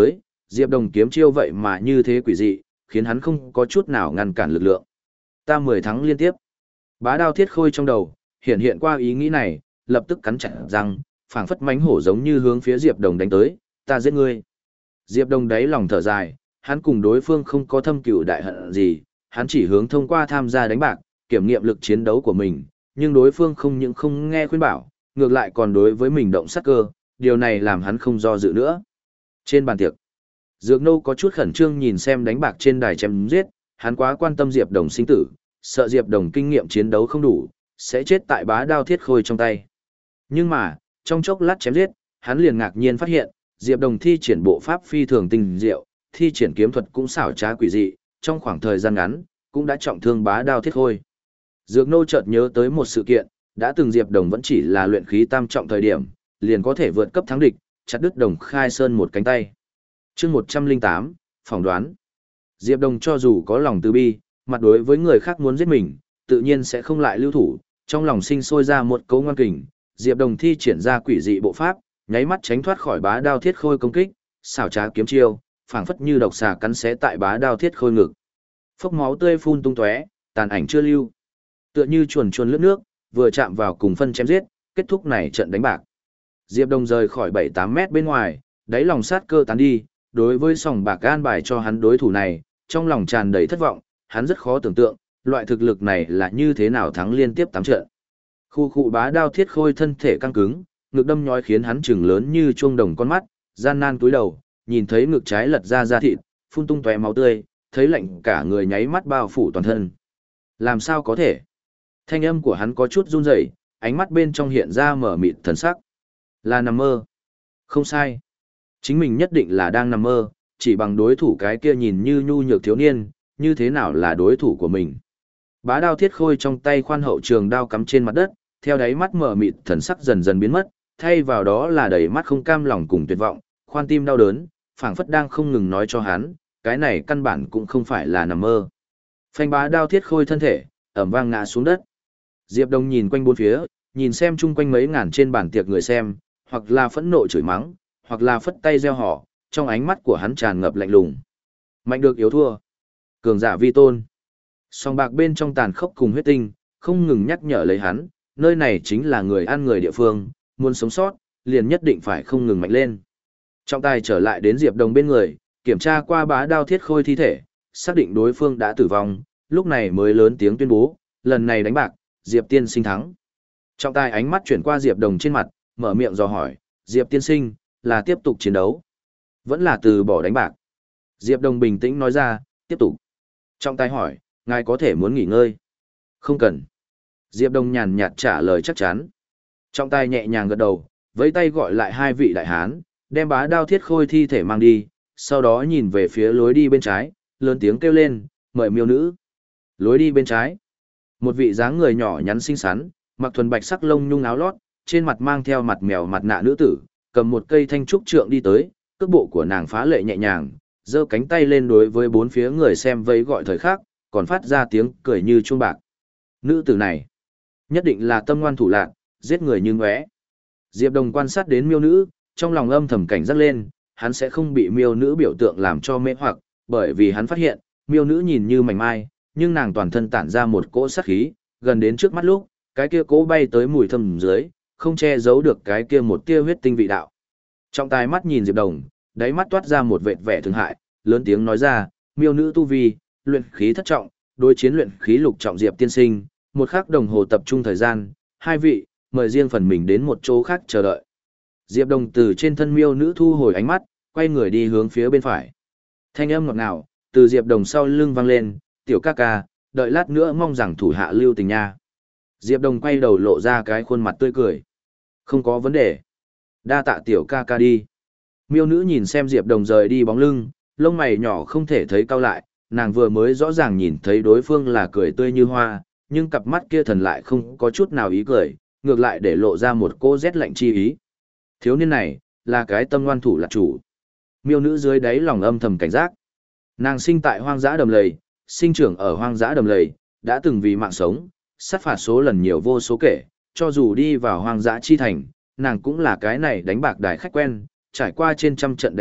Diệp Đồng kiếm chiêu vậy mà như thế quỷ dị, khiến hắn không có chút nào ngăn cản lực lượng. Ta mười thắng liên tiếp. Bá đao thiết khôi trong đầu, hiện hiện qua ý nghĩ này, lập tức cắn chặt răng, phảng phất mánh hổ giống như hướng phía Diệp Đồng đánh tới, ta giết ngươi. Diệp Đồng đáy lòng thở dài, hắn cùng đối phương không có thâm cừu đại hận gì, hắn chỉ hướng thông qua tham gia đánh bạc, kiểm nghiệm lực chiến đấu của mình, nhưng đối phương không những không nghe khuyên bảo, ngược lại còn đối với mình động sát cơ, điều này làm hắn không do dự nữa. Trên bàn tiệc, Dược Nô có chút khẩn trương nhìn xem đánh bạc trên đài chém giết, hắn quá quan tâm Diệp Đồng sinh tử, sợ Diệp Đồng kinh nghiệm chiến đấu không đủ, sẽ chết tại bá đao thiết khôi trong tay. Nhưng mà, trong chốc lát chém giết, hắn liền ngạc nhiên phát hiện, Diệp Đồng thi triển bộ pháp phi thường tinh diệu, thi triển kiếm thuật cũng xảo trá quỷ dị, trong khoảng thời gian ngắn, cũng đã trọng thương bá đao thiết khôi. Dược Nô chợt nhớ tới một sự kiện, đã từng Diệp Đồng vẫn chỉ là luyện khí tam trọng thời điểm, liền có thể vượt cấp thắng địch, chặt đứt Đồng Khai Sơn một cánh tay. Chương một trăm lẻ tám, phỏng đoán. Diệp Đồng cho dù có lòng từ bi, mặt đối với người khác muốn giết mình, tự nhiên sẽ không lại lưu thủ, trong lòng sinh sôi ra một cấu ngoan kình, Diệp Đồng thi triển ra quỷ dị bộ pháp, nháy mắt tránh thoát khỏi bá đao thiết khôi công kích, xảo trá kiếm chiêu, phảng phất như độc xà cắn xé tại bá đao thiết khôi ngực. Phốc máu tươi phun tung tóe, tàn ảnh chưa lưu. Tựa như chuồn chuồn lướt nước, vừa chạm vào cùng phân chém giết, kết thúc này trận đánh bạc. Diệp Đồng rời khỏi bảy tám mét bên ngoài, đáy lòng sát cơ tán đi, đối với sòng bạc an bài cho hắn đối thủ này, trong lòng tràn đầy thất vọng, hắn rất khó tưởng tượng, loại thực lực này là như thế nào thắng liên tiếp tám trận. Khu khu bá đao thiết khôi thân thể căng cứng, ngực đâm nhói khiến hắn trừng lớn như chuông đồng con mắt, gian nan cúi đầu, nhìn thấy ngực trái lật ra da thịt, phun tung tóe máu tươi, thấy lạnh cả người nháy mắt bao phủ toàn thân. Làm sao có thể? Thanh âm của hắn có chút run rẩy, ánh mắt bên trong hiện ra mở mịt thần sắc. Là nằm mơ. Không sai. Chính mình nhất định là đang nằm mơ, chỉ bằng đối thủ cái kia nhìn như nhu nhược thiếu niên, như thế nào là đối thủ của mình. Bá đao thiết khôi trong tay khoan hậu trường đao cắm trên mặt đất, theo đáy mắt mở mịt thần sắc dần dần biến mất, thay vào đó là đầy mắt không cam lòng cùng tuyệt vọng, khoan tim đau đớn, phảng phất đang không ngừng nói cho hắn, cái này căn bản cũng không phải là nằm mơ. Phanh bá đao thiết khôi thân thể, ẩm vang ngã xuống đất. Diệp Đông nhìn quanh bốn phía, nhìn xem chung quanh mấy ngàn trên bàn tiệc người xem, hoặc là phẫn nộ chửi mắng, hoặc là phất tay reo hò, trong ánh mắt của hắn tràn ngập lạnh lùng. Mạnh được yếu thua, cường giả vi tôn. Song bạc bên trong tàn khốc cùng huyết tinh, không ngừng nhắc nhở lấy hắn, nơi này chính là người ăn người địa phương, muốn sống sót, liền nhất định phải không ngừng mạnh lên. Trọng tài trở lại đến Diệp Đồng bên người, kiểm tra qua bá đao thiết khôi thi thể, xác định đối phương đã tử vong, lúc này mới lớn tiếng tuyên bố, lần này đánh bạc, Diệp tiên sinh thắng. Trọng tài ánh mắt chuyển qua Diệp Đồng trên mặt, mở miệng dò hỏi, Diệp tiên sinh, là tiếp tục chiến đấu, vẫn là từ bỏ đánh bạc? Diệp Đồng bình tĩnh nói ra, tiếp tục. Trọng tài hỏi, ngài có thể muốn nghỉ ngơi? Không cần. Diệp Đồng nhàn nhạt trả lời chắc chắn. Trọng tài nhẹ nhàng gật đầu, vẫy tay gọi lại hai vị đại hán, đem bá đao thiết khôi thi thể mang đi, sau đó nhìn về phía lối đi bên trái, lớn tiếng kêu lên, mời miêu nữ. Lối đi bên trái. Một vị dáng người nhỏ nhắn xinh xắn, mặc thuần bạch sắc lông nhung áo lót, trên mặt mang theo mặt mèo mặt nạ nữ tử, cầm một cây thanh trúc trượng đi tới, cước bộ của nàng phá lệ nhẹ nhàng, giơ cánh tay lên đối với bốn phía người xem vẫy gọi thời khắc, còn phát ra tiếng cười như chuông bạc. Nữ tử này, nhất định là tâm ngoan thủ lạn, giết người như ngóe. Diệp Đồng quan sát đến miêu nữ, trong lòng âm thầm cảnh giác lên, hắn sẽ không bị miêu nữ biểu tượng làm cho mê hoặc, bởi vì hắn phát hiện, miêu nữ nhìn như mảnh mai, nhưng nàng toàn thân tản ra một cỗ sát khí, gần đến trước mắt lúc, cái kia cỗ bay tới mùi thơm dưới, không che giấu được cái kia một tia huyết tinh vị đạo. Trọng tài mắt nhìn Diệp Đồng, đáy mắt toát ra một vệt vẻ thương hại, lớn tiếng nói ra, miêu nữ tu vi, luyện khí thất trọng, đối chiến luyện khí lục trọng Diệp tiên sinh, một khắc đồng hồ tập trung thời gian, hai vị, mời riêng phần mình đến một chỗ khác chờ đợi. Diệp Đồng từ trên thân miêu nữ thu hồi ánh mắt, quay người đi hướng phía bên phải. Thanh âm ngọt ngào, từ Diệp Đồng sau lưng vang lên, tiểu ca ca, đợi lát nữa mong rằng thủ hạ lưu tình nha. Diệp Đồng quay đầu lộ ra cái khuôn mặt tươi cười. Không có vấn đề. Đa tạ tiểu ca ca đi. Miêu nữ nhìn xem Diệp Đồng rời đi bóng lưng, lông mày nhỏ không thể thấy cau lại, nàng vừa mới rõ ràng nhìn thấy đối phương là cười tươi như hoa, nhưng cặp mắt kia thần lại không có chút nào ý cười, ngược lại để lộ ra một cô rét lạnh chi ý. Thiếu niên này, là cái tâm ngoan thủ là chủ. Miêu nữ dưới đáy lòng âm thầm cảnh giác. Nàng sinh tại hoang dã đầm lầy, sinh trưởng ở hoang dã đầm lầy, đã từng vì mạng sống, sát phạt số lần nhiều vô số kể, cho dù đi vào hoang dã chi thành, nàng cũng là cái này đánh bạc đài khách quen, trải qua trên trăm trận đánh bạc,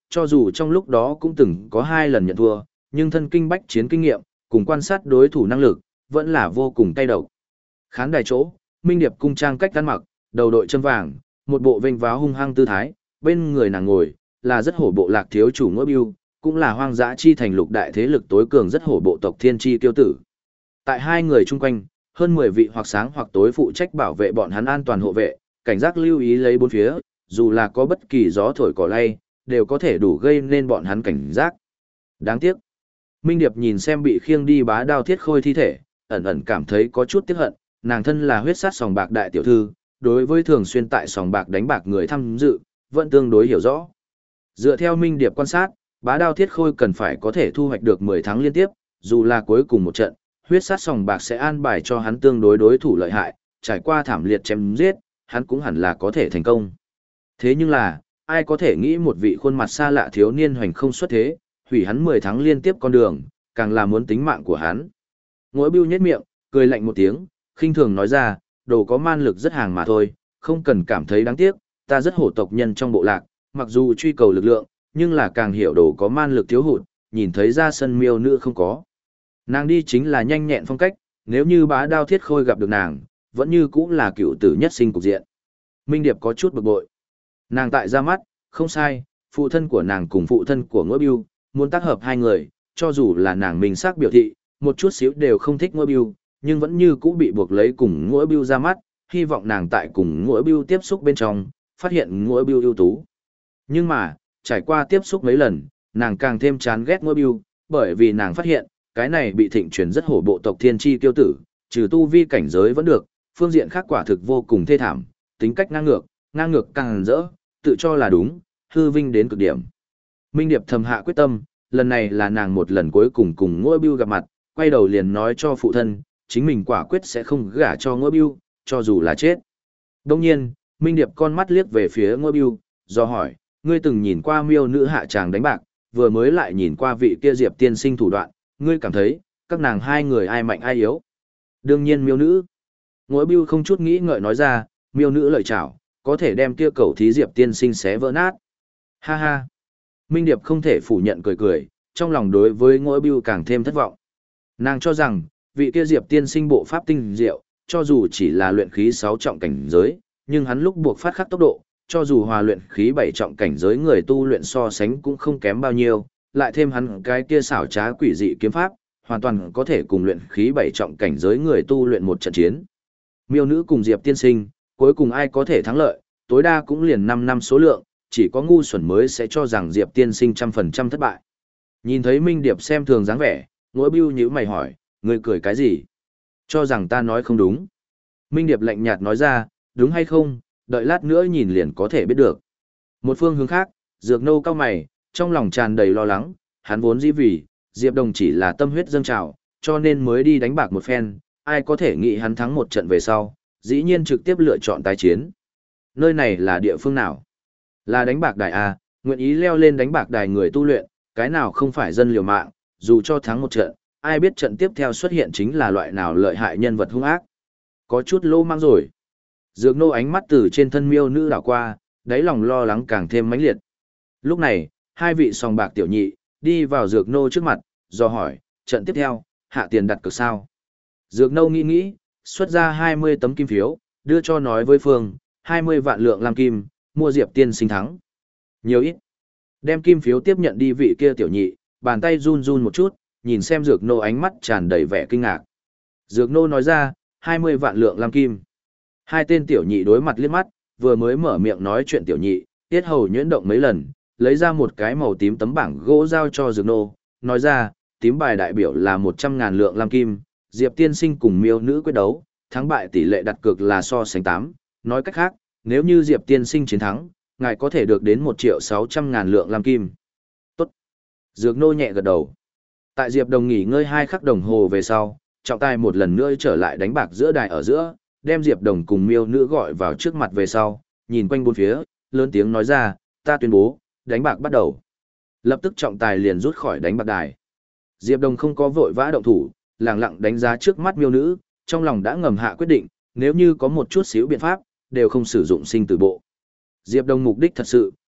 cho dù trong lúc đó cũng từng có hai lần nhận thua, nhưng thân kinh bách chiến kinh nghiệm, cùng quan sát đối thủ năng lực, vẫn là vô cùng tay độc. Khán đài chỗ, Minh Điệp cung trang cách ăn mặc, đầu đội châm vàng, một bộ vênh váo hung hăng tư thái, bên người nàng ngồi, là rất hổ bộ lạc thiếu chủ Ngũ Bưu, cũng là hoang dã chi thành lục đại thế lực tối cường rất hổ bộ tộc Thiên Chi Tiêu Tử. Tại hai người chung quanh, hơn mười vị hoặc sáng hoặc tối phụ trách bảo vệ bọn hắn an toàn hộ vệ, cảnh giác lưu ý lấy bốn phía, dù là có bất kỳ gió thổi cỏ lay, đều có thể đủ gây nên bọn hắn cảnh giác. Đáng tiếc. Minh Điệp nhìn xem bị khiêng đi bá đao thiết khôi thi thể, ẩn ẩn cảm thấy có chút tiếc hận, nàng thân là huyết sát sòng bạc đại tiểu thư, đối với thường xuyên tại sòng bạc đánh bạc người tham dự, vẫn tương đối hiểu rõ. Dựa theo Minh Điệp quan sát, bá đao thiết khôi cần phải có thể thu hoạch được mười tháng liên tiếp, dù là cuối cùng một trận, huyết sát sòng bạc sẽ an bài cho hắn tương đối đối thủ lợi hại, trải qua thảm liệt chém giết, hắn cũng hẳn là có thể thành công. Thế nhưng là, ai có thể nghĩ một vị khuôn mặt xa lạ thiếu niên hoành không xuất thế, hủy hắn mười tháng liên tiếp con đường, càng là muốn tính mạng của hắn. Ngỗi Bưu nhếch miệng, cười lạnh một tiếng, khinh thường nói ra, đồ có man lực rất hàng mà thôi, không cần cảm thấy đáng tiếc, ta rất hổ tộc nhân trong bộ lạc, mặc dù truy cầu lực lượng, nhưng là càng hiểu đồ có man lực thiếu hụt, nhìn thấy ra sân miêu nữ không có. Nàng đi chính là nhanh nhẹn phong cách, nếu như bá đao thiết khôi gặp được nàng, vẫn như cũng là cựu tử nhất sinh cục diện. Minh Điệp có chút bực bội. Nàng tại ra mắt, không sai, phụ thân của nàng cùng phụ thân của Ngỗi Bưu, muốn tác hợp hai người, cho dù là nàng mình xác biểu thị, một chút xíu đều không thích Ngỗi Bưu, nhưng vẫn như cũ bị buộc lấy cùng Ngỗi Bưu ra mắt, hy vọng nàng tại cùng Ngỗi Bưu tiếp xúc bên trong, phát hiện Ngỗi Bưu ưu tú. Nhưng mà, trải qua tiếp xúc mấy lần, nàng càng thêm chán ghét Ngỗi Bưu, bởi vì nàng phát hiện, cái này bị thịnh truyền rất hổ bộ tộc Thiên Chi Tiêu Tử, trừ tu vi cảnh giới vẫn được, phương diện khác quả thực vô cùng thê thảm, tính cách ngang ngược, ngang ngược càng rỡ, tự cho là đúng, hư vinh đến cực điểm. Minh Điệp thầm hạ quyết tâm, lần này là nàng một lần cuối cùng cùng Ngỗi Bưu gặp mặt, quay đầu liền nói cho phụ thân, chính mình quả quyết sẽ không gả cho Ngỗi Bưu, cho dù là chết. Đông nhiên, Minh Điệp con mắt liếc về phía Ngỗi Bưu, do hỏi, ngươi từng nhìn qua miêu nữ hạ tràng đánh bạc, vừa mới lại nhìn qua vị kia Diệp tiên sinh thủ đoạn, ngươi cảm thấy, các nàng hai người ai mạnh ai yếu? Đương nhiên miêu nữ. Ngỗi Bưu không chút nghĩ ngợi nói ra, miêu nữ lợi chảo, có thể đem kia cầu thí Diệp tiên sinh xé vỡ nát. Ha ha. Minh Điệp không thể phủ nhận cười cười, trong lòng đối với Ngỗi Bưu càng thêm thất vọng. Nàng cho rằng, vị kia Diệp tiên sinh bộ pháp tinh diệu, cho dù chỉ là luyện khí sáu trọng cảnh giới, nhưng hắn lúc buộc phát khắc tốc độ, cho dù hòa luyện khí bảy trọng cảnh giới người tu luyện so sánh cũng không kém bao nhiêu, lại thêm hắn cái kia xảo trá quỷ dị kiếm pháp, hoàn toàn có thể cùng luyện khí bảy trọng cảnh giới người tu luyện một trận chiến. Miêu nữ cùng Diệp tiên sinh, cuối cùng ai có thể thắng lợi, tối đa cũng liền năm năm số lượng, chỉ có ngu xuẩn mới sẽ cho rằng Diệp tiên sinh trăm phần trăm thất bại. Nhìn thấy Minh Điệp xem thường dáng vẻ, Ngỗi Bưu nhíu mày hỏi, ngươi cười cái gì? Cho rằng ta nói không đúng. Minh Điệp lạnh nhạt nói ra, đúng hay không, đợi lát nữa nhìn liền có thể biết được. Một phương hướng khác, Dược Nô cao mày, trong lòng tràn đầy lo lắng, hắn vốn dĩ vì, Diệp Đồng chỉ là tâm huyết dâng trào, cho nên mới đi đánh bạc một phen, ai có thể nghĩ hắn thắng một trận về sau, dĩ nhiên trực tiếp lựa chọn tái chiến. Nơi này là địa phương nào? Là đánh bạc đài A, nguyện ý leo lên đánh bạc đài người tu luyện, cái nào không phải dân liều mạng, dù cho thắng một trận, ai biết trận tiếp theo xuất hiện chính là loại nào lợi hại nhân vật hung ác. Có chút lô mang rồi. Dược Nô ánh mắt từ trên thân miêu nữ đảo qua, đáy lòng lo lắng càng thêm mãnh liệt. Lúc này, hai vị sòng bạc tiểu nhị, đi vào Dược Nô trước mặt, do hỏi, trận tiếp theo, hạ tiền đặt cược sao? Dược Nô nghĩ nghĩ, xuất ra hai mươi tấm kim phiếu, đưa cho nói với Phương, hai mươi vạn lượng lam kim, mua Diệp tiên sinh thắng. Nhiều ít. Đem kim phiếu tiếp nhận đi vị kia tiểu nhị, bàn tay run run một chút, nhìn xem Dược Nô ánh mắt tràn đầy vẻ kinh ngạc. Dược Nô nói ra, hai mươi vạn lượng lam kim. Hai tên tiểu nhị đối mặt liếc mắt, vừa mới mở miệng nói chuyện tiểu nhị, tiết hầu nhuyễn động mấy lần, lấy ra một cái màu tím tấm bảng gỗ giao cho Dược Nô, nói ra, tím bài đại biểu là một trăm ngàn lượng lam kim, Diệp tiên sinh cùng miêu nữ quyết đấu, thắng bại tỷ lệ đặt cược là so sánh tám, nói cách khác, nếu như Diệp tiên sinh chiến thắng, ngài có thể được đến một triệu sáu trăm ngàn lượng lam kim. Tốt. Dược Nô nhẹ gật đầu. Tại Diệp Đồng nghỉ ngơi hai khắc đồng hồ về sau, trọng tài một lần nữa trở lại đánh bạc giữa đài ở giữa, đem Diệp Đồng cùng miêu nữ gọi vào trước mặt về sau, nhìn quanh bốn phía, lớn tiếng nói ra, ta tuyên bố, đánh bạc bắt đầu. Lập tức trọng tài liền rút khỏi đánh bạc đài. Diệp Đồng không có vội vã động thủ, lặng lặng đánh giá trước mắt miêu nữ, trong lòng đã ngầm hạ quyết định, nếu như có một chút xíu biện pháp, đều không sử dụng sinh tử bộ. Diệp Đồng mục đích thật sự,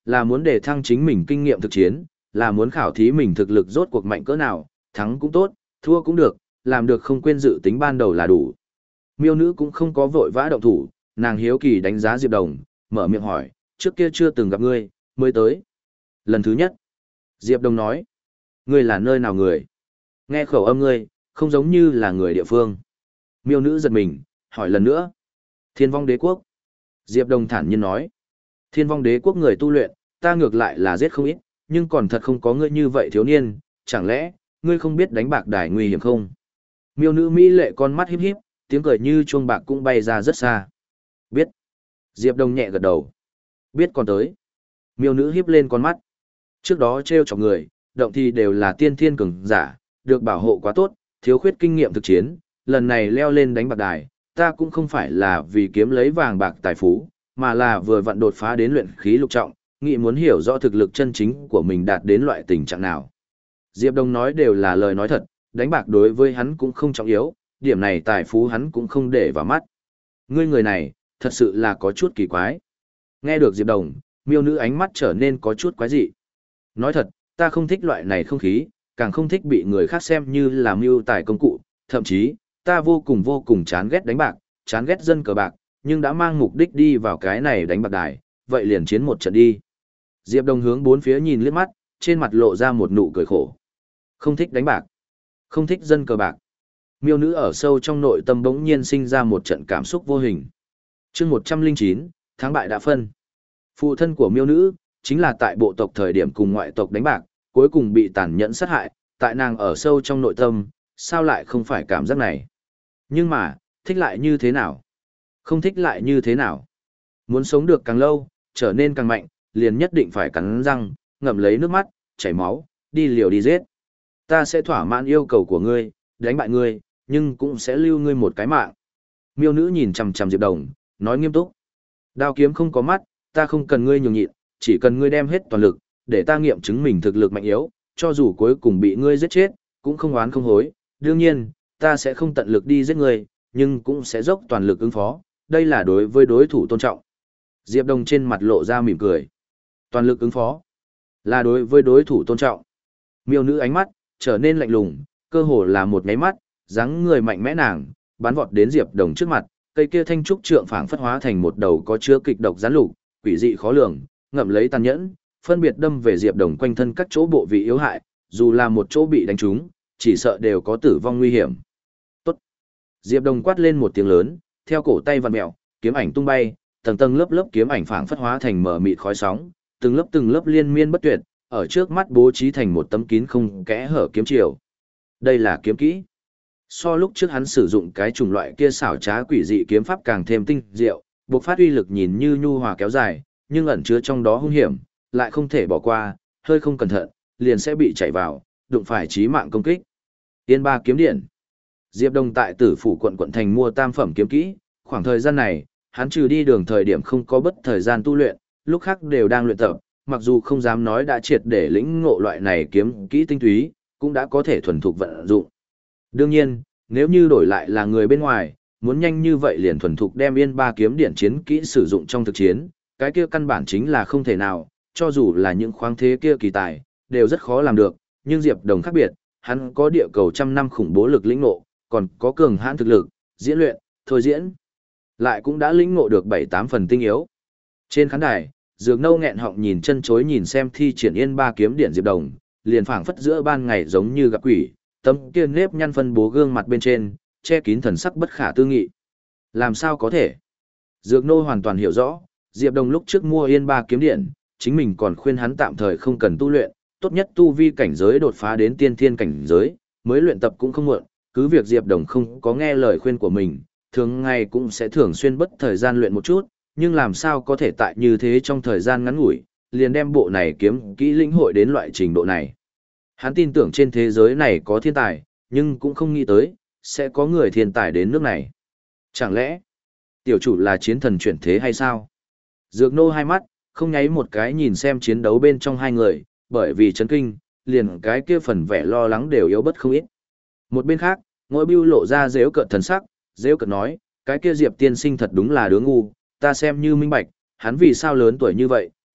Là muốn để thăng chính mình kinh nghiệm thực chiến, là muốn khảo thí mình thực lực rốt cuộc mạnh cỡ nào, thắng cũng tốt, thua cũng được, làm được không quên dự tính ban đầu là đủ. Miêu nữ cũng không có vội vã động thủ, nàng hiếu kỳ đánh giá Diệp Đồng, mở miệng hỏi, trước kia chưa từng gặp ngươi, mới tới. Lần thứ nhất, Diệp Đồng nói, ngươi là nơi nào người? Nghe khẩu âm ngươi, không giống như là người địa phương. Miêu nữ giật mình, hỏi lần nữa. Thiên vong đế quốc. Diệp Đồng thản nhiên nói, thiên vong đế quốc người tu luyện, ta ngược lại là giết không ít, nhưng còn thật không có ngươi như vậy thiếu niên, chẳng lẽ, ngươi không biết đánh bạc đài nguy hiểm không? Miêu nữ mỹ lệ con mắt híp híp, tiếng cười như chuông bạc cũng bay ra rất xa. Biết. Diệp Đồng nhẹ gật đầu. Biết còn tới. Miêu nữ híp lên con mắt. Trước đó trêu chọc người, động thì đều là tiên thiên cường giả, được bảo hộ quá tốt, thiếu khuyết kinh nghiệm thực chiến, lần này leo lên đánh bạc đài, ta cũng không phải là vì kiếm lấy vàng bạc tài phú, mà là vừa vặn đột phá đến luyện khí lục trọng, nghĩ muốn hiểu rõ thực lực chân chính của mình đạt đến loại tình trạng nào. Diệp Đồng nói đều là lời nói thật, đánh bạc đối với hắn cũng không trọng yếu, điểm này tài phú hắn cũng không để vào mắt. Ngươi người này, thật sự là có chút kỳ quái. Nghe được Diệp Đồng, miêu nữ ánh mắt trở nên có chút quái dị. Nói thật, ta không thích loại này không khí, càng không thích bị người khác xem như là mưu tài công cụ, thậm chí, ta vô cùng vô cùng chán ghét đánh bạc, chán ghét dân cờ bạc, nhưng đã mang mục đích đi vào cái này đánh bạc đài, vậy liền chiến một trận đi. Diệp Đồng hướng bốn phía nhìn liếc mắt, trên mặt lộ ra một nụ cười khổ. Không thích đánh bạc, không thích dân cờ bạc. Miêu nữ ở sâu trong nội tâm bỗng nhiên sinh ra một trận cảm xúc vô hình. Chương một trăm lẻ chín, thắng bại đã phân. Phụ thân của miêu nữ, chính là tại bộ tộc thời điểm cùng ngoại tộc đánh bạc, cuối cùng bị tàn nhẫn sát hại, tại nàng ở sâu trong nội tâm, sao lại không phải cảm giác này. Nhưng mà, thích lại như thế nào? Không thích lại như thế nào? Muốn sống được càng lâu, trở nên càng mạnh, liền nhất định phải cắn răng, ngậm lấy nước mắt, chảy máu, đi liều đi giết. Ta sẽ thỏa mãn yêu cầu của ngươi, đánh bại ngươi, nhưng cũng sẽ lưu ngươi một cái mạng. Miêu nữ nhìn chằm chằm Diệp Đồng, nói nghiêm túc. Đao kiếm không có mắt, ta không cần ngươi nhường nhịn, chỉ cần ngươi đem hết toàn lực, để ta nghiệm chứng mình thực lực mạnh yếu, cho dù cuối cùng bị ngươi giết chết, cũng không oán không hối. Đương nhiên, ta sẽ không tận lực đi giết ngươi, nhưng cũng sẽ dốc toàn lực ứng phó, đây là đối với đối thủ tôn trọng. Diệp Đồng trên mặt lộ ra mỉm cười. Toàn lực ứng phó, là đối với đối thủ tôn trọng. Miêu nữ ánh mắt trở nên lạnh lùng, cơ hồ là một nháy mắt, dáng người mạnh mẽ nàng, bắn vọt đến Diệp Đồng trước mặt, cây kia thanh trúc trượng phảng phất hóa thành một đầu có chứa kịch độc gián lục, quỷ dị khó lường, ngậm lấy tàn nhẫn, phân biệt đâm về Diệp Đồng quanh thân các chỗ bộ vị yếu hại, dù là một chỗ bị đánh trúng, chỉ sợ đều có tử vong nguy hiểm. Tốt. Diệp Đồng quát lên một tiếng lớn, theo cổ tay vặn mèo, kiếm ảnh tung bay, tầng tầng lớp lớp kiếm ảnh phảng phất hóa thành mờ mịt khói sóng, từng lớp từng lớp liên miên bất tuyệt, ở trước mắt bố trí thành một tấm kín không kẽ hở kiếm chiều. Đây là kiếm kỹ. So lúc trước hắn sử dụng cái chủng loại kia xảo trá quỷ dị kiếm pháp càng thêm tinh diệu, bộc phát uy lực nhìn như nhu hòa kéo dài, nhưng ẩn chứa trong đó hung hiểm, lại không thể bỏ qua, hơi không cẩn thận, liền sẽ bị chạy vào, đụng phải chí mạng công kích. Tiên ba kiếm điện. Diệp Đồng tại Tử Phủ quận quận thành mua tam phẩm kiếm kỹ, khoảng thời gian này, hắn trừ đi đường thời điểm không có bất thời gian tu luyện, lúc khác đều đang luyện tập, mặc dù không dám nói đã triệt để lĩnh ngộ loại này kiếm kỹ tinh túy, cũng đã có thể thuần thục vận dụng. Đương nhiên, nếu như đổi lại là người bên ngoài, muốn nhanh như vậy liền thuần thục đem Yên Ba kiếm điện chiến kỹ sử dụng trong thực chiến, cái kia căn bản chính là không thể nào, cho dù là những khoáng thế kia kỳ tài, đều rất khó làm được, nhưng Diệp Đồng khác biệt, hắn có địa cầu trăm năm khủng bố lực lĩnh ngộ, còn có cường hãn thực lực, diễn luyện, thôi diễn, lại cũng đã lĩnh ngộ được bảy tám phần tinh yếu. Trên khán đài, Dược Nâu nghẹn họng nhìn chân chối nhìn xem thi triển Yên Ba kiếm điện Diệp Đồng, liền phảng phất giữa ban ngày giống như gặp quỷ, tấm kia nếp nhăn phân bố gương mặt bên trên, che kín thần sắc bất khả tư nghị. Làm sao có thể? Dược Nô hoàn toàn hiểu rõ, Diệp Đồng lúc trước mua Yên Ba kiếm điện, chính mình còn khuyên hắn tạm thời không cần tu luyện, tốt nhất tu vi cảnh giới đột phá đến tiên thiên cảnh giới, mới luyện tập cũng không muộn, cứ việc Diệp Đồng không có nghe lời khuyên của mình, thường ngày cũng sẽ thường xuyên bất thời gian luyện một chút, nhưng làm sao có thể tại như thế trong thời gian ngắn ngủi, liền đem bộ này kiếm kỹ lĩnh hội đến loại trình độ này. Hắn tin tưởng trên thế giới này có thiên tài, nhưng cũng không nghĩ tới, sẽ có người thiên tài đến nước này. Chẳng lẽ, tiểu chủ là chiến thần chuyển thế hay sao? Dược Nô hai mắt, không nháy một cái nhìn xem chiến đấu bên trong hai người, bởi vì chấn kinh, liền cái kia phần vẻ lo lắng đều yếu bất không ít. Một bên khác, Ngỗi Bưu lộ ra giễu cợt thần sắc, giễu cợt nói, cái kia Diệp tiên sinh thật đúng là đứa ngu, ta xem như minh bạch, hắn vì sao lớn tuổi như vậy,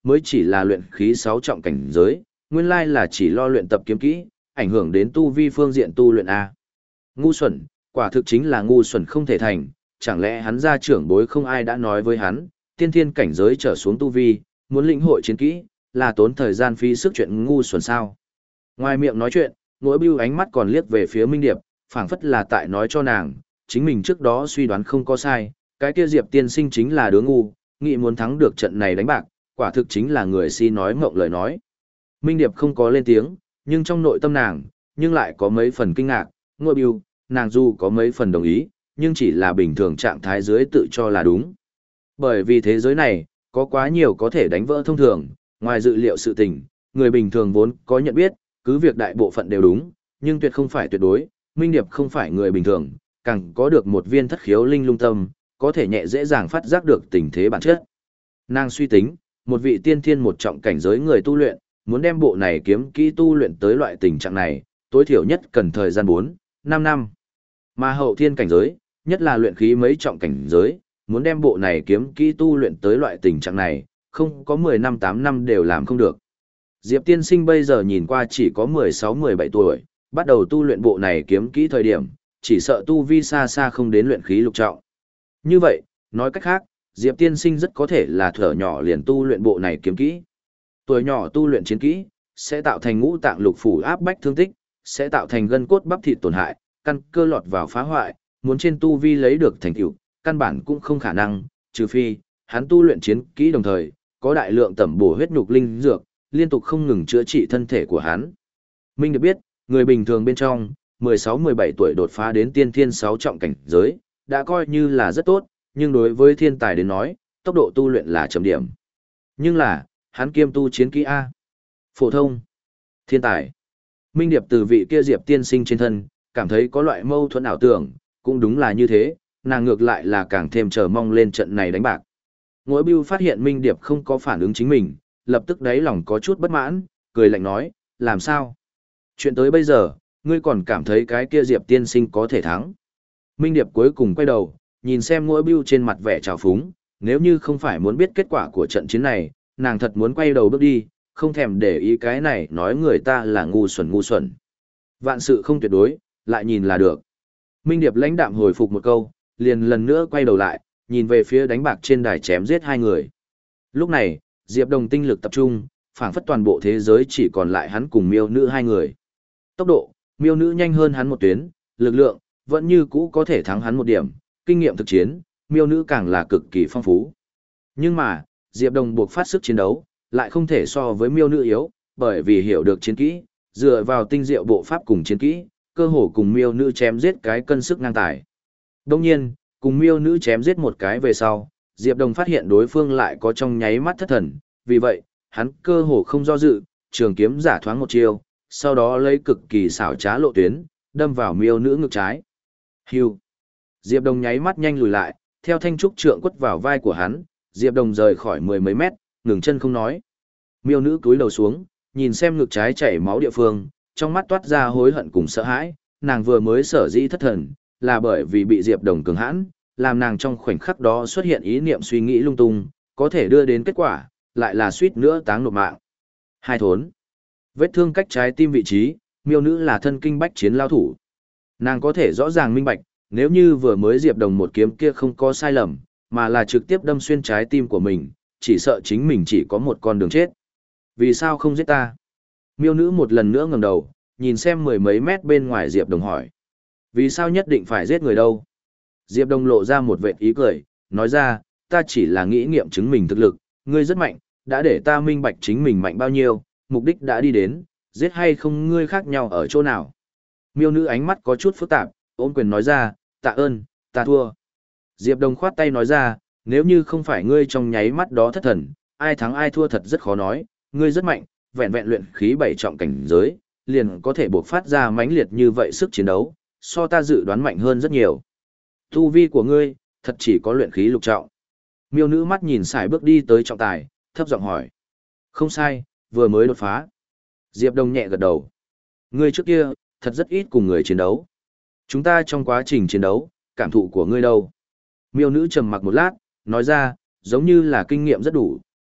mới chỉ là luyện khí sáu trọng cảnh giới, nguyên lai là chỉ lo luyện tập kiếm kỹ, ảnh hưởng đến tu vi phương diện tu luyện A. Ngu xuẩn, quả thực chính là ngu xuẩn không thể thành, chẳng lẽ hắn gia trưởng bối không ai đã nói với hắn, tiên thiên cảnh giới trở xuống tu vi, muốn lĩnh hội chiến kỹ, là tốn thời gian phí sức chuyện ngu xuẩn sao. Ngoài miệng nói chuyện, Ngỗi Bưu ánh mắt còn liếc về phía Minh Điệp, phảng phất là tại nói cho nàng, chính mình trước đó suy đoán không có sai, cái kia Diệp tiên sinh chính là đứa ngu, nghĩ muốn thắng được trận này đánh bạc, quả thực chính là người si nói mộng lời nói. Minh Điệp không có lên tiếng, nhưng trong nội tâm nàng, nhưng lại có mấy phần kinh ngạc, Ngỗi Bưu, nàng dù có mấy phần đồng ý, nhưng chỉ là bình thường trạng thái dưới tự cho là đúng. Bởi vì thế giới này, có quá nhiều có thể đánh vỡ thông thường, ngoài dự liệu sự tình, người bình thường vốn có nhận biết, cứ việc đại bộ phận đều đúng, nhưng tuyệt không phải tuyệt đối, Minh Điệp không phải người bình thường, càng có được một viên thất khiếu linh lung tâm, có thể nhẹ dễ dàng phát giác được tình thế bản chất. Nàng suy tính, một vị tiên thiên một trọng cảnh giới người tu luyện, muốn đem bộ này kiếm kỹ tu luyện tới loại tình trạng này, tối thiểu nhất cần thời gian bốn, năm năm. Mà hậu thiên cảnh giới, nhất là luyện khí mấy trọng cảnh giới, muốn đem bộ này kiếm kỹ tu luyện tới loại tình trạng này, không có mười năm tám năm đều làm không được. Diệp tiên sinh bây giờ nhìn qua chỉ có mười sáu mười bảy tuổi, bắt đầu tu luyện bộ này kiếm kỹ thời điểm, chỉ sợ tu vi xa xa không đến luyện khí lục trọng. Như vậy, nói cách khác, Diệp tiên sinh rất có thể là thở nhỏ liền tu luyện bộ này kiếm kỹ. Tuổi nhỏ tu luyện chiến kỹ, sẽ tạo thành ngũ tạng lục phủ áp bách thương tích, sẽ tạo thành gân cốt bắp thịt tổn hại, căn cơ lọt vào phá hoại, muốn trên tu vi lấy được thành tựu, căn bản cũng không khả năng, trừ phi hắn tu luyện chiến kỹ đồng thời, có đại lượng tẩm bổ huyết nhục linh dược, liên tục không ngừng chữa trị thân thể của hắn. Minh được biết, người bình thường bên trong, mười sáu mười bảy tuổi đột phá đến tiên thiên sáu trọng cảnh giới, đã coi như là rất tốt, nhưng đối với thiên tài đến nói, tốc độ tu luyện là chấm điểm. Nhưng là, hắn kiêm tu chiến kỹ A. Phổ thông. Thiên tài. Minh Điệp từ vị kia Diệp tiên sinh trên thân, cảm thấy có loại mâu thuẫn ảo tưởng, cũng đúng là như thế, nàng ngược lại là càng thêm chờ mong lên trận này đánh bạc. Ngỗi Bưu phát hiện Minh Điệp không có phản ứng chính mình, lập tức đáy lòng có chút bất mãn, cười lạnh nói, làm sao? Chuyện tới bây giờ, ngươi còn cảm thấy cái kia Diệp tiên sinh có thể thắng. Minh Điệp cuối cùng quay đầu, nhìn xem Ngỗi Bưu trên mặt vẻ trào phúng, nếu như không phải muốn biết kết quả của trận chiến này, nàng thật muốn quay đầu bước đi, không thèm để ý cái này nói người ta là ngu xuẩn ngu xuẩn. Vạn sự không tuyệt đối, lại nhìn là được. Minh Điệp lãnh đạm hồi phục một câu, liền lần nữa quay đầu lại, nhìn về phía đánh bạc trên đài chém giết hai người. Lúc này, Diệp Đồng tinh lực tập trung, phảng phất toàn bộ thế giới chỉ còn lại hắn cùng miêu nữ hai người. Tốc độ, miêu nữ nhanh hơn hắn một tuyến, lực lượng, vẫn như cũ có thể thắng hắn một điểm, kinh nghiệm thực chiến, miêu nữ càng là cực kỳ phong phú. Nhưng mà, Diệp Đồng buộc phát sức chiến đấu, lại không thể so với miêu nữ yếu, bởi vì hiểu được chiến kỹ, dựa vào tinh diệu bộ pháp cùng chiến kỹ, cơ hồ cùng miêu nữ chém giết cái cân sức ngang tài. Đồng nhiên, cùng miêu nữ chém giết một cái về sau, Diệp Đồng phát hiện đối phương lại có trong nháy mắt thất thần, vì vậy, hắn cơ hồ không do dự, trường kiếm giả thoáng một chiêu, sau đó lấy cực kỳ xảo trá lộ tuyến, đâm vào miêu nữ ngực trái. Hưu. Diệp Đồng nháy mắt nhanh lùi lại, theo thanh trúc trượng quất vào vai của hắn, Diệp Đồng rời khỏi mười mấy mét, ngừng chân không nói. Miêu nữ cúi đầu xuống, nhìn xem ngực trái chảy máu địa phương, trong mắt toát ra hối hận cùng sợ hãi, nàng vừa mới sở dĩ thất thần, là bởi vì bị Diệp Đồng cường hãn, làm nàng trong khoảnh khắc đó xuất hiện ý niệm suy nghĩ lung tung, có thể đưa đến kết quả, lại là suýt nữa táng nộp mạng. Hai thốn. Vết thương cách trái tim vị trí, miêu nữ là thân kinh bách chiến lao thủ. Nàng có thể rõ ràng minh bạch, nếu như vừa mới Diệp Đồng một kiếm kia không có sai lầm, mà là trực tiếp đâm xuyên trái tim của mình, chỉ sợ chính mình chỉ có một con đường chết. Vì sao không giết ta? Miêu nữ một lần nữa ngẩng đầu, nhìn xem mười mấy mét bên ngoài Diệp Đồng hỏi. Vì sao nhất định phải giết người đâu? Diệp Đồng lộ ra một vệt ý cười, nói ra, ta chỉ là nghĩ nghiệm chứng mình thực lực, ngươi rất mạnh, đã để ta minh bạch chính mình mạnh bao nhiêu, mục đích đã đi đến, giết hay không ngươi khác nhau ở chỗ nào. Miêu nữ ánh mắt có chút phức tạp, ôm quyền nói ra, tạ ơn, ta thua. Diệp Đồng khoát tay nói ra, nếu như không phải ngươi trong nháy mắt đó thất thần, ai thắng ai thua thật rất khó nói, ngươi rất mạnh, vẹn vẹn luyện khí bảy trọng cảnh giới, liền có thể bộc phát ra mãnh liệt như vậy sức chiến đấu, so ta dự đoán mạnh hơn rất nhiều. Tu vi của ngươi, thật chỉ có luyện khí lục trọng. Miêu nữ mắt nhìn xài bước đi tới trọng tài, thấp giọng hỏi. Không sai, vừa mới đột phá. Diệp Đồng nhẹ gật đầu. Ngươi trước kia, thật rất ít cùng người chiến đấu. Chúng ta trong quá trình chiến đấu, cảm thụ của ngươi đâu? Miêu nữ trầm mặc một lát, nói ra, giống như là kinh nghiệm rất đủ,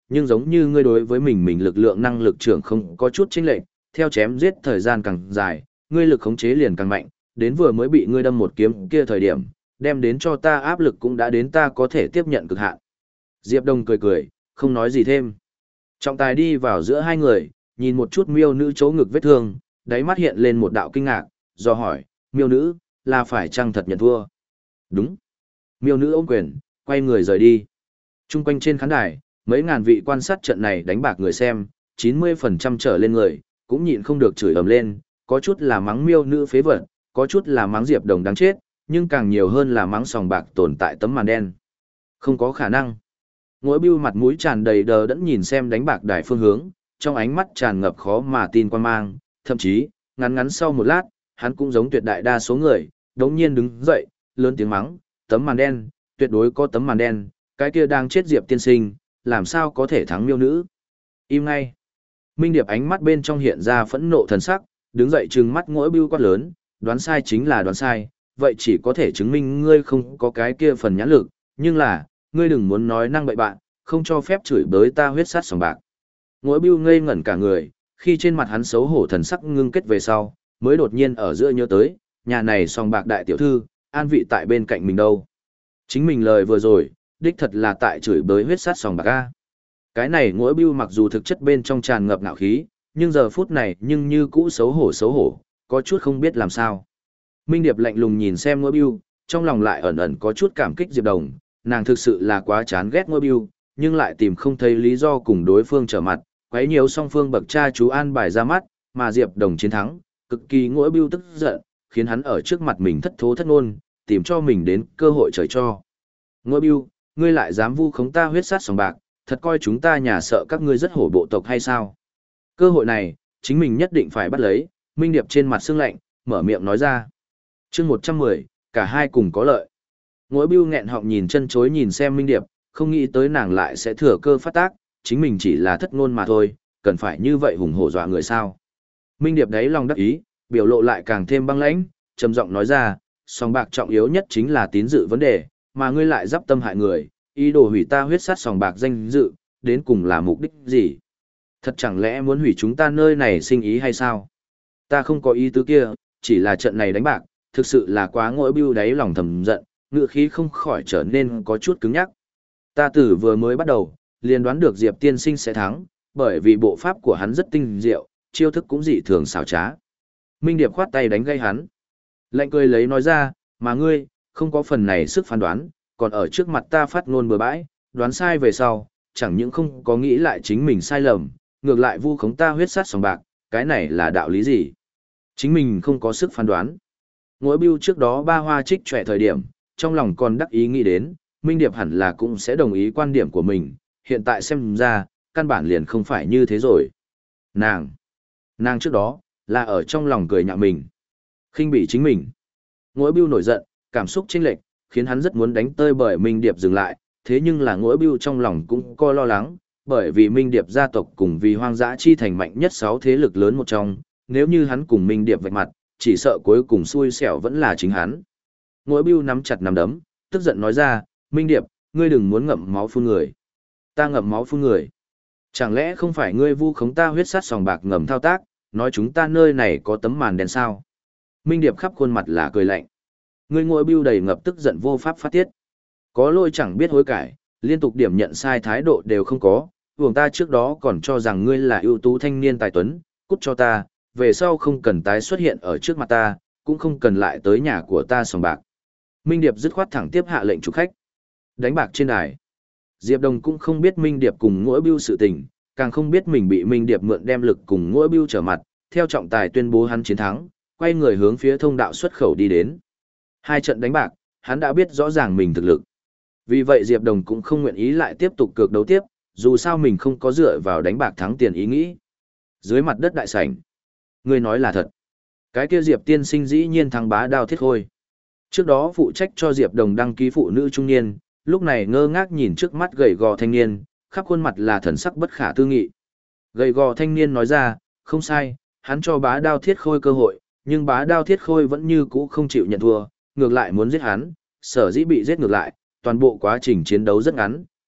nhưng giống như ngươi đối với mình mình lực lượng năng lực trưởng không có chút chênh lệch, theo chém giết thời gian càng dài, ngươi lực khống chế liền càng mạnh, đến vừa mới bị ngươi đâm một kiếm kia thời điểm, đem đến cho ta áp lực cũng đã đến ta có thể tiếp nhận cực hạn. Diệp Đông cười cười, không nói gì thêm. Trọng tài đi vào giữa hai người, nhìn một chút miêu nữ chỗ ngực vết thương, đáy mắt hiện lên một đạo kinh ngạc, do hỏi, miêu nữ, là phải chăng thật nhận thua? Đúng. Miêu nữ ôm quyền, quay người rời đi. Trung quanh trên khán đài, mấy ngàn vị quan sát trận này đánh bạc người xem, chín mươi phần trăm trở lên người, cũng nhịn không được chửi ầm lên, có chút là mắng miêu nữ phế vật, có chút là mắng Diệp Đồng đáng chết, nhưng càng nhiều hơn là mắng sòng bạc tồn tại tấm màn đen. Không có khả năng. Ngỗi Bưu mặt mũi tràn đầy đờ đẫn nhìn xem đánh bạc đài phương hướng, trong ánh mắt tràn ngập khó mà tin quan mang, thậm chí, ngắn ngắn sau một lát, hắn cũng giống tuyệt đại đa số người, đống nhiên đứng dậy, lớn tiếng mắng, tấm màn đen, tuyệt đối có tấm màn đen, cái kia đang chết Diệp tiên sinh, làm sao có thể thắng miêu nữ. Im ngay. Minh Điệp ánh mắt bên trong hiện ra phẫn nộ thần sắc, đứng dậy trừng mắt Ngỗi Bưu quát lớn, đoán sai chính là đoán sai, vậy chỉ có thể chứng minh ngươi không có cái kia phần nhãn lực, nhưng là, ngươi đừng muốn nói năng bậy bạn, không cho phép chửi bới ta huyết sát sòng bạc. Ngỗi Bưu ngây ngẩn cả người, khi trên mặt hắn xấu hổ thần sắc ngưng kết về sau, mới đột nhiên ở giữa nhớ tới, nhà này sòng bạc đại tiểu thư, an vị tại bên cạnh mình đâu. Chính mình lời vừa rồi, đích thật là tại chửi bới huyết sát sòng bạc a. Cái này Ngỗi Bưu mặc dù thực chất bên trong tràn ngập ngạo khí, nhưng giờ phút này nhưng như cũ xấu hổ xấu hổ, có chút không biết làm sao. Minh Điệp lạnh lùng nhìn xem Ngỗi Bưu, trong lòng lại ẩn ẩn có chút cảm kích Diệp Đồng, nàng thực sự là quá chán ghét Ngỗi Bưu, nhưng lại tìm không thấy lý do cùng đối phương trở mặt, quấy nhiều song phương bậc cha chú an bài ra mắt, mà Diệp Đồng chiến thắng, cực kỳ Ngỗi Bưu tức giận, khiến hắn ở trước mặt mình thất thố thất ngôn, tìm cho mình đến cơ hội trời cho. Ngỗi Bưu, ngươi lại dám vu khống ta huyết sát sòng bạc, thật coi chúng ta nhà sợ các ngươi rất hổ bộ tộc hay sao? Cơ hội này, chính mình nhất định phải bắt lấy. Minh Điệp trên mặt sương lạnh, mở miệng nói ra. Chương một trăm mười, cả hai cùng có lợi. Ngỗi Bưu nghẹn họng nhìn chân chối nhìn xem Minh Điệp, không nghĩ tới nàng lại sẽ thừa cơ phát tác, chính mình chỉ là thất ngôn mà thôi, cần phải như vậy hùng hổ dọa người sao? Minh Điệp đáy lòng đắc ý, biểu lộ lại càng thêm băng lãnh, trầm giọng nói ra, sòng bạc trọng yếu nhất chính là tín dự vấn đề, mà ngươi lại giáp tâm hại người, ý đồ hủy ta huyết sát sòng bạc danh dự, đến cùng là mục đích gì? Thật chẳng lẽ muốn hủy chúng ta nơi này sinh ý hay sao? Ta không có ý tứ kia, chỉ là trận này đánh bạc, thực sự là quá Ngỗi Bưu đáy lòng thầm giận, ngựa khí không khỏi trở nên có chút cứng nhắc. Ta từ vừa mới bắt đầu, liền đoán được Diệp tiên sinh sẽ thắng, bởi vì bộ pháp của hắn rất tinh diệu, chiêu thức cũng dị thường xảo trá. Minh Điệp khoát tay đánh gây hắn. Lạnh cười lấy nói ra, mà ngươi, không có phần này sức phán đoán, còn ở trước mặt ta phát ngôn bừa bãi, đoán sai về sau, chẳng những không có nghĩ lại chính mình sai lầm, ngược lại vu khống ta huyết sát sòng bạc, cái này là đạo lý gì? Chính mình không có sức phán đoán. Ngỗi Bưu trước đó ba hoa trích trẻ thời điểm, trong lòng còn đắc ý nghĩ đến, Minh Điệp hẳn là cũng sẽ đồng ý quan điểm của mình, hiện tại xem ra, căn bản liền không phải như thế rồi. Nàng, nàng trước đó, là ở trong lòng cười nhạo mình, khinh bỉ chính mình. Ngỗi Bưu nổi giận, cảm xúc chênh lệch, khiến hắn rất muốn đánh tơi bởi Minh Điệp dừng lại, thế nhưng là Ngỗi Bưu trong lòng cũng có lo lắng, bởi vì Minh Điệp gia tộc cùng vì hoang dã chi thành mạnh nhất sáu thế lực lớn một trong, nếu như hắn cùng Minh Điệp vạch mặt, chỉ sợ cuối cùng xui xẻo vẫn là chính hắn. Ngỗi Bưu nắm chặt nắm đấm, tức giận nói ra, Minh Điệp, ngươi đừng muốn ngậm máu phun người. Ta ngậm máu phun người. Chẳng lẽ không phải ngươi vu khống ta huyết sát sòng bạc ngầm thao tác, nói chúng ta nơi này có tấm màn đen sao? Minh Điệp khắp khuôn mặt là cười lạnh. Ngươi Ngỗi Bưu đầy ngập tức giận vô pháp phát tiết. Có lỗi chẳng biết hối cải, liên tục điểm nhận sai thái độ đều không có, vùng ta trước đó còn cho rằng ngươi là ưu tú thanh niên tài tuấn, cút cho ta, về sau không cần tái xuất hiện ở trước mặt ta, cũng không cần lại tới nhà của ta sòng bạc. Minh Điệp dứt khoát thẳng tiếp hạ lệnh chủ khách. Đánh bạc trên đài. Diệp Đồng cũng không biết Minh Điệp cùng Ngỗi Bưu sự tình, càng không biết mình bị Minh Điệp mượn đem lực cùng Ngỗi Bưu trở mặt, theo trọng tài tuyên bố hắn chiến thắng, quay người hướng phía thông đạo xuất khẩu đi đến. Hai trận đánh bạc, hắn đã biết rõ ràng mình thực lực. Vì vậy Diệp Đồng cũng không nguyện ý lại tiếp tục cược đấu tiếp, dù sao mình không có dựa vào đánh bạc thắng tiền ý nghĩ. Dưới mặt đất đại sảnh. Ngươi nói là thật. Cái kia Diệp tiên sinh dĩ nhiên thắng Bá Đao Thiết Khôi. Trước đó phụ trách cho Diệp Đồng đăng ký phụ nữ trung niên, lúc này ngơ ngác nhìn trước mắt gầy gò thanh niên, khắp khuôn mặt là thần sắc bất khả tư nghị. Gầy gò thanh niên nói ra, không sai, hắn cho Bá Đao Thiết Khôi cơ hội, nhưng Bá Đao Thiết Khôi vẫn như cũ không chịu nhận thua, ngược lại muốn giết hắn, sở dĩ bị giết ngược lại, toàn bộ quá trình chiến đấu rất ngắn,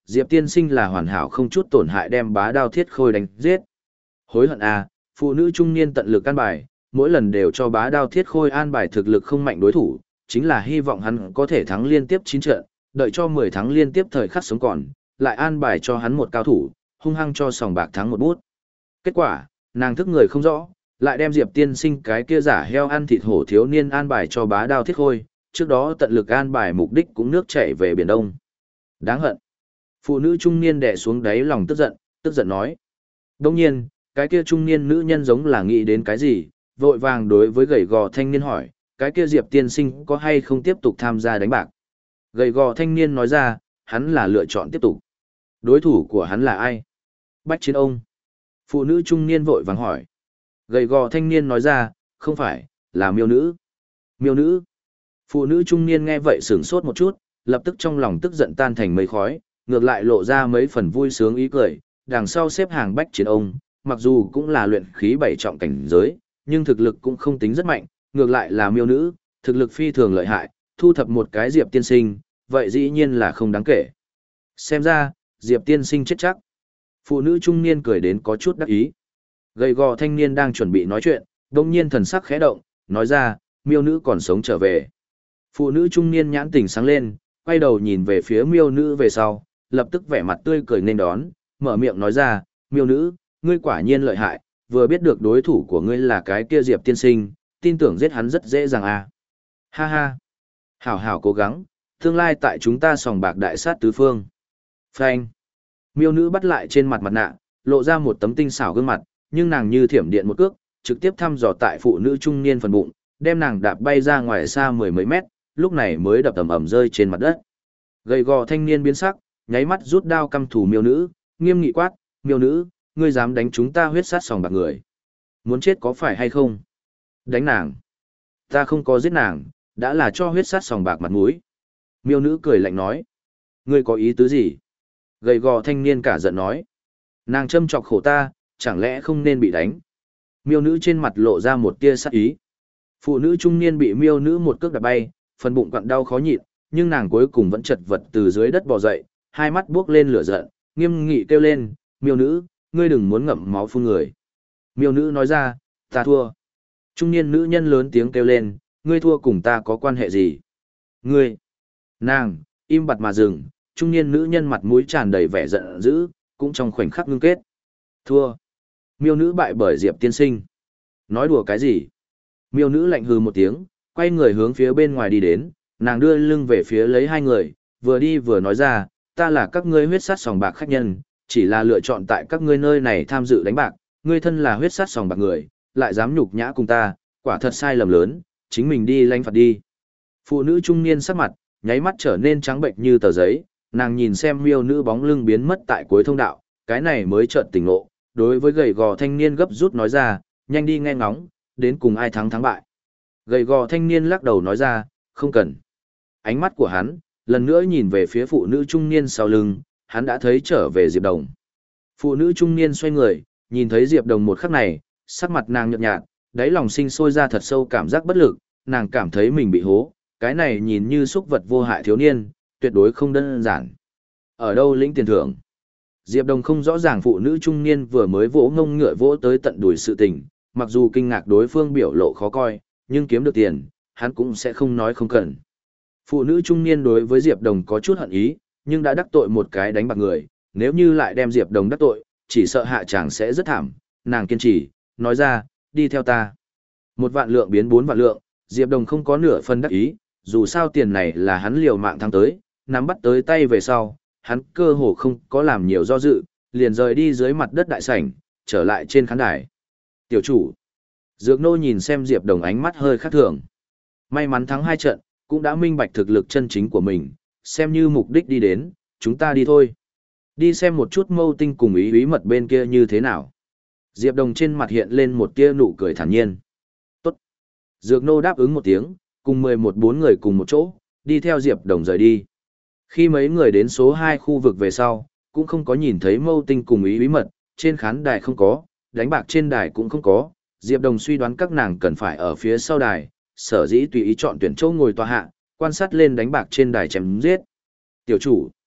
Diệp tiên sinh là hoàn hảo không chút tổn hại đem bá đao thiết khôi đánh giết. Hối hận à, phụ nữ trung niên tận lực an bài, mỗi lần đều cho bá đao thiết khôi an bài thực lực không mạnh đối thủ, chính là hy vọng hắn có thể thắng liên tiếp chín trận, đợi cho mười tháng liên tiếp thời khắc sống còn, lại an bài cho hắn một cao thủ, hung hăng cho sòng bạc thắng một bút. Kết quả, nàng thức người không rõ, lại đem Diệp tiên sinh cái kia giả heo ăn thịt hổ thiếu niên an bài cho bá đao thiết khôi, trước đó tận lực an bài mục đích cũng nước chảy về biển Đông. Đáng hận. Phụ nữ trung niên đè xuống đáy lòng tức giận, tức giận nói. Đông nhiên, cái kia trung niên nữ nhân giống là nghĩ đến cái gì, vội vàng đối với gầy gò thanh niên hỏi, cái kia Diệp tiên sinh có hay không tiếp tục tham gia đánh bạc. Gầy gò thanh niên nói ra, hắn là lựa chọn tiếp tục. Đối thủ của hắn là ai? Bách Chiến ông. Phụ nữ trung niên vội vàng hỏi. Gầy gò thanh niên nói ra, không phải, là miêu nữ. Miêu nữ. Phụ nữ trung niên nghe vậy sửng sốt một chút, lập tức trong lòng tức giận tan thành mây khói, ngược lại lộ ra mấy phần vui sướng ý cười, đằng sau xếp hàng Bách Chiến ông, mặc dù cũng là luyện khí bảy trọng cảnh giới, nhưng thực lực cũng không tính rất mạnh, ngược lại là miêu nữ, thực lực phi thường lợi hại, thu thập một cái Diệp tiên sinh, vậy dĩ nhiên là không đáng kể. Xem ra, Diệp tiên sinh chết chắc. Phụ nữ trung niên cười đến có chút đắc ý. Gầy gò thanh niên đang chuẩn bị nói chuyện, đồng nhiên thần sắc khẽ động, nói ra, miêu nữ còn sống trở về. Phụ nữ trung niên nhãn tỉnh sáng lên, quay đầu nhìn về phía miêu nữ về sau, lập tức vẻ mặt tươi cười nên đón, mở miệng nói ra, miêu nữ, ngươi quả nhiên lợi hại, vừa biết được đối thủ của ngươi là cái kia Diệp tiên sinh, tin tưởng giết hắn rất dễ dàng à. Ha ha. Hảo hảo cố gắng, tương lai tại chúng ta sòng bạc đại sát tứ phương. Phanh. Miêu nữ bắt lại trên mặt mặt nạ, lộ ra một tấm tinh xảo gương mặt, nhưng nàng như thiểm điện một cước, trực tiếp thăm dò tại phụ nữ trung niên phần bụng, đem nàng đạp bay ra ngoài xa mười mấy mét, lúc này mới đập ầm ầm rơi trên mặt đất. Gầy gò thanh niên biến sắc, nháy mắt rút đao căm thủ miêu nữ, nghiêm nghị quát, miêu nữ, ngươi dám đánh chúng ta huyết sát sòng bạc người. Muốn chết có phải hay không? Đánh nàng. Ta không có giết nàng, đã là cho huyết sát sòng bạc mặt mũi. Miêu nữ cười lạnh nói. Ngươi có ý tứ gì? Gầy gò thanh niên cả giận nói. Nàng châm chọc khổ ta, chẳng lẽ không nên bị đánh? Miêu nữ trên mặt lộ ra một tia sát ý. Phụ nữ trung niên bị miêu nữ một cước đạp bay, phần bụng quặn đau khó nhịn, nhưng nàng cuối cùng vẫn chật vật từ dưới đất bò dậy, hai mắt buốc lên lửa giận, nghiêm nghị kêu lên, miêu nữ, ngươi đừng muốn ngậm máu phun người. Miêu nữ nói ra, ta thua. Trung niên nữ nhân lớn tiếng kêu lên, ngươi thua cùng ta có quan hệ gì? Ngươi! Nàng, im bặt mà dừng, trung niên nữ nhân mặt mũi tràn đầy vẻ giận dữ, cũng trong khoảnh khắc ngưng kết. Thua! Miêu nữ bại bởi Diệp tiên sinh. Nói đùa cái gì? Miêu nữ lạnh hừ một tiếng, quay người hướng phía bên ngoài đi đến, nàng đưa lưng về phía lấy hai người, vừa đi vừa nói ra, ta là các ngươi huyết sát sòng bạc khách nhân, chỉ là lựa chọn tại các ngươi nơi này tham dự đánh bạc, ngươi thân là huyết sát sòng bạc người, lại dám nhục nhã cùng ta, quả thật sai lầm lớn, chính mình đi lãnh phạt đi. Phụ nữ trung niên sắc mặt, nháy mắt trở nên trắng bệnh như tờ giấy, nàng nhìn xem miêu nữ bóng lưng biến mất tại cuối thông đạo, cái này mới chợt tỉnh ngộ, đối với gầy gò thanh niên gấp rút nói ra, nhanh đi nghe ngóng, đến cùng ai thắng thắng bại. Gầy gò thanh niên lắc đầu nói ra, không cần. Ánh mắt của hắn, lần nữa nhìn về phía phụ nữ trung niên sau lưng, hắn đã thấy trở về Diệp Đồng. Phụ nữ trung niên xoay người, nhìn thấy Diệp Đồng một khắc này, sắc mặt nàng nhợt nhạt, đáy lòng sinh sôi ra thật sâu cảm giác bất lực, nàng cảm thấy mình bị hố, cái này nhìn như xúc vật vô hại thiếu niên, tuyệt đối không đơn giản. Ở đâu lĩnh tiền thưởng? Diệp Đồng không rõ ràng phụ nữ trung niên vừa mới vỗ ngông ngựa vỗ tới tận đuổi sự tình, mặc dù kinh ngạc đối phương biểu lộ khó coi, nhưng kiếm được tiền, hắn cũng sẽ không nói không cần. Phụ nữ trung niên đối với Diệp Đồng có chút hận ý, nhưng đã đắc tội một cái đánh bạc người, nếu như lại đem Diệp Đồng đắc tội, chỉ sợ hạ chàng sẽ rất thảm, nàng kiên trì, nói ra, đi theo ta. Một vạn lượng biến bốn vạn lượng, Diệp Đồng không có nửa phân đắc ý, dù sao tiền này là hắn liều mạng thắng tới, nắm bắt tới tay về sau, hắn cơ hồ không có làm nhiều do dự, liền rời đi dưới mặt đất đại sảnh, trở lại trên khán đài. Tiểu chủ, Dược Nô nhìn xem Diệp Đồng ánh mắt hơi khác thường. May mắn thắng hai trận, cũng đã minh bạch thực lực chân chính của mình, xem như mục đích đi đến, chúng ta đi thôi. Đi xem một chút Mâu Tinh cùng ý ý mật bên kia như thế nào. Diệp Đồng trên mặt hiện lên một tia nụ cười thản nhiên. Tốt. Dược Nô đáp ứng một tiếng, cùng mười một bốn người cùng một chỗ, đi theo Diệp Đồng rời đi. Khi mấy người đến số hai khu vực về sau, cũng không có nhìn thấy Mâu Tinh cùng ý ý mật, trên khán đài không có, đánh bạc trên đài cũng không có. Diệp Đồng suy đoán các nàng cần phải ở phía sau đài, sở dĩ tùy ý chọn tuyển chỗ ngồi tòa hạ, quan sát lên đánh bạc trên đài chém giết. Tiểu chủ,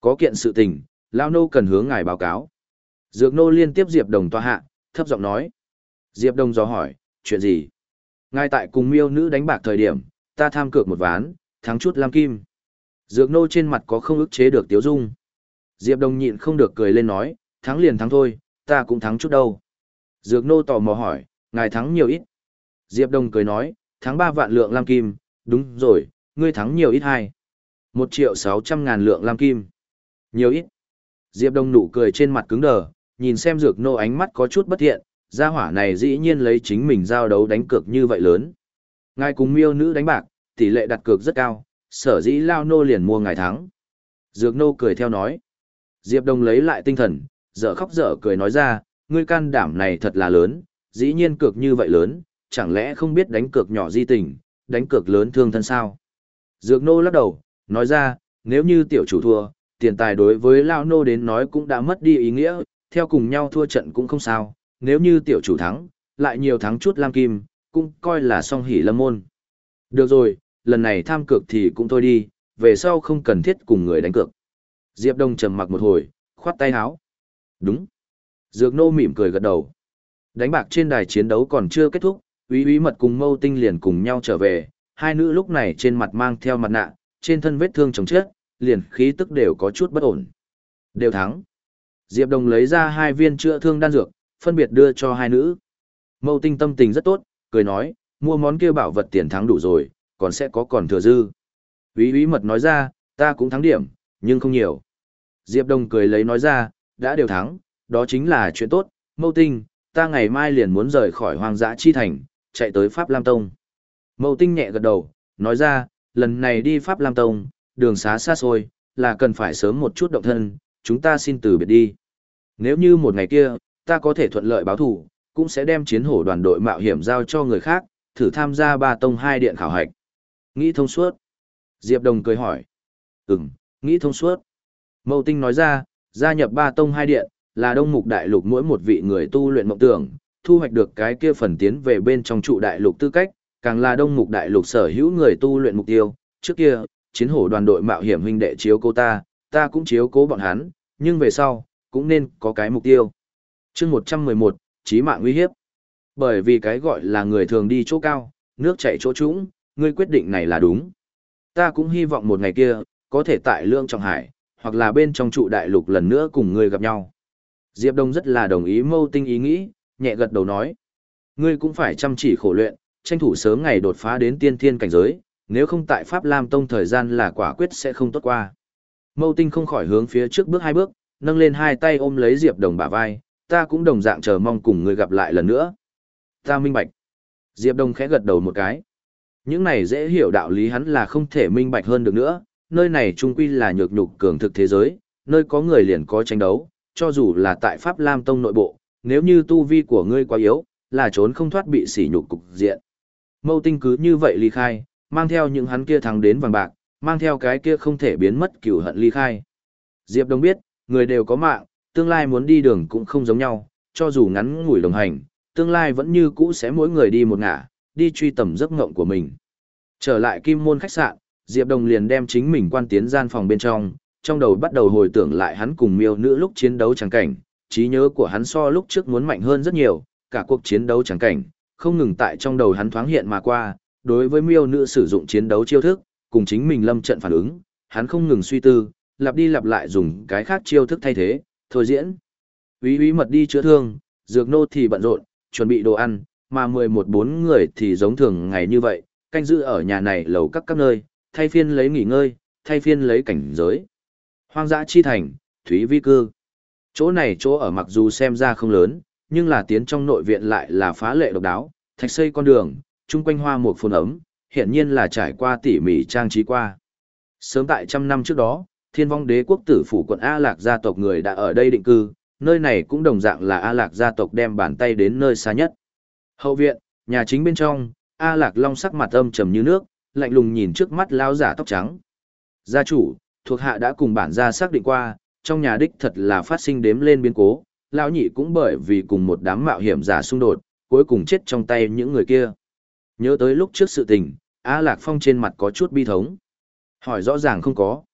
Có kiện sự tình, Lao nô cần hướng ngài báo cáo. Dược nô liên tiếp Diệp Đồng tòa hạ, thấp giọng nói. Diệp Đồng dò hỏi, chuyện gì? Ngài tại cùng miêu nữ đánh bạc thời điểm, ta tham cược một ván, thắng chút lam kim. Dược nô trên mặt có không ức chế được tiếu dung. Diệp Đồng nhịn không được cười lên nói, thắng liền thắng thôi, ta cũng thắng chút đâu. Dược nô tò mò hỏi, ngài thắng nhiều ít. Diệp Đồng cười nói, thắng ba vạn lượng lam kim, đúng rồi, ngươi thắng nhiều ít hay. Một triệu sáu trăm ngàn lượng lam kim. Nhiều ít. Diệp Đồng nụ cười trên mặt cứng đờ, nhìn xem dược nô ánh mắt có chút bất thiện, gia hỏa này dĩ nhiên lấy chính mình giao đấu đánh cược như vậy lớn. Ngài cùng miêu nữ đánh bạc, tỷ lệ đặt cược rất cao, sở dĩ lao nô liền mua ngài thắng. Dược nô cười theo nói. Diệp Đồng lấy lại tinh thần, dở khóc dở cười nói ra, ngươi can đảm này thật là lớn, dĩ nhiên cược như vậy lớn, chẳng lẽ không biết đánh cược nhỏ di tình, đánh cược lớn thương thân sao? Dược nô lắc đầu, nói ra, nếu như tiểu chủ thua, tiền tài đối với lao nô đến nói cũng đã mất đi ý nghĩa, theo cùng nhau thua trận cũng không sao, nếu như tiểu chủ thắng, lại nhiều thắng chút lam kim, cũng coi là song hỷ lâm môn. Được rồi, lần này tham cược thì cũng thôi đi, về sau không cần thiết cùng người đánh cược. Diệp Đông trầm mặc một hồi, khoát tay áo. Đúng. Dược nô mỉm cười gật đầu. Đánh bạc trên đài chiến đấu còn chưa kết thúc, Úy Úy Mật cùng Mâu Tinh liền cùng nhau trở về, hai nữ lúc này trên mặt mang theo mặt nạ, trên thân vết thương chồng chết, liền khí tức đều có chút bất ổn. Đều thắng. Diệp Đông lấy ra hai viên chữa thương đan dược, phân biệt đưa cho hai nữ. Mâu Tinh tâm tình rất tốt, cười nói, mua món kia bảo vật tiền thắng đủ rồi, còn sẽ có còn thừa dư. Úy Úy Mật nói ra, ta cũng thắng điểm, nhưng không nhiều. Diệp Đông cười lấy nói ra, đã đều thắng, đó chính là chuyện tốt, Mâu Tinh, ta ngày mai liền muốn rời khỏi hoang dã chi thành, chạy tới Pháp Lam Tông. Mâu Tinh nhẹ gật đầu, nói ra, lần này đi Pháp Lam Tông, đường xá xa xôi, là cần phải sớm một chút động thân, chúng ta xin từ biệt đi. Nếu như một ngày kia, ta có thể thuận lợi báo thủ, cũng sẽ đem chiến hổ đoàn đội mạo hiểm giao cho người khác, thử tham gia ba tông hai điện khảo hạch. Nghĩ thông suốt. Diệp Đồng cười hỏi. Ừm, nghĩ thông suốt. Mâu Tinh nói ra, gia nhập ba tông hai điện, là đông mục đại lục mỗi một vị người tu luyện mộng tưởng, thu hoạch được cái kia phần tiến về bên trong trụ đại lục tư cách, càng là đông mục đại lục sở hữu người tu luyện mục tiêu. Trước kia, chiến hổ đoàn đội mạo hiểm huynh đệ chiếu cố ta, ta cũng chiếu cố bọn hắn, nhưng về sau, cũng nên có cái mục tiêu. Chương một trăm mười một, chí mạng uy hiếp. Bởi vì cái gọi là người thường đi chỗ cao, nước chảy chỗ trũng, ngươi quyết định này là đúng. Ta cũng hy vọng một ngày kia, có thể tại Lương Trọng Hải, hoặc là bên trong trụ đại lục lần nữa cùng ngươi gặp nhau. Diệp Đông rất là đồng ý Mâu Tinh ý nghĩ, nhẹ gật đầu nói. Ngươi cũng phải chăm chỉ khổ luyện, tranh thủ sớm ngày đột phá đến tiên thiên cảnh giới, nếu không tại Pháp Lam Tông thời gian là quả quyết sẽ không tốt qua. Mâu Tinh không khỏi hướng phía trước bước hai bước, nâng lên hai tay ôm lấy Diệp Đồng bả vai, ta cũng đồng dạng chờ mong cùng ngươi gặp lại lần nữa. Ta minh bạch. Diệp Đông khẽ gật đầu một cái. Những này dễ hiểu đạo lý hắn là không thể minh bạch hơn được nữa, nơi này trung quy là nhược nhục cường thực thế giới, nơi có người liền có tranh đấu, cho dù là tại Pháp Lam Tông nội bộ, nếu như tu vi của ngươi quá yếu, là trốn không thoát bị sỉ nhục cục diện. Mâu Tinh cứ như vậy ly khai, mang theo những hắn kia thắng đến vàng bạc, mang theo cái kia không thể biến mất cửu hận ly khai. Diệp Đông biết, người đều có mạng, tương lai muốn đi đường cũng không giống nhau, cho dù ngắn ngủi đồng hành, tương lai vẫn như cũ sẽ mỗi người đi một ngả, đi truy tầm giấc mộng của mình. Trở lại Kim Môn khách sạn, Diệp Đồng liền đem chính mình quan tiến gian phòng bên trong, trong đầu bắt đầu hồi tưởng lại hắn cùng miêu nữ lúc chiến đấu chẳng cảnh, trí nhớ của hắn so lúc trước muốn mạnh hơn rất nhiều, cả cuộc chiến đấu chẳng cảnh, không ngừng tại trong đầu hắn thoáng hiện mà qua, đối với miêu nữ sử dụng chiến đấu chiêu thức, cùng chính mình lâm trận phản ứng, hắn không ngừng suy tư, lặp đi lặp lại dùng cái khác chiêu thức thay thế, thôi diễn. Úy Úy Mật đi chữa thương, Dược nô thì bận rộn, chuẩn bị đồ ăn, mà mười một bốn người thì giống thường ngày như vậy, canh giữ ở nhà này lầu các các nơi, thay phiên lấy nghỉ ngơi, thay phiên lấy cảnh giới. Hoang dã chi thành, Thúy Vi Cư. Chỗ này chỗ ở mặc dù xem ra không lớn, nhưng là tiến trong nội viện lại là phá lệ độc đáo, thạch xây con đường, chung quanh hoa một phồn ấm, hiển nhiên là trải qua tỉ mỉ trang trí qua. Sớm tại trăm năm trước đó, Thiên Vong Đế quốc tử phủ quận A Lạc gia tộc người đã ở đây định cư, nơi này cũng đồng dạng là A Lạc gia tộc đem bàn tay đến nơi xa nhất. Hậu viện, nhà chính bên trong, A Lạc Long sắc mặt âm trầm như nước, lạnh lùng nhìn trước mắt lão giả tóc trắng. Gia chủ, thuộc hạ đã cùng bản gia xác định qua, trong nhà đích thật là phát sinh đếm lên biến cố, lão nhị cũng bởi vì cùng một đám mạo hiểm giả xung đột, cuối cùng chết trong tay những người kia. Nhớ tới lúc trước sự tình, A Lạc Phong trên mặt có chút bi thống. Hỏi rõ ràng không có.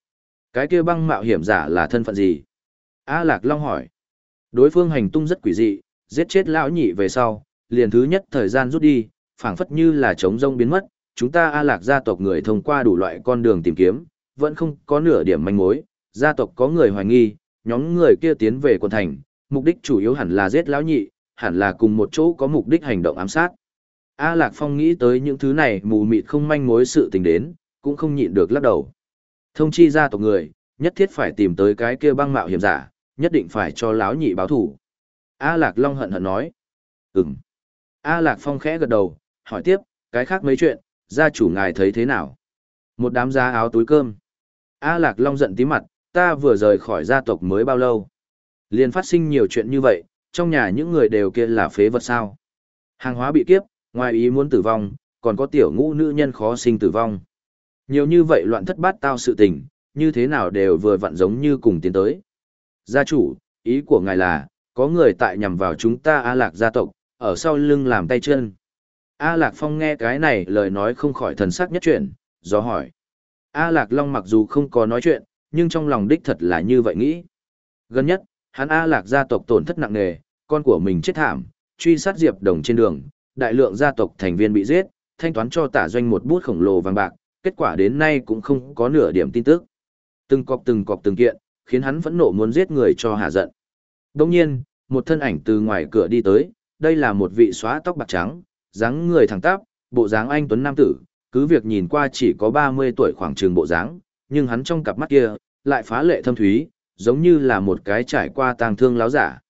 Cái kia băng mạo hiểm giả là thân phận gì? A Lạc Long hỏi. Đối phương hành tung rất quỷ dị, giết chết lão nhị về sau, liền thứ nhất thời gian rút đi, phảng phất như là trống rông biến mất, chúng ta A Lạc gia tộc người thông qua đủ loại con đường tìm kiếm, vẫn không có nửa điểm manh mối, gia tộc có người hoài nghi, nhóm người kia tiến về quận thành, mục đích chủ yếu hẳn là giết lão nhị, hẳn là cùng một chỗ có mục đích hành động ám sát. A Lạc Phong nghĩ tới những thứ này mù mịt không manh mối sự tình đến, cũng không nhịn được lắc đầu. Thông chi gia tộc người, nhất thiết phải tìm tới cái kia băng mạo hiểm giả, nhất định phải cho lão nhị báo thủ. A Lạc Long hận hận nói. Ừm. A Lạc Phong khẽ gật đầu, hỏi tiếp, cái khác mấy chuyện, gia chủ ngài thấy thế nào? Một đám giá áo túi cơm. A Lạc Long giận tí mặt, ta vừa rời khỏi gia tộc mới bao lâu? Liền phát sinh nhiều chuyện như vậy, trong nhà những người đều kia là phế vật sao? Hàng hóa bị kiếp, ngoài ý muốn tử vong, còn có tiểu ngũ nữ nhân khó sinh tử vong. Nhiều như vậy loạn thất bát tao sự tình, như thế nào đều vừa vặn giống như cùng tiến tới. Gia chủ, ý của ngài là, có người tại nhằm vào chúng ta A Lạc gia tộc, ở sau lưng làm tay chân. A Lạc Phong nghe cái này lời nói không khỏi thần sắc nhất chuyển, do hỏi. A Lạc Long mặc dù không có nói chuyện, nhưng trong lòng đích thật là như vậy nghĩ. Gần nhất, hắn A Lạc gia tộc tổn thất nặng nề, con của mình chết thảm, truy sát Diệp Đồng trên đường, đại lượng gia tộc thành viên bị giết, thanh toán cho Tả Doanh một bút khổng lồ vàng bạc, kết quả đến nay cũng không có nửa điểm tin tức. Từng cọc từng cọc từng kiện, khiến hắn phẫn nộ muốn giết người cho hạ giận. Đồng nhiên, một thân ảnh từ ngoài cửa đi tới, đây là một vị xóa tóc bạc trắng, dáng người thẳng tắp, bộ dáng anh tuấn nam tử, cứ việc nhìn qua chỉ có ba mươi tuổi khoảng trường bộ dáng, nhưng hắn trong cặp mắt kia, lại phá lệ thâm thúy, giống như là một cái trải qua tang thương láo giả.